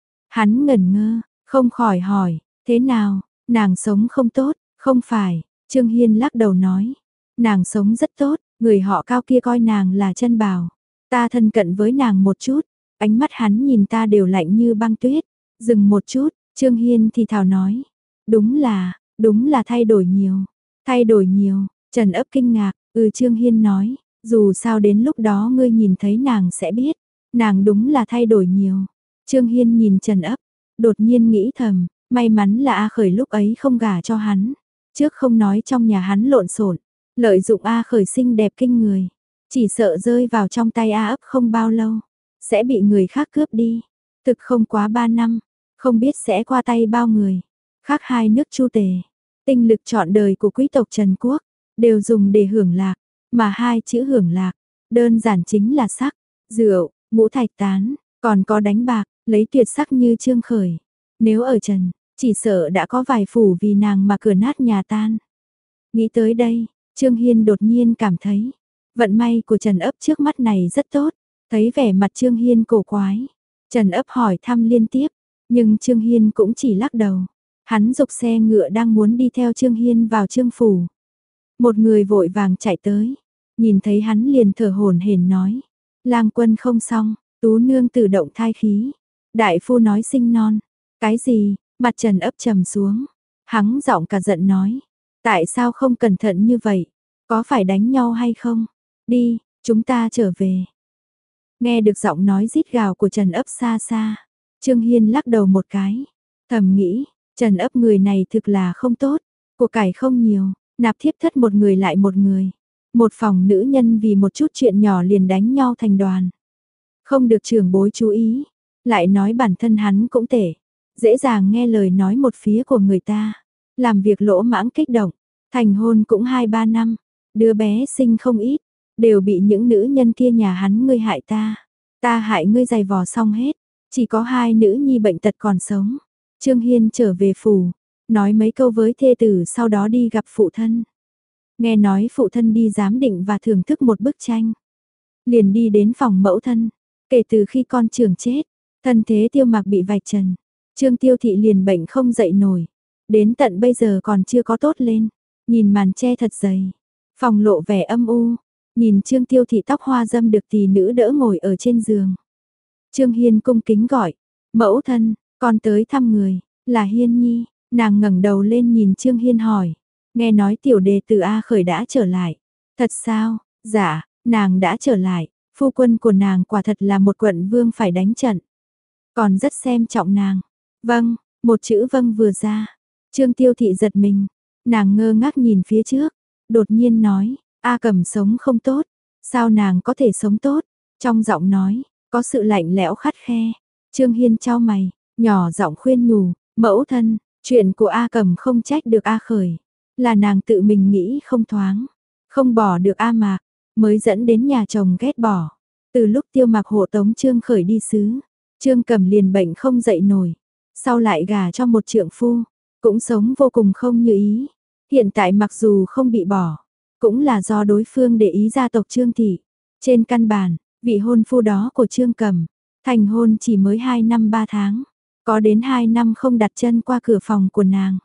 Hắn ngẩn ngơ, không khỏi hỏi, thế nào, nàng sống không tốt, không phải, Trương Hiên lắc đầu nói, nàng sống rất tốt, người họ Cao kia coi nàng là chân bào, ta thân cận với nàng một chút, ánh mắt hắn nhìn ta đều lạnh như băng tuyết, dừng một chút, Trương Hiên thì thào nói, đúng là, đúng là thay đổi nhiều, thay đổi nhiều, Trần Ấp kinh ngạc, ừ Trương Hiên nói, dù sao đến lúc đó ngươi nhìn thấy nàng sẽ biết, nàng đúng là thay đổi nhiều. Trương Hiên nhìn Trần Ấp, đột nhiên nghĩ thầm, may mắn là A Khởi lúc ấy không gả cho hắn, trước không nói trong nhà hắn lộn xộn, lợi dụng A Khởi xinh đẹp kinh người, chỉ sợ rơi vào trong tay A Ấp không bao lâu, sẽ bị người khác cướp đi. Thực không quá ba năm, không biết sẽ qua tay bao người. Khác hai nước Chu Tề, tinh lực trọn đời của quý tộc Trần Quốc đều dùng để hưởng lạc, mà hai chữ hưởng lạc, đơn giản chính là sắc, rượu, ngũ thạch tán, còn có đánh bạc, lấy tuyệt sắc như Trương Khởi. Nếu ở Trần, chỉ sợ đã có vài phủ vì nàng mà cửa nát nhà tan. Nghĩ tới đây, Trương Hiên đột nhiên cảm thấy, vận may của Trần Ấp trước mắt này rất tốt. Thấy vẻ mặt Trương Hiên cổ quái, Trần Ấp hỏi thăm liên tiếp, nhưng Trương Hiên cũng chỉ lắc đầu. Hắn dục xe ngựa đang muốn đi theo Trương Hiên vào Trương phủ. Một người vội vàng chạy tới, nhìn thấy hắn liền thở hổn hển nói, Lang quân không xong, Tú nương tự động thai khí. Đại phu nói sinh non. Cái gì? Mặt Trần Ấp trầm xuống. Hắn giọng cả giận nói, tại sao không cẩn thận như vậy? Có phải đánh nhau hay không? Đi, chúng ta trở về. Nghe được giọng nói rít gào của Trần Ấp xa xa, Trương Hiên lắc đầu một cái, thầm nghĩ, Trần Ấp người này thực là không tốt, của cải không nhiều, nạp thiếp thất một người lại một người, một phòng nữ nhân vì một chút chuyện nhỏ liền đánh nhau thành đoàn. Không được trưởng bối chú ý, lại nói bản thân hắn cũng tệ, dễ dàng nghe lời nói một phía của người ta, làm việc lỗ mãng kích động, thành hôn cũng hai ba năm, đứa bé sinh không ít, đều bị những nữ nhân kia nhà hắn ngươi hại ta, ta hại ngươi giày vò xong hết, chỉ có hai nữ nhi bệnh tật còn sống. Trương Hiên trở về phủ, nói mấy câu với thê tử sau đó đi gặp phụ thân. Nghe nói phụ thân đi giám định và thưởng thức một bức tranh. Liền đi đến phòng mẫu thân, kể từ khi con trưởng chết, thân thế Tiêu Mạc bị vạch trần, Trương Tiêu Thị liền bệnh không dậy nổi, đến tận bây giờ còn chưa có tốt lên, nhìn màn che thật dày, phòng lộ vẻ âm u. Nhìn Trương Tiêu Thị tóc hoa dâm được tỷ nữ đỡ ngồi ở trên giường. Trương Hiên cung kính gọi, mẫu thân, con tới thăm người, là Hiên Nhi. Nàng ngẩng đầu lên nhìn Trương Hiên hỏi, nghe nói tiểu đề từ A Khởi đã trở lại. Thật sao? Dạ, nàng đã trở lại, phu quân của nàng quả thật là một quận vương phải đánh trận. Còn rất xem trọng nàng. Vâng, một chữ vâng vừa ra. Trương Tiêu Thị giật mình, nàng ngơ ngác nhìn phía trước, đột nhiên nói, A Cẩm sống không tốt, sao nàng có thể sống tốt? Trong giọng nói, có sự lạnh lẽo khắt khe. Trương Hiên chau mày, nhỏ giọng khuyên nhủ, mẫu thân, chuyện của A Cẩm không trách được A Khởi, là nàng tự mình nghĩ không thoáng, không bỏ được A Mạc, mới dẫn đến nhà chồng ghét bỏ. Từ lúc Tiêu Mạc hộ tống Trương Khởi đi xứ, Trương Cẩm liền bệnh không dậy nổi, sau lại gả cho một trượng phu, cũng sống vô cùng không như ý. Hiện tại mặc dù không bị bỏ, cũng là do đối phương để ý gia tộc Trương Thị. Trên căn bản, vị hôn phu đó của Trương Cẩm, thành hôn chỉ mới hai năm ba tháng, có đến hai năm không đặt chân qua cửa phòng của nàng.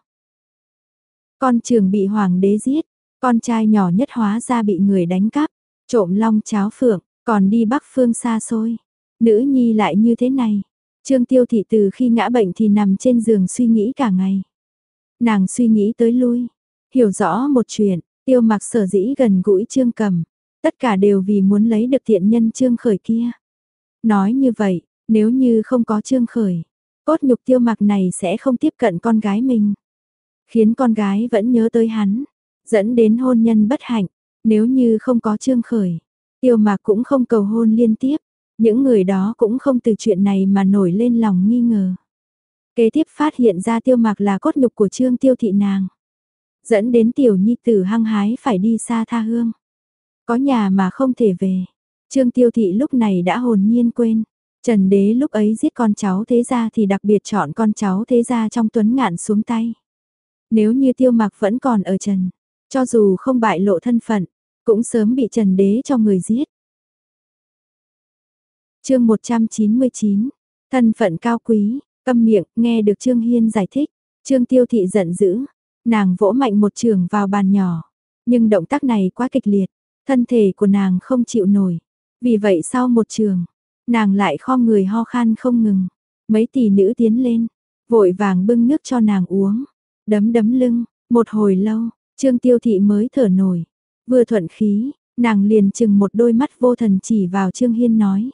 Con trưởng bị hoàng đế giết, con trai nhỏ nhất hóa ra bị người đánh cắp, trộm long cháo phượng, còn đi Bắc phương xa xôi. Nữ nhi lại như thế này. Trương Tiêu Thị từ khi ngã bệnh thì nằm trên giường suy nghĩ cả ngày. Nàng suy nghĩ tới lui, hiểu rõ một chuyện, Tiêu Mạc sở dĩ gần gũi Trương Cẩm, tất cả đều vì muốn lấy được thiện nhân Trương Khởi kia. Nói như vậy, nếu như không có Trương Khởi, cốt nhục Tiêu Mạc này sẽ không tiếp cận con gái mình, khiến con gái vẫn nhớ tới hắn, dẫn đến hôn nhân bất hạnh. Nếu như không có Trương Khởi, Tiêu Mạc cũng không cầu hôn liên tiếp, những người đó cũng không từ chuyện này mà nổi lên lòng nghi ngờ. Kế tiếp phát hiện ra Tiêu Mạc là cốt nhục của Trương Tiêu Thị nàng, dẫn đến tiểu nhi tử hăng hái phải đi xa tha hương. có nhà mà không thể về. Trương Tiêu Thị lúc này đã hồn nhiên quên. Trần Đế lúc ấy giết con cháu thế gia thì đặc biệt chọn con cháu thế gia trong Tuấn Ngạn xuống tay. Nếu như Tiêu Mặc vẫn còn ở Trần, cho dù không bại lộ thân phận, cũng sớm bị Trần Đế cho người giết. Chương một trăm chín mươi chín, thân phận cao quý, câm miệng, nghe được Trương Hiên giải thích, Trương Tiêu Thị giận dữ, nàng vỗ mạnh một chưởng vào bàn nhỏ, nhưng động tác này quá kịch liệt, thân thể của nàng không chịu nổi, vì vậy sau một chưởng, nàng lại khom người ho khan không ngừng, mấy tỷ nữ tiến lên, vội vàng bưng nước cho nàng uống, đấm đấm lưng, một hồi lâu, Trương Tiêu Thị mới thở nổi, vừa thuận khí, nàng liền chừng một đôi mắt vô thần chỉ vào Trương Hiên nói.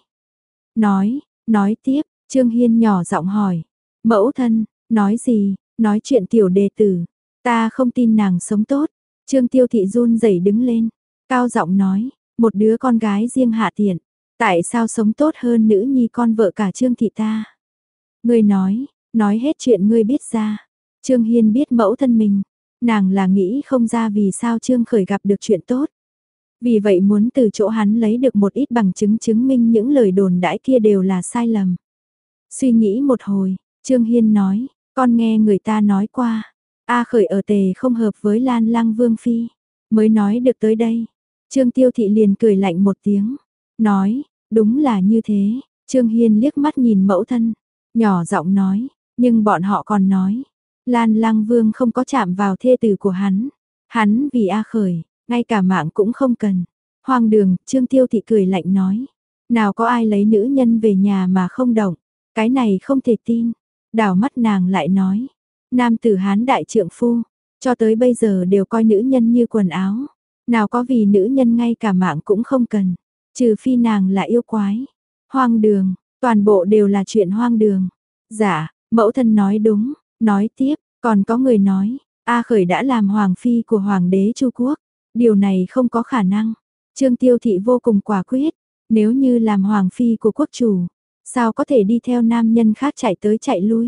Nói, nói tiếp, Trương Hiên nhỏ giọng hỏi, mẫu thân, nói gì, nói chuyện tiểu đệ tử, ta không tin nàng sống tốt. Trương Tiêu Thị run rẩy đứng lên, cao giọng nói, một đứa con gái riêng hạ tiện, tại sao sống tốt hơn nữ nhi con vợ cả Trương Thị ta. Ngươi nói, nói hết chuyện ngươi biết ra. Trương Hiên biết mẫu thân mình, nàng là nghĩ không ra vì sao Trương Khởi gặp được chuyện tốt. Vì vậy muốn từ chỗ hắn lấy được một ít bằng chứng chứng minh những lời đồn đãi kia đều là sai lầm. Suy nghĩ một hồi, Trương Hiên nói, con nghe người ta nói qua, A Khởi ở Tề không hợp với Lan Lăng Vương Phi, mới nói được tới đây. Trương Tiêu Thị liền cười lạnh một tiếng, nói, đúng là như thế. Trương Hiên liếc mắt nhìn mẫu thân, nhỏ giọng nói, nhưng bọn họ còn nói, Lan Lăng Vương không có chạm vào thê tử của hắn, hắn vì A Khởi, ngay cả mạng cũng không cần. Hoang đường, Trương Tiêu Thị cười lạnh nói, nào có ai lấy nữ nhân về nhà mà không động, cái này không thể tin. Đảo mắt nàng lại nói, nam tử Hán đại trượng phu, cho tới bây giờ đều coi nữ nhân như quần áo, nào có vì nữ nhân ngay cả mạng cũng không cần, trừ phi nàng là yêu quái. Hoang đường, toàn bộ đều là chuyện hoang đường. Dạ, mẫu thân nói đúng, nói tiếp, còn có người nói, A Khởi đã làm hoàng phi của hoàng đế Chu Quốc, điều này không có khả năng. Trương Tiêu Thị vô cùng quả quyết, nếu như làm hoàng phi của quốc chủ, sao có thể đi theo nam nhân khác chạy tới chạy lui.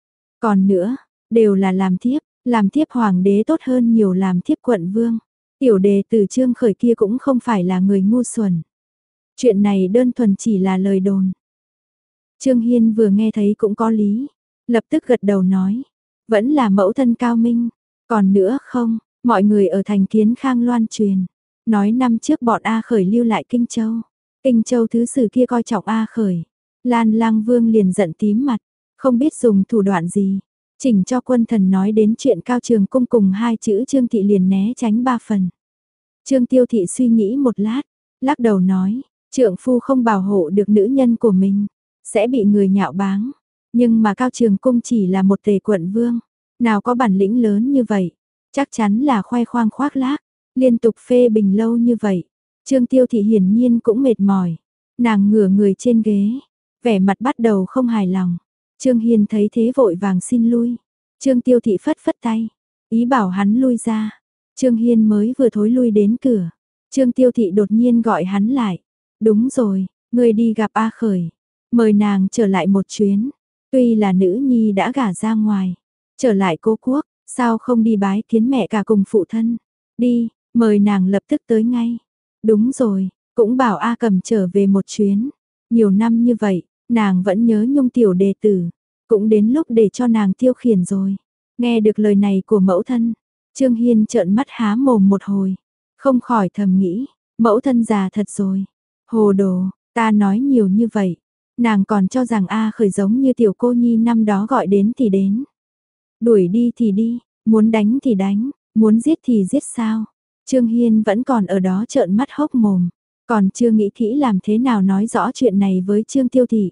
Còn nữa, đều là làm thiếp, làm thiếp hoàng đế tốt hơn nhiều làm thiếp quận vương. Tiểu đề từ Trương Khởi kia cũng không phải là người ngu xuẩn. Chuyện này đơn thuần chỉ là lời đồn. Trương Hiên vừa nghe thấy cũng có lý, lập tức gật đầu nói, vẫn là mẫu thân cao minh. Còn nữa không, mọi người ở thành Kiến Khang loan truyền, nói năm trước bọn A Khởi lưu lại Kinh Châu. Kinh Châu thứ sử kia coi trọng A Khởi. Lan Lang Vương liền giận tím mặt, không biết dùng thủ đoạn gì, chỉnh cho quân thần nói đến chuyện Cao Trường Cung cùng hai chữ Trương Thị liền né tránh ba phần. Trương Tiêu Thị suy nghĩ một lát, lắc đầu nói, trượng phu không bảo hộ được nữ nhân của mình, sẽ bị người nhạo báng. Nhưng mà Cao Trường Cung chỉ là một tề quận vương, nào có bản lĩnh lớn như vậy, chắc chắn là khoe khoang khoác lác, liên tục phê bình lâu như vậy. Trương Tiêu Thị hiển nhiên cũng mệt mỏi, nàng ngửa người trên ghế, vẻ mặt bắt đầu không hài lòng. Trương Hiên thấy thế vội vàng xin lui. Trương Tiêu Thị phất phất tay, ý bảo hắn lui ra. Trương Hiên mới vừa thối lui đến cửa, Trương Tiêu Thị đột nhiên gọi hắn lại. Đúng rồi, ngươi đi gặp A Khởi, mời nàng trở lại một chuyến. Tuy là nữ nhi đã gả ra ngoài, trở lại cố quốc, sao không đi bái kiến mẹ cả cùng phụ thân. Đi, mời nàng lập tức tới ngay. Đúng rồi, cũng bảo A Cầm trở về một chuyến. Nhiều năm như vậy, nàng vẫn nhớ Nhung tiểu đệ tử, cũng đến lúc để cho nàng tiêu khiển rồi. Nghe được lời này của mẫu thân, Trương Hiên trợn mắt há mồm một hồi, không khỏi thầm nghĩ, mẫu thân già thật rồi. Hồ đồ, ta nói nhiều như vậy, nàng còn cho rằng A Khởi giống như tiểu cô nhi năm đó gọi đến thì đến. Đuổi đi thì đi, muốn đánh thì đánh, muốn giết thì giết sao. Trương Hiên vẫn còn ở đó trợn mắt hốc mồm, còn chưa nghĩ kỹ làm thế nào nói rõ chuyện này với Trương Tiêu Thị.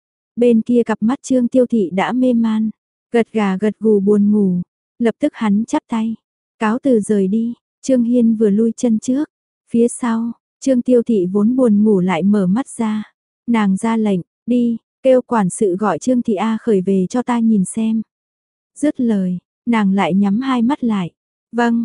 Bên kia cặp mắt Trương Tiêu Thị đã mê man, gật gà gật gù buồn ngủ, lập tức hắn chắp tay, cáo từ rời đi. Trương Hiên vừa lui chân trước, phía sau, Trương Tiêu Thị vốn buồn ngủ lại mở mắt ra, nàng ra lệnh, đi, kêu quản sự gọi Trương Thị A Khởi về cho ta nhìn xem. Dứt lời, nàng lại nhắm hai mắt lại, vâng.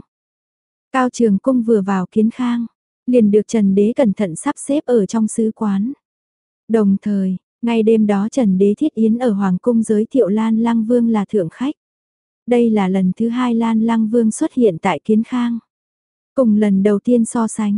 Cao Trường Cung vừa vào Kiến Khang, liền được Trần Đế cẩn thận sắp xếp ở trong sứ quán. Đồng thời, ngay đêm đó Trần Đế thiết yến ở Hoàng Cung giới thiệu Lan Lăng Vương là thượng khách. Đây là lần thứ hai Lan Lăng Vương xuất hiện tại Kiến Khang. Cùng lần đầu tiên so sánh,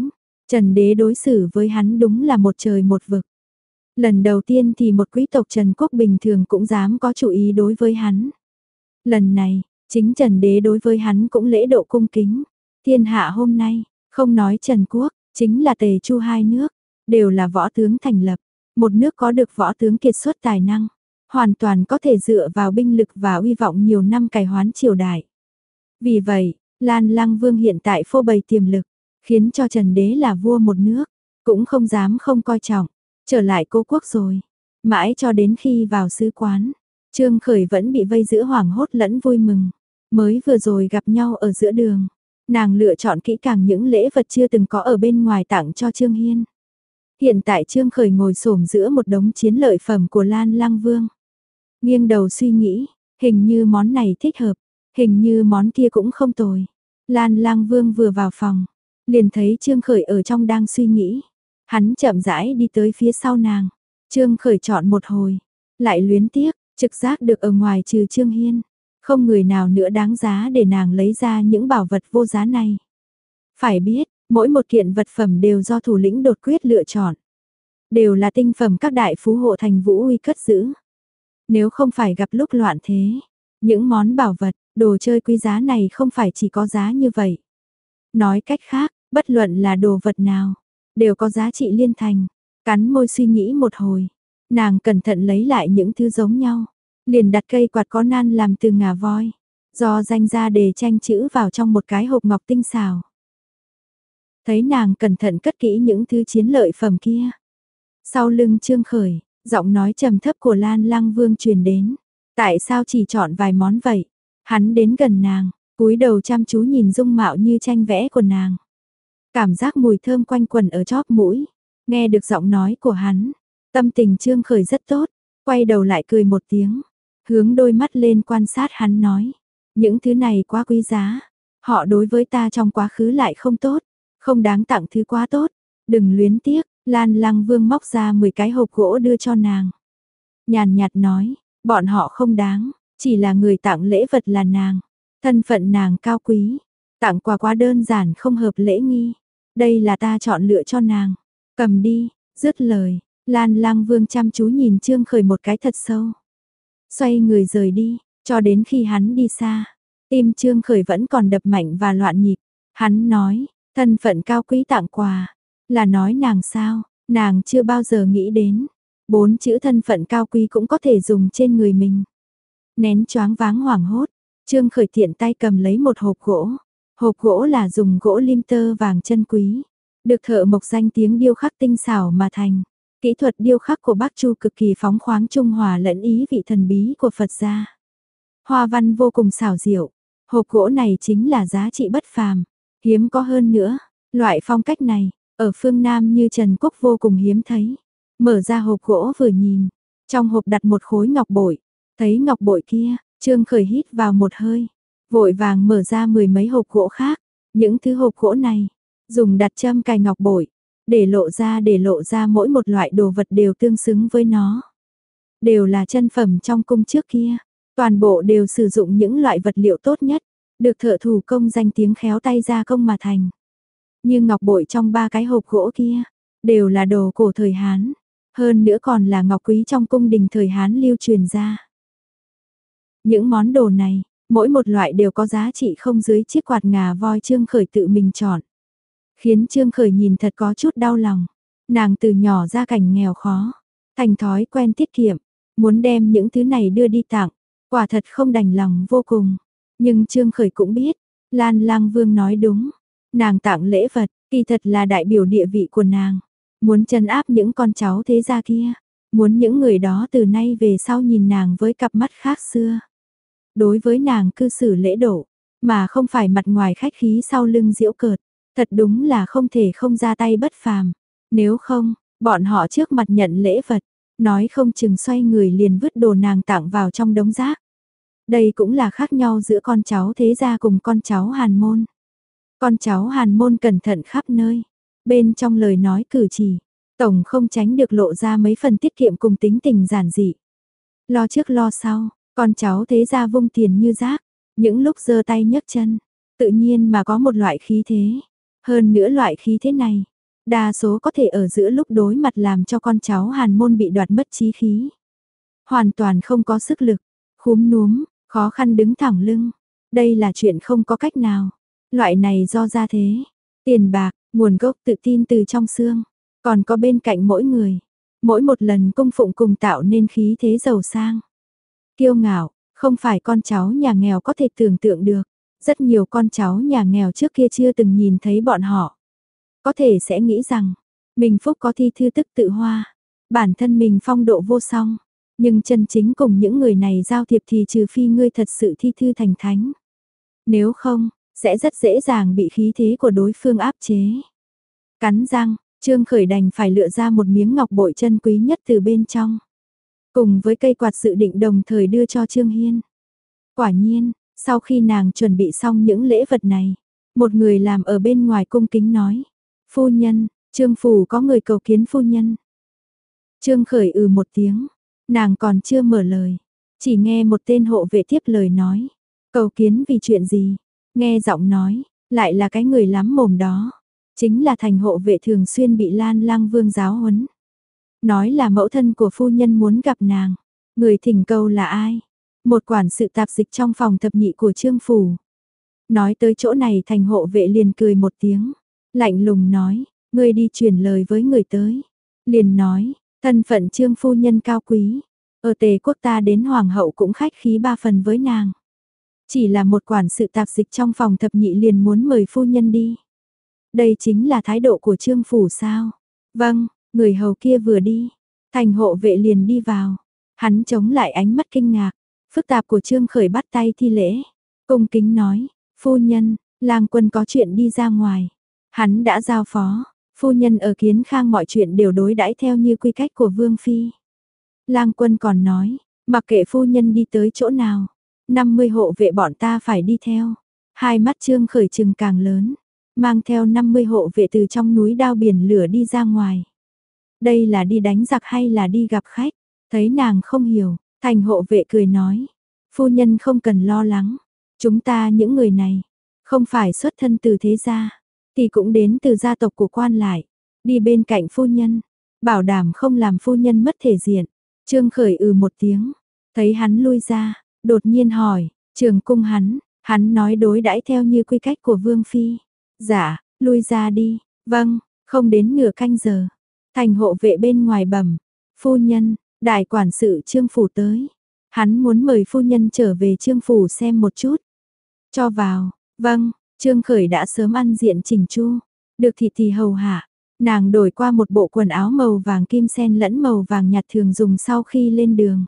Trần Đế đối xử với hắn đúng là một trời một vực. Lần đầu tiên thì một quý tộc Trần Quốc bình thường cũng dám có chủ ý đối với hắn. Lần này, chính Trần Đế đối với hắn cũng lễ độ cung kính. Thiên hạ hôm nay, không nói Trần Quốc, chính là Tề Chu hai nước, đều là võ tướng thành lập. Một nước có được võ tướng kiệt xuất tài năng, hoàn toàn có thể dựa vào binh lực và uy vọng nhiều năm cải hoán triều đại. Vì vậy, Lan Lăng Vương hiện tại phô bày tiềm lực, khiến cho Trần Đế là vua một nước, cũng không dám không coi trọng, trở lại Cố quốc rồi. Mãi cho đến khi vào sứ quán, Trương Khởi vẫn bị vây giữa hoảng hốt lẫn vui mừng. Mới vừa rồi gặp nhau ở giữa đường, nàng lựa chọn kỹ càng những lễ vật chưa từng có ở bên ngoài tặng cho Trương Hiên. Hiện tại Trương Khởi ngồi xổm giữa một đống chiến lợi phẩm của Lan Lăng Vương. Nghiêng đầu suy nghĩ, hình như món này thích hợp, hình như món kia cũng không tồi. Lan Lăng Vương vừa vào phòng, liền thấy Trương Khởi ở trong đang suy nghĩ. Hắn chậm rãi đi tới phía sau nàng. Trương Khởi chọn một hồi, lại luyến tiếc, trực giác được ở ngoài trừ Trương Hiên. Không người nào nữa đáng giá để nàng lấy ra những bảo vật vô giá này. Phải biết, mỗi một kiện vật phẩm đều do thủ lĩnh đột quyết lựa chọn. Đều là tinh phẩm các đại phú hộ thành Vũ Uy cất giữ. Nếu không phải gặp lúc loạn thế, những món bảo vật, đồ chơi quý giá này không phải chỉ có giá như vậy. Nói cách khác, bất luận là đồ vật nào, đều có giá trị liên thành. Cắn môi suy nghĩ một hồi, nàng cẩn thận lấy lại những thứ giống nhau. Liền đặt cây quạt có nan làm từ ngà voi, do danh ra đề tranh chữ vào trong một cái hộp ngọc tinh xảo. Thấy nàng cẩn thận cất kỹ những thứ chiến lợi phẩm kia. Sau lưng Trương Khởi, giọng nói trầm thấp của Lan Lăng Vương truyền đến. Tại sao chỉ chọn vài món vậy? Hắn đến gần nàng, cúi đầu chăm chú nhìn dung mạo như tranh vẽ của nàng. Cảm giác mùi thơm quanh quẩn ở chóp mũi. Nghe được giọng nói của hắn, tâm tình Trương Khởi rất tốt, quay đầu lại cười một tiếng, hướng đôi mắt lên quan sát hắn nói. Những thứ này quá quý giá, họ đối với ta trong quá khứ lại không tốt, không đáng tặng thứ quá tốt, đừng luyến tiếc. Lan Lăng Vương móc ra mười cái hộp gỗ đưa cho nàng. Nhàn nhạt nói, bọn họ không đáng, chỉ là người tặng lễ vật là nàng. Thân phận nàng cao quý, tặng quà quá đơn giản không hợp lễ nghi. Đây là ta chọn lựa cho nàng, cầm đi, dứt lời. Lan Lăng Vương chăm chú nhìn Trương Khởi một cái thật sâu. Xoay người rời đi, cho đến khi hắn đi xa. Tim Trương Khởi vẫn còn đập mạnh và loạn nhịp. Hắn nói, thân phận cao quý tặng quà. Là nói nàng sao, nàng chưa bao giờ nghĩ đến. Bốn chữ thân phận cao quý cũng có thể dùng trên người mình. Nén choáng váng hoảng hốt, Trương Khởi tiện tay cầm lấy một hộp gỗ. Hộp gỗ là dùng gỗ lim tơ vàng chân quý. Được thợ mộc danh tiếng điêu khắc tinh xảo mà thành. Kỹ thuật điêu khắc của Bắc Chu cực kỳ phóng khoáng trung hòa lẫn ý vị thần bí của Phật gia. Hoa văn vô cùng xảo diệu. Hộp gỗ này chính là giá trị bất phàm, hiếm có hơn nữa. Loại phong cách này, ở phương Nam như Trần Quốc vô cùng hiếm thấy. Mở ra hộp gỗ vừa nhìn, trong hộp đặt một khối ngọc bội. Thấy ngọc bội kia, Trương Khởi hít vào một hơi, vội vàng mở ra mười mấy hộp gỗ khác. Những thứ hộp gỗ này, dùng đặt châm cài ngọc bội, để lộ ra để lộ ra mỗi một loại đồ vật đều tương xứng với nó. Đều là chân phẩm trong cung trước kia, toàn bộ đều sử dụng những loại vật liệu tốt nhất, được thợ thủ công danh tiếng khéo tay gia công mà thành. Như ngọc bội trong ba cái hộp gỗ kia, đều là đồ cổ thời Hán, hơn nữa còn là ngọc quý trong cung đình thời Hán lưu truyền ra. Những món đồ này, mỗi một loại đều có giá trị không dưới chiếc quạt ngà voi Trương Khởi tự mình chọn. Khiến Trương Khởi nhìn thật có chút đau lòng. Nàng từ nhỏ ra cảnh nghèo khó, thành thói quen tiết kiệm, muốn đem những thứ này đưa đi tặng, quả thật không đành lòng vô cùng. Nhưng Trương Khởi cũng biết, Lan Lăng Vương nói đúng, nàng tặng lễ vật, kỳ thật là đại biểu địa vị của nàng, muốn trấn áp những con cháu thế gia kia, muốn những người đó từ nay về sau nhìn nàng với cặp mắt khác xưa. Đối với nàng cư xử lễ độ, mà không phải mặt ngoài khách khí sau lưng giễu cợt. Thật đúng là không thể không ra tay bất phàm. Nếu không, bọn họ trước mặt nhận lễ vật, nói không chừng xoay người liền vứt đồ nàng tặng vào trong đống rác. Đây cũng là khác nhau giữa con cháu thế gia cùng con cháu Hàn môn. Con cháu Hàn môn cẩn thận khắp nơi, bên trong lời nói cử chỉ, tổng không tránh được lộ ra mấy phần tiết kiệm cùng tính tình giản dị. Lo trước lo sau, con cháu thế gia vung tiền như rác, những lúc giơ tay nhấc chân, tự nhiên mà có một loại khí thế. Hơn nữa loại khí thế này, Đa số có thể ở giữa lúc đối mặt làm cho con cháu Hàn môn bị đoạt mất chí khí. Hoàn toàn không có sức lực, khúm núm, khó khăn đứng thẳng lưng. Đây là chuyện không có cách nào. Loại này do gia thế, tiền bạc, nguồn gốc tự tin từ trong xương, còn có bên cạnh mỗi người. Mỗi một lần cung phụng cùng tạo nên khí thế giàu sang. Kiêu ngạo, không phải con cháu nhà nghèo có thể tưởng tượng được. Rất nhiều con cháu nhà nghèo trước kia chưa từng nhìn thấy bọn họ. Có thể sẽ nghĩ rằng, mình phúc có thi thư tức tự hoa, bản thân mình phong độ vô song. Nhưng chân chính cùng những người này giao thiệp thì trừ phi ngươi thật sự thi thư thành thánh. Nếu không, sẽ rất dễ dàng bị khí thế của đối phương áp chế. Cắn răng, Trương Khởi đành phải lựa ra một miếng ngọc bội chân quý nhất từ bên trong. Cùng với cây quạt dự định đồng thời đưa cho Trương Hiên. Quả nhiên, sau khi nàng chuẩn bị xong những lễ vật này, một người làm ở bên ngoài cung kính nói. Phu nhân, Trương Phủ có người cầu kiến phu nhân. Trương Khởi ừ một tiếng, nàng còn chưa mở lời. Chỉ nghe một tên hộ vệ tiếp lời nói. Cầu kiến vì chuyện gì? Nghe giọng nói, lại là cái người lắm mồm đó. Chính là thành hộ vệ thường xuyên bị Lan Lang Vương giáo huấn. Nói là mẫu thân của phu nhân muốn gặp nàng. Người thỉnh cầu là ai? Một quản sự tạp dịch trong phòng thập nhị của Trương Phủ. Nói tới chỗ này thành hộ vệ liền cười một tiếng. Lạnh lùng nói, ngươi đi truyền lời với người tới. Liền nói, thân phận Trương phu nhân cao quý. Ở Tề quốc ta đến hoàng hậu cũng khách khí ba phần với nàng. Chỉ là một quản sự tạp dịch trong phòng thập nhị liền muốn mời phu nhân đi. Đây chính là thái độ của Trương Phủ sao? Vâng, người hầu kia vừa đi. Thành hộ vệ liền đi vào. Hắn chống lại ánh mắt kinh ngạc. Phức tạp của Trương Khởi bắt tay thi lễ. Cung kính nói, phu nhân, lang quân có chuyện đi ra ngoài. Hắn đã giao phó, phu nhân ở Kiến Khang mọi chuyện đều đối đãi theo như quy cách của Vương Phi. Lang quân còn nói, mặc kệ phu nhân đi tới chỗ nào, năm mươi hộ vệ bọn ta phải đi theo. Hai mắt Trương Khởi trừng càng lớn, mang theo năm mươi hộ vệ từ trong núi đao biển lửa đi ra ngoài. Đây là đi đánh giặc hay là đi gặp khách? Thấy nàng không hiểu, thành hộ vệ cười nói, phu nhân không cần lo lắng, chúng ta những người này, không phải xuất thân từ thế gia, thì cũng đến từ gia tộc của quan lại, đi bên cạnh phu nhân, bảo đảm không làm phu nhân mất thể diện. Trương Khởi ừ một tiếng, thấy hắn lui ra, đột nhiên hỏi, trường cung hắn, hắn nói đối đãi theo như quy cách của Vương Phi. Dạ, lui ra đi, vâng, không đến nửa canh giờ. Thành hộ vệ bên ngoài bẩm, phu nhân, đại quản sự Trương Phủ tới. Hắn muốn mời phu nhân trở về Trương Phủ xem một chút. Cho vào, vâng, Trương Khởi đã sớm ăn diện chỉnh chu, được thị thì hầu hạ. Nàng đổi qua một bộ quần áo màu vàng kim sen lẫn màu vàng nhạt thường dùng sau khi lên đường.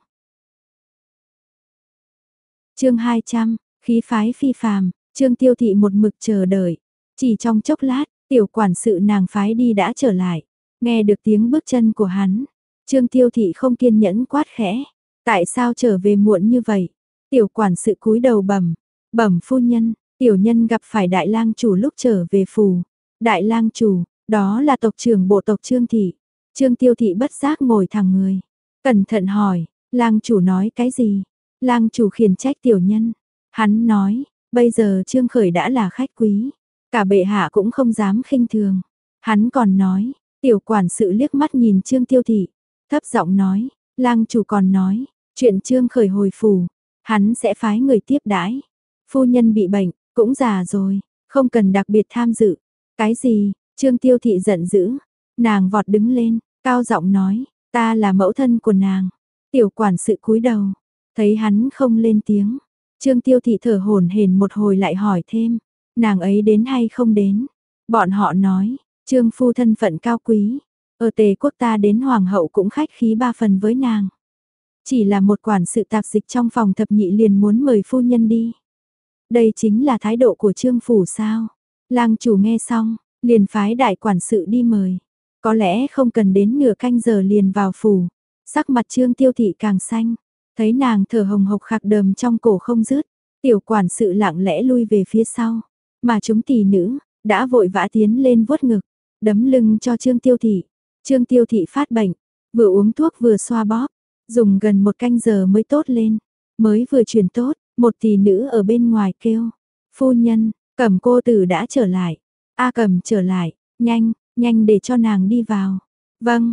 Chương hai trăm, khí phái phi phàm, Trương Tiêu Thị một mực chờ đợi. Chỉ trong chốc lát, tiểu quản sự nàng phái đi đã trở lại. Nghe được tiếng bước chân của hắn, Trương Tiêu Thị không kiên nhẫn quát khẽ. Tại sao trở về muộn như vậy? Tiểu quản sự cúi đầu bẩm, bẩm phu nhân, tiểu nhân gặp phải đại lang chủ lúc trở về phủ. Đại lang chủ, đó là tộc trưởng bộ tộc Trương Thị. Trương Tiêu Thị bất giác ngồi thẳng người. Cẩn thận hỏi, lang chủ nói cái gì? Lang chủ khiển trách tiểu nhân. Hắn nói, bây giờ Trương Khởi đã là khách quý. Cả bệ hạ cũng không dám khinh thường. Hắn còn nói, tiểu quản sự liếc mắt nhìn Trương Tiêu Thị. Thấp giọng nói, lang chủ còn nói, chuyện Trương Khởi hồi phủ, hắn sẽ phái người tiếp đãi. Phu nhân bị bệnh, cũng già rồi, không cần đặc biệt tham dự. Cái gì? Trương Tiêu Thị giận dữ. Nàng vọt đứng lên, cao giọng nói, ta là mẫu thân của nàng. Tiểu quản sự cúi đầu, thấy hắn không lên tiếng. Trương Tiêu Thị thở hổn hển một hồi lại hỏi thêm, nàng ấy đến hay không đến? Bọn họ nói, Trương phu thân phận cao quý, ở Tề quốc ta đến hoàng hậu cũng khách khí ba phần với nàng. Chỉ là một quản sự tạp dịch trong phòng thập nhị liền muốn mời phu nhân đi. Đây chính là thái độ của Trương phủ sao? Lang chủ nghe xong, liền phái đại quản sự đi mời. Có lẽ không cần đến nửa canh giờ liền vào phủ. Sắc mặt Trương Tiêu Thị càng xanh, thấy nàng thở hồng hộc khạc đờm trong cổ không dứt, tiểu quản sự lặng lẽ lui về phía sau, mà chúng tỷ nữ đã vội vã tiến lên vuốt ngực, đấm lưng cho Trương Tiêu Thị. Trương Tiêu Thị phát bệnh, vừa uống thuốc vừa xoa bóp, dùng gần một canh giờ mới tốt lên, mới vừa chuyển tốt, một tỷ nữ ở bên ngoài kêu, phu nhân, Cẩm cô tử đã trở lại. A Cẩm trở lại, nhanh, nhanh để cho nàng đi vào. Vâng.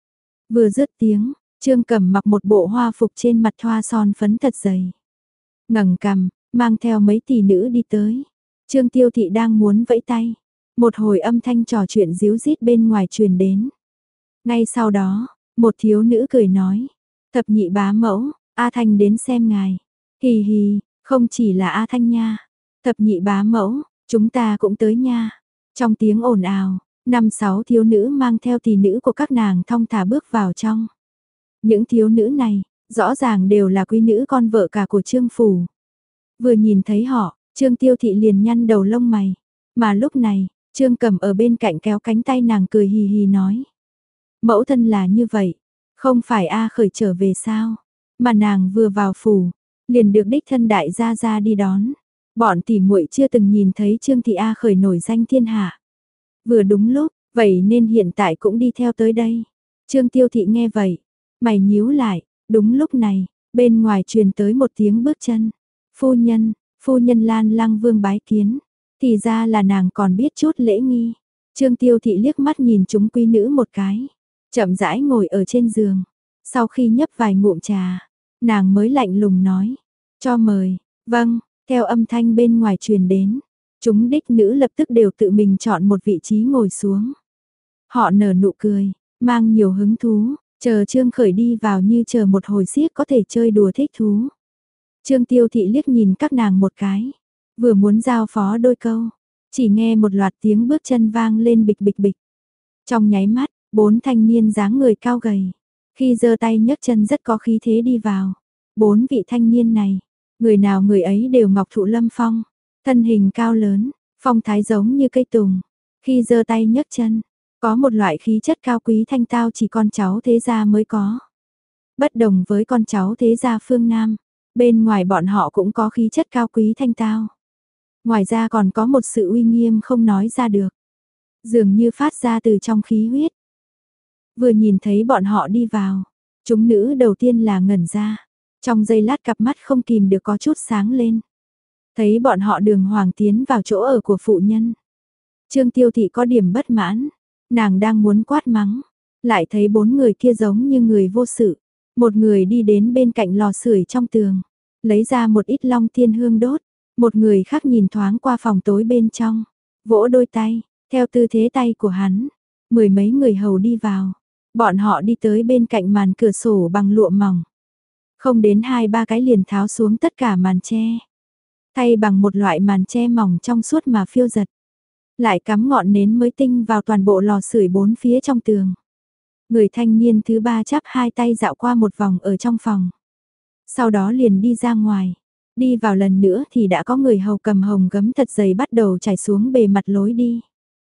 Vừa dứt tiếng, Trương Cẩm mặc một bộ hoa phục trên mặt thoa son phấn thật dày. Ngẩng cằm, mang theo mấy tỷ nữ đi tới. Trương Tiêu Thị đang muốn vẫy tay. Một hồi âm thanh trò chuyện díu dít bên ngoài truyền đến. Ngay sau đó, một thiếu nữ cười nói. Thập nhị bá mẫu, A Thanh đến xem ngài. Hì hì, không chỉ là A Thanh nha. Thập nhị bá mẫu, chúng ta cũng tới nha. Trong tiếng ồn ào, năm sáu thiếu nữ mang theo tỷ nữ của các nàng thong thả bước vào trong. Những thiếu nữ này, rõ ràng đều là quý nữ con vợ cả của Trương Phủ. Vừa nhìn thấy họ, Trương Tiêu Thị liền nhăn đầu lông mày. Mà lúc này, Trương Cẩm ở bên cạnh kéo cánh tay nàng cười hì hì nói. Mẫu thân là như vậy, không phải A Khởi trở về sao, mà nàng vừa vào phủ, liền được đích thân đại gia gia đi đón. Bọn tỉ muội chưa từng nhìn thấy Trương Thị A Khởi nổi danh thiên hạ. Vừa đúng lúc, vậy nên hiện tại cũng đi theo tới đây. Trương Tiêu Thị nghe vậy, mày nhíu lại, đúng lúc này, bên ngoài truyền tới một tiếng bước chân. Phu nhân, phu nhân Lan Lăng Vương bái kiến. Thì ra là nàng còn biết chút lễ nghi. Trương Tiêu Thị liếc mắt nhìn chúng quý nữ một cái, chậm rãi ngồi ở trên giường. Sau khi nhấp vài ngụm trà, nàng mới lạnh lùng nói, cho mời. Vâng, theo âm thanh bên ngoài truyền đến, chúng đích nữ lập tức đều tự mình chọn một vị trí ngồi xuống. Họ nở nụ cười, mang nhiều hứng thú, chờ Trương Khởi đi vào như chờ một hồi xiếc có thể chơi đùa thích thú. Trương Tiêu Thị liếc nhìn các nàng một cái, vừa muốn giao phó đôi câu, chỉ nghe một loạt tiếng bước chân vang lên bịch bịch bịch. Trong nháy mắt, bốn thanh niên dáng người cao gầy, khi giơ tay nhấc chân rất có khí thế đi vào. Bốn vị thanh niên này, người nào người ấy đều ngọc thụ lâm phong, thân hình cao lớn, phong thái giống như cây tùng. Khi giơ tay nhấc chân, có một loại khí chất cao quý thanh tao chỉ con cháu thế gia mới có. Bất đồng với con cháu thế gia phương Nam, bên ngoài bọn họ cũng có khí chất cao quý thanh tao. Ngoài ra còn có một sự uy nghiêm không nói ra được, dường như phát ra từ trong khí huyết. Vừa nhìn thấy bọn họ đi vào, chúng nữ đầu tiên là ngẩn ra, trong giây lát cặp mắt không kìm được có chút sáng lên. Thấy bọn họ đường hoàng tiến vào chỗ ở của phụ nhân. Trương Tiêu Thị có điểm bất mãn, nàng đang muốn quát mắng, lại thấy bốn người kia giống như người vô sự. Một người đi đến bên cạnh lò sưởi trong tường, lấy ra một ít long tiên hương đốt. Một người khác nhìn thoáng qua phòng tối bên trong, vỗ đôi tay, theo tư thế tay của hắn, mười mấy người hầu đi vào. Bọn họ đi tới bên cạnh màn cửa sổ bằng lụa mỏng. Không đến hai ba cái liền tháo xuống tất cả màn che, thay bằng một loại màn che mỏng trong suốt mà phiêu giật. Lại cắm ngọn nến mới tinh vào toàn bộ lò sưởi bốn phía trong tường. Người thanh niên thứ ba chắp hai tay dạo qua một vòng ở trong phòng. Sau đó liền đi ra ngoài. Đi vào lần nữa thì đã có người hầu cầm hồng gấm thật dày bắt đầu chảy xuống bề mặt lối đi.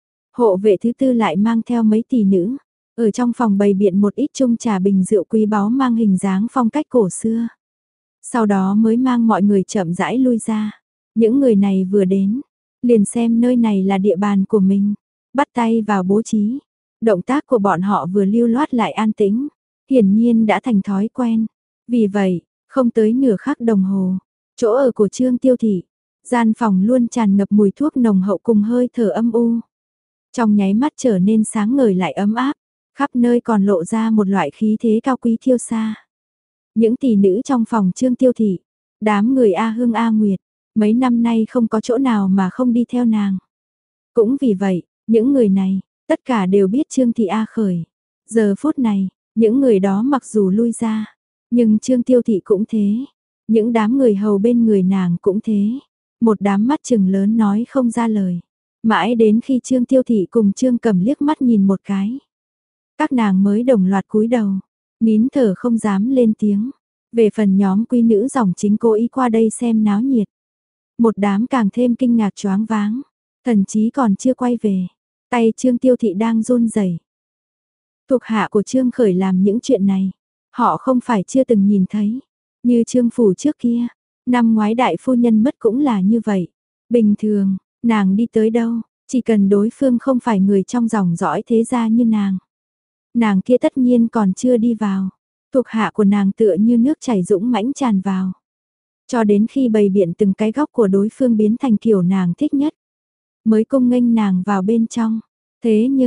Hộ vệ thứ tư lại mang theo mấy tỷ nữ. Ở trong phòng bày biện một ít chung trà bình rượu quý báu mang hình dáng phong cách cổ xưa. Sau đó mới mang mọi người chậm rãi lui ra. Những người này vừa đến, liền xem nơi này là địa bàn của mình. Bắt tay vào bố trí. Động tác của bọn họ vừa lưu loát lại an tĩnh. Hiển nhiên đã thành thói quen. Vì vậy, không tới nửa khắc đồng hồ, chỗ ở của Trương Tiêu Thị, gian phòng luôn tràn ngập mùi thuốc nồng hậu cùng hơi thở âm u. Trong nháy mắt trở nên sáng ngời lại ấm áp, khắp nơi còn lộ ra một loại khí thế cao quý thiêu xa. Những tỷ nữ trong phòng Trương Tiêu Thị, đám người A Hương A Nguyệt, mấy năm nay không có chỗ nào mà không đi theo nàng. Cũng vì vậy, những người này, tất cả đều biết Trương Thị A Khởi. Giờ phút này, những người đó mặc dù lui ra, nhưng Trương Tiêu Thị cũng thế. Những đám người hầu bên người nàng cũng thế. Một đám mắt trừng lớn nói không ra lời. Mãi đến khi Trương Tiêu Thị cùng Trương Cẩm liếc mắt nhìn một cái, các nàng mới đồng loạt cúi đầu, nín thở không dám lên tiếng. Về phần nhóm quý nữ dòng chính cố ý qua đây xem náo nhiệt, một đám càng thêm kinh ngạc choáng váng, thậm chí còn chưa quay về. Tay Trương Tiêu Thị đang run rẩy. Thuộc hạ của Trương Khởi làm những chuyện này, họ không phải chưa từng nhìn thấy. Như Trương Phủ trước kia, năm ngoái đại phu nhân mất cũng là như vậy. Bình thường, nàng đi tới đâu, chỉ cần đối phương không phải người trong dòng dõi thế gia như nàng. Nàng kia tất nhiên còn chưa đi vào. Thuộc hạ của nàng tựa như nước chảy dũng mãnh tràn vào. Cho đến khi bày biện từng cái góc của đối phương biến thành kiểu nàng thích nhất, mới cung nghênh nàng vào bên trong. Thế nhưng,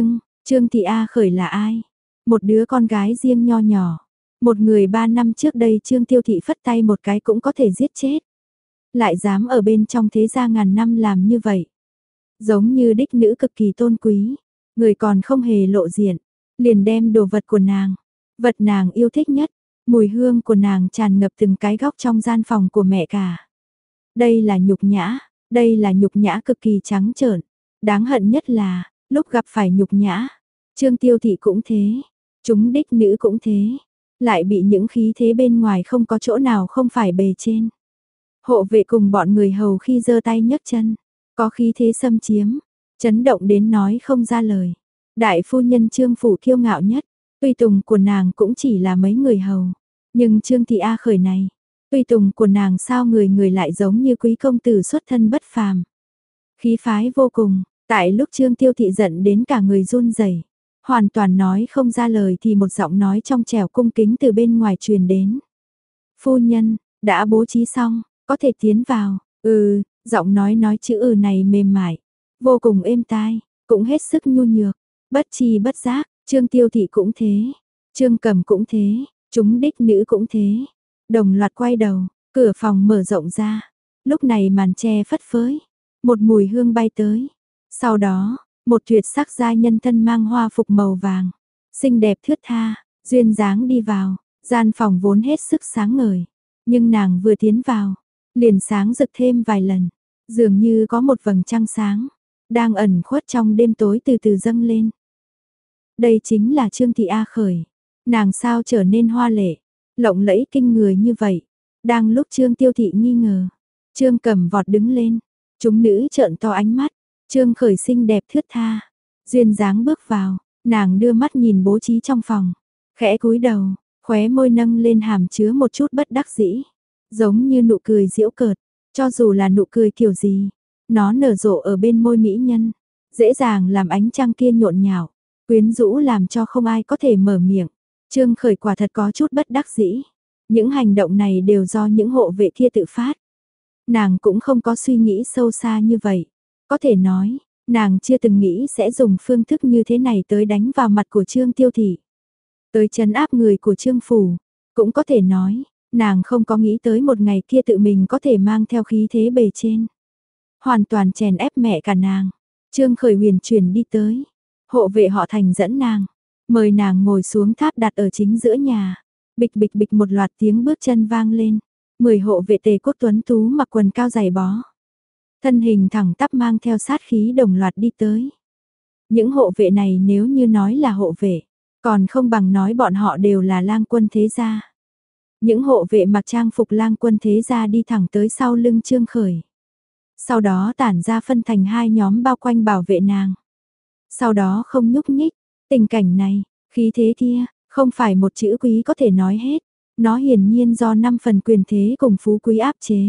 Trương Thị A Khởi là ai? Một đứa con gái riêng nho nhỏ. Một người ba năm trước đây Trương Tiêu Thị phất tay một cái cũng có thể giết chết. Lại dám ở bên trong thế gia ngàn năm làm như vậy. Giống như đích nữ cực kỳ tôn quý. Người còn không hề lộ diện. Liền đem đồ vật của nàng. Vật nàng yêu thích nhất. Mùi hương của nàng tràn ngập từng cái góc trong gian phòng của mẹ cả. Đây là nhục nhã. Đây là nhục nhã cực kỳ trắng trợn. Đáng hận nhất là, lúc gặp phải nhục nhã. Trương Tiêu Thị cũng thế. Chúng đích nữ cũng thế. Lại bị những khí thế bên ngoài không có chỗ nào không phải bề trên. Hộ vệ cùng bọn người hầu khi giơ tay nhấc chân. Có khí thế xâm chiếm. Chấn động đến nói không ra lời. Đại phu nhân Trương Phủ kiêu ngạo nhất. Tùy tùng của nàng cũng chỉ là mấy người hầu. Nhưng Trương Thị A Khởi này. Tùy tùng của nàng sao người người lại giống như quý công tử xuất thân bất phàm. Khí phái vô cùng. Tại lúc Trương Tiêu Thị giận đến cả người run rẩy, hoàn toàn nói không ra lời thì một giọng nói trong trẻo cung kính từ bên ngoài truyền đến. Phu nhân, đã bố trí xong, có thể tiến vào. Ừ, giọng nói nói chữ ừ này mềm mại, vô cùng êm tai, cũng hết sức nhu nhược. Bất chi bất giác, Trương Tiêu Thị cũng thế, Trương Cẩm cũng thế, chúng đích nữ cũng thế. Đồng loạt quay đầu, cửa phòng mở rộng ra. Lúc này màn che phất phới, một mùi hương bay tới. Sau đó, một tuyệt sắc giai nhân thân mang hoa phục màu vàng, xinh đẹp thướt tha, duyên dáng đi vào, gian phòng vốn hết sức sáng ngời, nhưng nàng vừa tiến vào, liền sáng rực thêm vài lần, dường như có một vầng trăng sáng đang ẩn khuất trong đêm tối từ từ dâng lên. Đây chính là Trương Thị A Khởi, nàng sao trở nên hoa lệ, lộng lẫy kinh người như vậy? Đang lúc Trương Tiêu Thị nghi ngờ, Trương Cẩm vọt đứng lên, chúng nữ trợn to ánh mắt. Trương Khởi xinh đẹp thướt tha, duyên dáng bước vào, nàng đưa mắt nhìn bố trí trong phòng, khẽ cúi đầu, khóe môi nâng lên hàm chứa một chút bất đắc dĩ, giống như nụ cười giễu cợt, cho dù là nụ cười kiểu gì, nó nở rộ ở bên môi mỹ nhân, dễ dàng làm ánh trăng kia nhộn nhạo, quyến rũ làm cho không ai có thể mở miệng. Trương Khởi quả thật có chút bất đắc dĩ, những hành động này đều do những hộ vệ kia tự phát. Nàng cũng không có suy nghĩ sâu xa như vậy. Có thể nói, nàng chưa từng nghĩ sẽ dùng phương thức như thế này tới đánh vào mặt của Trương Tiêu Thị. Tới trấn áp người của Trương Phủ. Cũng có thể nói, nàng không có nghĩ tới một ngày kia tự mình có thể mang theo khí thế bề trên. Hoàn toàn chèn ép mẹ cả nàng. Trương Khởi huyền chuyển đi tới. Hộ vệ họ Thành dẫn nàng. Mời nàng ngồi xuống tháp đặt ở chính giữa nhà. Bịch bịch bịch một loạt tiếng bước chân vang lên. Mười hộ vệ tề cốt tuấn tú mặc quần cao giày bó. Thân hình thẳng tắp mang theo sát khí đồng loạt đi tới. Những hộ vệ này nếu như nói là hộ vệ, còn không bằng nói bọn họ đều là lang quân thế gia. Những hộ vệ mặc trang phục lang quân thế gia đi thẳng tới sau lưng Trương Khởi. Sau đó tản ra phân thành hai nhóm bao quanh bảo vệ nàng. Sau đó không nhúc nhích, tình cảnh này, khí thế kia, không phải một chữ quý có thể nói hết. Nó hiển nhiên do năm phần quyền thế cùng phú quý áp chế.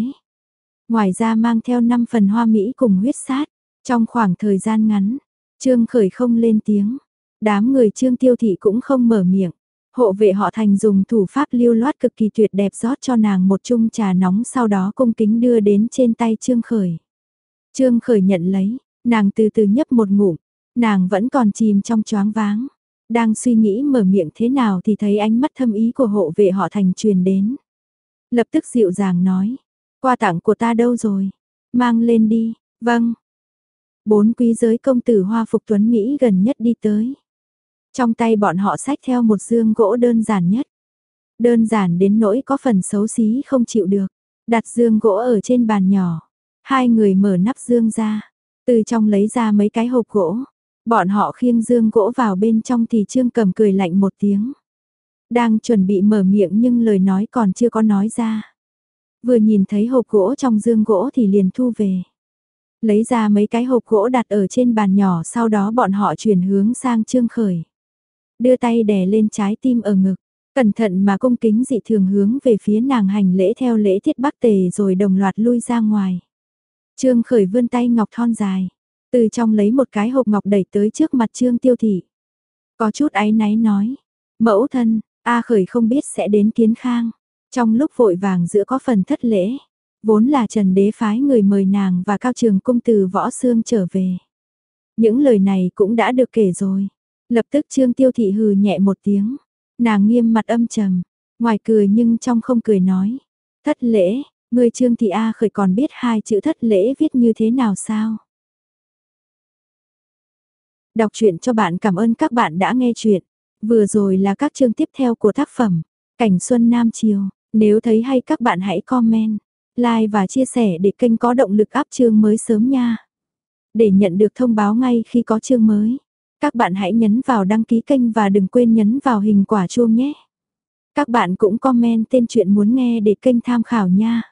Ngoài ra mang theo năm phần hoa mỹ cùng huyết sát. Trong khoảng thời gian ngắn, Trương Khởi không lên tiếng. Đám người Trương Tiêu Thị cũng không mở miệng. Hộ vệ họ Thành dùng thủ pháp lưu loát cực kỳ tuyệt đẹp rót cho nàng một chung trà nóng, sau đó cung kính đưa đến trên tay Trương Khởi. Trương Khởi nhận lấy, nàng từ từ nhấp một ngụm, nàng vẫn còn chìm trong choáng váng. Đang suy nghĩ mở miệng thế nào thì thấy ánh mắt thâm ý của hộ vệ họ Thành truyền đến. Lập tức dịu dàng nói, quà tặng của ta đâu rồi? Mang lên đi. Vâng. Bốn quý giới công tử hoa phục tuấn Mỹ gần nhất đi tới. Trong tay bọn họ xách theo một dương gỗ đơn giản nhất. Đơn giản đến nỗi có phần xấu xí không chịu được. Đặt dương gỗ ở trên bàn nhỏ. Hai người mở nắp dương ra. Từ trong lấy ra mấy cái hộp gỗ. Bọn họ khiêng dương gỗ vào bên trong thì Trương Cẩm cười lạnh một tiếng. Đang chuẩn bị mở miệng nhưng lời nói còn chưa có nói ra. Vừa nhìn thấy hộp gỗ trong dương gỗ thì liền thu về. Lấy ra mấy cái hộp gỗ đặt ở trên bàn nhỏ, sau đó bọn họ chuyển hướng sang Trương Khởi. Đưa tay đè lên trái tim ở ngực, cẩn thận mà cung kính dị thường hướng về phía nàng hành lễ theo lễ tiết Bắc Tề rồi đồng loạt lui ra ngoài. Trương Khởi vươn tay ngọc thon dài, từ trong lấy một cái hộp ngọc đẩy tới trước mặt Trương Tiêu Thị. Có chút áy náy nói, mẫu thân, A Khởi không biết sẽ đến Kiến Khang. Trong lúc vội vàng giữa có phần thất lễ, vốn là Trần Đế phái người mời nàng và Cao Trường Cung từ Võ Xương trở về. Những lời này cũng đã được kể rồi. Lập tức Trương Tiêu Thị hừ nhẹ một tiếng. Nàng nghiêm mặt âm trầm. Ngoài cười nhưng trong không cười nói. Thất lễ, người Trương Thị A khởi còn biết hai chữ thất lễ viết như thế nào sao? Đọc truyện cho bạn, cảm ơn các bạn đã nghe truyện. Vừa rồi là các chương tiếp theo của tác phẩm Cảnh Xuân Nam Chiều. Nếu thấy hay các bạn hãy comment, like và chia sẻ để kênh có động lực up chương mới sớm nha. Để nhận được thông báo ngay khi có chương mới, các bạn hãy nhấn vào đăng ký kênh và đừng quên nhấn vào hình quả chuông nhé. Các bạn cũng comment tên truyện muốn nghe để kênh tham khảo nha.